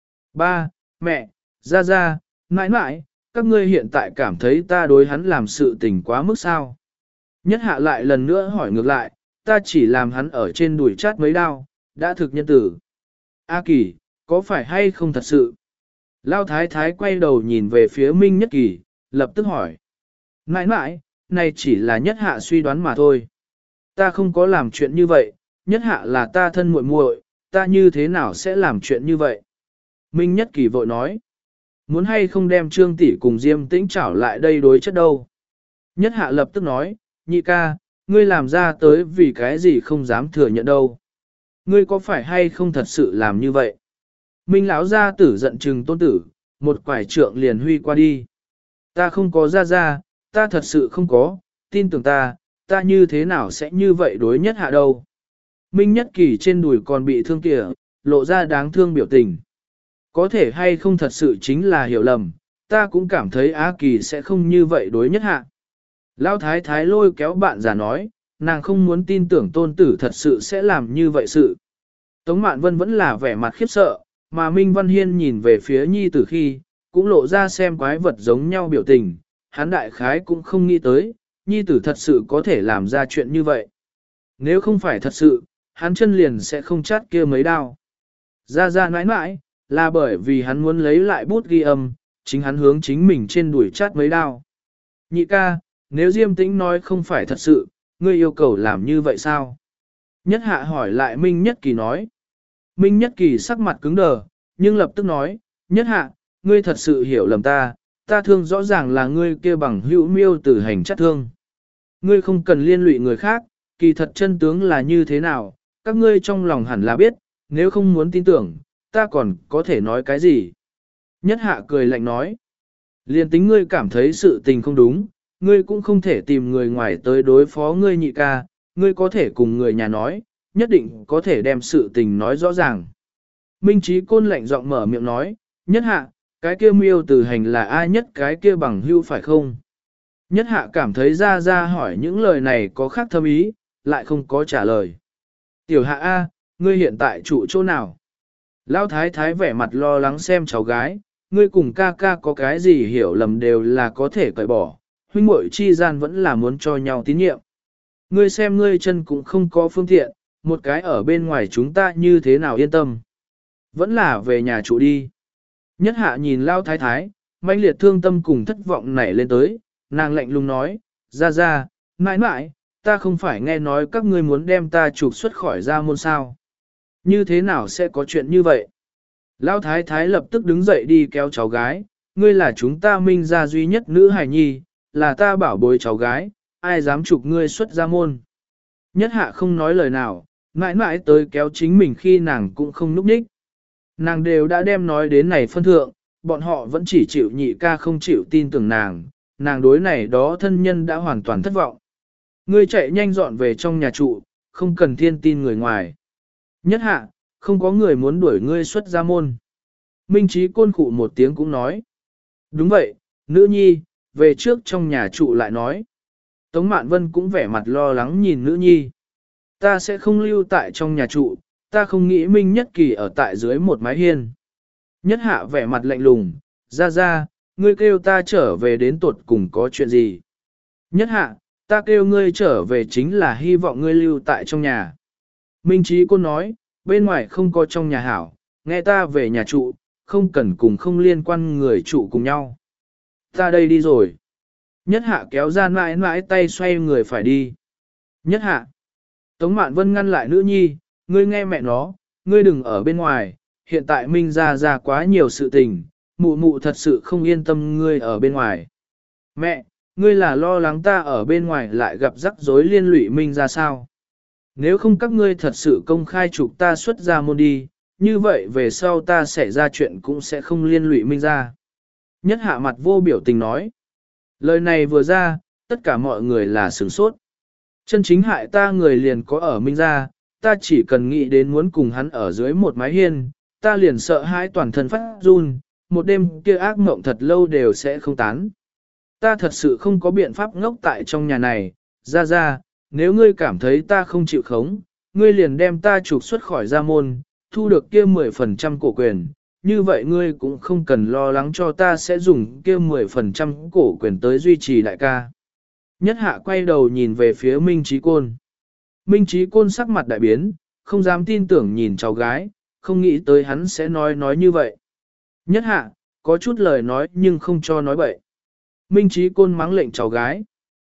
Ba, mẹ, ra ra, mãi mãi, các ngươi hiện tại cảm thấy ta đối hắn làm sự tình quá mức sao? Nhất hạ lại lần nữa hỏi ngược lại, ta chỉ làm hắn ở trên đùi chát mấy đao, đã thực nhân tử. A Kỳ, có phải hay không thật sự? Lao Thái Thái quay đầu nhìn về phía Minh Nhất Kỳ, lập tức hỏi. Mãi mãi, này chỉ là nhất hạ suy đoán mà thôi. Ta không có làm chuyện như vậy, nhất hạ là ta thân muội muội, ta như thế nào sẽ làm chuyện như vậy? Minh Nhất Kỳ vội nói. Muốn hay không đem Trương Tỷ cùng Diêm Tĩnh trảo lại đây đối chất đâu? Nhất hạ lập tức nói, nhị ca, ngươi làm ra tới vì cái gì không dám thừa nhận đâu. Ngươi có phải hay không thật sự làm như vậy? Minh lão gia tử giận chừng tôn tử, một quải trượng liền huy qua đi. Ta không có ra ra, ta thật sự không có, tin tưởng ta, ta như thế nào sẽ như vậy đối nhất hạ đâu. Minh Nhất Kỳ trên đùi còn bị thương kìa, lộ ra đáng thương biểu tình. Có thể hay không thật sự chính là hiểu lầm, ta cũng cảm thấy Á Kỳ sẽ không như vậy đối nhất hạ. Lão Thái Thái lôi kéo bạn già nói, nàng không muốn tin tưởng tôn tử thật sự sẽ làm như vậy sự. Tống Mạn Vân vẫn là vẻ mặt khiếp sợ, mà Minh Văn Hiên nhìn về phía nhi tử khi, cũng lộ ra xem quái vật giống nhau biểu tình, hắn đại khái cũng không nghĩ tới, nhi tử thật sự có thể làm ra chuyện như vậy. Nếu không phải thật sự, hắn chân liền sẽ không chát kia mấy đao. Ra ra nãi nãi, là bởi vì hắn muốn lấy lại bút ghi âm, chính hắn hướng chính mình trên đuổi chát mấy đao. Nhị ca, nếu Diêm Tĩnh nói không phải thật sự, ngươi yêu cầu làm như vậy sao? Nhất hạ hỏi lại Minh Nhất Kỳ nói. Minh Nhất Kỳ sắc mặt cứng đờ, nhưng lập tức nói, Nhất hạ, ngươi thật sự hiểu lầm ta, ta thương rõ ràng là ngươi kia bằng hữu miêu tử hành chất thương. Ngươi không cần liên lụy người khác, kỳ thật chân tướng là như thế nào, các ngươi trong lòng hẳn là biết, nếu không muốn tin tưởng, ta còn có thể nói cái gì? Nhất hạ cười lạnh nói, liền tính ngươi cảm thấy sự tình không đúng, ngươi cũng không thể tìm người ngoài tới đối phó ngươi nhị ca, ngươi có thể cùng người nhà nói, nhất định có thể đem sự tình nói rõ ràng. Minh Chí Côn lạnh giọng mở miệng nói, nhất hạ, cái kia miêu tử hành là ai nhất cái kia bằng hữu phải không? Nhất hạ cảm thấy ra ra hỏi những lời này có khác thâm ý, lại không có trả lời. Tiểu hạ A, ngươi hiện tại trụ chỗ nào? Lão thái thái vẻ mặt lo lắng xem cháu gái, ngươi cùng ca ca có cái gì hiểu lầm đều là có thể cởi bỏ, huynh muội chi gian vẫn là muốn cho nhau tín nhiệm. Ngươi xem ngươi chân cũng không có phương tiện, một cái ở bên ngoài chúng ta như thế nào yên tâm. Vẫn là về nhà trụ đi. Nhất hạ nhìn Lão thái thái, mãnh liệt thương tâm cùng thất vọng nảy lên tới, nàng lạnh lùng nói, ra ra, mãi mãi, ta không phải nghe nói các ngươi muốn đem ta trục xuất khỏi gia môn sao. Như thế nào sẽ có chuyện như vậy? Lão thái thái lập tức đứng dậy đi kéo cháu gái, ngươi là chúng ta Minh gia duy nhất nữ hài nhi, là ta bảo bối cháu gái, ai dám trục ngươi xuất gia môn. Nhất hạ không nói lời nào, mãi mãi tới kéo chính mình khi nàng cũng không núp ních. Nàng đều đã đem nói đến này phân thượng, bọn họ vẫn chỉ chịu nhị ca không chịu tin tưởng nàng, nàng đối này đó thân nhân đã hoàn toàn thất vọng. Ngươi chạy nhanh dọn về trong nhà trụ, không cần thiên tin người ngoài. Nhất hạ, không có người muốn đuổi ngươi xuất gia môn. Minh Chí Côn khụ một tiếng cũng nói. Đúng vậy, nữ nhi, về trước trong nhà trụ lại nói. Tống Mạn Vân cũng vẻ mặt lo lắng nhìn nữ nhi. Ta sẽ không lưu tại trong nhà trụ, ta không nghĩ Minh Nhất Kỳ ở tại dưới một mái hiên. Nhất hạ vẻ mặt lạnh lùng, ra ra, ngươi kêu ta trở về đến tuột cùng có chuyện gì. Nhất hạ, ta kêu ngươi trở về chính là hy vọng ngươi lưu tại trong nhà. Minh Chí Côn nói, bên ngoài không có trong nhà hảo, nghe ta về nhà trụ, không cần cùng không liên quan người trụ cùng nhau. Ta đây đi rồi. Nhất hạ kéo ra mãi mãi tay xoay người phải đi. Nhất hạ. Tống Mạn Vân ngăn lại nữ nhi, ngươi nghe mẹ nó, ngươi đừng ở bên ngoài, hiện tại Minh ra ra quá nhiều sự tình, mụ mụ thật sự không yên tâm ngươi ở bên ngoài. Mẹ, ngươi là lo lắng ta ở bên ngoài lại gặp rắc rối liên lụy Minh ra sao? Nếu không các ngươi thật sự công khai trục ta xuất ra môn đi, như vậy về sau ta xảy ra chuyện cũng sẽ không liên lụy Minh ra. Nhất hạ mặt vô biểu tình nói. Lời này vừa ra, tất cả mọi người là sửng sốt. Chân chính hại ta người liền có ở Minh gia, ta chỉ cần nghĩ đến muốn cùng hắn ở dưới một mái hiên, ta liền sợ hãi toàn thân phát run, một đêm kia ác mộng thật lâu đều sẽ không tán. Ta thật sự không có biện pháp ngốc tại trong nhà này, ra ra, nếu ngươi cảm thấy ta không chịu khống, ngươi liền đem ta trục xuất khỏi gia môn, thu được kia mười phần trăm cổ quyền, như vậy ngươi cũng không cần lo lắng cho ta sẽ dùng kia mười phần trăm cổ quyền tới duy trì đại ca. Nhất hạ quay đầu nhìn về phía Minh Trí Côn. Minh Trí Côn sắc mặt đại biến, không dám tin tưởng nhìn cháu gái, không nghĩ tới hắn sẽ nói nói như vậy. Nhất hạ, có chút lời nói nhưng không cho nói bậy. Minh Trí Côn mắng lệnh cháu gái.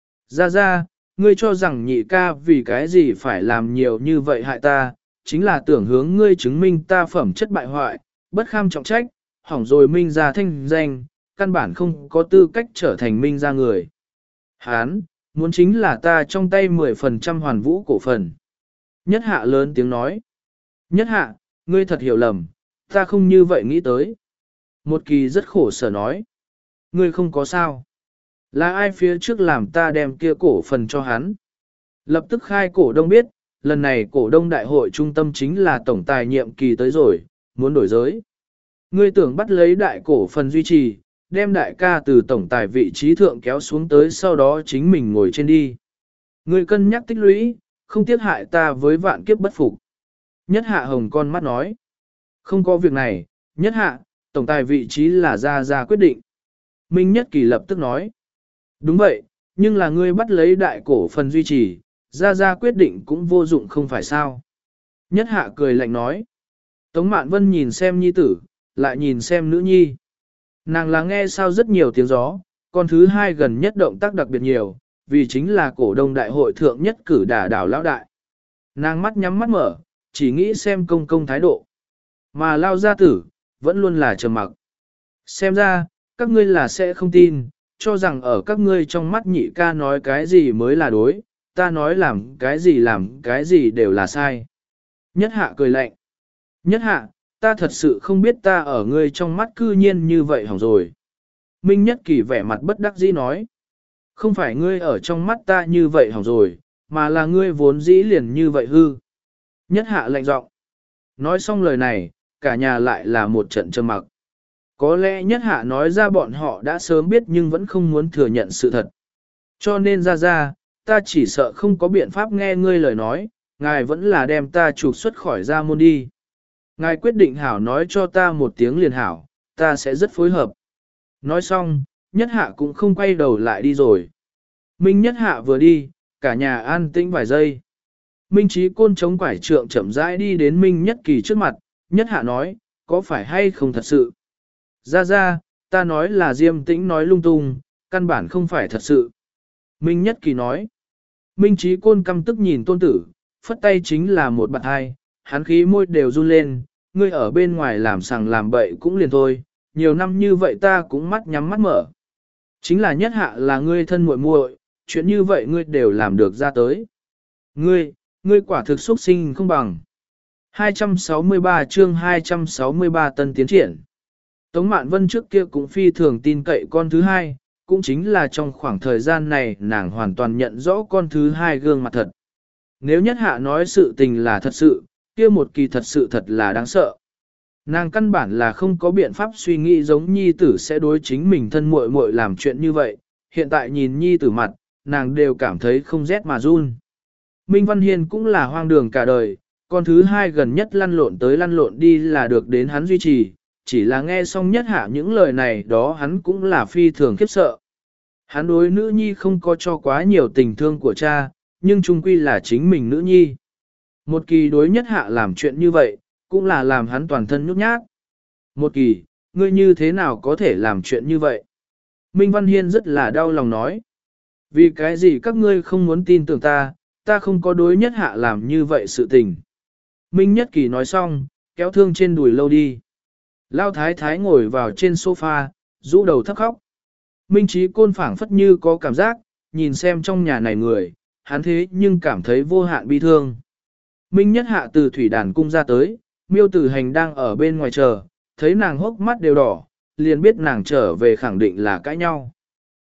Ra ra, ngươi cho rằng nhị ca vì cái gì phải làm nhiều như vậy hại ta, chính là tưởng hướng ngươi chứng minh ta phẩm chất bại hoại, bất kham trọng trách, hỏng rồi Minh gia thanh danh, căn bản không có tư cách trở thành Minh gia người. Hán, muốn chính là ta trong tay mười phần trăm hoàn vũ cổ phần. Nhất hạ lớn tiếng nói. Nhất hạ, ngươi thật hiểu lầm, ta không như vậy nghĩ tới. Một kỳ rất khổ sở nói. Ngươi không có sao. Là ai phía trước làm ta đem kia cổ phần cho hắn? Lập tức khai cổ đông biết, lần này cổ đông đại hội trung tâm chính là tổng tài nhiệm kỳ tới rồi, muốn đổi giới. Ngươi tưởng bắt lấy đại cổ phần duy trì, đem đại ca từ tổng tài vị trí thượng kéo xuống tới sau đó chính mình ngồi trên đi. Ngươi cân nhắc tích lũy, không tiếc hại ta với vạn kiếp bất phục. Nhất hạ hồng con mắt nói. Không có việc này, nhất hạ, tổng tài vị trí là ra ra quyết định. Minh Nhất Kỳ lập tức nói. Đúng vậy, nhưng là ngươi bắt lấy đại cổ phần duy trì, ra ra quyết định cũng vô dụng không phải sao. Nhất hạ cười lạnh nói. Tống Mạn Vân nhìn xem nhi tử, lại nhìn xem nữ nhi. Nàng lắng nghe sao rất nhiều tiếng gió, con thứ hai gần nhất động tác đặc biệt nhiều, vì chính là cổ đông đại hội thượng nhất cử đả đảo lão đại. Nàng mắt nhắm mắt mở, chỉ nghĩ xem công công thái độ. Mà lao gia tử, vẫn luôn là trầm mặc. Xem ra, các ngươi là sẽ không tin, cho rằng ở các ngươi trong mắt nhị ca nói cái gì mới là đối, ta nói làm cái gì làm cái gì đều là sai. Nhất hạ cười lạnh. Nhất hạ, ta thật sự không biết ta ở ngươi trong mắt cư nhiên như vậy hỏng rồi. Minh Nhất Kỳ vẻ mặt bất đắc dĩ nói. Không phải ngươi ở trong mắt ta như vậy hỏng rồi, mà là ngươi vốn dĩ liền như vậy hư. Nhất hạ lạnh giọng. Nói xong lời này, cả nhà lại là một trận trầm mặc. Có lẽ nhất hạ nói ra bọn họ đã sớm biết nhưng vẫn không muốn thừa nhận sự thật. Cho nên ra ra, ta chỉ sợ không có biện pháp nghe ngươi lời nói, ngài vẫn là đem ta trục xuất khỏi gia môn đi. Ngài quyết định hảo nói cho ta một tiếng liền hảo, ta sẽ rất phối hợp. Nói xong, nhất hạ cũng không quay đầu lại đi rồi. Minh nhất hạ vừa đi, cả nhà an tĩnh vài giây. Minh Chí Côn chống quải trượng chậm rãi đi đến Minh Nhất Kỳ trước mặt, nhất hạ nói, có phải hay không thật sự? Ra ra, ta nói là Diêm Tĩnh nói lung tung, căn bản không phải thật sự. Minh Nhất Kỳ nói. Minh Chí Côn căm tức nhìn tôn tử, phất tay chính là một bạt hai, hắn khí môi đều run lên, ngươi ở bên ngoài làm sằng làm bậy cũng liền thôi, nhiều năm như vậy ta cũng mắt nhắm mắt mở. Chính là nhất hạ là ngươi thân muội muội, chuyện như vậy ngươi đều làm được ra tới. Ngươi, ngươi quả thực xuất sinh không bằng. hai trăm sáu mươi ba chương hai trăm sáu mươi ba tân tiến triển. Tống Mạn Vân trước kia cũng phi thường tin cậy con thứ hai, cũng chính là trong khoảng thời gian này nàng hoàn toàn nhận rõ con thứ hai gương mặt thật. Nếu nhất hạ nói sự tình là thật sự, kia một kỳ thật sự thật là đáng sợ. Nàng căn bản là không có biện pháp suy nghĩ giống nhi tử sẽ đối chính mình thân muội muội làm chuyện như vậy, hiện tại nhìn nhi tử mặt, nàng đều cảm thấy không rét mà run. Minh Văn Hiên cũng là hoang đường cả đời, con thứ hai gần nhất lăn lộn tới lăn lộn đi là được đến hắn duy trì, chỉ là nghe xong nhất hạ những lời này đó hắn cũng là phi thường khiếp sợ. Hắn đối nữ nhi không có cho quá nhiều tình thương của cha, nhưng chung quy là chính mình nữ nhi. Một kỳ đối nhất hạ làm chuyện như vậy, cũng là làm hắn toàn thân nhút nhát. Một kỳ, ngươi như thế nào có thể làm chuyện như vậy? Minh Văn Hiên rất là đau lòng nói. Vì cái gì các ngươi không muốn tin tưởng ta, ta không có đối nhất hạ làm như vậy sự tình. Minh Nhất Kỳ nói xong, kéo thương trên đùi lâu đi. Lao thái thái ngồi vào trên sofa, rũ đầu thấp khóc. Minh Chí Côn phảng phất như có cảm giác, nhìn xem trong nhà này người, hắn thế nhưng cảm thấy vô hạn bi thương. Minh Nhất Hạ từ thủy đàn cung ra tới, Miêu Tử Hành đang ở bên ngoài chờ, thấy nàng hốc mắt đều đỏ, liền biết nàng trở về khẳng định là cãi nhau.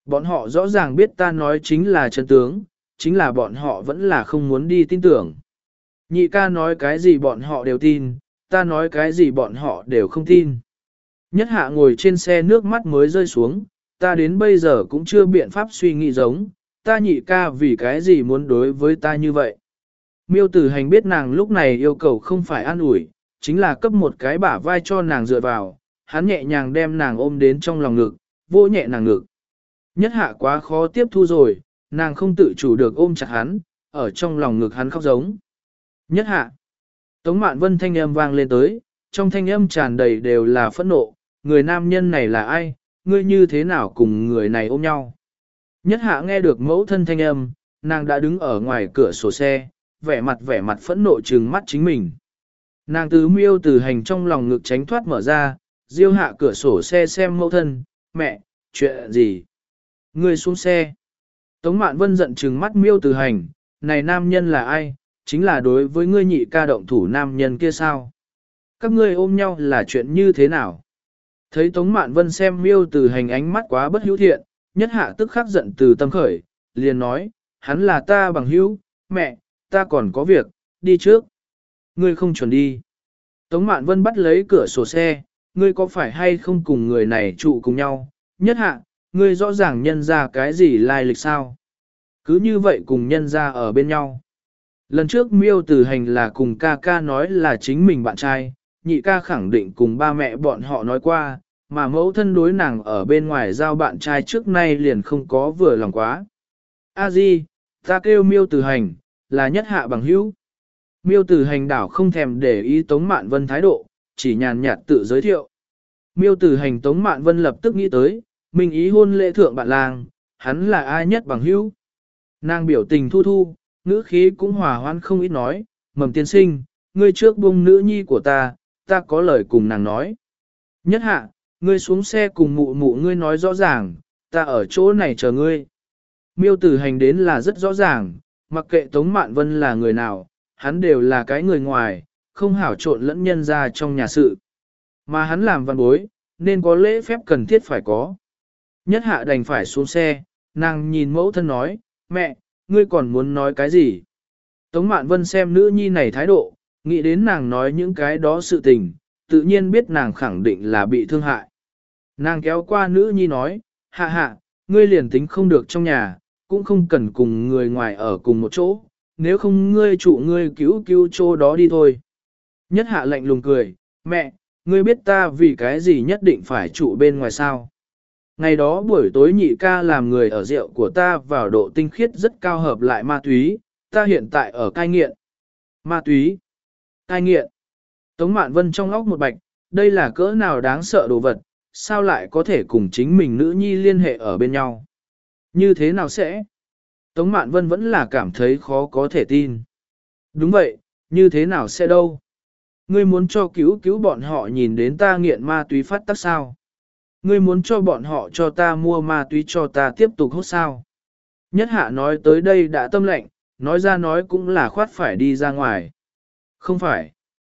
Bọn họ rõ ràng biết ta nói chính là chân tướng, chính là bọn họ vẫn là không muốn đi tin tưởng. Nhị ca nói cái gì bọn họ đều tin, ta nói cái gì bọn họ đều không tin. Nhất hạ ngồi trên xe nước mắt mới rơi xuống, ta đến bây giờ cũng chưa biện pháp suy nghĩ giống, ta nhị ca vì cái gì muốn đối với ta như vậy. Miêu tử hành biết nàng lúc này yêu cầu không phải an ủi, chính là cấp một cái bả vai cho nàng dựa vào, hắn nhẹ nhàng đem nàng ôm đến trong lòng ngực, vỗ nhẹ nàng ngực. Nhất hạ quá khó tiếp thu rồi, nàng không tự chủ được ôm chặt hắn, ở trong lòng ngực hắn khóc giống. Nhất hạ, Tống Mạn Vân thanh âm vang lên tới, trong thanh âm tràn đầy đều là phẫn nộ, người nam nhân này là ai, ngươi như thế nào cùng người này ôm nhau. Nhất hạ nghe được mẫu thân thanh âm, nàng đã đứng ở ngoài cửa sổ xe, vẻ mặt vẻ mặt phẫn nộ trừng mắt chính mình. Nàng tứ miêu từ hành trong lòng ngực tránh thoát mở ra, diêu hạ cửa sổ xe xem mẫu thân, mẹ, chuyện gì? Ngươi xuống xe. Tống Mạn Vân giận trừng mắt miêu từ hành, này nam nhân là ai, chính là đối với ngươi nhị ca động thủ nam nhân kia sao? Các ngươi ôm nhau là chuyện như thế nào? Thấy Tống Mạn Vân xem miêu từ hành ánh mắt quá bất hữu thiện, nhất hạ tức khắc giận từ tâm khởi, liền nói, hắn là ta bằng hữu, mẹ, ta còn có việc, đi trước. Ngươi không chuẩn đi. Tống Mạn Vân bắt lấy cửa sổ xe, ngươi có phải hay không cùng người này trụ cùng nhau? Nhất hạ, ngươi rõ ràng nhân ra cái gì lai lịch sao? Cứ như vậy cùng nhân ra ở bên nhau. Lần trước miêu từ hành là cùng ca ca nói là chính mình bạn trai, nhị ca khẳng định cùng ba mẹ bọn họ nói qua, mà mẫu thân đối nàng ở bên ngoài giao bạn trai trước nay liền không có vừa lòng quá. A Di, ta kêu miêu từ hành, là nhất hạ bằng hữu. Miêu từ hành đảo không thèm để ý Tống Mạn Vân thái độ, chỉ nhàn nhạt tự giới thiệu. Miêu từ hành Tống Mạn Vân lập tức nghĩ tới, mình ý hôn lễ thượng bạn làng, hắn là ai nhất bằng hữu. Nàng biểu tình thu thu, ngữ khí cũng hòa hoãn không ít nói, Mầm tiên sinh, ngươi trước buông nữ nhi của ta, ta có lời cùng nàng nói. Nhất hạ, ngươi xuống xe cùng mụ mụ ngươi nói rõ ràng, ta ở chỗ này chờ ngươi. Miêu tử hành đến là rất rõ ràng, mặc kệ Tống Mạn Vân là người nào, hắn đều là cái người ngoài, không hảo trộn lẫn nhân ra trong nhà sự. Mà hắn làm văn bối, nên có lễ phép cần thiết phải có. Nhất hạ đành phải xuống xe, nàng nhìn mẫu thân nói, mẹ, ngươi còn muốn nói cái gì? Tống Mạn Vân xem nữ nhi này thái độ, nghĩ đến nàng nói những cái đó sự tình, tự nhiên biết nàng khẳng định là bị thương hại. Nàng kéo qua nữ nhi nói, hạ hạ, ngươi liền tính không được trong nhà, cũng không cần cùng người ngoài ở cùng một chỗ, nếu không ngươi trụ ngươi cứu cứu chỗ đó đi thôi. Nhất hạ lạnh lùng cười, mẹ, ngươi biết ta vì cái gì nhất định phải trụ bên ngoài sao? Ngày đó buổi tối nhị ca làm người ở rượu của ta vào độ tinh khiết rất cao hợp lại ma túy, ta hiện tại ở cai nghiện. Ma túy, cai nghiện. Tống Mạn Vân trong óc một bạch, đây là cỡ nào đáng sợ đồ vật, sao lại có thể cùng chính mình nữ nhi liên hệ ở bên nhau? Như thế nào sẽ? Tống Mạn Vân vẫn là cảm thấy khó có thể tin. Đúng vậy, như thế nào sẽ đâu? Ngươi muốn cho cứu cứu bọn họ nhìn đến ta nghiện ma túy phát tác sao? Ngươi muốn cho bọn họ cho ta mua ma túy cho ta tiếp tục hút sao? Nhất hạ nói tới đây đã tâm lệnh, nói ra nói cũng là khoát phải đi ra ngoài. Không phải.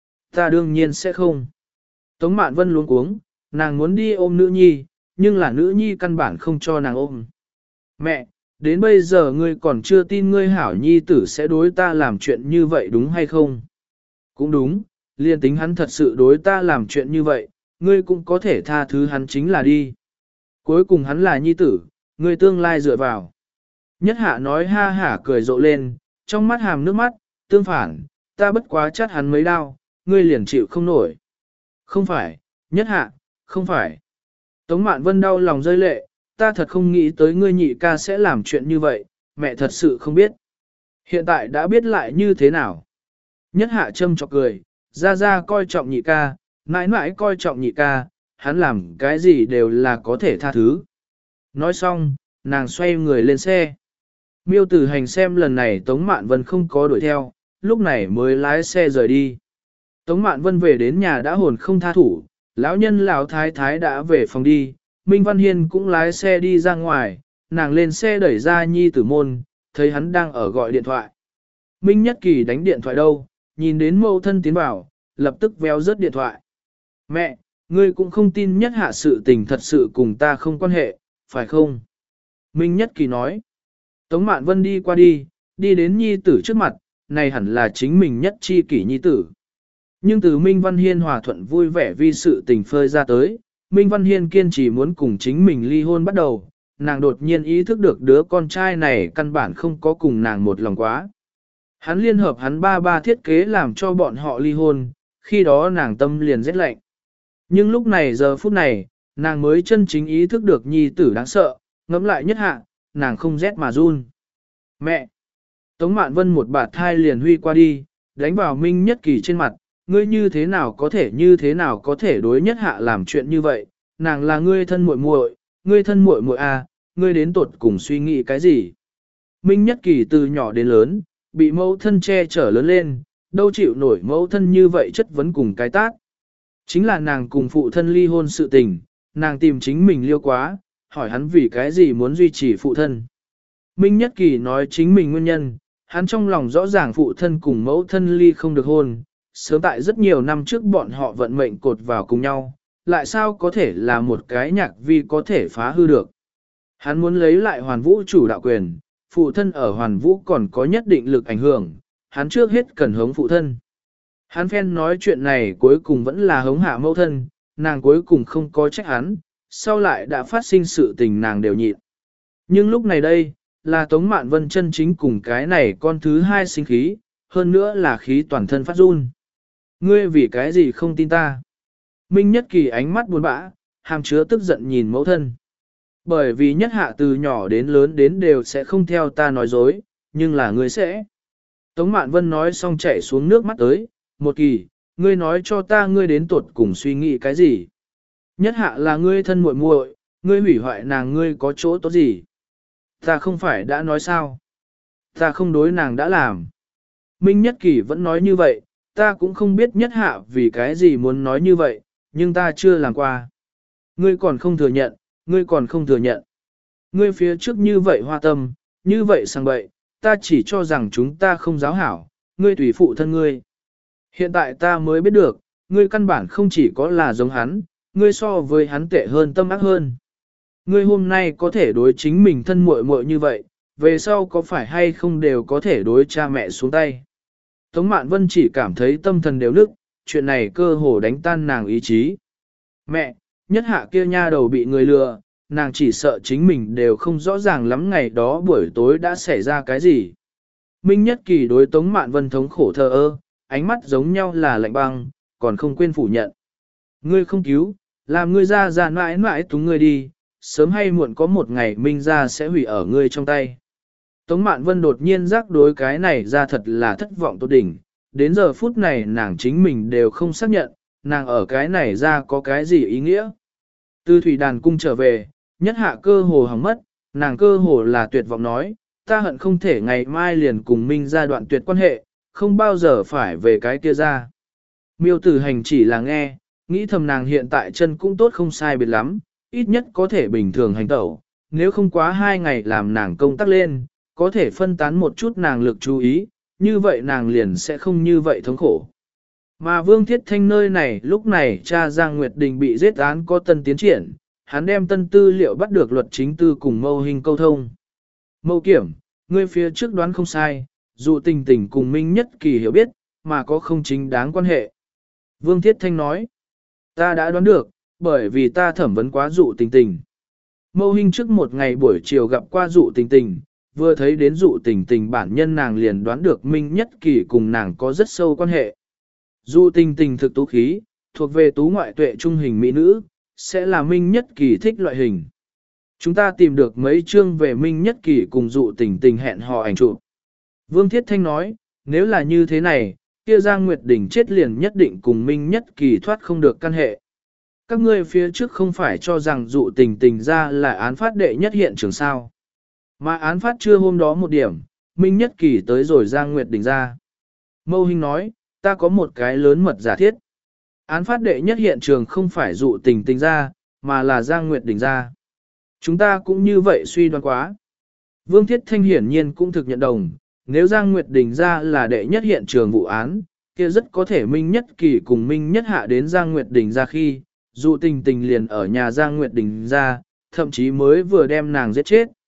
Ta đương nhiên sẽ không. Tống Mạn Vân luống cuống, nàng muốn đi ôm nữ nhi, nhưng là nữ nhi căn bản không cho nàng ôm. Mẹ, đến bây giờ ngươi còn chưa tin ngươi hảo nhi tử sẽ đối ta làm chuyện như vậy đúng hay không? Cũng đúng, liên tính hắn thật sự đối ta làm chuyện như vậy, ngươi cũng có thể tha thứ hắn chính là đi. Cuối cùng hắn là nhi tử, ngươi tương lai dựa vào. Nhất hạ nói ha hả cười rộ lên, trong mắt hàm nước mắt, tương phản, ta bất quá chắt hắn mấy đau, ngươi liền chịu không nổi. Không phải, nhất hạ, không phải. Tống Mạn Vân đau lòng rơi lệ, ta thật không nghĩ tới ngươi nhị ca sẽ làm chuyện như vậy, mẹ thật sự không biết. Hiện tại đã biết lại như thế nào. Nhất hạ châm chọc cười, ra ra coi trọng nhị ca, mãi mãi coi trọng nhị ca, hắn làm cái gì đều là có thể tha thứ. Nói xong, nàng xoay người lên xe. Miêu tử hành xem lần này Tống Mạn Vân không có đuổi theo, lúc này mới lái xe rời đi. Tống Mạn Vân về đến nhà đã hồn không tha thủ, lão nhân lão thái thái đã về phòng đi, Minh Văn Hiên cũng lái xe đi ra ngoài, nàng lên xe đẩy ra nhi tử môn, thấy hắn đang ở gọi điện thoại. Minh Nhất Kỳ đánh điện thoại đâu, nhìn đến mẫu thân tiến vào, lập tức véo rớt điện thoại. Mẹ, ngươi cũng không tin nhất hạ sự tình thật sự cùng ta không quan hệ, phải không? Minh Nhất Kỳ nói. Tống Mạn Vân đi qua đi, đi đến nhi tử trước mặt, này hẳn là chính mình nhất chi kỷ nhi tử. Nhưng từ Minh Văn Hiên hòa thuận vui vẻ vì sự tình phơi ra tới, Minh Văn Hiên kiên trì muốn cùng chính mình ly hôn bắt đầu, nàng đột nhiên ý thức được đứa con trai này căn bản không có cùng nàng một lòng quá. Hắn liên hợp hắn ba ba thiết kế làm cho bọn họ ly hôn, khi đó nàng tâm liền rét lạnh. Nhưng lúc này giờ phút này, nàng mới chân chính ý thức được nhi tử đáng sợ, ngẫm lại nhất hạ, nàng không rét mà run. Mẹ! Tống Mạn Vân một bạt thai liền huy qua đi, đánh vào Minh Nhất Kỳ trên mặt, ngươi như thế nào có thể như thế nào có thể đối nhất hạ làm chuyện như vậy, nàng là ngươi thân muội muội, ngươi thân muội muội à, ngươi đến tột cùng suy nghĩ cái gì. Minh Nhất Kỳ từ nhỏ đến lớn, bị mẫu thân che chở lớn lên, đâu chịu nổi mẫu thân như vậy chất vấn cùng cái tác. Chính là nàng cùng phụ thân ly hôn sự tình, nàng tìm chính mình liêu quá, hỏi hắn vì cái gì muốn duy trì phụ thân. Minh Nhất Kỳ nói chính mình nguyên nhân, hắn trong lòng rõ ràng phụ thân cùng mẫu thân ly không được hôn, sớm tại rất nhiều năm trước bọn họ vận mệnh cột vào cùng nhau, lại sao có thể là một cái nhạc vi có thể phá hư được. Hắn muốn lấy lại hoàn vũ chủ đạo quyền, phụ thân ở hoàn vũ còn có nhất định lực ảnh hưởng, hắn trước hết cần hống phụ thân. Hắn phen nói chuyện này cuối cùng vẫn là hống hạ mẫu thân, nàng cuối cùng không có trách hắn, sau lại đã phát sinh sự tình nàng đều nhịn. Nhưng lúc này đây, là Tống Mạn Vân chân chính cùng cái này con thứ hai sinh khí, hơn nữa là khí toàn thân phát run. Ngươi vì cái gì không tin ta? Minh Nhất Kỳ ánh mắt buồn bã, hàm chứa tức giận nhìn mẫu thân. Bởi vì nhất hạ từ nhỏ đến lớn đến đều sẽ không theo ta nói dối, nhưng là ngươi sẽ. Tống Mạn Vân nói xong chảy xuống nước mắt tới, một kỳ, ngươi nói cho ta ngươi đến tuột cùng suy nghĩ cái gì? Nhất hạ là ngươi thân muội muội, ngươi hủy hoại nàng ngươi có chỗ tốt gì? Ta không phải đã nói sao? Ta không đối nàng đã làm. Minh Nhất Kỳ vẫn nói như vậy, ta cũng không biết nhất hạ vì cái gì muốn nói như vậy, nhưng ta chưa làm qua. Ngươi còn không thừa nhận, ngươi còn không thừa nhận. Ngươi phía trước như vậy hoa tâm, như vậy sang bậy, ta chỉ cho rằng chúng ta không giáo hảo, ngươi tùy phụ thân ngươi. Hiện tại ta mới biết được, ngươi căn bản không chỉ có là giống hắn, ngươi so với hắn tệ hơn tâm ác hơn. Ngươi hôm nay có thể đối chính mình thân muội muội như vậy, về sau có phải hay không đều có thể đối cha mẹ xuống tay. Tống Mạn Vân chỉ cảm thấy tâm thần đều nức, chuyện này cơ hồ đánh tan nàng ý chí. Mẹ, nhất hạ kia nha đầu bị người lừa, nàng chỉ sợ chính mình đều không rõ ràng lắm ngày đó buổi tối đã xảy ra cái gì. Minh Nhất Kỳ đối Tống Mạn Vân thống khổ thờ ơ, ánh mắt giống nhau là lạnh băng, còn không quên phủ nhận. Ngươi không cứu, làm ngươi ra ra mãi mãi túng ngươi đi, sớm hay muộn có một ngày Minh ra sẽ hủy ở ngươi trong tay. Tống Mạn Vân đột nhiên giác đối cái này ra thật là thất vọng tốt đỉnh, đến giờ phút này nàng chính mình đều không xác nhận, nàng ở cái này ra có cái gì ý nghĩa. Từ thủy đàn cung trở về, nhất hạ cơ hồ hỏng mất, nàng cơ hồ là tuyệt vọng nói, ta hận không thể ngày mai liền cùng Minh ra đoạn tuyệt quan hệ, không bao giờ phải về cái kia ra. Miêu tử hành chỉ là nghe, nghĩ thầm nàng hiện tại chân cũng tốt không sai biệt lắm, ít nhất có thể bình thường hành tẩu, nếu không quá hai ngày làm nàng công tác lên, có thể phân tán một chút nàng lực chú ý, như vậy nàng liền sẽ không như vậy thống khổ. Mà Vương Thiết Thanh nơi này lúc này cha Giang Nguyệt Đình bị giết án có tân tiến triển, hắn đem tân tư liệu bắt được luật chính tư cùng mâu hình câu thông. Mâu kiểm, ngươi phía trước đoán không sai, dù tình tình cùng Minh Nhất Kỳ hiểu biết, mà có không chính đáng quan hệ. Vương Thiết Thanh nói, ta đã đoán được, bởi vì ta thẩm vấn quá dụ tình tình. Mâu hình trước một ngày buổi chiều gặp qua dụ tình tình, vừa thấy đến dụ tình tình bản nhân nàng liền đoán được Minh Nhất Kỳ cùng nàng có rất sâu quan hệ. Dụ tình tình thực tú khí, thuộc về tú ngoại tuệ trung hình mỹ nữ, sẽ là Minh Nhất Kỳ thích loại hình. Chúng ta tìm được mấy chương về Minh Nhất Kỳ cùng dụ tình tình hẹn hò ảnh chụp. Vương Thiết Thanh nói, nếu là như thế này, kia Giang Nguyệt Đình chết liền nhất định cùng Minh Nhất Kỳ thoát không được căn hệ. Các ngươi phía trước không phải cho rằng dụ tình tình ra là án phát đệ nhất hiện trường sao. Mà án phát trưa hôm đó một điểm, Minh Nhất Kỳ tới rồi Giang Nguyệt Đình ra. Mâu Hinh nói, ta có một cái lớn mật giả thiết. Án phát đệ nhất hiện trường không phải dụ tình tình ra, mà là Giang Nguyệt Đình ra. Chúng ta cũng như vậy suy đoán quá. Vương Thiết Thanh hiển nhiên cũng thực nhận đồng, nếu Giang Nguyệt Đình ra là đệ nhất hiện trường vụ án, kia rất có thể Minh Nhất Kỳ cùng Minh Nhất Hạ đến Giang Nguyệt Đình ra khi, dụ tình tình liền ở nhà Giang Nguyệt Đình ra, thậm chí mới vừa đem nàng giết chết.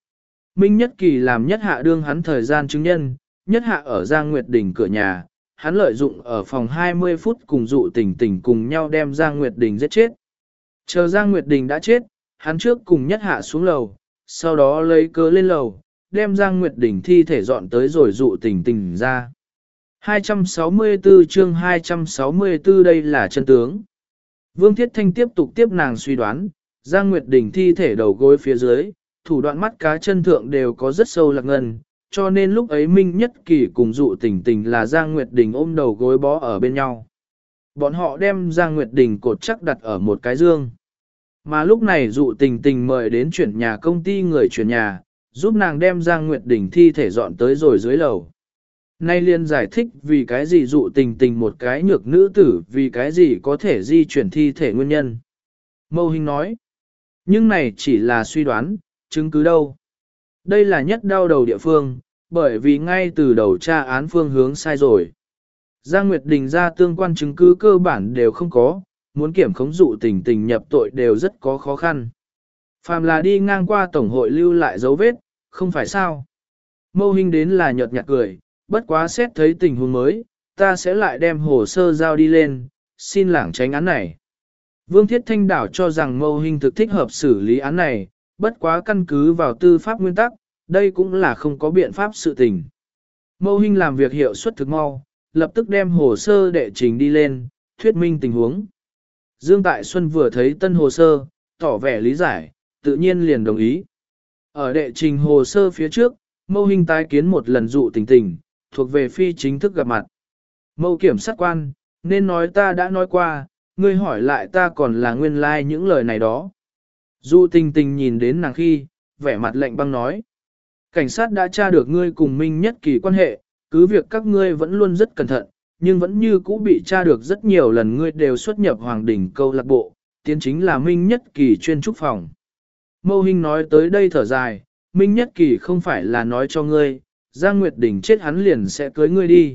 Minh Nhất Kỳ làm Nhất Hạ đương hắn thời gian chứng nhân, Nhất Hạ ở Giang Nguyệt Đình cửa nhà, hắn lợi dụng ở phòng hai mươi phút cùng dụ tình tình cùng nhau đem Giang Nguyệt Đình giết chết. Chờ Giang Nguyệt Đình đã chết, hắn trước cùng Nhất Hạ xuống lầu, sau đó lấy cớ lên lầu, đem Giang Nguyệt Đình thi thể dọn tới rồi dụ tình tình ra. hai trăm sáu mươi tư chương hai trăm sáu mươi tư đây là chân tướng. Vương Thiết Thanh tiếp tục tiếp nàng suy đoán, Giang Nguyệt Đình thi thể đầu gối phía dưới, thủ đoạn mắt cá chân thượng đều có rất sâu lạc ngân, cho nên lúc ấy Minh Nhất Kỳ cùng dụ tình tình là Giang Nguyệt Đình ôm đầu gối bó ở bên nhau. Bọn họ đem Giang Nguyệt Đình cột chắc đặt ở một cái dương. Mà lúc này dụ tình tình mời đến chuyển nhà công ty người chuyển nhà, giúp nàng đem Giang Nguyệt Đình thi thể dọn tới rồi dưới lầu. Nay liên giải thích vì cái gì dụ tình tình một cái nhược nữ tử vì cái gì có thể di chuyển thi thể nguyên nhân. Mâu Hình nói, nhưng này chỉ là suy đoán, chứng cứ đâu. Đây là nhất đau đầu địa phương, bởi vì ngay từ đầu tra án phương hướng sai rồi. Giang Nguyệt Đình ra tương quan chứng cứ cơ bản đều không có, muốn kiểm khống dụ tình tình nhập tội đều rất có khó khăn. Phàm là đi ngang qua tổng hội lưu lại dấu vết, không phải sao. Mâu Hình đến là nhợt nhạt cười, bất quá xét thấy tình huống mới, ta sẽ lại đem hồ sơ giao đi lên, xin lảng tránh án này. Vương Thiết Thanh đảo cho rằng Mâu Hình thực thích hợp xử lý án này, bất quá căn cứ vào tư pháp nguyên tắc, đây cũng là không có biện pháp sự tình. Mâu Hình làm việc hiệu suất thực mau, lập tức đem hồ sơ đệ trình đi lên, thuyết minh tình huống. Dương Tại Xuân vừa thấy tân hồ sơ, tỏ vẻ lý giải, tự nhiên liền đồng ý. Ở đệ trình hồ sơ phía trước, Mâu Hình tái kiến một lần dụ tình tình, thuộc về phi chính thức gặp mặt. Mâu kiểm sát quan, nên nói ta đã nói qua, ngươi hỏi lại ta còn là nguyên lai like những lời này đó. Dụ tình tình nhìn đến nàng khi, vẻ mặt lạnh băng nói. Cảnh sát đã tra được ngươi cùng Minh Nhất Kỳ quan hệ, cứ việc các ngươi vẫn luôn rất cẩn thận, nhưng vẫn như cũ bị tra được rất nhiều lần ngươi đều xuất nhập Hoàng Đình câu lạc bộ, tiến chính là Minh Nhất Kỳ chuyên trúc phòng. Mâu Hình nói tới đây thở dài, Minh Nhất Kỳ không phải là nói cho ngươi, Giang Nguyệt Đình chết hắn liền sẽ cưới ngươi đi.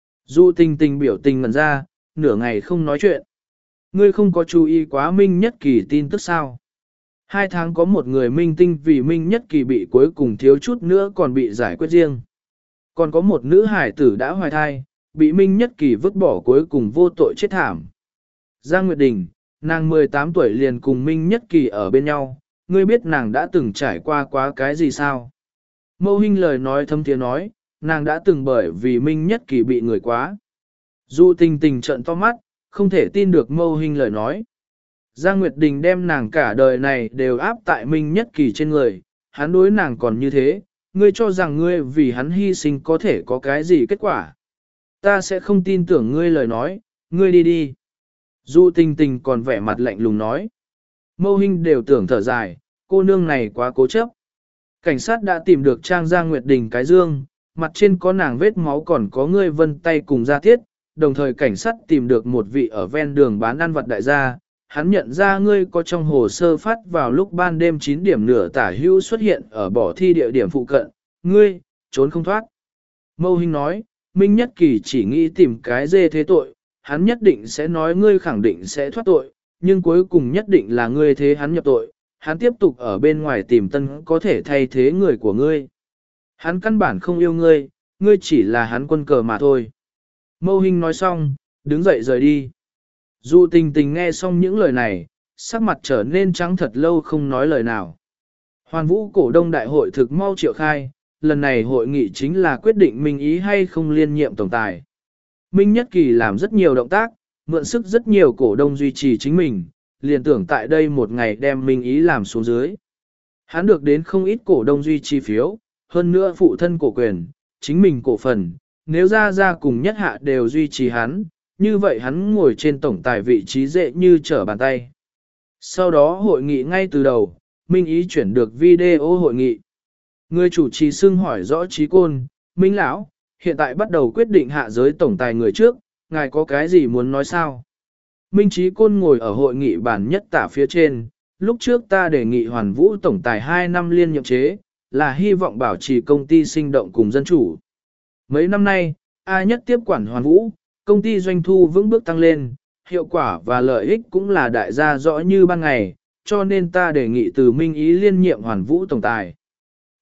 Dụ tình tình biểu tình ngẩn ra, nửa ngày không nói chuyện. Ngươi không có chú ý quá Minh Nhất Kỳ tin tức sao? Hai tháng có một người minh tinh vì Minh Nhất Kỳ bị cuối cùng thiếu chút nữa còn bị giải quyết riêng. Còn có một nữ hải tử đã hoài thai, bị Minh Nhất Kỳ vứt bỏ cuối cùng vô tội chết thảm. Giang Nguyệt Đình, nàng mười tám tuổi liền cùng Minh Nhất Kỳ ở bên nhau, ngươi biết nàng đã từng trải qua quá cái gì sao? Mâu Hình lời nói thâm tiếng nói, nàng đã từng bởi vì Minh Nhất Kỳ bị người quá. Dụ tình tình trợn to mắt, không thể tin được Mâu Hình lời nói. Giang Nguyệt Đình đem nàng cả đời này đều áp tại Minh Nhất Kỳ trên người, hắn đối nàng còn như thế, ngươi cho rằng ngươi vì hắn hy sinh có thể có cái gì kết quả. Ta sẽ không tin tưởng ngươi lời nói, ngươi đi đi. Dụ tình tình còn vẻ mặt lạnh lùng nói. Mâu Hình đều tưởng thở dài, cô nương này quá cố chấp. Cảnh sát đã tìm được trang Giang Nguyệt Đình cái dương, mặt trên có nàng vết máu còn có ngươi vân tay cùng da thiết, đồng thời cảnh sát tìm được một vị ở ven đường bán ăn vặt đại gia, hắn nhận ra ngươi có trong hồ sơ phát vào lúc ban đêm chín điểm nửa tả hữu xuất hiện ở bỏ thi địa điểm phụ cận, ngươi, trốn không thoát. Mâu Hình nói, Minh Nhất Kỳ chỉ nghĩ tìm cái dê thế tội, hắn nhất định sẽ nói ngươi khẳng định sẽ thoát tội, nhưng cuối cùng nhất định là ngươi thế hắn nhập tội, hắn tiếp tục ở bên ngoài tìm tân có thể thay thế người của ngươi. Hắn căn bản không yêu ngươi, ngươi chỉ là hắn quân cờ mà thôi. Mâu Hình nói xong, đứng dậy rời đi. Dụ tình tình nghe xong những lời này, sắc mặt trở nên trắng thật lâu không nói lời nào. Hoàn Vũ cổ đông đại hội thực mau triệu khai, lần này hội nghị chính là quyết định Minh Ý hay không liên nhiệm tổng tài. Minh Nhất Kỳ làm rất nhiều động tác, mượn sức rất nhiều cổ đông duy trì chính mình, liền tưởng tại đây một ngày đem Minh Ý làm xuống dưới. Hắn được đến không ít cổ đông duy trì phiếu, hơn nữa phụ thân cổ quyền, chính mình cổ phần, nếu ra ra cùng Nhất Hạ đều duy trì hắn, như vậy hắn ngồi trên tổng tài vị trí dễ như trở bàn tay. Sau đó hội nghị ngay từ đầu, Minh Ý chuyển được video hội nghị. Người chủ trì xưng hỏi rõ Trí Côn, Minh Lão, hiện tại bắt đầu quyết định hạ giới tổng tài người trước, ngài có cái gì muốn nói sao? Minh Trí Côn ngồi ở hội nghị bản nhất tả phía trên, lúc trước ta đề nghị Hoàn Vũ tổng tài hai năm liên nhiệm chế, là hy vọng bảo trì công ty sinh động cùng dân chủ. Mấy năm nay, A nhất tiếp quản Hoàn Vũ, công ty doanh thu vững bước tăng lên, hiệu quả và lợi ích cũng là đại gia rõ như ban ngày, cho nên ta đề nghị từ Minh Ý liên nhiệm Hoàn Vũ tổng tài.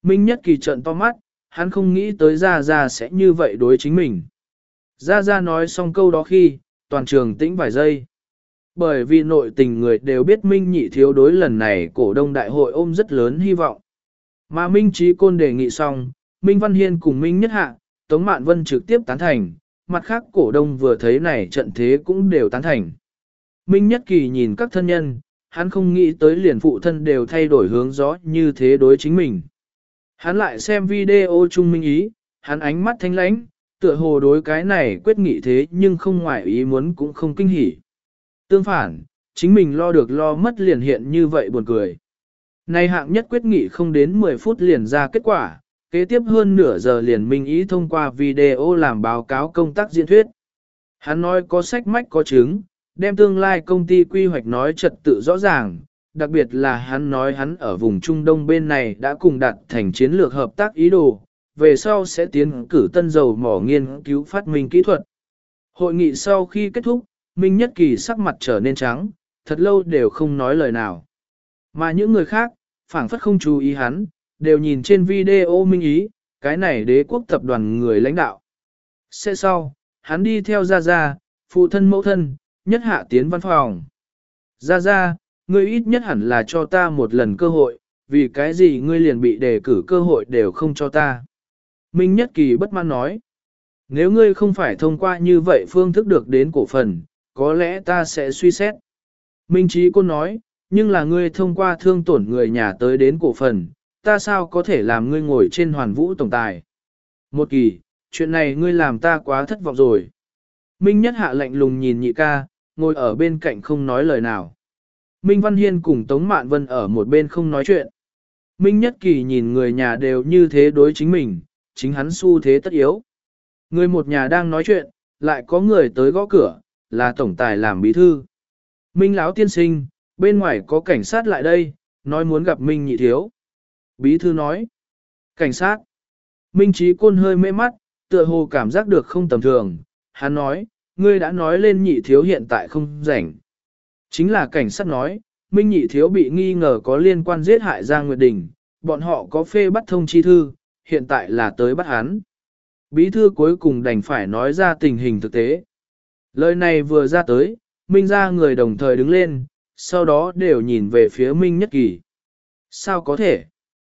Minh Nhất Kỳ trợn to mắt, hắn không nghĩ tới Gia Gia sẽ như vậy đối chính mình. Gia Gia nói xong câu đó khi, toàn trường tĩnh vài giây. Bởi vì nội tình người đều biết Minh Nhị Thiếu đối lần này cổ đông đại hội ôm rất lớn hy vọng. Mà Minh Trí Côn đề nghị xong, Minh Văn Hiên cùng Minh Nhất Hạ, Tống Mạn Vân trực tiếp tán thành, mặt khác cổ đông vừa thấy này trận thế cũng đều tán thành. Minh Nhất Kỳ nhìn các thân nhân, hắn không nghĩ tới liền phụ thân đều thay đổi hướng gió như thế đối chính mình. Hắn lại xem video chung Minh Ý, hắn ánh mắt thanh lãnh, tựa hồ đối cái này quyết nghị thế nhưng không ngoại ý muốn cũng không kinh hỉ. Tương phản, chính mình lo được lo mất liền hiện như vậy buồn cười. Này hạng nhất quyết nghị không đến mười phút liền ra kết quả, kế tiếp hơn nửa giờ liền Minh Ý thông qua video làm báo cáo công tác diễn thuyết. Hắn nói có sách mách có chứng, đem tương lai công ty quy hoạch nói trật tự rõ ràng, đặc biệt là hắn nói hắn ở vùng Trung Đông bên này đã cùng đặt thành chiến lược hợp tác ý đồ, về sau sẽ tiến cử tân dầu mỏ nghiên cứu phát minh kỹ thuật. Hội nghị sau khi kết thúc, Minh Nhất Kỳ sắc mặt trở nên trắng, thật lâu đều không nói lời nào. Mà những người khác, phảng phất không chú ý hắn, đều nhìn trên video Minh Ý, cái này đế quốc tập đoàn người lãnh đạo. Sẽ sau, hắn đi theo Gia Gia, phụ thân mẫu thân, Nhất Hạ tiến văn phòng. Gia Gia, ngươi ít nhất hẳn là cho ta một lần cơ hội, vì cái gì ngươi liền bị đề cử cơ hội đều không cho ta. Minh Nhất Kỳ bất mãn nói, nếu ngươi không phải thông qua như vậy phương thức được đến cổ phần, có lẽ ta sẽ suy xét. Minh Trí Côn nói, nhưng là ngươi thông qua thương tổn người nhà tới đến cổ phần, ta sao có thể làm ngươi ngồi trên hoàn vũ tổng tài. Một Kỳ, chuyện này ngươi làm ta quá thất vọng rồi. Minh Nhất Hạ lạnh lùng nhìn nhị ca, ngồi ở bên cạnh không nói lời nào. Minh Văn Hiên cùng Tống Mạn Vân ở một bên không nói chuyện. Minh Nhất Kỳ nhìn người nhà đều như thế đối chính mình, chính hắn xu thế tất yếu. Người một nhà đang nói chuyện, lại có người tới gõ cửa, là tổng tài làm bí thư. Minh Lão tiên sinh, bên ngoài có cảnh sát lại đây, nói muốn gặp Minh Nhị Thiếu. Bí thư nói, cảnh sát. Minh Trí Côn hơi mê mắt, tựa hồ cảm giác được không tầm thường. Hắn nói, ngươi đã nói lên Nhị Thiếu hiện tại không rảnh. Chính là cảnh sát nói, Minh Nhị Thiếu bị nghi ngờ có liên quan giết hại Giang Nguyệt Đình, bọn họ có phê bắt thông chi thư, hiện tại là tới bắt hắn. Bí thư cuối cùng đành phải nói ra tình hình thực tế. Lời này vừa ra tới, Minh ra người đồng thời đứng lên, sau đó đều nhìn về phía Minh Nhất Kỳ. Sao có thể?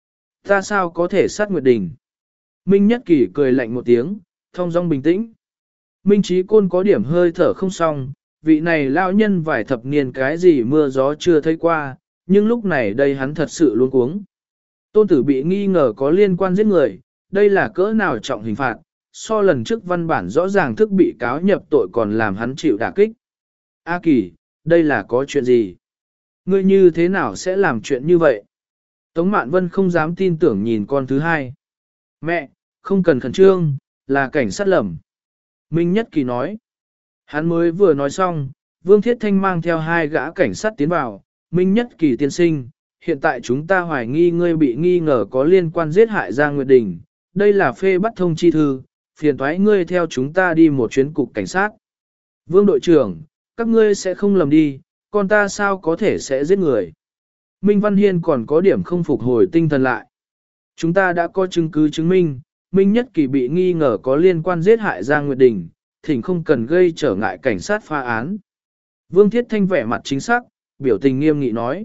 Ta sao có thể sát Nguyệt Đình? Minh Nhất Kỳ cười lạnh một tiếng, thong dong bình tĩnh. Minh Trí Côn có điểm hơi thở không xong, vị này lão nhân vài thập niên cái gì mưa gió chưa thấy qua, nhưng lúc này đây hắn thật sự luống cuống. Tôn tử bị nghi ngờ có liên quan giết người, đây là cỡ nào trọng hình phạt, so lần trước văn bản rõ ràng thức bị cáo nhập tội còn làm hắn chịu đả kích. A Kỳ, đây là có chuyện gì? Ngươi như thế nào sẽ làm chuyện như vậy? Tống Mạn Vân không dám tin tưởng nhìn con thứ hai. Mẹ, không cần khẩn trương, là cảnh sát lầm. Minh Nhất Kỳ nói. Hắn mới vừa nói xong, Vương Thiết Thanh mang theo hai gã cảnh sát tiến vào. Minh Nhất Kỳ tiên sinh, hiện tại chúng ta hoài nghi ngươi bị nghi ngờ có liên quan giết hại Giang Nguyệt Đình. Đây là phê bắt thông chi thư, phiền thoái ngươi theo chúng ta đi một chuyến cục cảnh sát. Vương đội trưởng, các ngươi sẽ không lầm đi, con ta sao có thể sẽ giết người. Minh Văn Hiên còn có điểm không phục hồi tinh thần lại. Chúng ta đã có chứng cứ chứng minh, Minh Nhất Kỳ bị nghi ngờ có liên quan giết hại Giang Nguyệt Đình, thỉnh không cần gây trở ngại cảnh sát phá án. Vương Thiết Thanh vẻ mặt chính xác, biểu tình nghiêm nghị nói.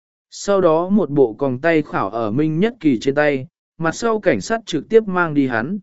Sau đó một bộ còng tay khảo ở Minh Nhất Kỳ trên tay, mặt sau cảnh sát trực tiếp mang đi hắn.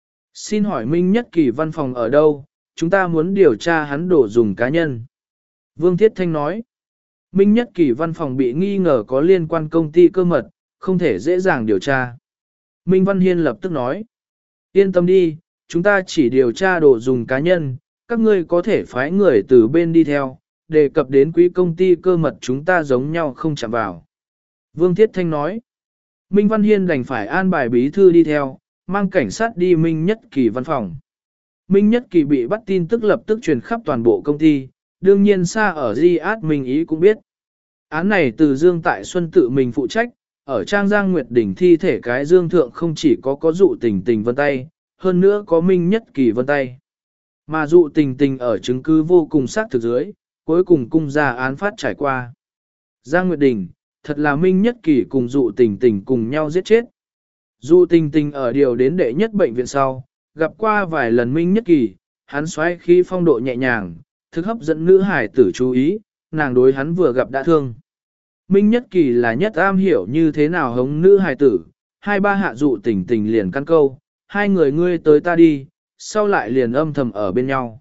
Xin hỏi Minh Nhất Kỳ văn phòng ở đâu, chúng ta muốn điều tra hắn đổ dùng cá nhân. Vương Thiết Thanh nói. Minh Nhất Kỳ văn phòng bị nghi ngờ có liên quan công ty cơ mật, không thể dễ dàng điều tra. Minh Văn Hiên lập tức nói. Yên tâm đi, chúng ta chỉ điều tra đồ dùng cá nhân, các ngươi có thể phái người từ bên đi theo, đề cập đến quý công ty cơ mật chúng ta giống nhau không chạm vào. Vương Thiết Thanh nói. Minh Văn Hiên đành phải an bài bí thư đi theo, mang cảnh sát đi Minh Nhất Kỳ văn phòng. Minh Nhất Kỳ bị bắt tin tức lập tức truyền khắp toàn bộ công ty, đương nhiên xa ở Riyadh Minh Ý cũng biết. Án này từ Dương Tại Xuân tự mình phụ trách, ở Trang Giang Nguyệt Đỉnh thi thể cái Dương Thượng không chỉ có có dụ tình tình vân tay, hơn nữa có Minh Nhất Kỳ vân tay. Mà dụ tình tình ở chứng cứ vô cùng xác thực dưới, cuối cùng cung ra án phát trải qua. Giang Nguyệt Đình, thật là Minh Nhất Kỳ cùng dụ tình tình cùng nhau giết chết. Dù tình tình ở điều đến đệ nhất bệnh viện sau, gặp qua vài lần Minh Nhất Kỳ, hắn xoáy khí phong độ nhẹ nhàng, thực hấp dẫn nữ hải tử chú ý, nàng đối hắn vừa gặp đã thương. Minh Nhất Kỳ là nhất am hiểu như thế nào hống nữ hải tử, hai ba hạ dụ tình tình liền căn câu, hai người ngươi tới ta đi, sau lại liền âm thầm ở bên nhau.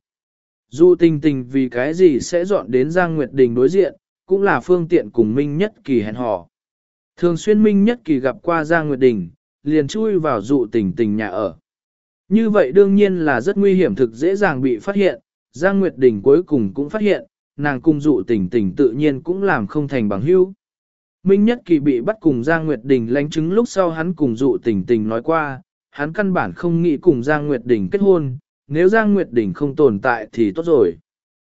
Dụ tình tình vì cái gì sẽ dọn đến Giang Nguyệt Đình đối diện, cũng là phương tiện cùng Minh Nhất Kỳ hẹn hò. Thường xuyên Minh Nhất Kỳ gặp qua Giang Nguyệt Đình, liền chui vào dụ tình tình nhà ở. Như vậy đương nhiên là rất nguy hiểm, thực dễ dàng bị phát hiện, Giang Nguyệt Đình cuối cùng cũng phát hiện, nàng cung dụ tình tình tự nhiên cũng làm không thành bằng hữu. Minh Nhất Kỳ bị bắt cùng Giang Nguyệt Đình lánh chứng lúc sau hắn cùng dụ tình tình nói qua, hắn căn bản không nghĩ cùng Giang Nguyệt Đình kết hôn, nếu Giang Nguyệt Đình không tồn tại thì tốt rồi.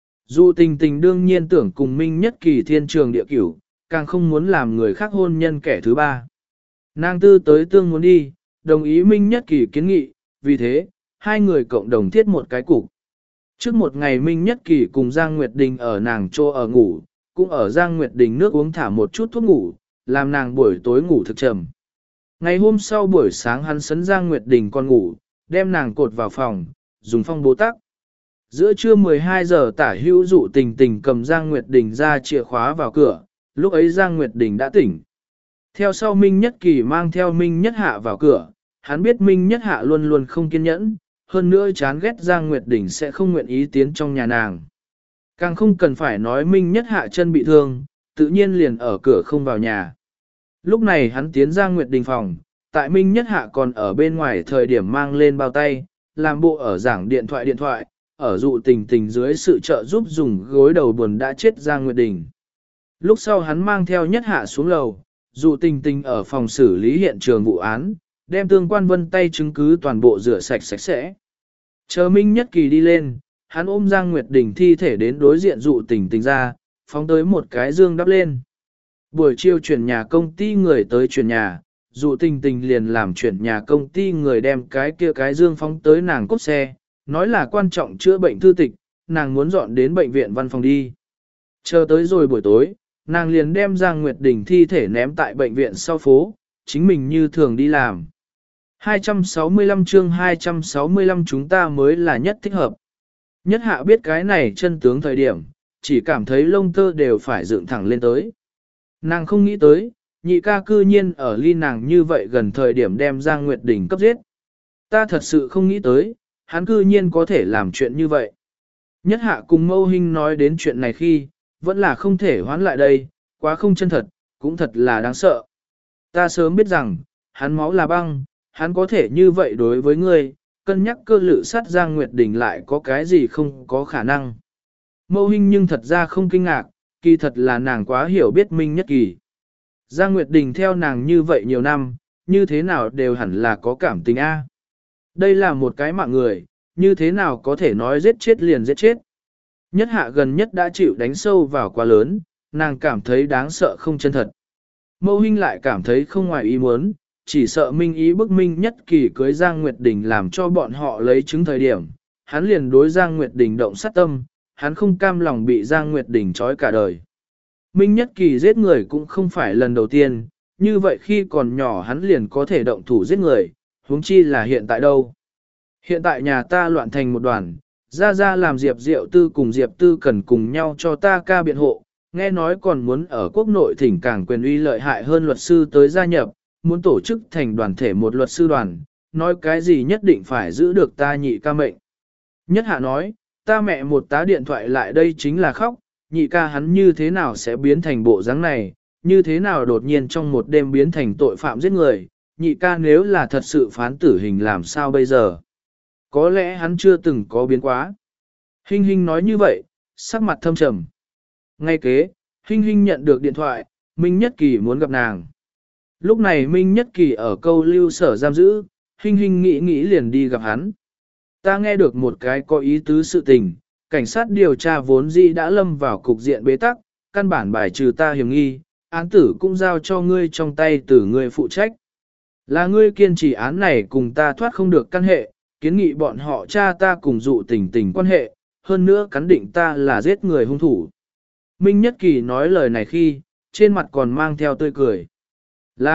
Dụ tình tình đương nhiên tưởng cùng Minh Nhất Kỳ thiên trường địa cửu, càng không muốn làm người khác hôn nhân kẻ thứ ba. Nàng tư tới tương muốn đi, đồng ý Minh Nhất Kỳ kiến nghị, vì thế, hai người cộng đồng thiết một cái cục. Trước một ngày Minh Nhất Kỳ cùng Giang Nguyệt Đình ở nàng chỗ ở ngủ, cũng ở Giang Nguyệt Đình nước uống thả một chút thuốc ngủ, làm nàng buổi tối ngủ thực trầm. Ngày hôm sau buổi sáng hắn sấn Giang Nguyệt Đình con ngủ, đem nàng cột vào phòng, dùng phong bố tắc. Giữa trưa mười hai giờ tả hữu dụ tình tình cầm Giang Nguyệt Đình ra chìa khóa vào cửa, lúc ấy Giang Nguyệt Đình đã tỉnh. Theo sau Minh Nhất Kỳ mang theo Minh Nhất Hạ vào cửa, hắn biết Minh Nhất Hạ luôn luôn không kiên nhẫn, hơn nữa chán ghét Giang Nguyệt Đình sẽ không nguyện ý tiến trong nhà nàng. Càng không cần phải nói Minh Nhất Hạ chân bị thương, tự nhiên liền ở cửa không vào nhà. Lúc này hắn tiến Giang Nguyệt Đình phòng, tại Minh Nhất Hạ còn ở bên ngoài thời điểm mang lên bao tay, làm bộ ở giảng điện thoại điện thoại, ở dụ tình tình dưới sự trợ giúp dùng gối đầu buồn đã chết Giang Nguyệt Đình. Lúc sau hắn mang theo Nhất Hạ xuống lầu, dụ tình tình ở phòng xử lý hiện trường vụ án, đem tương quan vân tay chứng cứ toàn bộ rửa sạch sạch sẽ. Chờ Minh Nhất Kỳ đi lên, hắn ôm Giang Nguyệt Đình thi thể đến đối diện dụ tình tình ra, phóng tới một cái dương đắp lên. Buổi chiều chuyển nhà công ty người tới chuyển nhà, dụ tình tình liền làm chuyển nhà công ty người đem cái kia cái dương phóng tới nàng cốt xe, nói là quan trọng chữa bệnh thư tịch, nàng muốn dọn đến bệnh viện văn phòng đi. Chờ tới rồi buổi tối, nàng liền đem Giang Nguyệt Đình thi thể ném tại bệnh viện sau phố, chính mình như thường đi làm. hai trăm sáu mươi lăm chương hai trăm sáu mươi lăm chúng ta mới là nhất thích hợp. Nhất Hạ biết cái này chân tướng thời điểm, chỉ cảm thấy lông tơ đều phải dựng thẳng lên tới. Nàng không nghĩ tới, nhị ca cư nhiên ở ly nàng như vậy gần thời điểm đem Giang Nguyệt Đình cấp giết. Ta thật sự không nghĩ tới, hắn cư nhiên có thể làm chuyện như vậy. Nhất Hạ cùng Mâu Hinh nói đến chuyện này khi, vẫn là không thể hoán lại đây, quá không chân thật, cũng thật là đáng sợ. Ta sớm biết rằng, hắn máu là băng, hắn có thể như vậy đối với ngươi, cân nhắc cơ lự sát Giang Nguyệt Đình lại có cái gì không có khả năng. Mâu Hinh nhưng thật ra không kinh ngạc, kỳ thật là nàng quá hiểu biết Minh Nhất Kỳ. Giang Nguyệt Đình theo nàng như vậy nhiều năm, như thế nào đều hẳn là có cảm tình A. Đây là một cái mạng người, như thế nào có thể nói giết chết liền giết chết. Nhất Hạ gần nhất đã chịu đánh sâu vào quá lớn, nàng cảm thấy đáng sợ không chân thật. Mâu Hinh lại cảm thấy không ngoài ý muốn, chỉ sợ Minh ý bức Minh Nhất Kỳ cưới Giang Nguyệt Đình làm cho bọn họ lấy chứng thời điểm. Hắn liền đối Giang Nguyệt Đình động sát tâm, hắn không cam lòng bị Giang Nguyệt Đình trói cả đời. Minh Nhất Kỳ giết người cũng không phải lần đầu tiên, như vậy khi còn nhỏ hắn liền có thể động thủ giết người, huống chi là hiện tại đâu. Hiện tại nhà ta loạn thành một đoàn, ra ra làm Diệp Diệu Tư cùng Diệp Tư cần cùng nhau cho ta ca biện hộ, nghe nói còn muốn ở quốc nội thỉnh càng quyền uy lợi hại hơn luật sư tới gia nhập, muốn tổ chức thành đoàn thể một luật sư đoàn, nói cái gì nhất định phải giữ được ta nhị ca mệnh. Nhất Hạ nói, ta mẹ một tá điện thoại lại đây chính là khóc, nhị ca hắn như thế nào sẽ biến thành bộ dáng này, như thế nào đột nhiên trong một đêm biến thành tội phạm giết người, nhị ca nếu là thật sự phán tử hình làm sao bây giờ. Có lẽ hắn chưa từng có biến quá. Hinh Hinh nói như vậy, sắc mặt thâm trầm. Ngay kế, Hinh Hinh nhận được điện thoại, Minh Nhất Kỳ muốn gặp nàng. Lúc này Minh Nhất Kỳ ở câu lưu sở giam giữ, Hinh Hinh nghĩ nghĩ liền đi gặp hắn. Ta nghe được một cái có ý tứ sự tình, cảnh sát điều tra vốn dĩ đã lâm vào cục diện bế tắc, căn bản bài trừ ta hiểm nghi, án tử cũng giao cho ngươi trong tay từ ngươi phụ trách. Là ngươi kiên trì án này cùng ta thoát không được căn hệ, kiến nghị bọn họ cha ta cùng dụ tình tình quan hệ, hơn nữa cắn định ta là giết người hung thủ. Minh Nhất Kỳ nói lời này khi, trên mặt còn mang theo tươi cười. Là,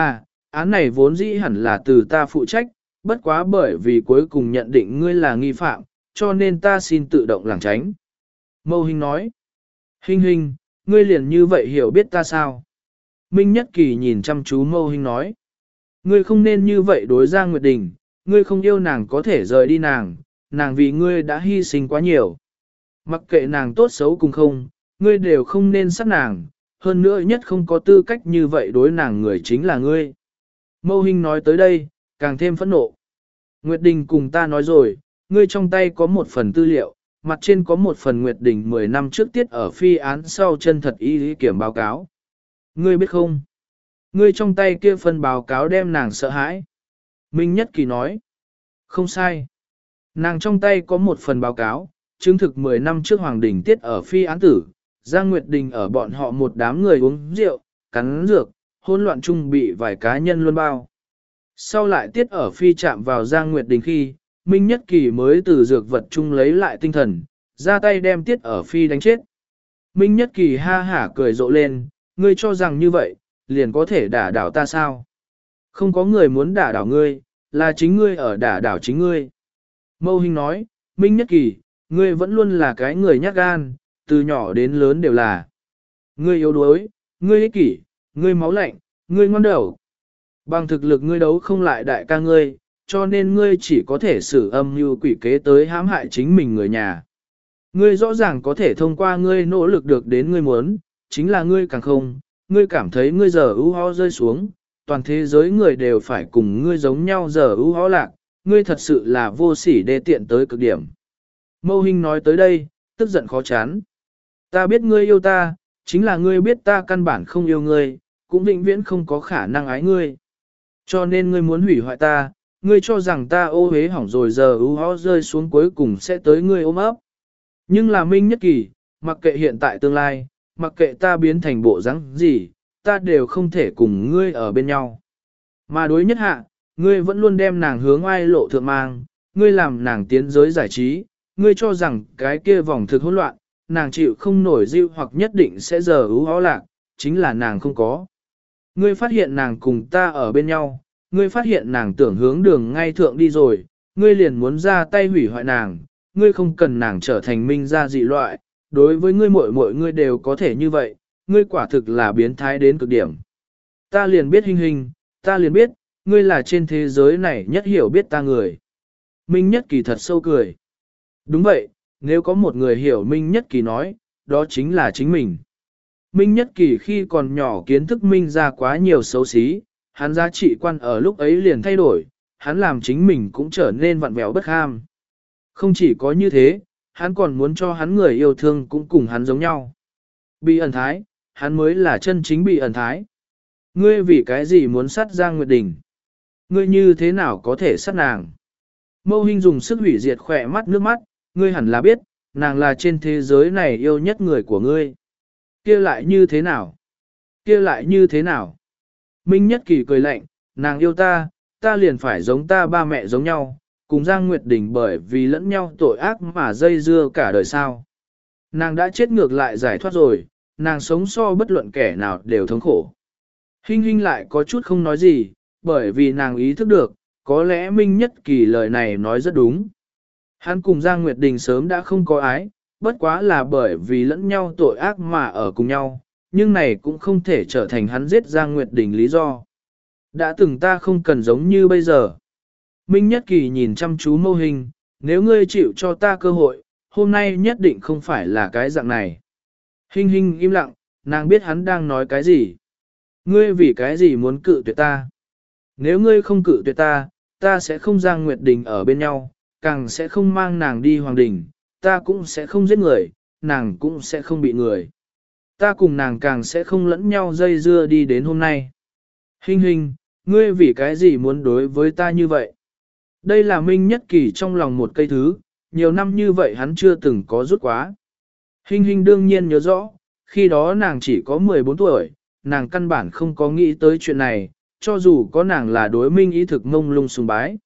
án này vốn dĩ hẳn là từ ta phụ trách, bất quá bởi vì cuối cùng nhận định ngươi là nghi phạm, cho nên ta xin tự động lảng tránh. Mâu Hinh nói, Hinh Hinh, ngươi liền như vậy hiểu biết ta sao? Minh Nhất Kỳ nhìn chăm chú Mâu Hinh nói, ngươi không nên như vậy đối Giang Nguyệt Đình, ngươi không yêu nàng có thể rời đi nàng, nàng vì ngươi đã hy sinh quá nhiều. Mặc kệ nàng tốt xấu cùng không, ngươi đều không nên sát nàng, hơn nữa nhất không có tư cách như vậy đối nàng người chính là ngươi. Mâu Hinh nói tới đây, càng thêm phẫn nộ. Nguyệt Đình cùng ta nói rồi, ngươi trong tay có một phần tư liệu, mặt trên có một phần Nguyệt Đình mười năm trước tiết ở phi án sau chân thật y lý kiểm báo cáo. Ngươi biết không? Ngươi trong tay kia phần báo cáo đem nàng sợ hãi. Minh Nhất Kỳ nói. Không sai. Nàng trong tay có một phần báo cáo, chứng thực mười năm trước Hoàng Đình tiết ở phi án tử, Giang Nguyệt Đình ở bọn họ một đám người uống rượu, cắn dược, hỗn loạn chung bị vài cá nhân luôn bao. Sau lại tiết ở phi chạm vào Giang Nguyệt Đình khi, Minh Nhất Kỳ mới từ dược vật chung lấy lại tinh thần, ra tay đem tiết ở phi đánh chết. Minh Nhất Kỳ ha hả cười rộ lên, ngươi cho rằng như vậy, liền có thể đả đảo ta sao? Không có người muốn đả đảo ngươi, là chính ngươi ở đả đảo chính ngươi. Mâu Hinh nói, Minh Nhất Kỳ, ngươi vẫn luôn là cái người nhát gan, từ nhỏ đến lớn đều là. Ngươi yếu đuối, ngươi ích kỷ, ngươi máu lạnh, ngươi ngon đầu. Bằng thực lực ngươi đấu không lại đại ca ngươi, cho nên ngươi chỉ có thể sử âm mưu quỷ kế tới hãm hại chính mình người nhà. Ngươi rõ ràng có thể thông qua ngươi nỗ lực được đến ngươi muốn, chính là ngươi càng không, ngươi cảm thấy ngươi giờ ưu ho rơi xuống, toàn thế giới người đều phải cùng ngươi giống nhau giờ ưu ho lạc, ngươi thật sự là vô sỉ đê tiện tới cực điểm. Mâu Hinh nói tới đây, tức giận khó chán. Ta biết ngươi yêu ta, chính là ngươi biết ta căn bản không yêu ngươi, cũng vĩnh viễn không có khả năng ái ngươi. Cho nên ngươi muốn hủy hoại ta, ngươi cho rằng ta ô hế hỏng rồi giờ ưu ho rơi xuống cuối cùng sẽ tới ngươi ôm ấp. Nhưng là Minh Nhất Kỳ, mặc kệ hiện tại tương lai, mặc kệ ta biến thành bộ dáng gì, ta đều không thể cùng ngươi ở bên nhau. Mà đối nhất hạ, ngươi vẫn luôn đem nàng hướng ai lộ thượng mang, ngươi làm nàng tiến giới giải trí, ngươi cho rằng cái kia vòng thực hỗn loạn, nàng chịu không nổi dịu hoặc nhất định sẽ giờ ưu hó lạc, chính là nàng không có. Ngươi phát hiện nàng cùng ta ở bên nhau, ngươi phát hiện nàng tưởng hướng đường ngay thượng đi rồi, ngươi liền muốn ra tay hủy hoại nàng, ngươi không cần nàng trở thành minh gia dị loại, đối với ngươi muội muội ngươi đều có thể như vậy, ngươi quả thực là biến thái đến cực điểm. Ta liền biết Hinh Hinh, ta liền biết, ngươi là trên thế giới này nhất hiểu biết ta người. Minh Nhất Kỳ thật sâu cười. Đúng vậy, nếu có một người hiểu Minh Nhất Kỳ nói, đó chính là chính mình. Minh Nhất Kỳ khi còn nhỏ kiến thức Minh ra quá nhiều xấu xí, hắn giá trị quan ở lúc ấy liền thay đổi, hắn làm chính mình cũng trở nên vặn vẹo bất ham. Không chỉ có như thế, hắn còn muốn cho hắn người yêu thương cũng cùng hắn giống nhau. Bị ẩn thái, hắn mới là chân chính bị ẩn thái. Ngươi vì cái gì muốn sát Giang Nguyệt Đình? Ngươi như thế nào có thể sát nàng? Mâu Hinh dùng sức hủy diệt khỏe mắt nước mắt, ngươi hẳn là biết, nàng là trên thế giới này yêu nhất người của ngươi. Kia lại như thế nào? Kia lại như thế nào? Minh Nhất Kỳ cười lạnh, nàng yêu ta, ta liền phải giống ta ba mẹ giống nhau, cùng Giang Nguyệt Đình bởi vì lẫn nhau tội ác mà dây dưa cả đời sao. Nàng đã chết ngược lại giải thoát rồi, nàng sống so bất luận kẻ nào đều thống khổ. Hinh Hinh lại có chút không nói gì, bởi vì nàng ý thức được, có lẽ Minh Nhất Kỳ lời này nói rất đúng. Hắn cùng Giang Nguyệt Đình sớm đã không có ái, bất quá là bởi vì lẫn nhau tội ác mà ở cùng nhau, nhưng này cũng không thể trở thành hắn giết Giang Nguyệt Đình lý do. Đã từng ta không cần giống như bây giờ. Minh Nhất Kỳ nhìn chăm chú Mâu Hinh, nếu ngươi chịu cho ta cơ hội, hôm nay nhất định không phải là cái dạng này. Hinh Hinh im lặng, nàng biết hắn đang nói cái gì. Ngươi vì cái gì muốn cự tuyệt ta? Nếu ngươi không cự tuyệt ta, ta sẽ không Giang Nguyệt Đình ở bên nhau, càng sẽ không mang nàng đi Hoàng Đình, ta cũng sẽ không giết người, nàng cũng sẽ không bị người. Ta cùng nàng càng sẽ không lẫn nhau dây dưa đi đến hôm nay. Hinh Hinh, ngươi vì cái gì muốn đối với ta như vậy? Đây là Minh Nhất Kỳ trong lòng một cây thứ, nhiều năm như vậy hắn chưa từng có rút quá. Hinh Hinh đương nhiên nhớ rõ, khi đó nàng chỉ có mười bốn tuổi, nàng căn bản không có nghĩ tới chuyện này, cho dù có nàng là đối Minh ý thực mông lung sùng bái.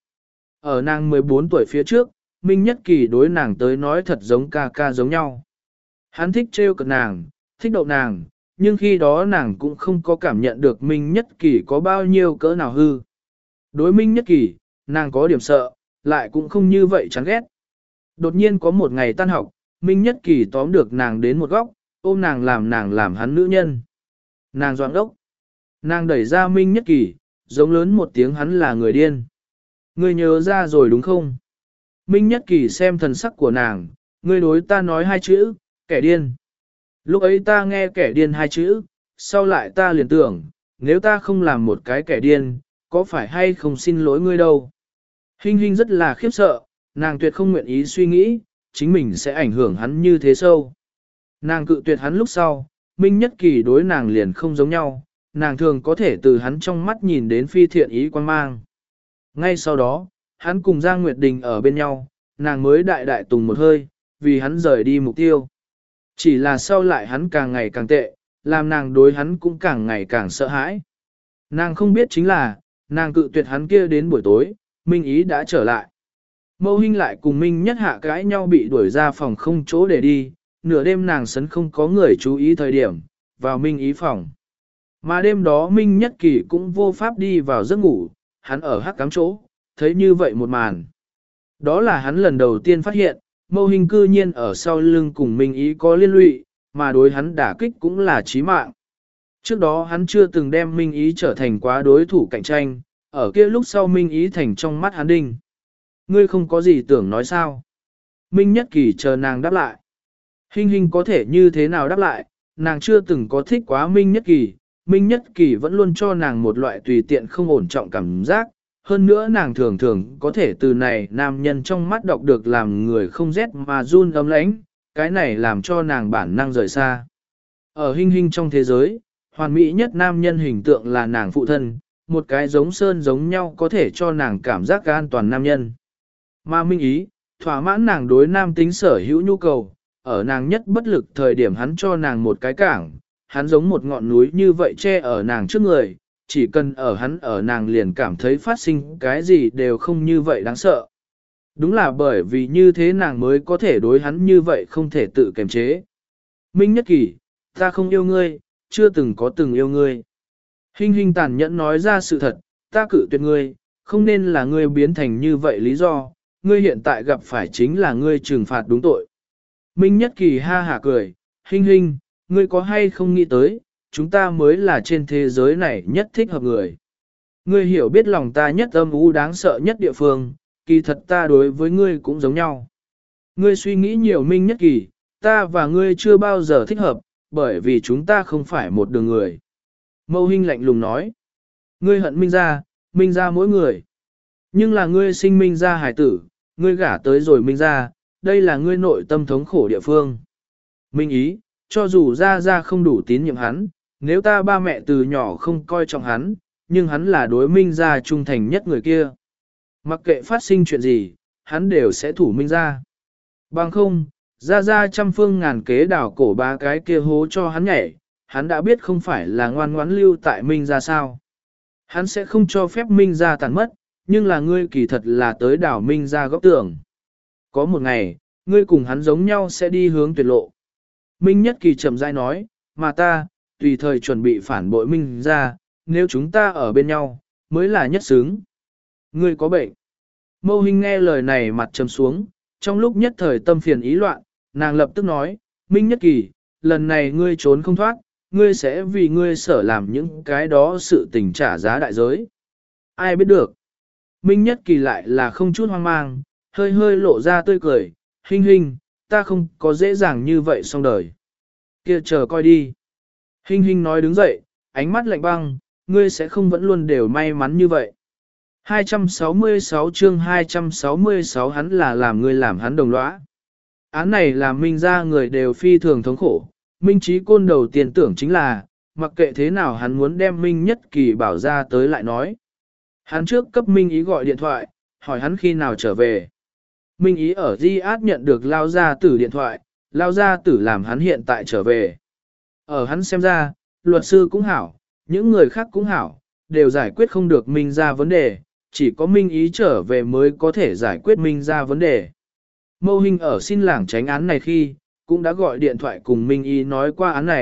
Ở nàng mười bốn tuổi phía trước, Minh Nhất Kỳ đối nàng tới nói thật giống ca ca giống nhau. Hắn thích trêu cợt nàng, thích đậu nàng, nhưng khi đó nàng cũng không có cảm nhận được Minh Nhất Kỳ có bao nhiêu cỡ nào hư. Đối Minh Nhất Kỳ, nàng có điểm sợ, lại cũng không như vậy chán ghét. Đột nhiên có một ngày tan học, Minh Nhất Kỳ tóm được nàng đến một góc, ôm nàng làm nàng làm hắn nữ nhân. Nàng doãn đốc. Nàng đẩy ra Minh Nhất Kỳ, giống lớn một tiếng hắn là người điên. Ngươi nhớ ra rồi đúng không? Minh Nhất Kỳ xem thần sắc của nàng, ngươi đối ta nói hai chữ, kẻ điên. Lúc ấy ta nghe kẻ điên hai chữ, sau lại ta liền tưởng, nếu ta không làm một cái kẻ điên, có phải hay không xin lỗi ngươi đâu. Hinh Hinh rất là khiếp sợ, nàng tuyệt không nguyện ý suy nghĩ, chính mình sẽ ảnh hưởng hắn như thế sâu. Nàng cự tuyệt hắn lúc sau, Minh Nhất Kỳ đối nàng liền không giống nhau, nàng thường có thể từ hắn trong mắt nhìn đến phi thiện ý quan mang. Ngay sau đó, hắn cùng Giang Nguyệt Đình ở bên nhau, nàng mới đại đại tùng một hơi, vì hắn rời đi mục tiêu. Chỉ là sau lại hắn càng ngày càng tệ, làm nàng đối hắn cũng càng ngày càng sợ hãi. Nàng không biết chính là, nàng cự tuyệt hắn kia đến buổi tối, Minh Ý đã trở lại. Mâu Hinh lại cùng Minh Nhất Hạ cãi nhau bị đuổi ra phòng không chỗ để đi, nửa đêm nàng sấn không có người chú ý thời điểm, vào Minh Ý phòng. Mà đêm đó Minh Nhất Kỳ cũng vô pháp đi vào giấc ngủ, hắn ở hắc cám chỗ, thấy như vậy một màn. Đó là hắn lần đầu tiên phát hiện, Mâu Hinh cư nhiên ở sau lưng cùng Minh Ý có liên lụy, mà đối hắn đả kích cũng là chí mạng. Trước đó hắn chưa từng đem Minh Ý trở thành quá đối thủ cạnh tranh, ở kia lúc sau Minh Ý thành trong mắt hắn đinh. Ngươi không có gì tưởng nói sao? Minh Nhất Kỳ chờ nàng đáp lại. Hinh Hinh có thể như thế nào đáp lại, nàng chưa từng có thích quá Minh Nhất Kỳ, Minh Nhất Kỳ vẫn luôn cho nàng một loại tùy tiện không ổn trọng cảm giác, hơn nữa nàng thường thường có thể từ này nam nhân trong mắt đọc được làm người không rét mà run ấm lãnh, cái này làm cho nàng bản năng rời xa. Ở Hinh Hinh trong thế giới, hoàn mỹ nhất nam nhân hình tượng là nàng phụ thân, một cái giống sơn giống nhau có thể cho nàng cảm giác an toàn nam nhân. Mà Minh Ý, thỏa mãn nàng đối nam tính sở hữu nhu cầu, ở nàng nhất bất lực thời điểm hắn cho nàng một cái cảng, hắn giống một ngọn núi như vậy che ở nàng trước người, chỉ cần ở hắn ở nàng liền cảm thấy phát sinh cái gì đều không như vậy đáng sợ. Đúng là bởi vì như thế nàng mới có thể đối hắn như vậy không thể tự kiềm chế. Minh Nhất Kỳ, ta không yêu ngươi, chưa từng có từng yêu ngươi. Hinh Hinh tàn nhẫn nói ra sự thật, ta cự tuyệt ngươi, không nên là ngươi biến thành như vậy lý do, ngươi hiện tại gặp phải chính là ngươi trừng phạt đúng tội. Minh Nhất Kỳ ha hả cười, Hinh Hinh, ngươi có hay không nghĩ tới, chúng ta mới là trên thế giới này nhất thích hợp người. Ngươi hiểu biết lòng ta nhất âm u đáng sợ nhất địa phương, kỳ thật ta đối với ngươi cũng giống nhau. Ngươi suy nghĩ nhiều Minh Nhất Kỳ, ta và ngươi chưa bao giờ thích hợp, bởi vì chúng ta không phải một đường người. Mâu Hinh lạnh lùng nói, ngươi hận Minh gia, Minh gia mỗi người. Nhưng là ngươi sinh Minh gia hải tử, ngươi gả tới rồi Minh gia, đây là ngươi nội tâm thống khổ địa phương. Minh Ý, cho dù gia gia không đủ tín nhiệm hắn, nếu ta ba mẹ từ nhỏ không coi trọng hắn, nhưng hắn là đối Minh gia trung thành nhất người kia. Mặc kệ phát sinh chuyện gì, hắn đều sẽ thủ Minh gia. Bằng không, gia gia trăm phương ngàn kế đảo cổ ba cái kia hố cho hắn nhảy, hắn đã biết không phải là ngoan ngoãn lưu tại Minh gia sao. Hắn sẽ không cho phép Minh gia tàn mất, nhưng là ngươi kỳ thật là tới đảo Minh gia góc tường. Có một ngày, ngươi cùng hắn giống nhau sẽ đi hướng tuyệt lộ. Minh Nhất Kỳ chậm rãi nói, mà ta, tùy thời chuẩn bị phản bội Minh gia, nếu chúng ta ở bên nhau, mới là nhất xứng. Ngươi có bệnh. Mâu Hinh nghe lời này mặt trầm xuống, trong lúc nhất thời tâm phiền ý loạn, nàng lập tức nói, Minh Nhất Kỳ, lần này ngươi trốn không thoát, ngươi sẽ vì ngươi sở làm những cái đó sự tình trả giá đại giới. Ai biết được. Minh Nhất Kỳ lại là không chút hoang mang, hơi hơi lộ ra tươi cười, Hinh Hinh, ta không có dễ dàng như vậy xong đời. Kia chờ coi đi. Hinh Hinh nói đứng dậy, ánh mắt lạnh băng, ngươi sẽ không vẫn luôn đều may mắn như vậy. hai trăm sáu mươi sáu chương hai trăm sáu mươi sáu hắn là làm ngươi làm hắn đồng lõa. Án này làm Minh gia người đều phi thường thống khổ. Minh Chí Côn đầu tiên tưởng chính là, mặc kệ thế nào hắn muốn đem Minh Nhất Kỳ bảo ra tới lại nói. Hắn trước cấp Minh Ý gọi điện thoại, hỏi hắn khi nào trở về. Minh Ý ở Di Át nhận được Lao Gia Tử điện thoại, Lao Gia Tử làm hắn hiện tại trở về. Ở hắn xem ra, luật sư cũng hảo, những người khác cũng hảo, đều giải quyết không được Minh gia vấn đề, chỉ có Minh Ý trở về mới có thể giải quyết Minh gia vấn đề. Mâu Hinh ở xin lảng tránh án này khi, cũng đã gọi điện thoại cùng Minh Ý nói qua án này,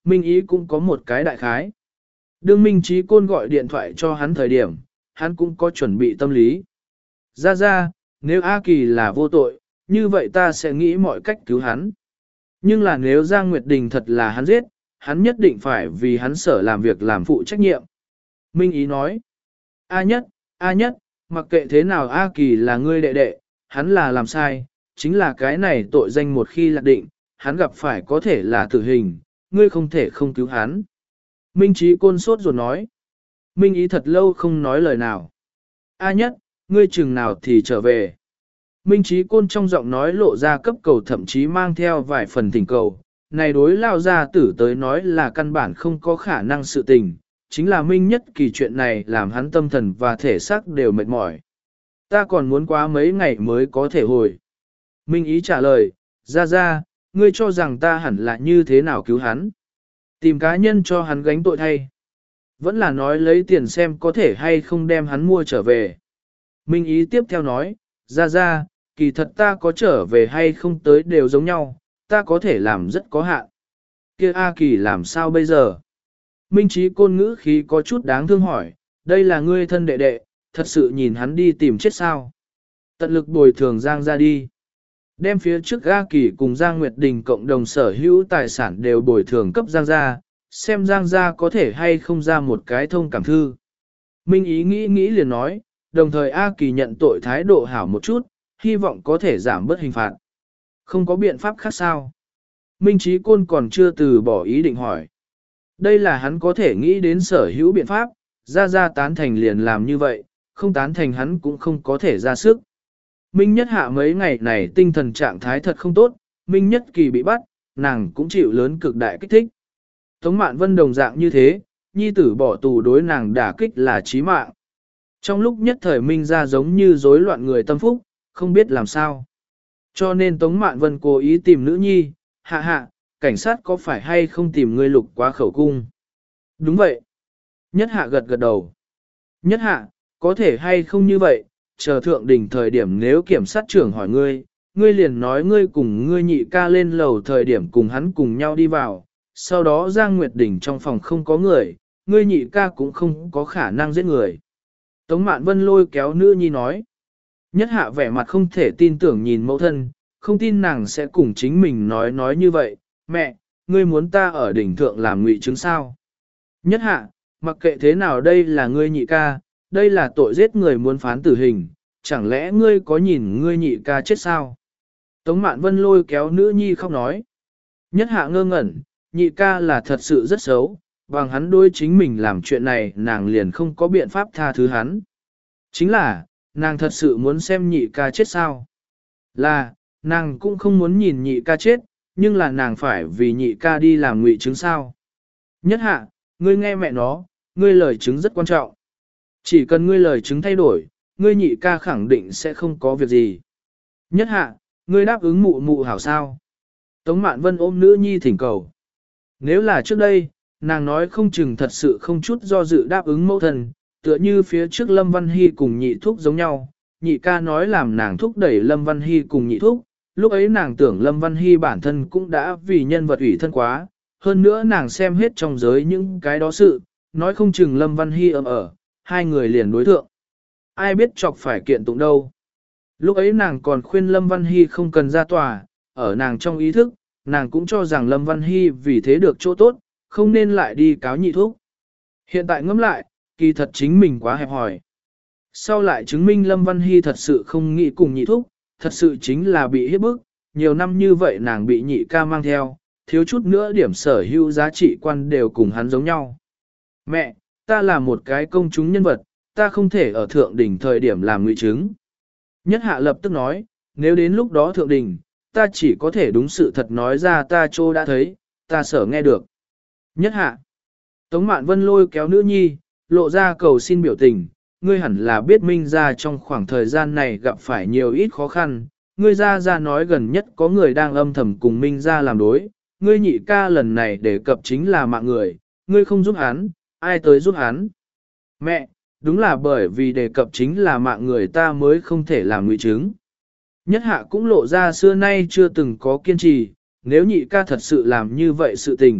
Minh Ý cũng có một cái đại khái. Đương Minh Trí Côn gọi điện thoại cho hắn thời điểm, hắn cũng có chuẩn bị tâm lý. Ra ra, nếu A Kỳ là vô tội, như vậy ta sẽ nghĩ mọi cách cứu hắn. Nhưng là nếu Giang Nguyệt Đình thật là hắn giết, hắn nhất định phải vì hắn sở làm việc làm phụ trách nhiệm. Minh Ý nói, A nhất, A nhất, mặc kệ thế nào A Kỳ là ngươi đệ đệ, hắn là làm sai, chính là cái này tội danh một khi lạc định, hắn gặp phải có thể là tử hình, ngươi không thể không cứu hắn. Minh Trí Côn sốt ruột nói, Minh Ý thật lâu không nói lời nào. A nhất, ngươi chừng nào thì trở về. Minh Trí Côn trong giọng nói lộ ra cấp cầu thậm chí mang theo vài phần thỉnh cầu. Này đối lao gia tử tới nói là căn bản không có khả năng sự tình, chính là Minh Nhất Kỳ chuyện này làm hắn tâm thần và thể xác đều mệt mỏi. Ta còn muốn quá mấy ngày mới có thể hồi. Minh Ý trả lời, ra ra, ngươi cho rằng ta hẳn là như thế nào cứu hắn. Tìm cá nhân cho hắn gánh tội thay. Vẫn là nói lấy tiền xem có thể hay không đem hắn mua trở về. Minh Ý tiếp theo nói, ra ra, kỳ thật ta có trở về hay không tới đều giống nhau, ta có thể làm rất có hạn. Kia A Kỳ làm sao bây giờ? Minh Trí Côn ngữ khí có chút đáng thương hỏi, đây là ngươi thân đệ đệ, thật sự nhìn hắn đi tìm chết sao? Tận lực bồi thường Giang ra đi. Đem phía trước A Kỳ cùng Giang Nguyệt Đình cộng đồng sở hữu tài sản đều bồi thường cấp Giang ra, xem Giang ra có thể hay không ra một cái thông cảm thư. Minh Ý nghĩ nghĩ liền nói, đồng thời A Kỳ nhận tội thái độ hảo một chút, hy vọng có thể giảm bớt hình phạt. Không có biện pháp khác sao? Minh Trí Côn còn chưa từ bỏ ý định hỏi. Đây là hắn có thể nghĩ đến sở hữu biện pháp, ra ra tán thành liền làm như vậy, không tán thành hắn cũng không có thể ra sức. Minh Nhất Hạ mấy ngày này tinh thần trạng thái thật không tốt, Minh Nhất Kỳ bị bắt, nàng cũng chịu lớn cực đại kích thích. Tống Mạn Vân đồng dạng như thế, nhi tử bỏ tù đối nàng đả kích là chí mạng. Trong lúc nhất thời Minh ra giống như rối loạn người tâm phúc, không biết làm sao. Cho nên Tống Mạn Vân cố ý tìm nữ nhi, hạ hạ, cảnh sát có phải hay không tìm ngươi lục quá khẩu cung? Đúng vậy. Nhất Hạ gật gật đầu. Nhất Hạ, có thể hay không như vậy, chờ thượng đỉnh thời điểm nếu kiểm sát trưởng hỏi ngươi, ngươi liền nói ngươi cùng ngươi nhị ca lên lầu thời điểm cùng hắn cùng nhau đi vào, sau đó Giang Nguyệt Đình trong phòng không có người, ngươi nhị ca cũng không có khả năng giết người. Tống Mạn Vân lôi kéo nữ nhi nói. Nhất Hạ vẻ mặt không thể tin tưởng nhìn mẫu thân, không tin nàng sẽ cùng chính mình nói nói như vậy, mẹ, ngươi muốn ta ở đỉnh thượng làm ngụy chứng sao? Nhất Hạ, mặc kệ thế nào đây là ngươi nhị ca, đây là tội giết người muốn phán tử hình, chẳng lẽ ngươi có nhìn ngươi nhị ca chết sao? Tống Mạn Vân lôi kéo nữ nhi khóc nói. Nhất Hạ ngơ ngẩn, nhị ca là thật sự rất xấu, bằng hắn đối chính mình làm chuyện này nàng liền không có biện pháp tha thứ hắn. Chính là, nàng thật sự muốn xem nhị ca chết sao? Là, nàng cũng không muốn nhìn nhị ca chết, nhưng là nàng phải vì nhị ca đi làm ngụy chứng sao? Nhất Hạ, ngươi nghe mẹ nó, ngươi lời chứng rất quan trọng. Chỉ cần ngươi lời chứng thay đổi, ngươi nhị ca khẳng định sẽ không có việc gì. Nhất Hạ, ngươi đáp ứng mụ mụ hảo sao? Tống Mạn Vân ôm nữ nhi thỉnh cầu. Nếu là trước đây, nàng nói không chừng thật sự không chút do dự đáp ứng mẫu thân, tựa như phía trước Lâm Văn Hy cùng nhị thúc giống nhau, nhị ca nói làm nàng thúc đẩy Lâm Văn Hy cùng nhị thúc, lúc ấy nàng tưởng Lâm Văn Hy bản thân cũng đã vì nhân vật ủy thân quá, hơn nữa nàng xem hết trong giới những cái đó sự, nói không chừng Lâm Văn Hy ấm ở, hai người liền đối thượng. Ai biết chọc phải kiện tụng đâu. Lúc ấy nàng còn khuyên Lâm Văn Hy không cần ra tòa, ở nàng trong ý thức, nàng cũng cho rằng Lâm Văn Hy vì thế được chỗ tốt, không nên lại đi cáo nhị thúc. Hiện tại ngẫm lại, kỳ thật chính mình quá hẹp hòi. Sau lại chứng minh Lâm Văn Hy thật sự không nghĩ cùng nhị thúc, thật sự chính là bị hiếp bức, nhiều năm như vậy nàng bị nhị ca mang theo, thiếu chút nữa điểm sở hữu giá trị quan đều cùng hắn giống nhau. Mẹ, ta là một cái công chúng nhân vật, ta không thể ở thượng đỉnh thời điểm làm ngụy chứng. Nhất Hạ lập tức nói, nếu đến lúc đó thượng đỉnh, ta chỉ có thể đúng sự thật nói ra ta trô đã thấy, ta sở nghe được. Nhất Hạ, Tống Mạn Vân lôi kéo nữ nhi, lộ ra cầu xin biểu tình, ngươi hẳn là biết Minh ra trong khoảng thời gian này gặp phải nhiều ít khó khăn, ngươi ra ra nói gần nhất có người đang âm thầm cùng Minh ra làm đối, ngươi nhị ca lần này đề cập chính là mạng người, ngươi không giúp hắn, ai tới giúp hắn. Mẹ, đúng là bởi vì đề cập chính là mạng người ta mới không thể làm ngụy chứng. Nhất Hạ cũng lộ ra xưa nay chưa từng có kiên trì, nếu nhị ca thật sự làm như vậy sự tình,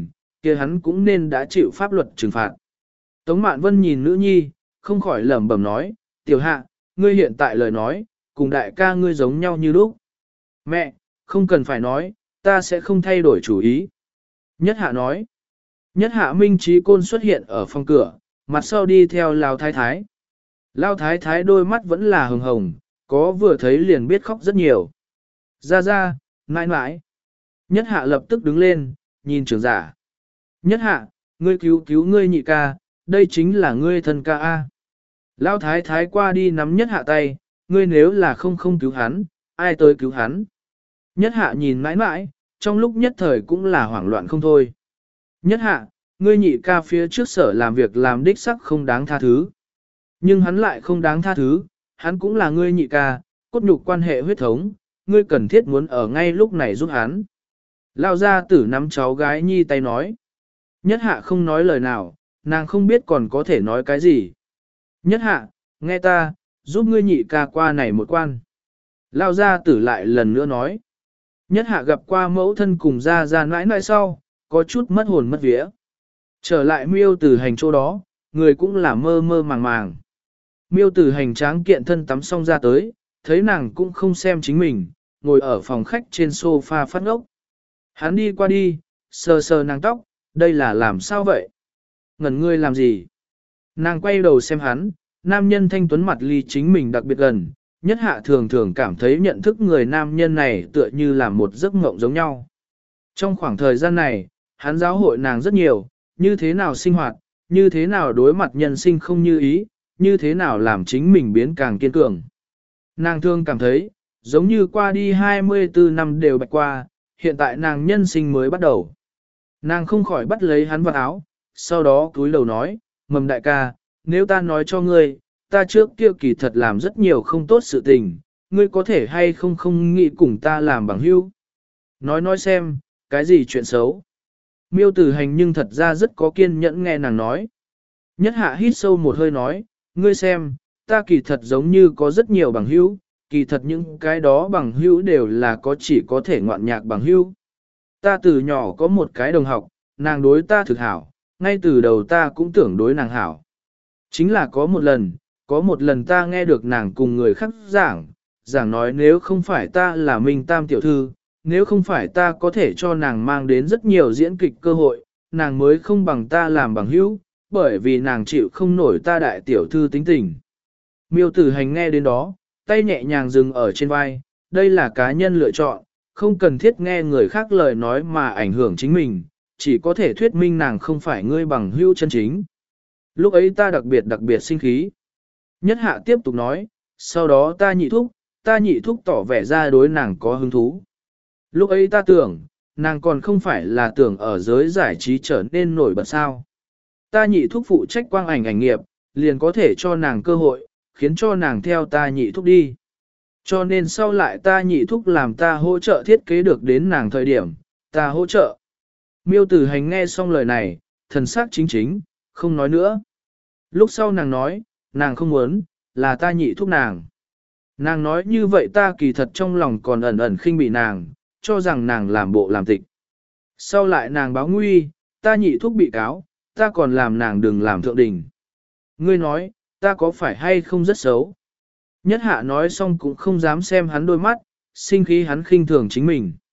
kia hắn cũng nên đã chịu pháp luật trừng phạt. Tống Mạn Vân nhìn nữ nhi, không khỏi lẩm bẩm nói, tiểu hạ, ngươi hiện tại lời nói, cùng đại ca ngươi giống nhau như lúc. Mẹ, không cần phải nói, ta sẽ không thay đổi chủ ý. Nhất hạ nói. Nhất hạ Minh Trí Côn xuất hiện ở phòng cửa, mặt sau đi theo Lao Thái Thái. Lao Thái Thái đôi mắt vẫn là hồng hồng, có vừa thấy liền biết khóc rất nhiều. Ra ra, mãi mãi. Nhất hạ lập tức đứng lên, nhìn trưởng giả. Nhất hạ, ngươi cứu cứu ngươi nhị ca, đây chính là ngươi thân ca A. Lao Thái Thái qua đi nắm nhất hạ tay, ngươi nếu là không không cứu hắn, ai tới cứu hắn. Nhất hạ nhìn mãi mãi, trong lúc nhất thời cũng là hoảng loạn không thôi. Nhất hạ, ngươi nhị ca phía trước sở làm việc làm đích sắc không đáng tha thứ. Nhưng hắn lại không đáng tha thứ, hắn cũng là ngươi nhị ca, cốt nhục quan hệ huyết thống, ngươi cần thiết muốn ở ngay lúc này giúp hắn. Lao gia tử nắm cháu gái nhi tay nói. Nhất hạ không nói lời nào, nàng không biết còn có thể nói cái gì. Nhất hạ, nghe ta, giúp ngươi nhị ca qua này một quan. Lao gia tử lại lần nữa nói. Nhất hạ gặp qua mẫu thân cùng ra ra nãi nãi sau, có chút mất hồn mất vía. Trở lại miêu từ hành chỗ đó, người cũng là mơ mơ màng màng. Miêu từ hành tráng kiện thân tắm xong ra tới, thấy nàng cũng không xem chính mình, ngồi ở phòng khách trên sofa phát ngốc. Hắn đi qua đi, sờ sờ nàng tóc, đây là làm sao vậy? Ngẩn ngươi làm gì? Nàng quay đầu xem hắn, nam nhân thanh tuấn mặt ly chính mình đặc biệt gần, nhất hạ thường thường cảm thấy nhận thức người nam nhân này tựa như là một giấc mộng giống nhau. Trong khoảng thời gian này, hắn giáo hội nàng rất nhiều, như thế nào sinh hoạt, như thế nào đối mặt nhân sinh không như ý, như thế nào làm chính mình biến càng kiên cường. Nàng thương cảm thấy, giống như qua đi hai mươi tư năm đều bạch qua, hiện tại nàng nhân sinh mới bắt đầu. Nàng không khỏi bắt lấy hắn vào áo, sau đó cúi đầu nói, mầm đại ca, nếu ta nói cho ngươi, ta trước kia kỳ thật làm rất nhiều không tốt sự tình, ngươi có thể hay không không nghĩ cùng ta làm bằng hữu. Nói nói xem, cái gì chuyện xấu. Miêu tử hành nhưng thật ra rất có kiên nhẫn nghe nàng nói. Nhất hạ hít sâu một hơi nói, ngươi xem, ta kỳ thật giống như có rất nhiều bằng hữu, kỳ thật những cái đó bằng hữu đều là có chỉ có thể ngoạn nhạc bằng hữu. Ta từ nhỏ có một cái đồng học, nàng đối ta thực hảo, ngay từ đầu ta cũng tưởng đối nàng hảo. Chính là có một lần, có một lần ta nghe được nàng cùng người khác giảng, giảng nói nếu không phải ta là Minh Tam tiểu thư, nếu không phải ta có thể cho nàng mang đến rất nhiều diễn kịch cơ hội, nàng mới không bằng ta làm bằng hữu, bởi vì nàng chịu không nổi ta đại tiểu thư tính tình. Miêu tử hành nghe đến đó, tay nhẹ nhàng dừng ở trên vai, đây là cá nhân lựa chọn, không cần thiết nghe người khác lời nói mà ảnh hưởng chính mình, chỉ có thể thuyết minh nàng không phải ngươi bằng hữu chân chính. Lúc ấy ta đặc biệt đặc biệt sinh khí. Nhất hạ tiếp tục nói, sau đó ta nhị thúc, ta nhị thúc tỏ vẻ ra đối nàng có hứng thú. Lúc ấy ta tưởng, nàng còn không phải là tưởng ở giới giải trí trở nên nổi bật sao. Ta nhị thúc phụ trách quang ảnh ảnh nghiệp, liền có thể cho nàng cơ hội, khiến cho nàng theo ta nhị thúc đi. Cho nên sau lại ta nhị thúc làm ta hỗ trợ thiết kế được đến nàng thời điểm, ta hỗ trợ. Miêu tử hành nghe xong lời này, thần sắc chính chính, không nói nữa. Lúc sau nàng nói, nàng không muốn, là ta nhị thúc nàng. Nàng nói như vậy ta kỳ thật trong lòng còn ẩn ẩn khinh bị nàng, cho rằng nàng làm bộ làm tịch. Sau lại nàng báo nguy, ta nhị thúc bị cáo, ta còn làm nàng đừng làm thượng đình. Ngươi nói, ta có phải hay không rất xấu? Nhất hạ nói xong cũng không dám xem hắn đôi mắt, sinh khí hắn khinh thường chính mình.